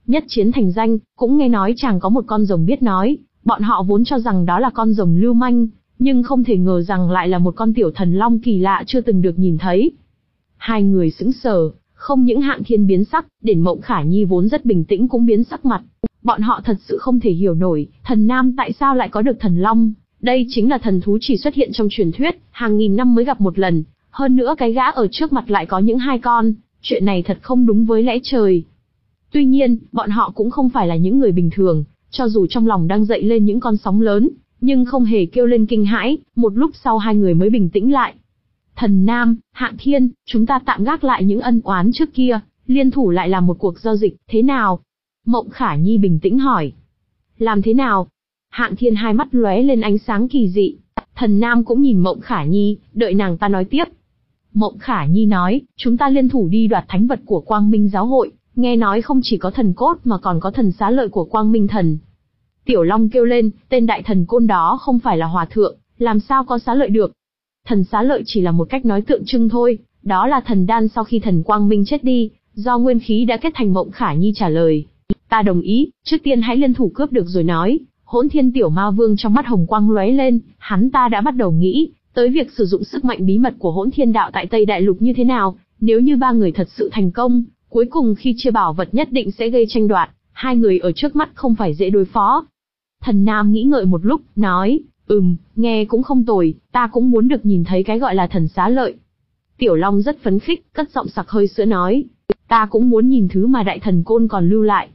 nhất chiến thành danh, cũng nghe nói chàng có một con rồng biết nói, bọn họ vốn cho rằng đó là con rồng lưu manh, nhưng không thể ngờ rằng lại là một con tiểu thần long kỳ lạ chưa từng được nhìn thấy. Hai người sững sờ, không những Hạng Thiên biến sắc, đến Mộng Khả Nhi vốn rất bình tĩnh cũng biến sắc mặt. Bọn họ thật sự không thể hiểu nổi, thần nam tại sao lại có được thần long, đây chính là thần thú chỉ xuất hiện trong truyền thuyết, hàng nghìn năm mới gặp một lần, hơn nữa cái gã ở trước mặt lại có những hai con, chuyện này thật không đúng với lẽ trời. Tuy nhiên, bọn họ cũng không phải là những người bình thường, cho dù trong lòng đang dậy lên những con sóng lớn, nhưng không hề kêu lên kinh hãi, một lúc sau hai người mới bình tĩnh lại. Thần Nam, Hạng Thiên, chúng ta tạm gác lại những ân oán trước kia, liên thủ lại làm một cuộc giao dịch, thế nào? Mộng Khả Nhi bình tĩnh hỏi. Làm thế nào? Hạng Thiên hai mắt lóe lên ánh sáng kỳ dị. Thần Nam cũng nhìn Mộng Khả Nhi, đợi nàng ta nói tiếp. Mộng Khả Nhi nói, chúng ta liên thủ đi đoạt thánh vật của Quang Minh giáo hội, nghe nói không chỉ có thần cốt mà còn có thần xá lợi của Quang Minh thần. Tiểu Long kêu lên, tên đại thần côn đó không phải là hòa thượng, làm sao có xá lợi được? Thần xá lợi chỉ là một cách nói tượng trưng thôi, đó là thần đan sau khi thần Quang Minh chết đi, do nguyên khí đã kết thành. Mộng Khả Nhi trả lời. Ta đồng ý, trước tiên hãy liên thủ cướp được rồi nói. Hỗn Thiên Tiểu Ma Vương trong mắt hồng quang lóe lên, hắn ta đã bắt đầu nghĩ tới việc sử dụng sức mạnh bí mật của Hỗn Thiên Đạo tại Tây Đại Lục như thế nào. Nếu như ba người thật sự thành công, cuối cùng khi chia bảo vật nhất định sẽ gây tranh đoạt, hai người ở trước mắt không phải dễ đối phó. Thần Nam nghĩ ngợi một lúc, nói, ừm, nghe cũng không tồi, ta cũng muốn được nhìn thấy cái gọi là thần xá lợi. Tiểu Long rất phấn khích, cất giọng sặc hơi sữa nói, ta cũng muốn nhìn thứ mà đại thần côn còn lưu lại.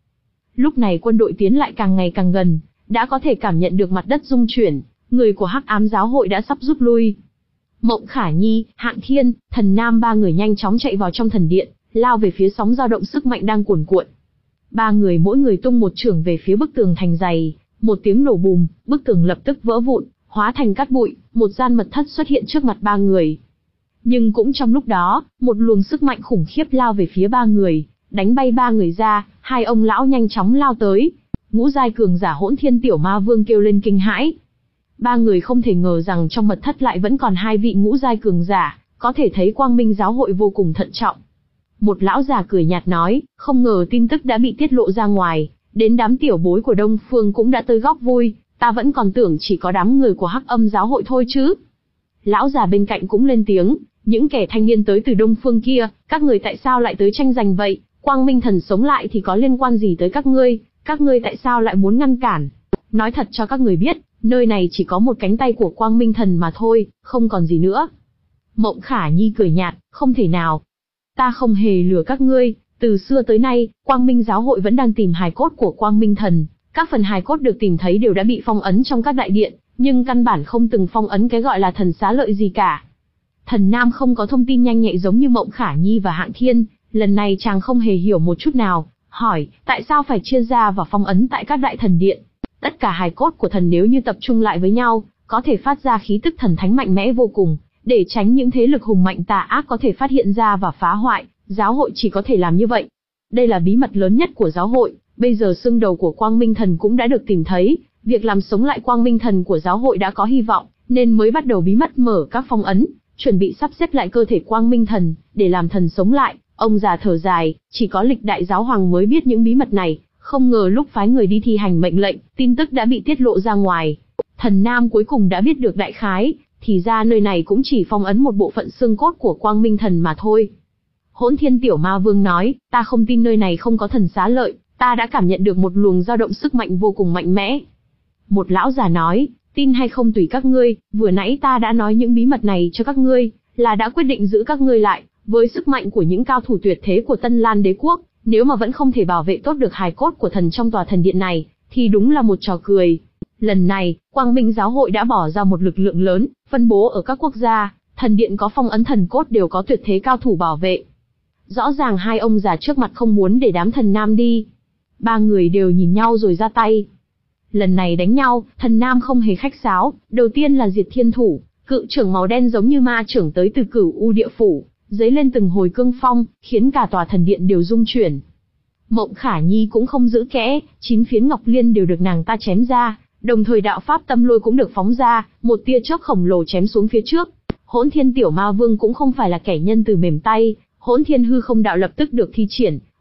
Lúc này quân đội tiến lại càng ngày càng gần, đã có thể cảm nhận được mặt đất rung chuyển, người của Hắc Ám giáo hội đã sắp rút lui. Mộng Khả Nhi, Hạng Thiên, Thần Nam ba người nhanh chóng chạy vào trong thần điện, lao về phía sóng dao động sức mạnh đang cuồn cuộn. Ba người mỗi người tung một chưởng về phía bức tường thành dày, một tiếng nổ bùm, bức tường lập tức vỡ vụn, hóa thành cát bụi, một gian mật thất xuất hiện trước mặt ba người. Nhưng cũng trong lúc đó, một luồng sức mạnh khủng khiếp lao về phía ba người, đánh bay ba người ra, hai ông lão nhanh chóng lao tới. Ngũ giai cường giả Hỗn Thiên Tiểu Ma Vương kêu lên kinh hãi. Ba người không thể ngờ rằng trong mật thất lại vẫn còn hai vị ngũ giai cường giả, có thể thấy Quang Minh giáo hội vô cùng thận trọng. Một lão già cười nhạt nói, không ngờ tin tức đã bị tiết lộ ra ngoài, đến đám tiểu bối của Đông Phương cũng đã tới góp vui, ta vẫn còn tưởng chỉ có đám người của Hắc Âm giáo hội thôi chứ. Lão già bên cạnh cũng lên tiếng, những kẻ thanh niên tới từ Đông Phương kia, các người tại sao lại tới tranh giành vậy? Quang Minh thần sống lại thì có liên quan gì tới các ngươi, các ngươi tại sao lại muốn ngăn cản? Nói thật cho các người biết, nơi này chỉ có một cánh tay của Quang Minh thần mà thôi, không còn gì nữa. Mộng Khả Nhi cười nhạt, không thể nào. Ta không hề lừa các ngươi, từ xưa tới nay, Quang Minh giáo hội vẫn đang tìm hài cốt của Quang Minh thần. Các phần hài cốt được tìm thấy đều đã bị phong ấn trong các đại điện, nhưng căn bản không từng phong ấn cái gọi là thần xá lợi gì cả. Thần Nam không có thông tin nhanh nhạy giống như Mộng Khả Nhi và Hạng Thiên, lần này chàng không hề hiểu một chút nào, hỏi, tại sao phải chia ra và phong ấn tại các đại thần điện? Tất cả hài cốt của thần nếu như tập trung lại với nhau, có thể phát ra khí tức thần thánh mạnh mẽ vô cùng, để tránh những thế lực hùng mạnh tà ác có thể phát hiện ra và phá hoại, giáo hội chỉ có thể làm như vậy. Đây là bí mật lớn nhất của giáo hội, bây giờ xương đầu của Quang Minh thần cũng đã được tìm thấy, việc làm sống lại Quang Minh thần của giáo hội đã có hy vọng, nên mới bắt đầu bí mật mở các phong ấn, chuẩn bị sắp xếp lại cơ thể Quang Minh thần, để làm thần sống lại. Ông già thở dài, chỉ có lịch đại giáo hoàng mới biết những bí mật này, không ngờ lúc phái người đi thi hành mệnh lệnh, tin tức đã bị tiết lộ ra ngoài. Thần Nam cuối cùng đã biết được đại khái, thì ra nơi này cũng chỉ phong ấn một bộ phận xương cốt của Quang Minh thần mà thôi. Hỗn Thiên Tiểu Ma Vương nói, ta không tin nơi này không có thần xá lợi, ta đã cảm nhận được một luồng dao động sức mạnh vô cùng mạnh mẽ. Một lão già nói, tin hay không tùy các ngươi, vừa nãy ta đã nói những bí mật này cho các ngươi, là đã quyết định giữ các ngươi lại. Với sức mạnh của những cao thủ tuyệt thế của Tân Lan đế quốc, nếu mà vẫn không thể bảo vệ tốt được hài cốt của thần trong tòa thần điện này, thì đúng là một trò cười. Lần này, Quang Minh giáo hội đã bỏ ra một lực lượng lớn, phân bố ở các quốc gia, thần điện có phong ấn thần cốt đều có tuyệt thế cao thủ bảo vệ. Rõ ràng hai ông già trước mặt không muốn để đám thần nam đi. Ba người đều nhìn nhau rồi ra tay. Lần này đánh nhau, thần nam không hề khách sáo, đầu tiên là diệt thiên thủ, cự trưởng màu đen giống như ma trưởng tới từ Cửu U địa phủ, dấy lên từng hồi cương phong, khiến cả tòa thần điện đều rung chuyển. Mộng Khả Nhi cũng không giữ kẽ, chín phiến ngọc liên đều được nàng ta chém ra, đồng thời đạo pháp tâm lôi cũng được phóng ra, một tia chớp khổng lồ chém xuống phía trước. Hỗn Thiên Tiểu Ma Vương cũng không phải là kẻ nhân từ mềm tay, Hỗn Thiên hư không đạo lập tức được thi triển,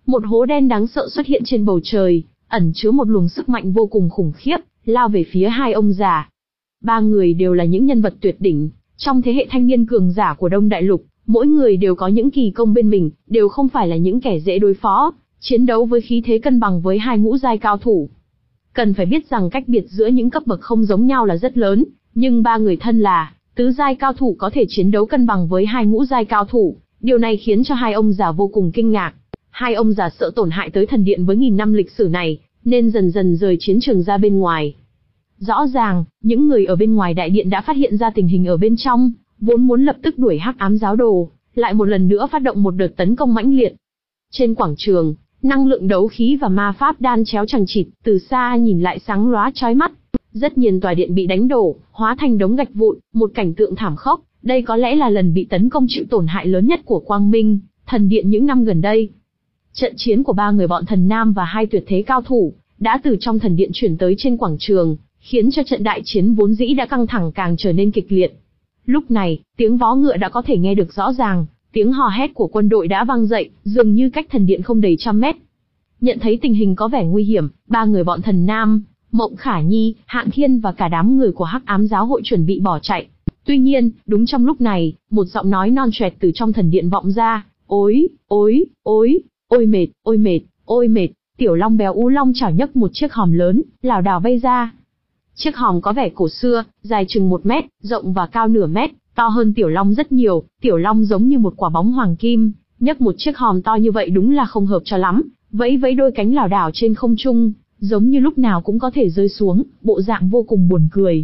Một hố đen đáng sợ xuất hiện trên bầu trời, ẩn chứa một luồng sức mạnh vô cùng khủng khiếp, lao về phía hai ông già. Ba người đều là những nhân vật tuyệt đỉnh, trong thế hệ thanh niên cường giả của Đông Đại Lục, mỗi người đều có những kỳ công bên mình, đều không phải là những kẻ dễ đối phó, chiến đấu với khí thế cân bằng với hai ngũ giai cao thủ. Cần phải biết rằng cách biệt giữa những cấp bậc không giống nhau là rất lớn, nhưng ba người thân là tứ giai cao thủ có thể chiến đấu cân bằng với hai ngũ giai cao thủ, điều này khiến cho hai ông già vô cùng kinh ngạc. Hai ông già sợ tổn hại tới thần điện với nghìn năm lịch sử này, nên dần dần rời chiến trường ra bên ngoài. Rõ ràng, những người ở bên ngoài đại điện đã phát hiện ra tình hình ở bên trong, vốn muốn lập tức đuổi Hắc Ám giáo đồ, lại một lần nữa phát động một đợt tấn công mãnh liệt. Trên quảng trường, năng lượng đấu khí và ma pháp đan chéo chằng chịt, từ xa nhìn lại sáng lóa chói mắt. Rất nhiều tòa điện bị đánh đổ, hóa thành đống gạch vụn, một cảnh tượng thảm khốc. Đây có lẽ là lần bị tấn công chịu tổn hại lớn nhất của Quang Minh Thần Điện những năm gần đây. Trận chiến của ba người bọn Thần Nam và hai tuyệt thế cao thủ đã từ trong thần điện chuyển tới trên quảng trường, khiến cho trận đại chiến vốn dĩ đã căng thẳng càng trở nên kịch liệt. Lúc này, tiếng vó ngựa đã có thể nghe được rõ ràng, tiếng hò hét của quân đội đã vang dậy, dường như cách thần điện không đầy trăm mét. Nhận thấy tình hình có vẻ nguy hiểm, ba người bọn Thần Nam, Mộng Khả Nhi, Hạng Thiên và cả đám người của Hắc Ám giáo hội chuẩn bị bỏ chạy. Tuy nhiên, đúng trong lúc này, một giọng nói non choẹt từ trong thần điện vọng ra, ối, ối, ối, ôi mệt, ôi mệt, ôi mệt. Tiểu Long béo ú long chảo nhấc một chiếc hòm lớn, lảo đảo bay ra. Chiếc hòm có vẻ cổ xưa, dài chừng một mét, rộng và cao nửa mét, to hơn Tiểu Long rất nhiều. Tiểu Long giống như một quả bóng hoàng kim, nhấc một chiếc hòm to như vậy đúng là không hợp cho lắm, vẫy vẫy đôi cánh lảo đảo trên không trung, giống như lúc nào cũng có thể rơi xuống, bộ dạng vô cùng buồn cười.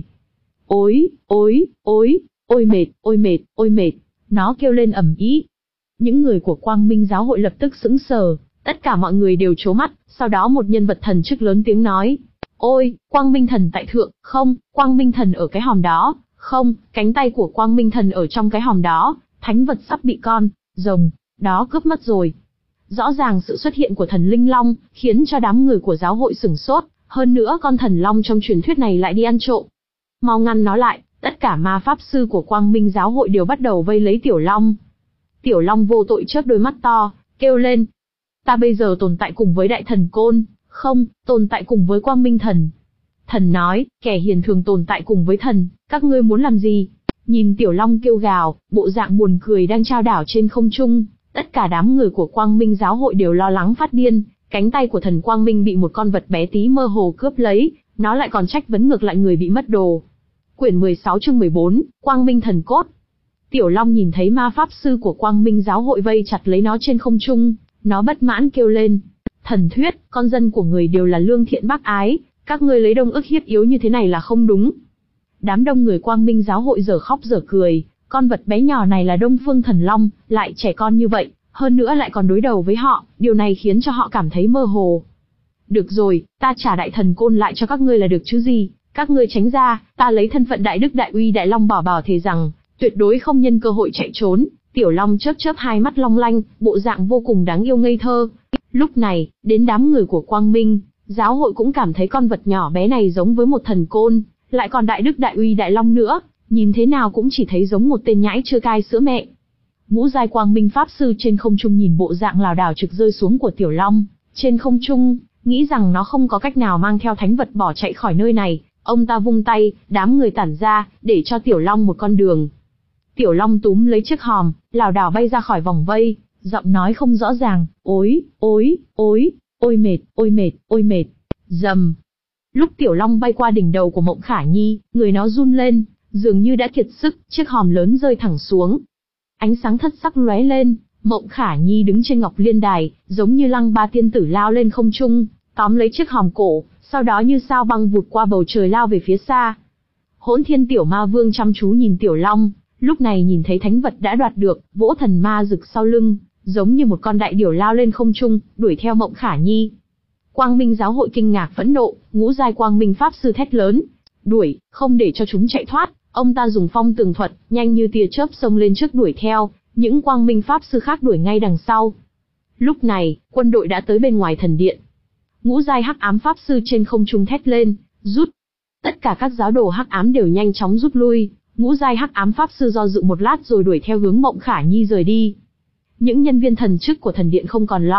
Ối, ối, ối, ôi mệt, ôi mệt, ôi mệt, nó kêu lên ầm ĩ. Những người của Quang Minh giáo hội lập tức sững sờ, tất cả mọi người đều trố mắt, sau đó một nhân vật thần chức lớn tiếng nói. Ôi, Quang Minh thần tại thượng, không, Quang Minh thần ở cái hòm đó, không, cánh tay của Quang Minh thần ở trong cái hòm đó, thánh vật sắp bị con rồng đó cướp mất rồi. Rõ ràng sự xuất hiện của thần Linh Long khiến cho đám người của giáo hội sửng sốt, hơn nữa con thần Long trong truyền thuyết này lại đi ăn trộm. Mau ngăn nó lại, tất cả ma pháp sư của Quang Minh giáo hội đều bắt đầu vây lấy Tiểu Long. Tiểu Long vô tội chớp đôi mắt to, kêu lên. Ta bây giờ tồn tại cùng với Đại Thần Côn, không, tồn tại cùng với Quang Minh Thần. Thần nói, kẻ hiền thường tồn tại cùng với thần, các ngươi muốn làm gì? Nhìn Tiểu Long kêu gào, bộ dạng buồn cười đang trao đảo trên không trung, tất cả đám người của Quang Minh giáo hội đều lo lắng phát điên, cánh tay của thần Quang Minh bị một con vật bé tí mơ hồ cướp lấy, nó lại còn trách vấn ngược lại người bị mất đồ. Quyển mười sáu chương mười bốn, Quang Minh Thần Cốt. Tiểu Long nhìn thấy ma pháp sư của Quang Minh giáo hội vây chặt lấy nó trên không trung, nó bất mãn kêu lên. Thần thuyết, con dân của người đều là lương thiện bác ái, các ngươi lấy đông ức hiếp yếu như thế này là không đúng. Đám đông người Quang Minh giáo hội giờ khóc giờ cười, con vật bé nhỏ này là Đông Phương Thần Long, lại trẻ con như vậy, hơn nữa lại còn đối đầu với họ, điều này khiến cho họ cảm thấy mơ hồ. Được rồi, ta trả Đại Thần Côn lại cho các ngươi là được chứ gì, các ngươi tránh ra, ta lấy thân phận Đại Đức Đại Uy Đại Long bảo bảo thề rằng, tuyệt đối không nhân cơ hội chạy trốn. Tiểu Long chớp chớp hai mắt long lanh, bộ dạng vô cùng đáng yêu ngây thơ. Lúc này, đến đám người của Quang Minh giáo hội cũng cảm thấy con vật nhỏ bé này giống với một thần côn, lại còn Đại Đức Đại Uy Đại Long nữa, nhìn thế nào cũng chỉ thấy giống một tên nhãi chưa cai sữa mẹ. Ngũ giai Quang Minh pháp sư trên không trung nhìn bộ dạng lảo đảo trực rơi xuống của Tiểu Long trên không trung, nghĩ rằng nó không có cách nào mang theo thánh vật bỏ chạy khỏi nơi này. Ông ta vung tay, đám người tản ra, để cho Tiểu Long một con đường. Tiểu Long túm lấy chiếc hòm, lảo đảo bay ra khỏi vòng vây, giọng nói không rõ ràng, ối, ối, ối, ôi mệt, ôi mệt, ôi mệt. Rầm. Lúc Tiểu Long bay qua đỉnh đầu của Mộng Khả Nhi, người nó run lên, dường như đã kiệt sức, chiếc hòm lớn rơi thẳng xuống. Ánh sáng thất sắc lóe lên, Mộng Khả Nhi đứng trên Ngọc Liên Đài, giống như Lăng Ba tiên tử lao lên không trung, tóm lấy chiếc hòm cổ, sau đó như sao băng vụt qua bầu trời lao về phía xa. Hỗn Thiên Tiểu Ma Vương chăm chú nhìn Tiểu Long, lúc này nhìn thấy thánh vật đã đoạt được, vỗ thần ma rực sau lưng, giống như một con đại điểu lao lên không trung, đuổi theo Mộng Khả Nhi. Quang Minh giáo hội kinh ngạc phẫn nộ, ngũ giai Quang Minh pháp sư thét lớn, đuổi, không để cho chúng chạy thoát. Ông ta dùng phong tường thuật, nhanh như tia chớp xông lên trước đuổi theo, những Quang Minh pháp sư khác đuổi ngay đằng sau. Lúc này, quân đội đã tới bên ngoài thần điện. Ngũ giai Hắc Ám pháp sư trên không trung thét lên, rút. Tất cả các giáo đồ Hắc Ám đều nhanh chóng rút lui. Ngũ giai Hắc Ám pháp sư do dự một lát rồi đuổi theo hướng Mộng Khả Nhi rời đi. Những nhân viên thần chức của thần điện không còn lo,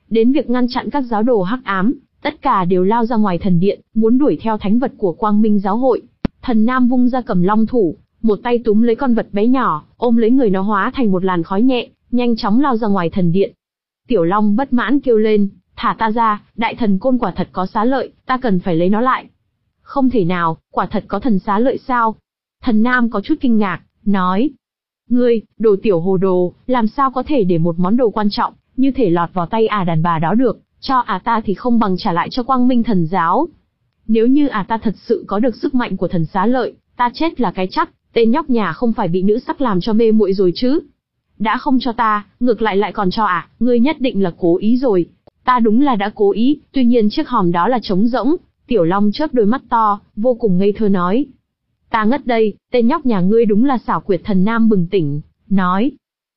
đến việc ngăn chặn các giáo đồ hắc ám, tất cả đều lao ra ngoài thần điện, muốn đuổi theo thánh vật của Quang Minh giáo hội. Thần Nam vung ra cầm long thủ, một tay túm lấy con vật bé nhỏ, ôm lấy người nó hóa thành một làn khói nhẹ, nhanh chóng lao ra ngoài thần điện. Tiểu Long bất mãn kêu lên, thả ta ra, đại thần côn quả thật có xá lợi, ta cần phải lấy nó lại. Không thể nào, quả thật có thần xá lợi sao? Thần Nam có chút kinh ngạc, nói. Ngươi, đồ tiểu hồ đồ, làm sao có thể để một món đồ quan trọng, như thể lọt vào tay ả đàn bà đó được, cho ả ta thì không bằng trả lại cho Quang Minh thần giáo. Nếu như ả ta thật sự có được sức mạnh của thần xá lợi, ta chết là cái chắc, tên nhóc nhà không phải bị nữ sắc làm cho mê muội rồi chứ. Đã không cho ta, ngược lại lại còn cho ả, ngươi nhất định là cố ý rồi. Ta đúng là đã cố ý, tuy nhiên chiếc hòm đó là trống rỗng. Tiểu Long chớp đôi mắt to, vô cùng ngây thơ nói. Ta ngất đây, tên nhóc nhà ngươi đúng là xảo quyệt. Thần Nam bừng tỉnh, nói.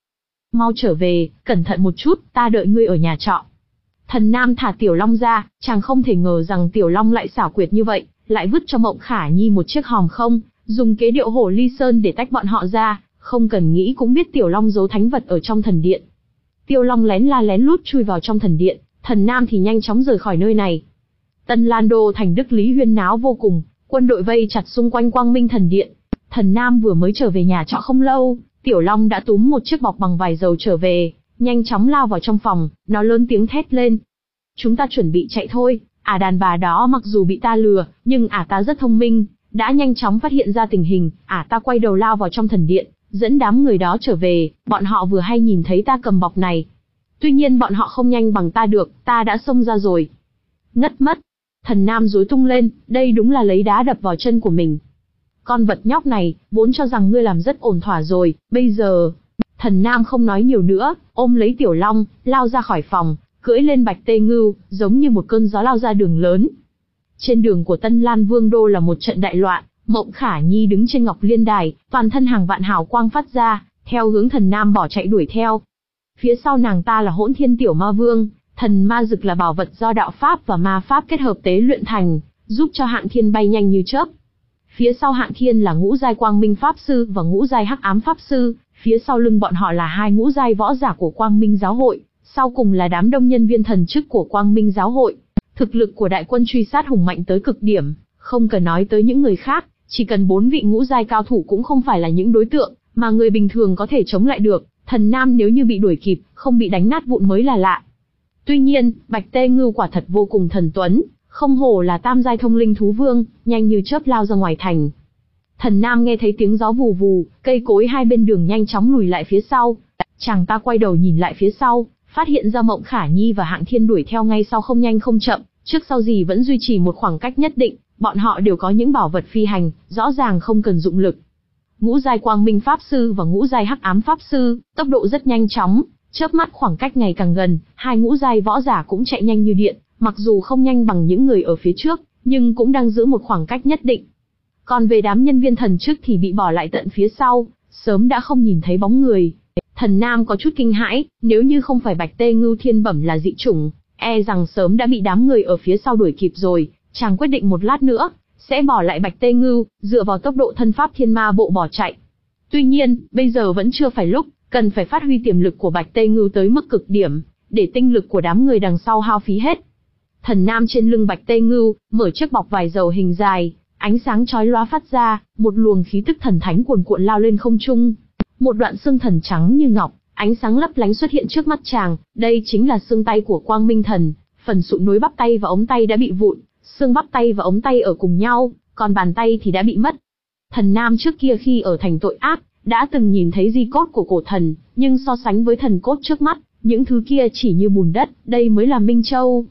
Mau trở về, cẩn thận một chút, ta đợi ngươi ở nhà trọ. Thần Nam thả Tiểu Long ra, chàng không thể ngờ rằng Tiểu Long lại xảo quyệt như vậy, lại vứt cho Mộng Khả Nhi một chiếc hòm không, dùng kế điệu hổ ly sơn để tách bọn họ ra, không cần nghĩ cũng biết Tiểu Long giấu thánh vật ở trong thần điện. Tiểu Long lén la lén lút chui vào trong thần điện, Thần Nam thì nhanh chóng rời khỏi nơi này. Tân Lan Đô thành Đức Lý huyên náo vô cùng, quân đội vây chặt xung quanh Quang Minh thần điện. Thần Nam vừa mới trở về nhà trọ không lâu, Tiểu Long đã túm một chiếc bọc bằng vải dầu trở về, nhanh chóng lao vào trong phòng, nó lớn tiếng thét lên. Chúng ta chuẩn bị chạy thôi, ả đàn bà đó mặc dù bị ta lừa, nhưng ả ta rất thông minh, đã nhanh chóng phát hiện ra tình hình, ả ta quay đầu lao vào trong thần điện, dẫn đám người đó trở về, bọn họ vừa hay nhìn thấy ta cầm bọc này. Tuy nhiên bọn họ không nhanh bằng ta được, ta đã xông ra rồi. Ngất mất. Thần Nam rối tung lên, đây đúng là lấy đá đập vào chân của mình. Con vật nhóc này, vốn cho rằng ngươi làm rất ổn thỏa rồi, bây giờ... Thần Nam không nói nhiều nữa, ôm lấy Tiểu Long, lao ra khỏi phòng, cưỡi lên Bạch Tê Ngưu, giống như một cơn gió lao ra đường lớn. Trên đường của Tân Lan Vương Đô là một trận đại loạn, Mộng Khả Nhi đứng trên Ngọc Liên Đài, toàn thân hàng vạn hào quang phát ra, theo hướng Thần Nam bỏ chạy đuổi theo. Phía sau nàng ta là Hỗn Thiên Tiểu Ma Vương, thần ma dực là bảo vật do đạo pháp và ma pháp kết hợp tế luyện thành, giúp cho Hạng Thiên bay nhanh như chớp. Phía sau Hạng Thiên là ngũ giai Quang Minh Pháp Sư và ngũ giai Hắc Ám Pháp Sư, phía sau lưng bọn họ là hai ngũ giai võ giả của Quang Minh Giáo hội, sau cùng là đám đông nhân viên thần chức của Quang Minh Giáo hội. Thực lực của đại quân truy sát hùng mạnh tới cực điểm, không cần nói tới những người khác, chỉ cần bốn vị ngũ giai cao thủ cũng không phải là những đối tượng mà người bình thường có thể chống lại được. Thần Nam nếu như bị đuổi kịp, không bị đánh nát vụn mới là lạ. Tuy nhiên, Bạch Tê Ngưu quả thật vô cùng thần tuấn, không hổ là tam giai thông linh thú vương, nhanh như chớp lao ra ngoài thành. Thần Nam nghe thấy tiếng gió vù vù, cây cối hai bên đường nhanh chóng lùi lại phía sau. Chàng ta quay đầu nhìn lại phía sau, phát hiện ra Mộng Khả Nhi và Hạng Thiên đuổi theo ngay sau không nhanh không chậm, trước sau gì vẫn duy trì một khoảng cách nhất định, bọn họ đều có những bảo vật phi hành, rõ ràng không cần dụng lực. Ngũ giai Quang Minh Pháp Sư và ngũ giai Hắc Ám Pháp Sư, tốc độ rất nhanh chóng, chớp mắt khoảng cách ngày càng gần, hai ngũ giai võ giả cũng chạy nhanh như điện, mặc dù không nhanh bằng những người ở phía trước, nhưng cũng đang giữ một khoảng cách nhất định. Còn về đám nhân viên thần chức thì bị bỏ lại tận phía sau, sớm đã không nhìn thấy bóng người. Thần Nam có chút kinh hãi, nếu như không phải Bạch Tê Ngưu thiên bẩm là dị chủng, e rằng sớm đã bị đám người ở phía sau đuổi kịp rồi. Chàng quyết định một lát nữa sẽ bỏ lại Bạch Tê Ngưu, dựa vào tốc độ thân pháp thiên ma bộ bỏ chạy. Tuy nhiên, bây giờ vẫn chưa phải lúc, cần phải phát huy tiềm lực của Bạch Tê Ngưu tới mức cực điểm, để tinh lực của đám người đằng sau hao phí hết. Thần Nam trên lưng Bạch Tê Ngưu, mở chiếc bọc vải dầu hình dài, ánh sáng chói lóa phát ra, một luồng khí tức thần thánh cuồn cuộn lao lên không trung. Một đoạn xương thần trắng như ngọc, ánh sáng lấp lánh xuất hiện trước mắt chàng, đây chính là xương tay của Quang Minh Thần, phần sụn nối bắp tay và ống tay đã bị vụn, xương bắp tay và ống tay ở cùng nhau, còn bàn tay thì đã bị mất. Thần Nam trước kia khi ở thành tội ác, đã từng nhìn thấy di cốt của cổ thần, nhưng so sánh với thần cốt trước mắt, những thứ kia chỉ như bùn đất, đây mới là Minh Châu.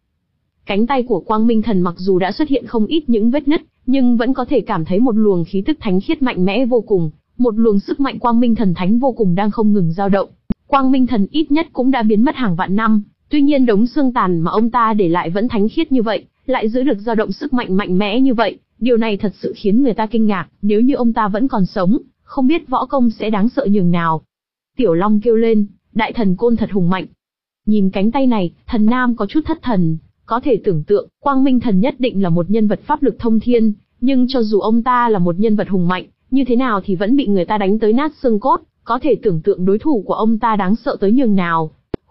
Cánh tay của Quang Minh Thần mặc dù đã xuất hiện không ít những vết nứt, nhưng vẫn có thể cảm thấy một luồng khí tức thánh khiết mạnh mẽ vô cùng, một luồng sức mạnh Quang Minh Thần thánh vô cùng đang không ngừng dao động. Quang Minh Thần ít nhất cũng đã biến mất hàng vạn năm, tuy nhiên đống xương tàn mà ông ta để lại vẫn thánh khiết như vậy, lại giữ được dao động sức mạnh mạnh mẽ như vậy, điều này thật sự khiến người ta kinh ngạc, nếu như ông ta vẫn còn sống, không biết võ công sẽ đáng sợ nhường nào. Tiểu Long kêu lên, đại thần côn thật hùng mạnh. Nhìn cánh tay này, Thần Nam có chút thất thần, có thể tưởng tượng, Quang Minh Thần nhất định là một nhân vật pháp lực thông thiên, nhưng cho dù ông ta là một nhân vật hùng mạnh, như thế nào thì vẫn bị người ta đánh tới nát xương cốt, có thể tưởng tượng đối thủ của ông ta đáng sợ tới nhường nào.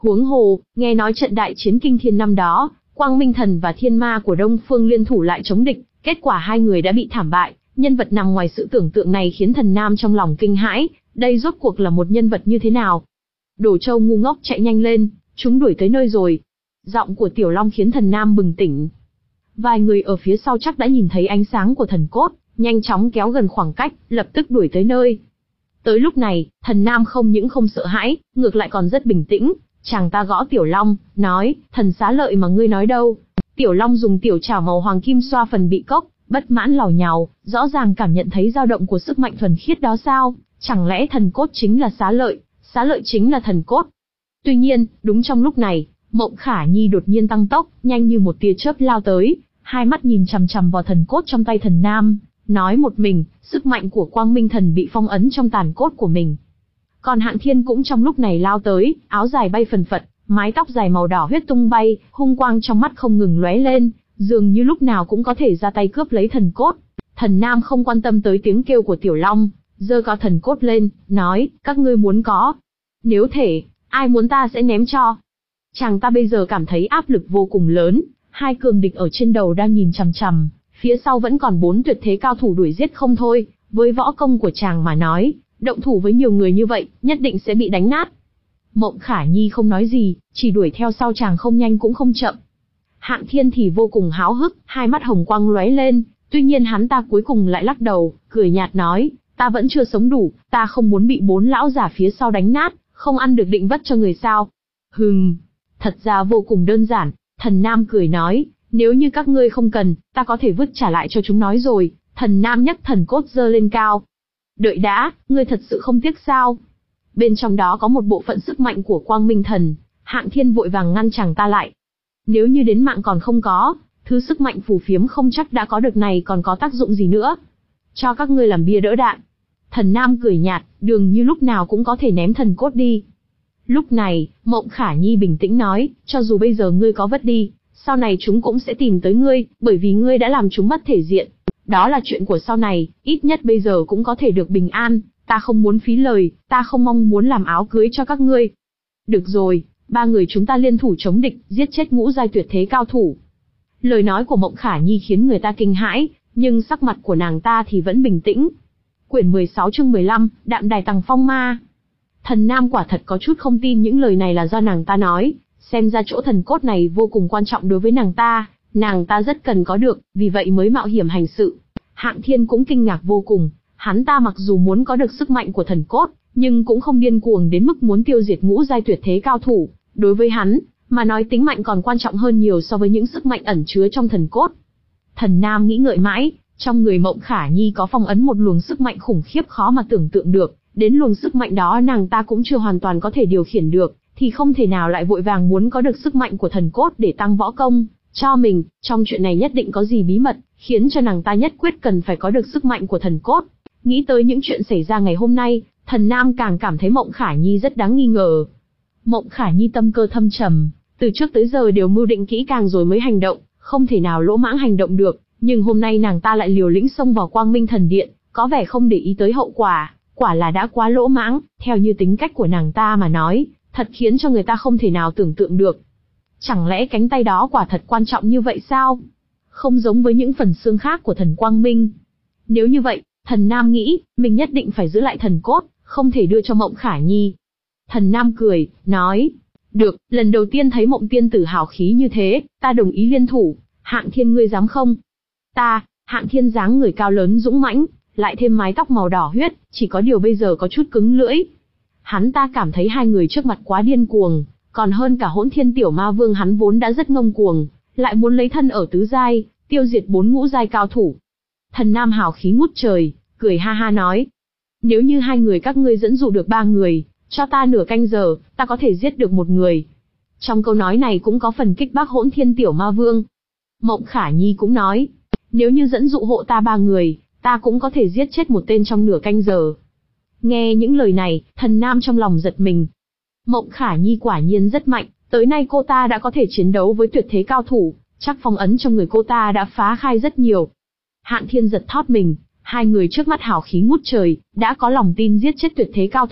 Huống hồ, nghe nói trận đại chiến kinh thiên năm đó, Quang Minh Thần và Thiên Ma của Đông Phương liên thủ lại chống địch, kết quả hai người đã bị thảm bại. Nhân vật nằm ngoài sự tưởng tượng này khiến Thần Nam trong lòng kinh hãi, đây rốt cuộc là một nhân vật như thế nào? Đồ Châu ngu ngốc, chạy nhanh lên, chúng đuổi tới nơi rồi. Giọng của Tiểu Long khiến Thần Nam bừng tỉnh. Vài người ở phía sau chắc đã nhìn thấy ánh sáng của thần cốt, nhanh chóng kéo gần khoảng cách, lập tức đuổi tới nơi. Tới lúc này, Thần Nam không những không sợ hãi, ngược lại còn rất bình tĩnh. Chàng ta gõ Tiểu Long, nói, thần xá lợi mà ngươi nói đâu? Tiểu Long dùng tiểu chảo màu hoàng kim xoa phần bị cốc, bất mãn lảo nhào, rõ ràng cảm nhận thấy dao động của sức mạnh thuần khiết đó sao? Chẳng lẽ thần cốt chính là xá lợi, xá lợi chính là thần cốt? Tuy nhiên, đúng trong lúc này, Mộng Khả Nhi đột nhiên tăng tốc, nhanh như một tia chớp lao tới, hai mắt nhìn chằm chằm vào thần cốt trong tay Thần Nam, nói một mình, sức mạnh của Quang Minh Thần bị phong ấn trong tàn cốt của mình. Còn Hạng Thiên cũng trong lúc này lao tới, áo dài bay phần phật, mái tóc dài màu đỏ huyết tung bay, hung quang trong mắt không ngừng lóe lên, dường như lúc nào cũng có thể ra tay cướp lấy thần cốt. Thần Nam không quan tâm tới tiếng kêu của Tiểu Long, giơ cao thần cốt lên, nói, các ngươi muốn có. Nếu thể, ai muốn ta sẽ ném cho. Chàng ta bây giờ cảm thấy áp lực vô cùng lớn, hai cường địch ở trên đầu đang nhìn chằm chằm, phía sau vẫn còn bốn tuyệt thế cao thủ đuổi giết không thôi, với võ công của chàng mà nói, động thủ với nhiều người như vậy, nhất định sẽ bị đánh nát. Mộng Khả Nhi không nói gì, chỉ đuổi theo sau chàng không nhanh cũng không chậm. Hạng Thiên thì vô cùng háo hức, hai mắt hồng quang lóe lên, tuy nhiên hắn ta cuối cùng lại lắc đầu, cười nhạt nói, ta vẫn chưa sống đủ, ta không muốn bị bốn lão giả phía sau đánh nát, không ăn được định vất cho người sao. Hừm, thật ra vô cùng đơn giản, Thần Nam cười nói, nếu như các ngươi không cần, ta có thể vứt trả lại cho chúng nói rồi. Thần Nam nhấc thần cốt giơ lên cao. Đợi đã, ngươi thật sự không tiếc sao? Bên trong đó có một bộ phận sức mạnh của Quang Minh Thần, Hạng Thiên vội vàng ngăn chàng ta lại. Nếu như đến mạng còn không có, thứ sức mạnh phù phiếm không chắc đã có được này còn có tác dụng gì nữa. Cho các ngươi làm bia đỡ đạn. Thần Nam cười nhạt, dường như lúc nào cũng có thể ném thần cốt đi. Lúc này, Mộng Khả Nhi bình tĩnh nói, cho dù bây giờ ngươi có vứt đi, sau này chúng cũng sẽ tìm tới ngươi, bởi vì ngươi đã làm chúng mất thể diện. Đó là chuyện của sau này, ít nhất bây giờ cũng có thể được bình an, ta không muốn phí lời, ta không mong muốn làm áo cưới cho các ngươi. Được rồi, ba người chúng ta liên thủ chống địch, giết chết ngũ giai tuyệt thế cao thủ. Lời nói của Mộng Khả Nhi khiến người ta kinh hãi, nhưng sắc mặt của nàng ta thì vẫn bình tĩnh. Quyển mười sáu chương mười lăm, Đạm Đài Tằng Phong Ma. Thần Nam quả thật có chút không tin những lời này là do nàng ta nói, xem ra chỗ thần cốt này vô cùng quan trọng đối với nàng ta, nàng ta rất cần có được, vì vậy mới mạo hiểm hành sự. Hạng Thiên cũng kinh ngạc vô cùng, hắn ta mặc dù muốn có được sức mạnh của thần cốt, nhưng cũng không điên cuồng đến mức muốn tiêu diệt ngũ giai tuyệt thế cao thủ, đối với hắn, mà nói tính mạnh còn quan trọng hơn nhiều so với những sức mạnh ẩn chứa trong thần cốt. Thần Nam nghĩ ngợi mãi, trong người Mộng Khả Nhi có phong ấn một luồng sức mạnh khủng khiếp khó mà tưởng tượng được, đến luồng sức mạnh đó nàng ta cũng chưa hoàn toàn có thể điều khiển được, thì không thể nào lại vội vàng muốn có được sức mạnh của thần cốt để tăng võ công cho mình, trong chuyện này nhất định có gì bí mật, khiến cho nàng ta nhất quyết cần phải có được sức mạnh của thần cốt. Nghĩ tới những chuyện xảy ra ngày hôm nay, Thần Nam càng cảm thấy Mộng Khả Nhi rất đáng nghi ngờ. Mộng Khả Nhi tâm cơ thâm trầm, từ trước tới giờ đều mưu định kỹ càng rồi mới hành động, không thể nào lỗ mãng hành động được, nhưng hôm nay nàng ta lại liều lĩnh xông vào Quang Minh Thần Điện, có vẻ không để ý tới hậu quả, quả là đã quá lỗ mãng, theo như tính cách của nàng ta mà nói, thật khiến cho người ta không thể nào tưởng tượng được. Chẳng lẽ cánh tay đó quả thật quan trọng như vậy sao? Không giống với những phần xương khác của thần Quang Minh. Nếu như vậy, Thần Nam nghĩ, mình nhất định phải giữ lại thần cốt, không thể đưa cho Mộng Khả Nhi. Thần Nam cười, nói, được, lần đầu tiên thấy Mộng tiên tử hào khí như thế, ta đồng ý liên thủ. Hạng Thiên ngươi dám không? Ta, Hạng Thiên dáng người cao lớn dũng mãnh, lại thêm mái tóc màu đỏ huyết, chỉ có điều bây giờ có chút cứng lưỡi. Hắn ta cảm thấy hai người trước mặt quá điên cuồng, còn hơn cả Hỗn Thiên Tiểu Ma Vương hắn vốn đã rất ngông cuồng, lại muốn lấy thân ở tứ giai, tiêu diệt bốn ngũ giai cao thủ. Thần Nam hào khí ngút trời, cười ha ha nói, nếu như hai người các ngươi dẫn dụ được ba người, cho ta nửa canh giờ, ta có thể giết được một người. Trong câu nói này cũng có phần kích bác Hỗn Thiên Tiểu Ma Vương. Mộng Khả Nhi cũng nói, nếu như dẫn dụ hộ ta ba người, ta cũng có thể giết chết một tên trong nửa canh giờ. Nghe những lời này, Thần Nam trong lòng giật mình. Mộng Khả Nhi quả nhiên rất mạnh, tới nay cô ta đã có thể chiến đấu với tuyệt thế cao thủ, chắc phong ấn trong người cô ta đã phá khai rất nhiều. Hạng Thiên giật thót mình, hai người trước mắt hào khí ngút trời, đã có lòng tin giết chết tuyệt thế cao thủ,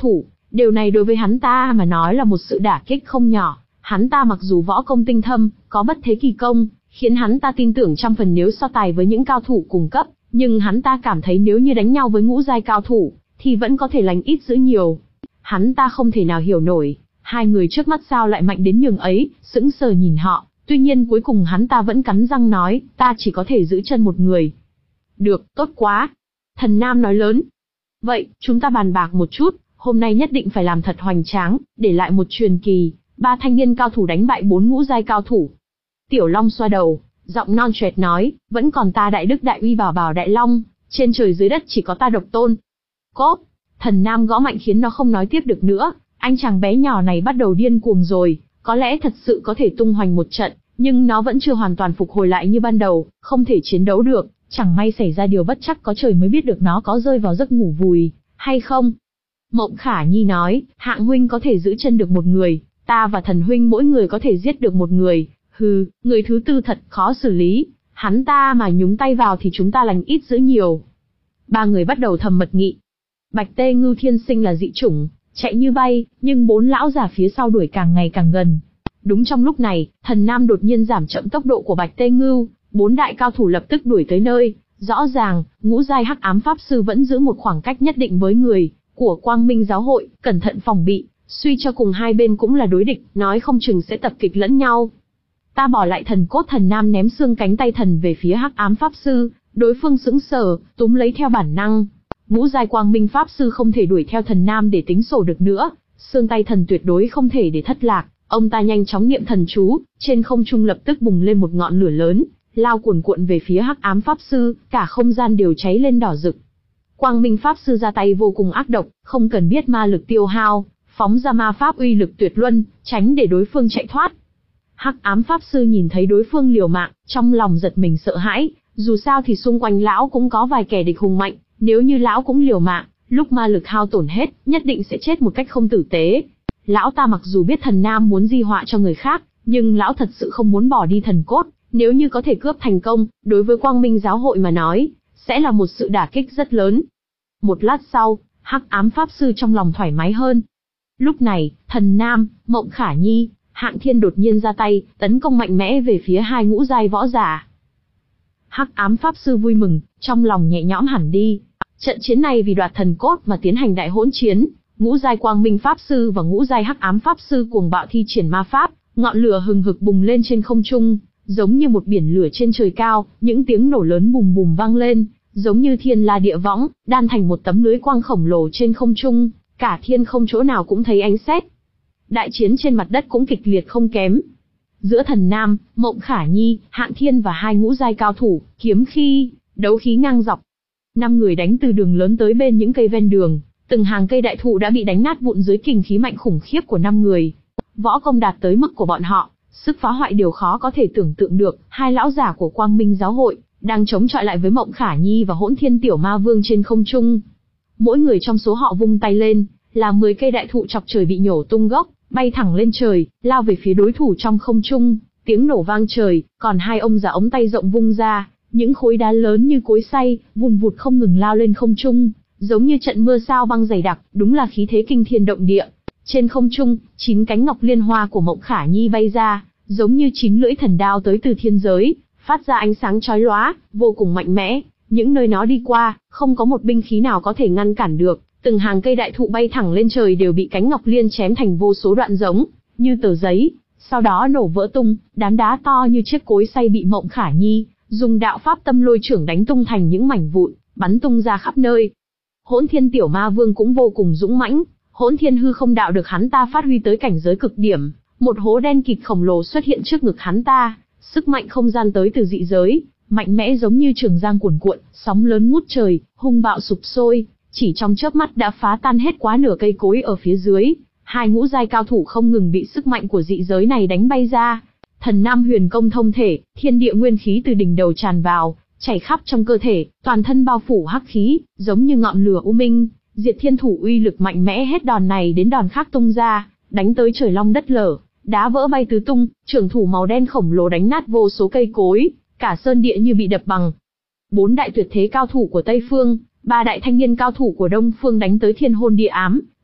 Điều này đối với hắn ta mà nói là một sự đả kích không nhỏ. Hắn ta mặc dù võ công tinh thâm, có bất thế kỳ công, khiến hắn ta tin tưởng trăm phần nếu so tài với những cao thủ cùng cấp, nhưng hắn ta cảm thấy nếu như đánh nhau với ngũ giai cao thủ, thì vẫn có thể lành ít dữ nhiều. Hắn ta không thể nào hiểu nổi, hai người trước mắt sao lại mạnh đến nhường ấy, sững sờ nhìn họ, tuy nhiên cuối cùng hắn ta vẫn cắn răng nói, ta chỉ có thể giữ chân một người. Được, tốt quá. Thần Nam nói lớn. Vậy, chúng ta bàn bạc một chút, hôm nay nhất định phải làm thật hoành tráng, để lại một truyền kỳ, ba thanh niên cao thủ đánh bại bốn ngũ giai cao thủ. Tiểu Long xoa đầu, giọng non choẹt nói, vẫn còn ta đại đức đại uy bảo bảo đại long, trên trời dưới đất chỉ có ta độc tôn. Cốt, Thần Nam gõ mạnh khiến nó không nói tiếp được nữa, anh chàng bé nhỏ này bắt đầu điên cuồng rồi, có lẽ thật sự có thể tung hoành một trận, nhưng nó vẫn chưa hoàn toàn phục hồi lại như ban đầu, không thể chiến đấu được, chẳng may xảy ra điều bất trắc có trời mới biết được nó có rơi vào giấc ngủ vùi, hay không. Mộng Khả Nhi nói, Hạng huynh có thể giữ chân được một người, ta và Thần huynh mỗi người có thể giết được một người, hừ, người thứ tư thật khó xử lý, hắn ta mà nhúng tay vào thì chúng ta lành ít dữ nhiều. Ba người bắt đầu thầm mật nghị. Bạch Tê Ngưu thiên sinh là dị chủng, chạy như bay, nhưng bốn lão già phía sau đuổi càng ngày càng gần. Đúng trong lúc này, Thần Nam đột nhiên giảm chậm tốc độ của Bạch Tê Ngưu, bốn đại cao thủ lập tức đuổi tới nơi. Rõ ràng, ngũ giai hắc ám pháp sư vẫn giữ một khoảng cách nhất định với người của Quang Minh giáo hội, cẩn thận phòng bị, suy cho cùng hai bên cũng là đối địch, nói không chừng sẽ tập kích lẫn nhau. Ta bỏ lại thần cốt. Thần Nam ném xương cánh tay thần về phía hắc ám pháp sư, đối phương sững sờ, túm lấy theo bản năng. Ngũ giai Quang Minh pháp sư không thể đuổi theo Thần Nam để tính sổ được nữa, xương tay thần tuyệt đối không thể để thất lạc. Ông ta nhanh chóng niệm thần chú, trên không trung lập tức bùng lên một ngọn lửa lớn, lao cuồn cuộn về phía hắc ám pháp sư, cả không gian đều cháy lên đỏ rực. Quang Minh pháp sư ra tay vô cùng ác độc, không cần biết ma lực tiêu hao, phóng ra ma pháp uy lực tuyệt luân, tránh để đối phương chạy thoát. Hắc ám pháp sư nhìn thấy đối phương liều mạng, trong lòng giật mình sợ hãi, dù sao thì xung quanh lão cũng có vài kẻ địch hùng mạnh, nếu như lão cũng liều mạng, lúc ma lực hao tổn hết, nhất định sẽ chết một cách không tử tế. Lão ta mặc dù biết Thần Nam muốn di họa cho người khác, nhưng lão thật sự không muốn bỏ đi thần cốt, nếu như có thể cướp thành công, đối với Quang Minh giáo hội mà nói, sẽ là một sự đả kích rất lớn. Một lát sau, hắc ám pháp sư trong lòng thoải mái hơn. Lúc này, Thần Nam, Mộng Khả Nhi, Hạng Thiên đột nhiên ra tay, tấn công mạnh mẽ về phía hai ngũ giai võ giả. Hắc ám pháp sư vui mừng, trong lòng nhẹ nhõm hẳn đi. Trận chiến này vì đoạt thần cốt mà tiến hành đại hỗn chiến, ngũ giai Quang Minh pháp sư và ngũ giai hắc ám pháp sư cuồng bạo thi triển ma pháp, ngọn lửa hừng hực bùng lên trên không trung, giống như một biển lửa trên trời cao, những tiếng nổ lớn bùm bùm vang lên, giống như thiên la địa võng, đan thành một tấm lưới quang khổng lồ trên không trung, cả thiên không chỗ nào cũng thấy ánh sét. Đại chiến trên mặt đất cũng kịch liệt không kém. Giữa Thần Nam, Mộng Khả Nhi, Hạng Thiên và hai ngũ giai cao thủ, kiếm khí, đấu khí ngang dọc. Năm người đánh từ đường lớn tới bên những cây ven đường, từng hàng cây đại thụ đã bị đánh nát vụn dưới kình khí mạnh khủng khiếp của năm người. Võ công đạt tới mức của bọn họ, sức phá hoại điều khó có thể tưởng tượng được. Hai lão giả của Quang Minh giáo hội đang chống chọi lại với Mộng Khả Nhi và Hỗn Thiên Tiểu Ma Vương trên không trung. Mỗi người trong số họ vung tay lên, là mười cây đại thụ chọc trời bị nhổ tung gốc, bay thẳng lên trời, lao về phía đối thủ trong không trung, tiếng nổ vang trời. Còn hai ông già ống tay rộng vung ra, những khối đá lớn như cối xay, vùn vụt không ngừng lao lên không trung, giống như trận mưa sao băng dày đặc, đúng là khí thế kinh thiên động địa. Trên không trung, chín cánh ngọc liên hoa của Mộng Khả Nhi bay ra, giống như chín lưỡi thần đao tới từ thiên giới, phát ra ánh sáng chói lóa, vô cùng mạnh mẽ. Những nơi nó đi qua, không có một binh khí nào có thể ngăn cản được. Từng hàng cây đại thụ bay thẳng lên trời đều bị cánh ngọc liên chém thành vô số đoạn giống như tờ giấy, sau đó nổ vỡ tung. Đám đá to như chiếc cối xay bị Mộng Khả Nhi dùng đạo pháp tâm lôi trưởng đánh tung thành những mảnh vụn, bắn tung ra khắp nơi. Hỗn Thiên Tiểu Ma Vương cũng vô cùng dũng mãnh, Hỗn Thiên hư không đạo được hắn ta phát huy tới cảnh giới cực điểm, một hố đen kịt khổng lồ xuất hiện trước ngực hắn ta, sức mạnh không gian tới từ dị giới, mạnh mẽ giống như trường giang cuồn cuộn, sóng lớn ngút trời, hung bạo sụp sôi, chỉ trong chớp mắt đã phá tan hết quá nửa cây cối ở phía dưới. Hai ngũ giai cao thủ không ngừng bị sức mạnh của dị giới này đánh bay ra. Thần Nam huyền công thông thể, thiên địa nguyên khí từ đỉnh đầu tràn vào, chảy khắp trong cơ thể, toàn thân bao phủ hắc khí, giống như ngọn lửa u minh. Diệt Thiên thủ uy lực mạnh mẽ hết đòn này đến đòn khác tung ra, đánh tới trời long đất lở, đá vỡ bay tứ tung, trường thủ màu đen khổng lồ đánh nát vô số cây cối, cả sơn địa như bị đập bằng. Bốn đại tuyệt thế cao thủ của Tây Phương, ba đại thanh niên cao thủ của Đông Phương đánh tới thiên hôn địa ám,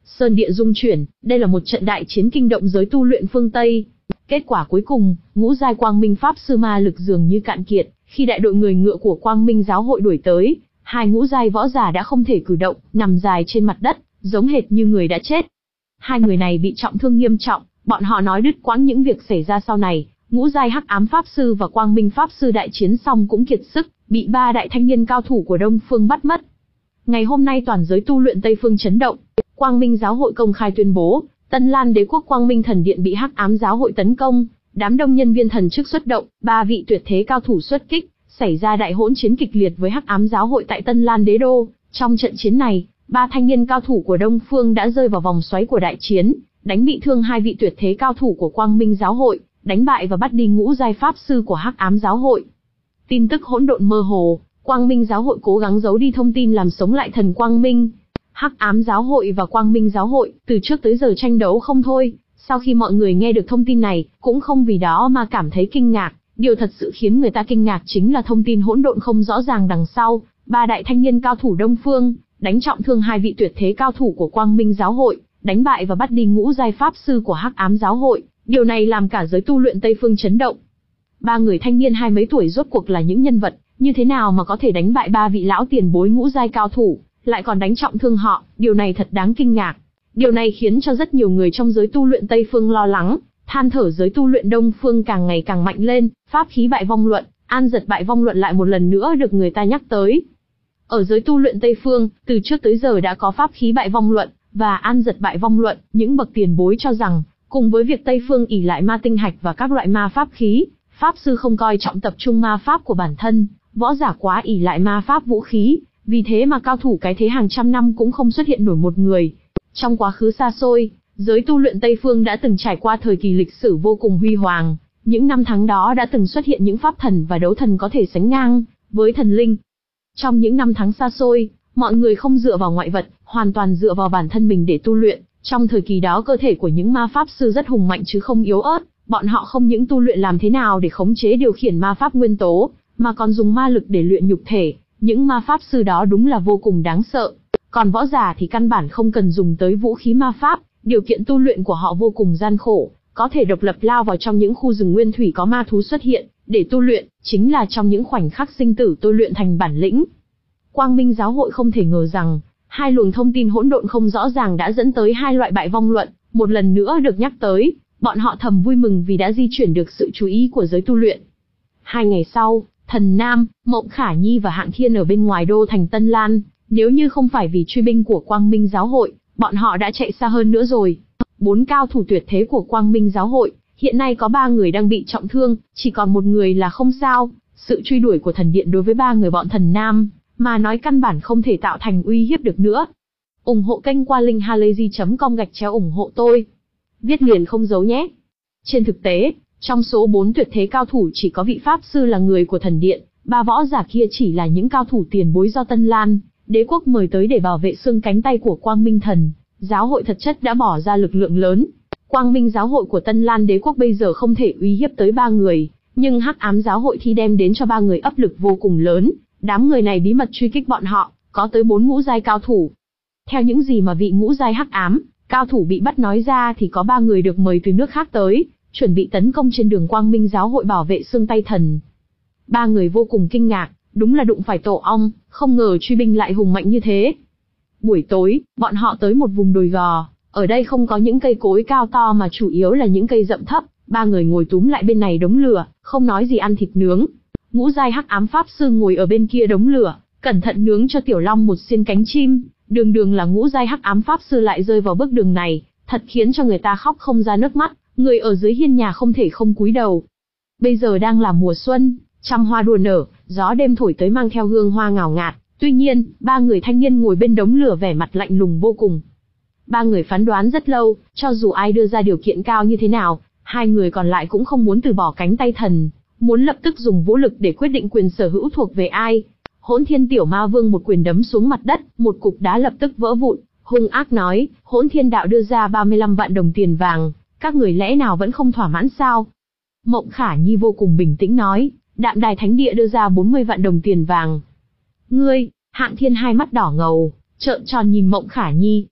Sơn địa rung chuyển, đây là một trận đại chiến kinh động giới tu luyện phương Tây. Kết quả cuối cùng, ngũ giai Quang Minh Pháp Sư ma lực dường như cạn kiệt, khi đại đội người ngựa của Quang Minh giáo hội đuổi tới, hai ngũ giai võ giả đã không thể cử động, nằm dài trên mặt đất, giống hệt như người đã chết. Hai người này bị trọng thương nghiêm trọng, bọn họ nói đứt quãng những việc xảy ra sau này. Ngũ giai Hắc Ám Pháp Sư và Quang Minh Pháp Sư đại chiến xong cũng kiệt sức, bị ba đại thanh niên cao thủ của Đông Phương bắt mất. Ngày hôm nay toàn giới tu luyện Tây Phương chấn động. Quang Minh giáo hội công khai tuyên bố, Tân Lan Đế quốc Quang Minh Thần Điện bị Hắc Ám giáo hội tấn công, đám đông nhân viên thần chức xuất động, ba vị tuyệt thế cao thủ xuất kích, xảy ra đại hỗn chiến kịch liệt với Hắc Ám giáo hội tại Tân Lan Đế đô. Trong trận chiến này, ba thanh niên cao thủ của Đông Phương đã rơi vào vòng xoáy của đại chiến, đánh bị thương hai vị tuyệt thế cao thủ của Quang Minh giáo hội, đánh bại và bắt đi ngũ giai pháp sư của Hắc Ám giáo hội. Tin tức hỗn độn mơ hồ, Quang Minh giáo hội cố gắng giấu đi thông tin làm sống lại thần Quang Minh. Hắc Ám giáo hội và Quang Minh giáo hội từ trước tới giờ tranh đấu không thôi, sau khi mọi người nghe được thông tin này, cũng không vì đó mà cảm thấy kinh ngạc, điều thật sự khiến người ta kinh ngạc chính là thông tin hỗn độn không rõ ràng đằng sau, ba đại thanh niên cao thủ Đông Phương, đánh trọng thương hai vị tuyệt thế cao thủ của Quang Minh giáo hội, đánh bại và bắt đi ngũ giai pháp sư của Hắc Ám giáo hội, điều này làm cả giới tu luyện Tây Phương chấn động. Ba người thanh niên hai mấy tuổi rốt cuộc là những nhân vật, như thế nào mà có thể đánh bại ba vị lão tiền bối ngũ giai cao thủ, lại còn đánh trọng thương họ, điều này thật đáng kinh ngạc. Điều này khiến cho rất nhiều người trong giới tu luyện Tây Phương lo lắng, than thở giới tu luyện Đông Phương càng ngày càng mạnh lên, pháp khí bại vong luận, an giật bại vong luận lại một lần nữa được người ta nhắc tới. Ở giới tu luyện Tây Phương, từ trước tới giờ đã có pháp khí bại vong luận, và an giật bại vong luận, những bậc tiền bối cho rằng, cùng với việc Tây Phương ỷ lại ma tinh hạch và các loại ma pháp khí, pháp sư không coi trọng tập trung ma pháp của bản thân, võ giả quá ỷ lại ma pháp vũ khí, vì thế mà cao thủ cái thế hàng trăm năm cũng không xuất hiện nổi một người. Trong quá khứ xa xôi, giới tu luyện Tây Phương đã từng trải qua thời kỳ lịch sử vô cùng huy hoàng, những năm tháng đó đã từng xuất hiện những pháp thần và đấu thần có thể sánh ngang với thần linh. Trong những năm tháng xa xôi, mọi người không dựa vào ngoại vật, hoàn toàn dựa vào bản thân mình để tu luyện. Trong thời kỳ đó cơ thể của những ma pháp sư rất hùng mạnh chứ không yếu ớt, bọn họ không những tu luyện làm thế nào để khống chế điều khiển ma pháp nguyên tố, mà còn dùng ma lực để luyện nhục thể. Những ma pháp sư đó đúng là vô cùng đáng sợ. Còn võ giả thì căn bản không cần dùng tới vũ khí ma pháp, điều kiện tu luyện của họ vô cùng gian khổ, có thể độc lập lao vào trong những khu rừng nguyên thủy có ma thú xuất hiện, để tu luyện, chính là trong những khoảnh khắc sinh tử tôi luyện thành bản lĩnh. Quang Minh giáo hội không thể ngờ rằng, hai luồng thông tin hỗn độn không rõ ràng đã dẫn tới hai loại bại vong luận, một lần nữa được nhắc tới, bọn họ thầm vui mừng vì đã di chuyển được sự chú ý của giới tu luyện. Hai ngày sau, Thần Nam, Mộng Khả Nhi và Hạng Thiên ở bên ngoài đô thành Tân Lan, nếu như không phải vì truy binh của Quang Minh giáo hội, bọn họ đã chạy xa hơn nữa rồi. Bốn cao thủ tuyệt thế của Quang Minh giáo hội, hiện nay có ba người đang bị trọng thương, chỉ còn một người là không sao. Sự truy đuổi của thần điện đối với ba người bọn Thần Nam, mà nói căn bản không thể tạo thành uy hiếp được nữa. ủng hộ kênh qua link halayzi chấm com gạch chéo ủng hộ tôi. Viết liền không giấu nhé. Trên thực tế, trong số bốn tuyệt thế cao thủ chỉ có vị pháp sư là người của thần điện, ba võ giả kia chỉ là những cao thủ tiền bối do Tân Lan Đế quốc mời tới để bảo vệ xương cánh tay của Quang Minh thần. Giáo hội thật chất đã bỏ ra lực lượng lớn. Quang Minh giáo hội của Tân Lan Đế quốc bây giờ không thể uy hiếp tới ba người, nhưng Hắc Ám giáo hội thì đem đến cho ba người áp lực vô cùng lớn. Đám người này bí mật truy kích bọn họ, có tới bốn ngũ giai cao thủ. Theo những gì mà vị ngũ giai Hắc Ám cao thủ bị bắt nói ra thì có ba người được mời từ nước khác tới, chuẩn bị tấn công trên đường Quang Minh giáo hội bảo vệ xương tay thần. Ba người vô cùng kinh ngạc, đúng là đụng phải tổ ong, không ngờ truy binh lại hùng mạnh như thế. Buổi tối, bọn họ tới một vùng đồi gò, ở đây không có những cây cối cao to mà chủ yếu là những cây rậm thấp. Ba người ngồi túm lại bên này đống lửa, không nói gì ăn thịt nướng. Ngũ giai Hắc Ám pháp sư ngồi ở bên kia đống lửa, cẩn thận nướng cho Tiểu Long một xiên cánh chim. Đường đường là ngũ giai Hắc Ám pháp sư lại rơi vào bước đường này, thật khiến cho người ta khóc không ra nước mắt. Người ở dưới hiên nhà không thể không cúi đầu. Bây giờ đang là mùa xuân, trăm hoa đua nở, gió đêm thổi tới mang theo hương hoa ngào ngạt. Tuy nhiên, ba người thanh niên ngồi bên đống lửa vẻ mặt lạnh lùng vô cùng. Ba người phán đoán rất lâu, cho dù ai đưa ra điều kiện cao như thế nào, hai người còn lại cũng không muốn từ bỏ cánh tay thần, muốn lập tức dùng vũ lực để quyết định quyền sở hữu thuộc về ai. Hỗn Thiên Tiểu Ma Vương một quyền đấm xuống mặt đất, một cục đá lập tức vỡ vụn, hung ác nói, Hỗn Thiên đạo đưa ra ba mươi lăm vạn đồng tiền vàng, các người lẽ nào vẫn không thỏa mãn sao? Mộng Khả Nhi vô cùng bình tĩnh nói, Đạm Đài Thánh Địa đưa ra bốn mươi vạn đồng tiền vàng. Ngươi, Hạng Thiên hai mắt đỏ ngầu, trợn tròn nhìn Mộng Khả Nhi.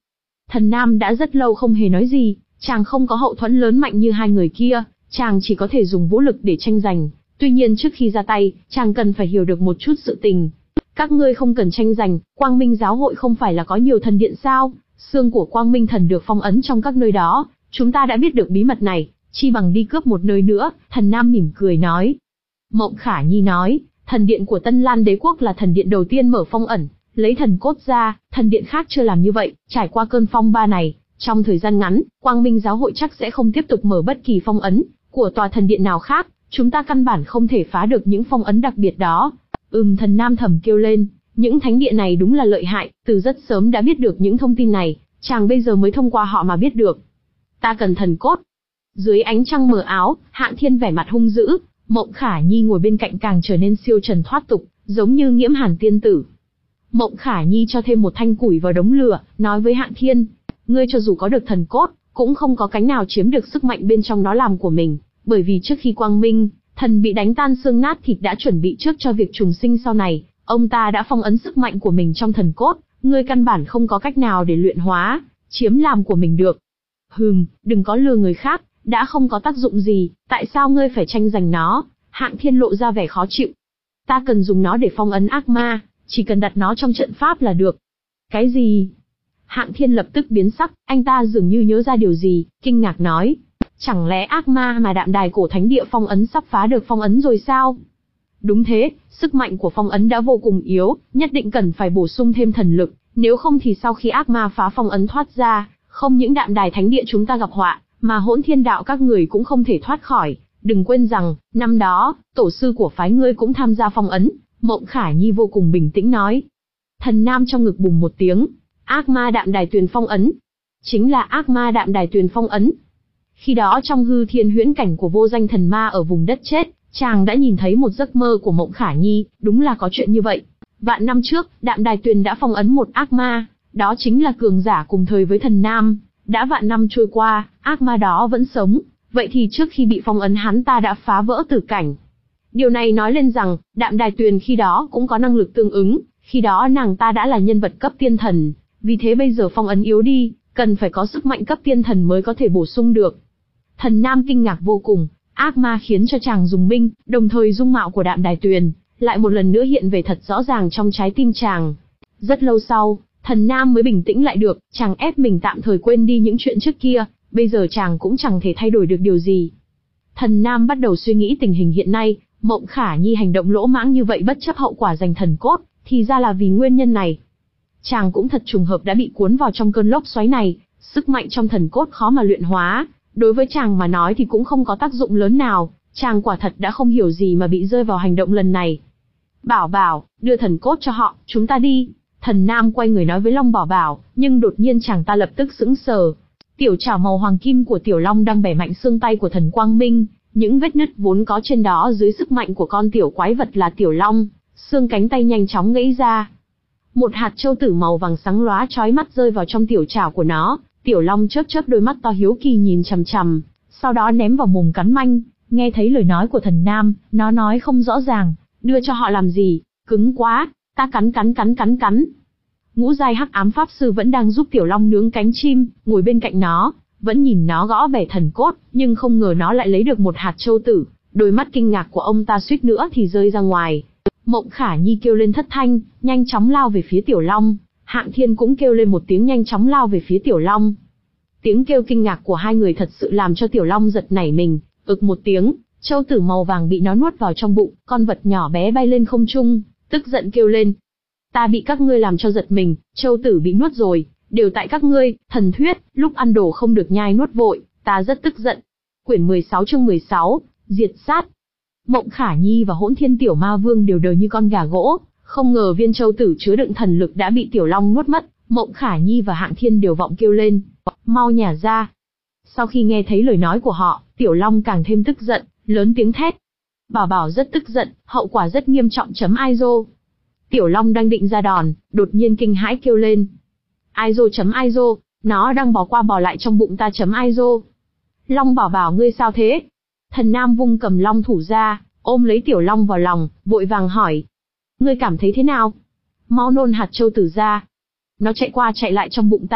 Thần Nam đã rất lâu không hề nói gì, chàng không có hậu thuẫn lớn mạnh như hai người kia, chàng chỉ có thể dùng vũ lực để tranh giành. Tuy nhiên trước khi ra tay, chàng cần phải hiểu được một chút sự tình. Các ngươi không cần tranh giành, Quang Minh giáo hội không phải là có nhiều thần điện sao? Xương của Quang Minh thần được phong ấn trong các nơi đó, chúng ta đã biết được bí mật này, chi bằng đi cướp một nơi nữa, Thần Nam mỉm cười nói. Mộng Khả Nhi nói, thần điện của Tân Lan đế quốc là thần điện đầu tiên mở phong ẩn, lấy thần cốt ra, thần điện khác chưa làm như vậy, trải qua cơn phong ba này, trong thời gian ngắn, Quang Minh giáo hội chắc sẽ không tiếp tục mở bất kỳ phong ấn của tòa thần điện nào khác, chúng ta căn bản không thể phá được những phong ấn đặc biệt đó. Ừm, Thần Nam thầm kêu lên, những thánh địa này đúng là lợi hại, từ rất sớm đã biết được những thông tin này, chàng bây giờ mới thông qua họ mà biết được. Ta cần thần cốt. Dưới ánh trăng mờ áo, Hạng Thiên vẻ mặt hung dữ, Mộng Khả Nhi ngồi bên cạnh càng trở nên siêu trần thoát tục, giống như Nghiễm Hàn tiên tử. Mộng Khả Nhi cho thêm một thanh củi vào đống lửa, nói với Hạng Thiên, ngươi cho dù có được thần cốt, cũng không có cánh nào chiếm được sức mạnh bên trong nó làm của mình, bởi vì trước khi Quang Minh thần bị đánh tan xương nát thịt đã chuẩn bị trước cho việc trùng sinh sau này, ông ta đã phong ấn sức mạnh của mình trong thần cốt, ngươi căn bản không có cách nào để luyện hóa, chiếm làm của mình được. Hừm, đừng có lừa người khác, đã không có tác dụng gì, tại sao ngươi phải tranh giành nó? Hạng Thiên lộ ra vẻ khó chịu. Ta cần dùng nó để phong ấn ác ma, chỉ cần đặt nó trong trận pháp là được. Cái gì? Hạng Thiên lập tức biến sắc, anh ta dường như nhớ ra điều gì, kinh ngạc nói. Chẳng lẽ ác ma mà đạm đài cổ thánh địa phong ấn sắp phá được phong ấn rồi sao? Đúng thế, sức mạnh của phong ấn đã vô cùng yếu, nhất định cần phải bổ sung thêm thần lực, nếu không thì sau khi ác ma phá phong ấn thoát ra, không những đạm đài thánh địa chúng ta gặp họa, mà hỗn thiên đạo các người cũng không thể thoát khỏi. Đừng quên rằng, năm đó, tổ sư của phái ngươi cũng tham gia phong ấn, Mộng Khả Nhi vô cùng bình tĩnh nói. Thần Nam trong ngực bùng một tiếng, ác ma đạm đài tuyền phong ấn. Chính là ác ma đạm đài tuyền phong ấn. Khi đó trong hư thiên huyễn cảnh của vô danh thần ma ở vùng đất chết, chàng đã nhìn thấy một giấc mơ của Mộng Khả Nhi, đúng là có chuyện như vậy. Vạn năm trước, đạm đài tuyền đã phong ấn một ác ma, đó chính là cường giả cùng thời với thần Nam. Đã vạn năm trôi qua, ác ma đó vẫn sống, vậy thì trước khi bị phong ấn hắn ta đã phá vỡ tử cảnh. Điều này nói lên rằng, đạm đài tuyền khi đó cũng có năng lực tương ứng, khi đó nàng ta đã là nhân vật cấp tiên thần, vì thế bây giờ phong ấn yếu đi, cần phải có sức mạnh cấp tiên thần mới có thể bổ sung được. Thần Nam kinh ngạc vô cùng, ác ma khiến cho chàng dùng minh, đồng thời dung mạo của đạm đài tuyền lại một lần nữa hiện về thật rõ ràng trong trái tim chàng. Rất lâu sau, Thần Nam mới bình tĩnh lại được, chàng ép mình tạm thời quên đi những chuyện trước kia, bây giờ chàng cũng chẳng thể thay đổi được điều gì. Thần Nam bắt đầu suy nghĩ tình hình hiện nay, Mộng Khả Nhi hành động lỗ mãng như vậy bất chấp hậu quả giành thần cốt, thì ra là vì nguyên nhân này. Chàng cũng thật trùng hợp đã bị cuốn vào trong cơn lốc xoáy này, sức mạnh trong thần cốt khó mà luyện hóa, đối với chàng mà nói thì cũng không có tác dụng lớn nào, chàng quả thật đã không hiểu gì mà bị rơi vào hành động lần này. Bảo Bảo, đưa thần cốt cho họ, chúng ta đi. Thần Nam quay người nói với Long Bảo Bảo, nhưng đột nhiên chàng ta lập tức sững sờ. Tiểu trảo màu hoàng kim của Tiểu Long đang bẻ mạnh xương tay của thần Quang Minh, những vết nứt vốn có trên đó dưới sức mạnh của con tiểu quái vật là Tiểu Long, xương cánh tay nhanh chóng gãy ra. Một hạt châu tử màu vàng sáng lóa chói mắt rơi vào trong tiểu trảo của nó, Tiểu Long chớp chớp đôi mắt to hiếu kỳ nhìn chằm chằm, sau đó ném vào mồm cắn manh. Nghe thấy lời nói của thần Nam, nó nói không rõ ràng, đưa cho họ làm gì, cứng quá, ta cắn cắn cắn cắn cắn. Ngũ giai hắc ám pháp sư vẫn đang giúp Tiểu Long nướng cánh chim, ngồi bên cạnh nó, vẫn nhìn nó gõ bẻ thần cốt, nhưng không ngờ nó lại lấy được một hạt châu tử, đôi mắt kinh ngạc của ông ta suýt nữa thì rơi ra ngoài. Mộng Khả Nhi kêu lên thất thanh, nhanh chóng lao về phía Tiểu Long, Hạng Thiên cũng kêu lên một tiếng nhanh chóng lao về phía Tiểu Long. Tiếng kêu kinh ngạc của hai người thật sự làm cho Tiểu Long giật nảy mình, ực một tiếng, châu tử màu vàng bị nó nuốt vào trong bụng, con vật nhỏ bé bay lên không trung, tức giận kêu lên. Ta bị các ngươi làm cho giật mình, châu tử bị nuốt rồi, đều tại các ngươi, thần thuyết, lúc ăn đồ không được nhai nuốt vội, ta rất tức giận. Quyển mười sáu chương mười sáu, diệt sát. Mộng Khả Nhi và Hỗn Thiên Tiểu Ma Vương đều đờ như con gà gỗ, không ngờ viên châu tử chứa đựng thần lực đã bị Tiểu Long nuốt mất, Mộng Khả Nhi và Hạng Thiên đều vọng kêu lên, mau nhả ra. Sau khi nghe thấy lời nói của họ, Tiểu Long càng thêm tức giận, lớn tiếng thét. Bảo Bảo rất tức giận, hậu quả rất nghiêm trọng chấm ai rô. Tiểu Long đang định ra đòn, đột nhiên kinh hãi kêu lên. Ai rô chấm ai rô, nó đang bò qua bò lại trong bụng ta chấm ai rô. Long Bảo Bảo ngươi sao thế? Thần Nam vung cầm long thủ ra, ôm lấy Tiểu Long vào lòng, vội vàng hỏi. Ngươi cảm thấy thế nào? Mau nôn hạt châu tử ra. Nó chạy qua chạy lại trong bụng ta,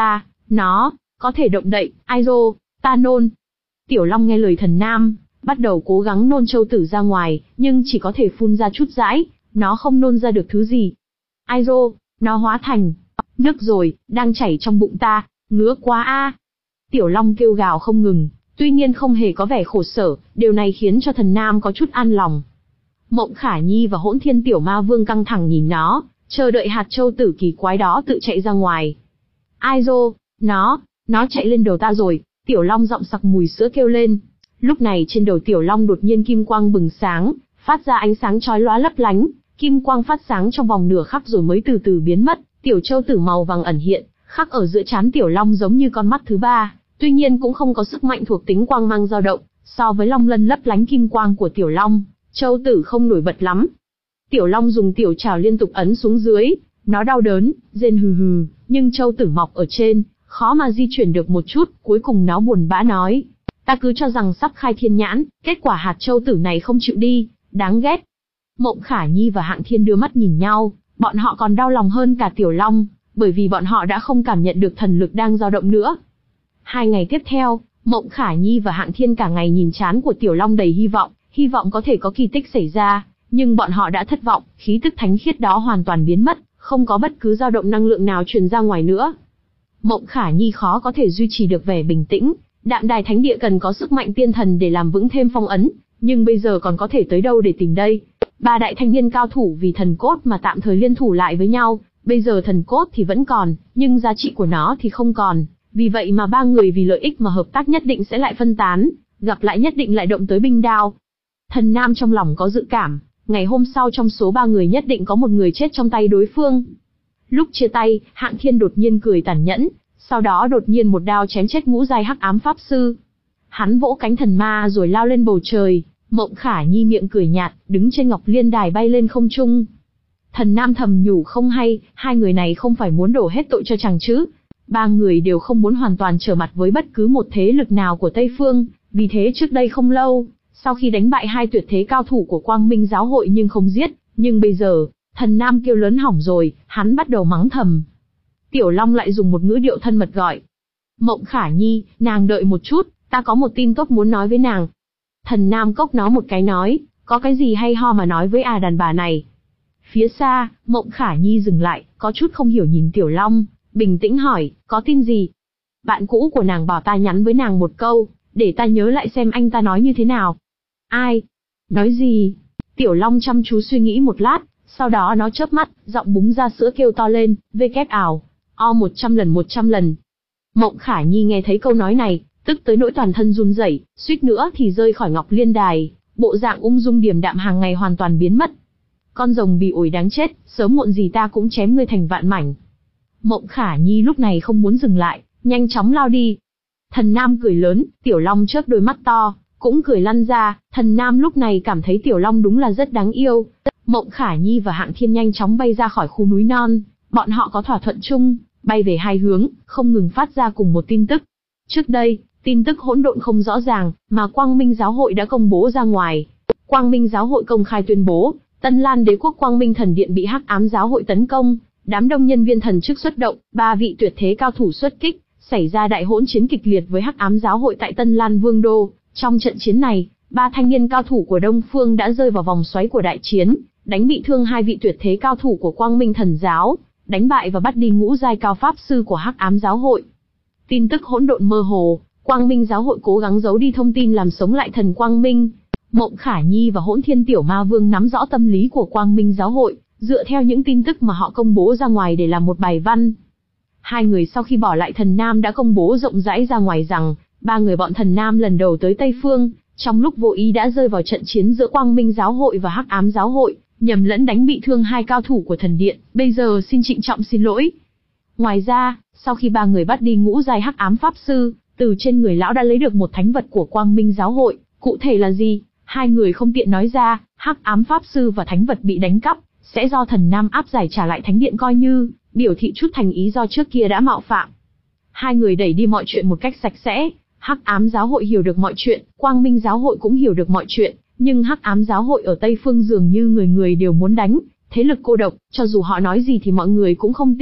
Nó có thể động đậy, ai rô, ta nôn. Tiểu Long nghe lời thần nam, bắt đầu cố gắng nôn châu tử ra ngoài, nhưng chỉ có thể phun ra chút dãi, nó không nôn ra được thứ gì. Ai rô, nó hóa thành nước rồi, đang chảy trong bụng ta, ngứa quá a. Tiểu Long kêu gào không ngừng, tuy nhiên không hề có vẻ khổ sở, điều này khiến cho thần nam có chút an lòng. Mộng Khả Nhi và Hỗn Thiên Tiểu Ma Vương căng thẳng nhìn nó, chờ đợi hạt châu tử kỳ quái đó tự chạy ra ngoài. Ai rô, nó, nó chạy lên đầu ta rồi, Tiểu Long giọng sặc mùi sữa kêu lên. Lúc này trên đầu Tiểu Long đột nhiên kim quang bừng sáng, phát ra ánh sáng chói lóa lấp lánh, kim quang phát sáng trong vòng nửa khắc rồi mới từ từ biến mất, tiểu châu tử màu vàng ẩn hiện, khắc ở giữa trán Tiểu Long giống như con mắt thứ ba, tuy nhiên cũng không có sức mạnh thuộc tính quang mang dao động, so với long lân lấp lánh kim quang của Tiểu Long, châu tử không nổi bật lắm. Tiểu Long dùng tiểu trảo liên tục ấn xuống dưới, nó đau đớn, rên hừ hừ, nhưng châu tử mọc ở trên, khó mà di chuyển được một chút, cuối cùng nó buồn bã nói. Ta cứ cho rằng sắp khai thiên nhãn, kết quả hạt châu tử này không chịu đi, đáng ghét. Mộng Khả Nhi và Hạng Thiên đưa mắt nhìn nhau, bọn họ còn đau lòng hơn cả Tiểu Long, bởi vì bọn họ đã không cảm nhận được thần lực đang dao động nữa. Hai ngày tiếp theo, Mộng Khả Nhi và Hạng Thiên cả ngày nhìn trán của Tiểu Long đầy hy vọng, hy vọng có thể có kỳ tích xảy ra, nhưng bọn họ đã thất vọng, khí tức thánh khiết đó hoàn toàn biến mất, không có bất cứ dao động năng lượng nào truyền ra ngoài nữa. Mộng Khả Nhi khó có thể duy trì được vẻ bình tĩnh, Đạm Đài Thánh Địa cần có sức mạnh tiên thần để làm vững thêm phong ấn, nhưng bây giờ còn có thể tới đâu để tìm đây? Ba đại thanh niên cao thủ vì thần cốt mà tạm thời liên thủ lại với nhau, bây giờ thần cốt thì vẫn còn, nhưng giá trị của nó thì không còn, vì vậy mà ba người vì lợi ích mà hợp tác nhất định sẽ lại phân tán, gặp lại nhất định lại động tới binh đao. Thần Nam trong lòng có dự cảm, ngày hôm sau trong số ba người nhất định có một người chết trong tay đối phương. Lúc chia tay, Hạng Thiên đột nhiên cười tàn nhẫn, sau đó đột nhiên một đao chém chết ngũ giai hắc ám pháp sư. Hắn vỗ cánh thần ma rồi lao lên bầu trời, Mộng Khả Nhi miệng cười nhạt, đứng trên ngọc liên đài bay lên không trung. Thần Nam thầm nhủ không hay, hai người này không phải muốn đổ hết tội cho chàng chứ. Ba người đều không muốn hoàn toàn trở mặt với bất cứ một thế lực nào của Tây Phương, vì thế trước đây không lâu, sau khi đánh bại hai tuyệt thế cao thủ của Quang Minh giáo hội nhưng không giết, nhưng bây giờ, thần Nam kêu lớn hỏng rồi, hắn bắt đầu mắng thầm. Tiểu Long lại dùng một ngữ điệu thân mật gọi. Mộng Khả Nhi, nàng đợi một chút, ta có một tin tốt muốn nói với nàng. Thần Nam cốc nó một cái nói, có cái gì hay ho mà nói với à đàn bà này. Phía xa, Mộng Khả Nhi dừng lại, có chút không hiểu nhìn Tiểu Long, bình tĩnh hỏi, có tin gì? Bạn cũ của nàng bảo ta nhắn với nàng một câu, để ta nhớ lại xem anh ta nói như thế nào. Ai? Nói gì? Tiểu Long chăm chú suy nghĩ một lát, sau đó nó chớp mắt, giọng búng ra sữa kêu to lên, vê kép ảo, o một trăm lần một trăm lần. Mộng Khả Nhi nghe thấy câu nói này, tức tới nỗi toàn thân run rẩy, suýt nữa thì rơi khỏi ngọc liên đài, bộ dạng ung dung điềm đạm hàng ngày hoàn toàn biến mất. Con rồng bị ổi đáng chết, sớm muộn gì ta cũng chém ngươi thành vạn mảnh. Mộng Khả Nhi lúc này không muốn dừng lại, nhanh chóng lao đi. Thần Nam cười lớn, Tiểu Long chớp đôi mắt to, cũng cười lăn ra, thần Nam lúc này cảm thấy Tiểu Long đúng là rất đáng yêu. Mộng Khả Nhi và Hạng Thiên nhanh chóng bay ra khỏi khu núi non, bọn họ có thỏa thuận chung, bay về hai hướng, không ngừng phát ra cùng một tin tức. Trước đây, tin tức hỗn độn không rõ ràng, mà Quang Minh giáo hội đã công bố ra ngoài. Quang Minh giáo hội công khai tuyên bố, Tân Lan đế quốc Quang Minh thần điện bị hắc ám giáo hội tấn công, đám đông nhân viên thần chức xuất động, ba vị tuyệt thế cao thủ xuất kích, xảy ra đại hỗn chiến kịch liệt với hắc ám giáo hội tại Tân Lan Vương đô. Trong trận chiến này, ba thanh niên cao thủ của Đông Phương đã rơi vào vòng xoáy của đại chiến, đánh bị thương hai vị tuyệt thế cao thủ của Quang Minh thần giáo, đánh bại và bắt đi ngũ giai cao pháp sư của hắc ám giáo hội. Tin tức hỗn độn mơ hồ, Quang Minh giáo hội cố gắng giấu đi thông tin làm sống lại thần Quang Minh. Mộng Khả Nhi và Hỗn Thiên Tiểu Ma Vương nắm rõ tâm lý của Quang Minh giáo hội, dựa theo những tin tức mà họ công bố ra ngoài để làm một bài văn. Hai người sau khi bỏ lại thần Nam đã công bố rộng rãi ra ngoài rằng, ba người bọn thần Nam lần đầu tới Tây Phương, trong lúc vô ý đã rơi vào trận chiến giữa Quang Minh giáo hội và hắc ám giáo hội, nhầm lẫn đánh bị thương hai cao thủ của thần điện, bây giờ xin trịnh trọng xin lỗi. Ngoài ra, sau khi ba người bắt đi ngũ giai hắc ám pháp sư, từ trên người lão đã lấy được một thánh vật của Quang Minh giáo hội, cụ thể là gì, hai người không tiện nói ra. Hắc ám pháp sư và thánh vật bị đánh cắp, sẽ do thần Nam áp giải trả lại thánh điện, coi như biểu thị chút thành ý do trước kia đã mạo phạm. Hai người đẩy đi mọi chuyện một cách sạch sẽ. Hắc ám giáo hội hiểu được mọi chuyện, Quang Minh giáo hội cũng hiểu được mọi chuyện, nhưng hắc ám giáo hội ở Tây Phương dường như người người đều muốn đánh, thế lực cô độc, cho dù họ nói gì thì mọi người cũng không tin,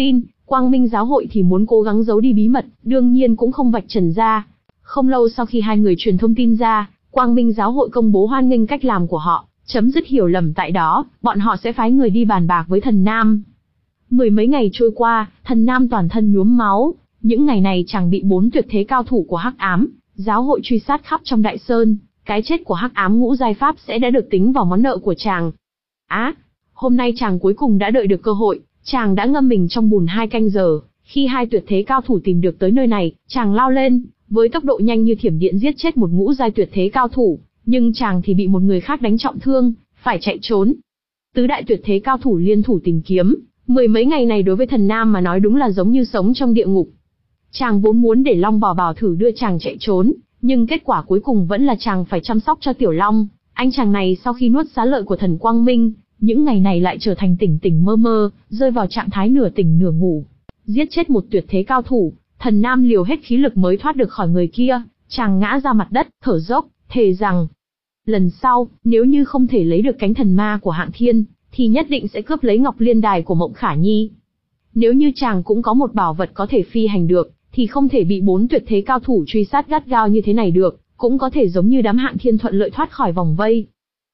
Quang Minh giáo hội thì muốn cố gắng giấu đi bí mật, đương nhiên cũng không vạch trần ra. Không lâu sau khi hai người truyền thông tin ra, Quang Minh giáo hội công bố hoan nghênh cách làm của họ, chấm dứt hiểu lầm tại đó, bọn họ sẽ phái người đi bàn bạc với Thần Nam. Mười mấy ngày trôi qua, Thần Nam toàn thân nhuốm máu, những ngày này chàng bị bốn tuyệt thế cao thủ của Hắc Ám giáo hội truy sát khắp trong Đại Sơn, cái chết của Hắc Ám ngũ giai pháp sẽ đã được tính vào món nợ của chàng. Á, à, hôm nay chàng cuối cùng đã đợi được cơ hội, chàng đã ngâm mình trong bùn hai canh giờ, khi hai tuyệt thế cao thủ tìm được tới nơi này, chàng lao lên, với tốc độ nhanh như thiểm điện giết chết một ngũ giai tuyệt thế cao thủ, nhưng chàng thì bị một người khác đánh trọng thương, phải chạy trốn. Tứ đại tuyệt thế cao thủ liên thủ tìm kiếm, mười mấy ngày này đối với Thần Nam mà nói đúng là giống như sống trong địa ngục. Chàng vốn muốn để Long Bảo Bảo thử đưa chàng chạy trốn, nhưng kết quả cuối cùng vẫn là chàng phải chăm sóc cho Tiểu Long. Anh chàng này sau khi nuốt xá lợi của Thần Quang Minh, những ngày này lại trở thành tỉnh tỉnh mơ mơ, rơi vào trạng thái nửa tỉnh nửa ngủ. Giết chết một tuyệt thế cao thủ, Thần Nam liều hết khí lực mới thoát được khỏi người kia, chàng ngã ra mặt đất, thở dốc, thề rằng lần sau, nếu như không thể lấy được cánh thần ma của Hạng Thiên, thì nhất định sẽ cướp lấy Ngọc Liên Đài của Mộng Khả Nhi. Nếu như chàng cũng có một bảo vật có thể phi hành được, thì không thể bị bốn tuyệt thế cao thủ truy sát gắt gao như thế này được, cũng có thể giống như đám Hạng Thiên thuận lợi thoát khỏi vòng vây.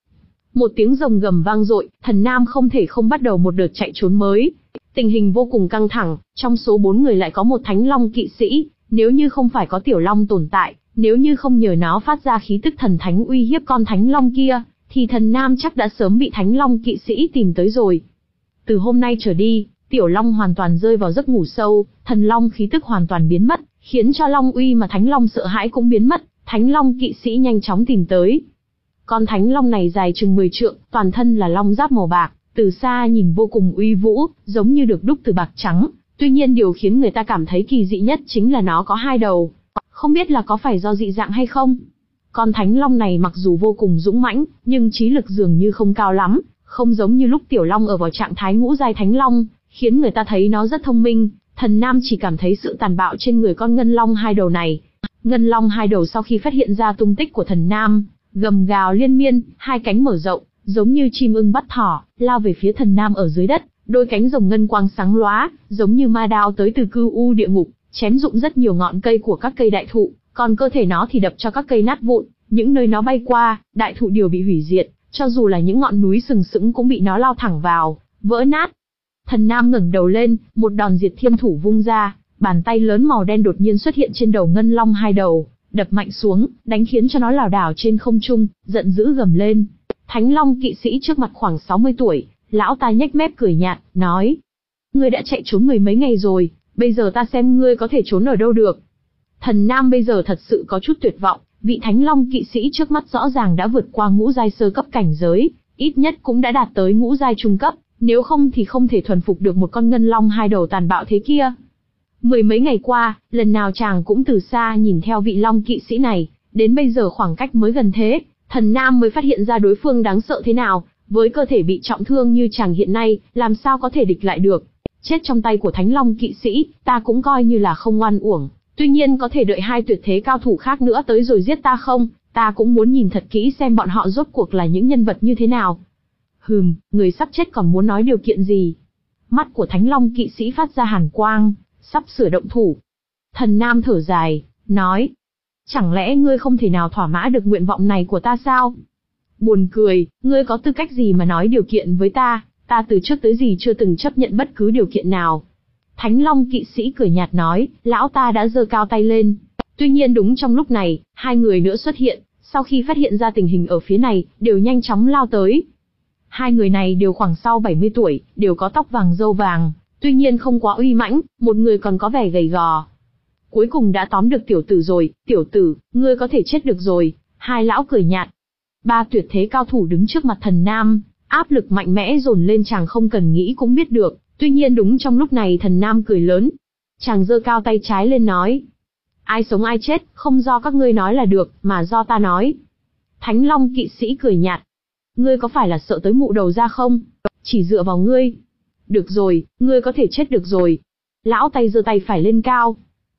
Một tiếng rồng gầm vang dội, Thần Nam không thể không bắt đầu một đợt chạy trốn mới. Tình hình vô cùng căng thẳng, trong số bốn người lại có một Thánh Long kỵ sĩ, nếu như không phải có Tiểu Long tồn tại, nếu như không nhờ nó phát ra khí tức thần thánh uy hiếp con Thánh Long kia, thì Thần Nam chắc đã sớm bị Thánh Long kỵ sĩ tìm tới rồi. Từ hôm nay trở đi, Tiểu Long hoàn toàn rơi vào giấc ngủ sâu, Thần Long khí tức hoàn toàn biến mất, khiến cho Long uy mà Thánh Long sợ hãi cũng biến mất, Thánh Long kỵ sĩ nhanh chóng tìm tới. Con Thánh Long này dài chừng mười trượng, toàn thân là long giáp màu bạc, từ xa nhìn vô cùng uy vũ, giống như được đúc từ bạc trắng, tuy nhiên điều khiến người ta cảm thấy kỳ dị nhất chính là nó có hai đầu. Không biết là có phải do dị dạng hay không? Con Thánh Long này mặc dù vô cùng dũng mãnh, nhưng trí lực dường như không cao lắm, không giống như lúc Tiểu Long ở vào trạng thái ngũ giai Thánh Long, khiến người ta thấy nó rất thông minh. Thần Nam chỉ cảm thấy sự tàn bạo trên người con Ngân Long hai đầu này. Ngân Long hai đầu sau khi phát hiện ra tung tích của Thần Nam, gầm gào liên miên, hai cánh mở rộng, giống như chim ưng bắt thỏ, lao về phía Thần Nam ở dưới đất, đôi cánh rồng ngân quang sáng lóa, giống như ma đao tới từ cư u địa ngục, chém rụng rất nhiều ngọn cây của các cây đại thụ, còn cơ thể nó thì đập cho các cây nát vụn, những nơi nó bay qua, đại thụ đều bị hủy diệt, cho dù là những ngọn núi sừng sững cũng bị nó lao thẳng vào, vỡ nát. Thần Nam ngẩng đầu lên, một đòn diệt thiên thủ vung ra, bàn tay lớn màu đen đột nhiên xuất hiện trên đầu Ngân Long hai đầu, đập mạnh xuống, đánh khiến cho nó lảo đảo trên không trung, giận dữ gầm lên. Thánh Long kỵ sĩ trước mặt khoảng sáu mươi tuổi, lão ta nhếch mép cười nhạt, nói: "Ngươi đã chạy trốn mười mấy ngày rồi, bây giờ ta xem ngươi có thể trốn ở đâu được." Thần Nam bây giờ thật sự có chút tuyệt vọng, vị Thánh Long kỵ sĩ trước mắt rõ ràng đã vượt qua ngũ giai sơ cấp cảnh giới, ít nhất cũng đã đạt tới ngũ giai trung cấp, nếu không thì không thể thuần phục được một con Ngân Long hai đầu tàn bạo thế kia. Mười mấy ngày qua, lần nào chàng cũng từ xa nhìn theo vị Long kỵ sĩ này, đến bây giờ khoảng cách mới gần thế, Thần Nam mới phát hiện ra đối phương đáng sợ thế nào, với cơ thể bị trọng thương như chàng hiện nay, làm sao có thể địch lại được. Chết trong tay của Thánh Long kỵ sĩ, ta cũng coi như là không oan uổng, tuy nhiên có thể đợi hai tuyệt thế cao thủ khác nữa tới rồi giết ta không, ta cũng muốn nhìn thật kỹ xem bọn họ rốt cuộc là những nhân vật như thế nào. Hừm, người sắp chết còn muốn nói điều kiện gì? Mắt của Thánh Long kỵ sĩ phát ra hàn quang, sắp sửa động thủ. Thần Nam thở dài, nói: "Chẳng lẽ ngươi không thể nào thỏa mãn được nguyện vọng này của ta sao?" Buồn cười, ngươi có tư cách gì mà nói điều kiện với ta, ta từ trước tới giờ chưa từng chấp nhận bất cứ điều kiện nào. Thánh Long kỵ sĩ cười nhạt nói, lão ta đã giơ cao tay lên. Tuy nhiên đúng trong lúc này, hai người nữa xuất hiện, sau khi phát hiện ra tình hình ở phía này, đều nhanh chóng lao tới. Hai người này đều khoảng sau bảy mươi tuổi, đều có tóc vàng râu vàng, tuy nhiên không quá uy mãnh, một người còn có vẻ gầy gò. Cuối cùng đã tóm được tiểu tử rồi, tiểu tử, ngươi có thể chết được rồi, hai lão cười nhạt. Ba tuyệt thế cao thủ đứng trước mặt Thần Nam, áp lực mạnh mẽ dồn lên chàng không cần nghĩ cũng biết được, tuy nhiên đúng trong lúc này Thần Nam cười lớn. Chàng giơ cao tay trái lên nói: "Ai sống ai chết, không do các ngươi nói là được, mà do ta nói." Thánh Long kỵ sĩ cười nhạt: "Ngươi có phải là sợ tới mụ đầu ra không? Chỉ dựa vào ngươi. Được rồi, ngươi có thể chết được rồi." Lão tay giơ tay phải lên cao.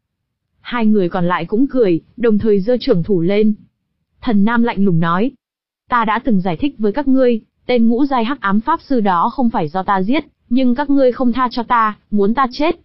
Hai người còn lại cũng cười, đồng thời giơ trưởng thủ lên. Thần Nam lạnh lùng nói: "Ta đã từng giải thích với các ngươi, tên ngũ giai hắc ám pháp sư đó không phải do ta giết, nhưng các ngươi không tha cho ta, muốn ta chết.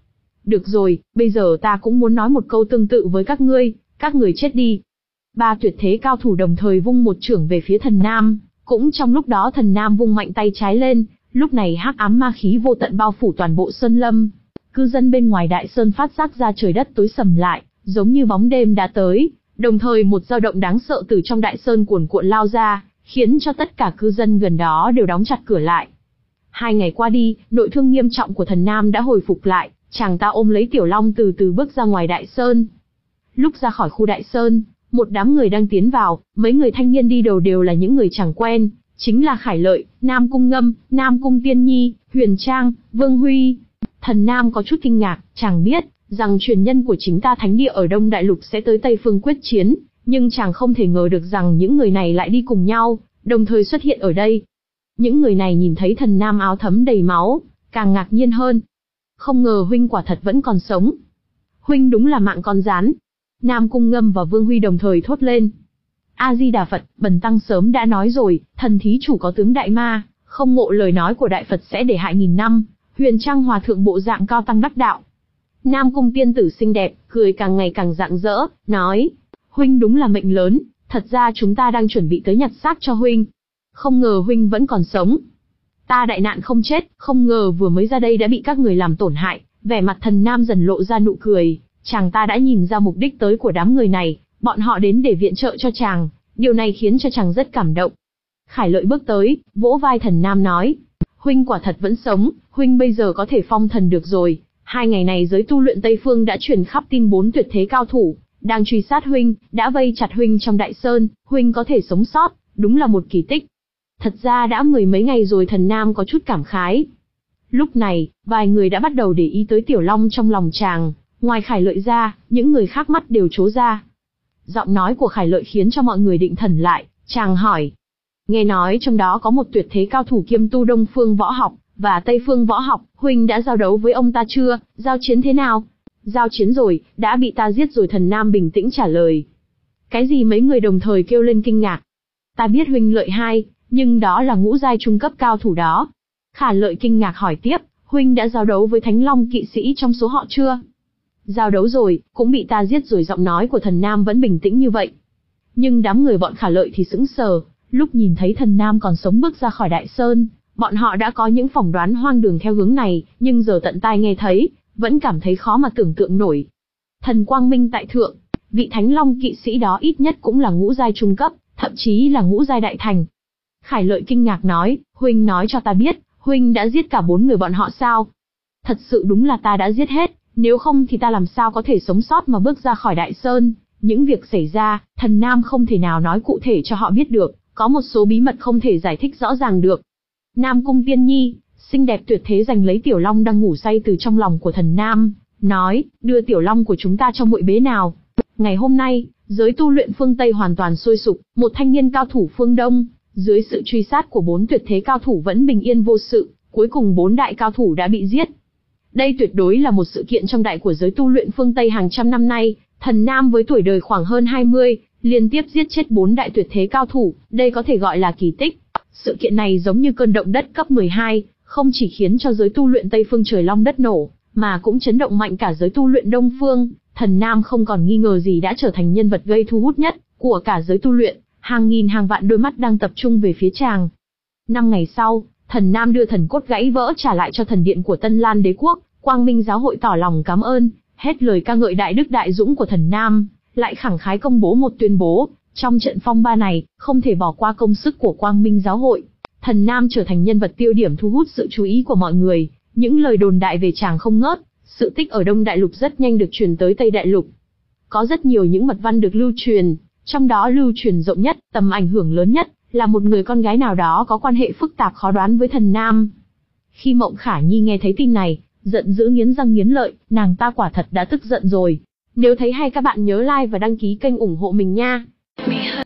Được rồi, bây giờ ta cũng muốn nói một câu tương tự với các ngươi, các người chết đi. Ba tuyệt thế cao thủ đồng thời vung một chưởng về phía thần nam, cũng trong lúc đó thần nam vung mạnh tay trái lên, lúc này hắc ám ma khí vô tận bao phủ toàn bộ sơn lâm. Cư dân bên ngoài đại sơn phát giác ra trời đất tối sầm lại, giống như bóng đêm đã tới, đồng thời một dao động đáng sợ từ trong đại sơn cuồn cuộn lao ra, khiến cho tất cả cư dân gần đó đều đóng chặt cửa lại. Hai ngày qua đi, nội thương nghiêm trọng của thần nam đã hồi phục lại, chàng ta ôm lấy Tiểu Long từ từ bước ra ngoài đại sơn. Lúc ra khỏi khu đại sơn, một đám người đang tiến vào, mấy người thanh niên đi đầu đều là những người chẳng quen, chính là Khải Lợi, Nam Cung Ngâm, Nam Cung Tiên Nhi, Huyền Trang, Vương Huy. Thần Nam có chút kinh ngạc, chàng biết rằng truyền nhân của chính ta thánh địa ở Đông Đại Lục sẽ tới Tây Phương quyết chiến, nhưng chàng không thể ngờ được rằng những người này lại đi cùng nhau, đồng thời xuất hiện ở đây. Những người này nhìn thấy thần Nam áo thấm đầy máu, càng ngạc nhiên hơn. Không ngờ huynh quả thật vẫn còn sống. Huynh đúng là mạng con rán. Nam Cung Ngâm và Vương Huy đồng thời thốt lên. A-di-đà Phật, bần tăng sớm đã nói rồi, thần thí chủ có tướng đại ma, không ngộ lời nói của đại Phật sẽ để hại nghìn năm. Huyền Trang hòa thượng bộ dạng cao tăng đắc đạo. Nam Cung tiên tử xinh đẹp, cười càng ngày càng rạng rỡ, nói, huynh đúng là mệnh lớn, thật ra chúng ta đang chuẩn bị tới nhặt xác cho huynh. Không ngờ huynh vẫn còn sống. Ta đại nạn không chết, không ngờ vừa mới ra đây đã bị các người làm tổn hại. Vẻ mặt thần Nam dần lộ ra nụ cười, chàng ta đã nhìn ra mục đích tới của đám người này, bọn họ đến để viện trợ cho chàng, điều này khiến cho chàng rất cảm động. Khải Lợi bước tới, vỗ vai thần Nam nói, huynh quả thật vẫn sống, huynh bây giờ có thể phong thần được rồi. Hai ngày này giới tu luyện Tây Phương đã truyền khắp tin bốn tuyệt thế cao thủ, đang truy sát huynh, đã vây chặt huynh trong đại sơn, huynh có thể sống sót, đúng là một kỳ tích. Thật ra đã mười mấy ngày rồi, thần Nam có chút cảm khái. Lúc này, vài người đã bắt đầu để ý tới Tiểu Long trong lòng chàng, ngoài Khải Lợi ra, những người khác mắt đều trố ra. Giọng nói của Khải Lợi khiến cho mọi người định thần lại, chàng hỏi. Nghe nói trong đó có một tuyệt thế cao thủ kiêm tu Đông Phương võ học và Tây Phương võ học, huynh đã giao đấu với ông ta chưa, giao chiến thế nào? Giao chiến rồi, đã bị ta giết rồi, thần Nam bình tĩnh trả lời. Cái gì? Mấy người đồng thời kêu lên kinh ngạc. Ta biết huynh lợi hai, nhưng đó là ngũ giai trung cấp cao thủ đó. Khải Lợi kinh ngạc hỏi tiếp, huynh đã giao đấu với Thánh Long kỵ sĩ trong số họ chưa? Giao đấu rồi, cũng bị ta giết rồi. Giọng nói của thần Nam vẫn bình tĩnh như vậy. Nhưng đám người bọn Khải Lợi thì sững sờ, lúc nhìn thấy thần Nam còn sống bước ra khỏi đại sơn, bọn họ đã có những phỏng đoán hoang đường theo hướng này, nhưng giờ tận tai nghe thấy, vẫn cảm thấy khó mà tưởng tượng nổi. Thần Quang Minh tại thượng, vị Thánh Long kỵ sĩ đó ít nhất cũng là ngũ giai trung cấp, thậm chí là ngũ giai đại thành. Khải Lợi kinh ngạc nói, huynh nói cho ta biết, huynh đã giết cả bốn người bọn họ sao? Thật sự đúng là ta đã giết hết, nếu không thì ta làm sao có thể sống sót mà bước ra khỏi đại sơn. Những việc xảy ra, thần Nam không thể nào nói cụ thể cho họ biết được, có một số bí mật không thể giải thích rõ ràng được. Nam Cung Tiên Nhi, xinh đẹp tuyệt thế giành lấy Tiểu Long đang ngủ say từ trong lòng của thần Nam, nói, đưa Tiểu Long của chúng ta cho muội bế nào. Ngày hôm nay, giới tu luyện phương Tây hoàn toàn sôi sục, một thanh niên cao thủ phương Đông, dưới sự truy sát của bốn tuyệt thế cao thủ vẫn bình yên vô sự, cuối cùng bốn đại cao thủ đã bị giết. Đây tuyệt đối là một sự kiện trọng đại của giới tu luyện phương Tây hàng trăm năm nay, thần Nam với tuổi đời khoảng hơn hai mươi, liên tiếp giết chết bốn đại tuyệt thế cao thủ, đây có thể gọi là kỳ tích. Sự kiện này giống như cơn động đất cấp mười hai, không chỉ khiến cho giới tu luyện Tây Phương trời long đất nổ, mà cũng chấn động mạnh cả giới tu luyện Đông Phương. Thần Nam không còn nghi ngờ gì đã trở thành nhân vật gây thu hút nhất của cả giới tu luyện, hàng nghìn hàng vạn đôi mắt đang tập trung về phía chàng. Năm ngày sau, thần Nam đưa thần cốt gãy vỡ trả lại cho thần điện của Tân Lan Đế quốc, Quang Minh giáo hội tỏ lòng cảm ơn, hết lời ca ngợi đại đức đại dũng của thần Nam, lại khẳng khái công bố một tuyên bố, trong trận phong ba này, không thể bỏ qua công sức của Quang Minh giáo hội. Thần Nam trở thành nhân vật tiêu điểm thu hút sự chú ý của mọi người, những lời đồn đại về chàng không ngớt, sự tích ở Đông Đại Lục rất nhanh được truyền tới Tây Đại Lục. Có rất nhiều những mật văn được lưu truyền, trong đó lưu truyền rộng nhất, tầm ảnh hưởng lớn nhất, là một người con gái nào đó có quan hệ phức tạp khó đoán với thần Nam. Khi Mộng Khả Nhi nghe thấy tin này, giận dữ nghiến răng nghiến lợi, nàng ta quả thật đã tức giận rồi. Nếu thấy hay các bạn nhớ like và đăng ký kênh ủng hộ mình nha.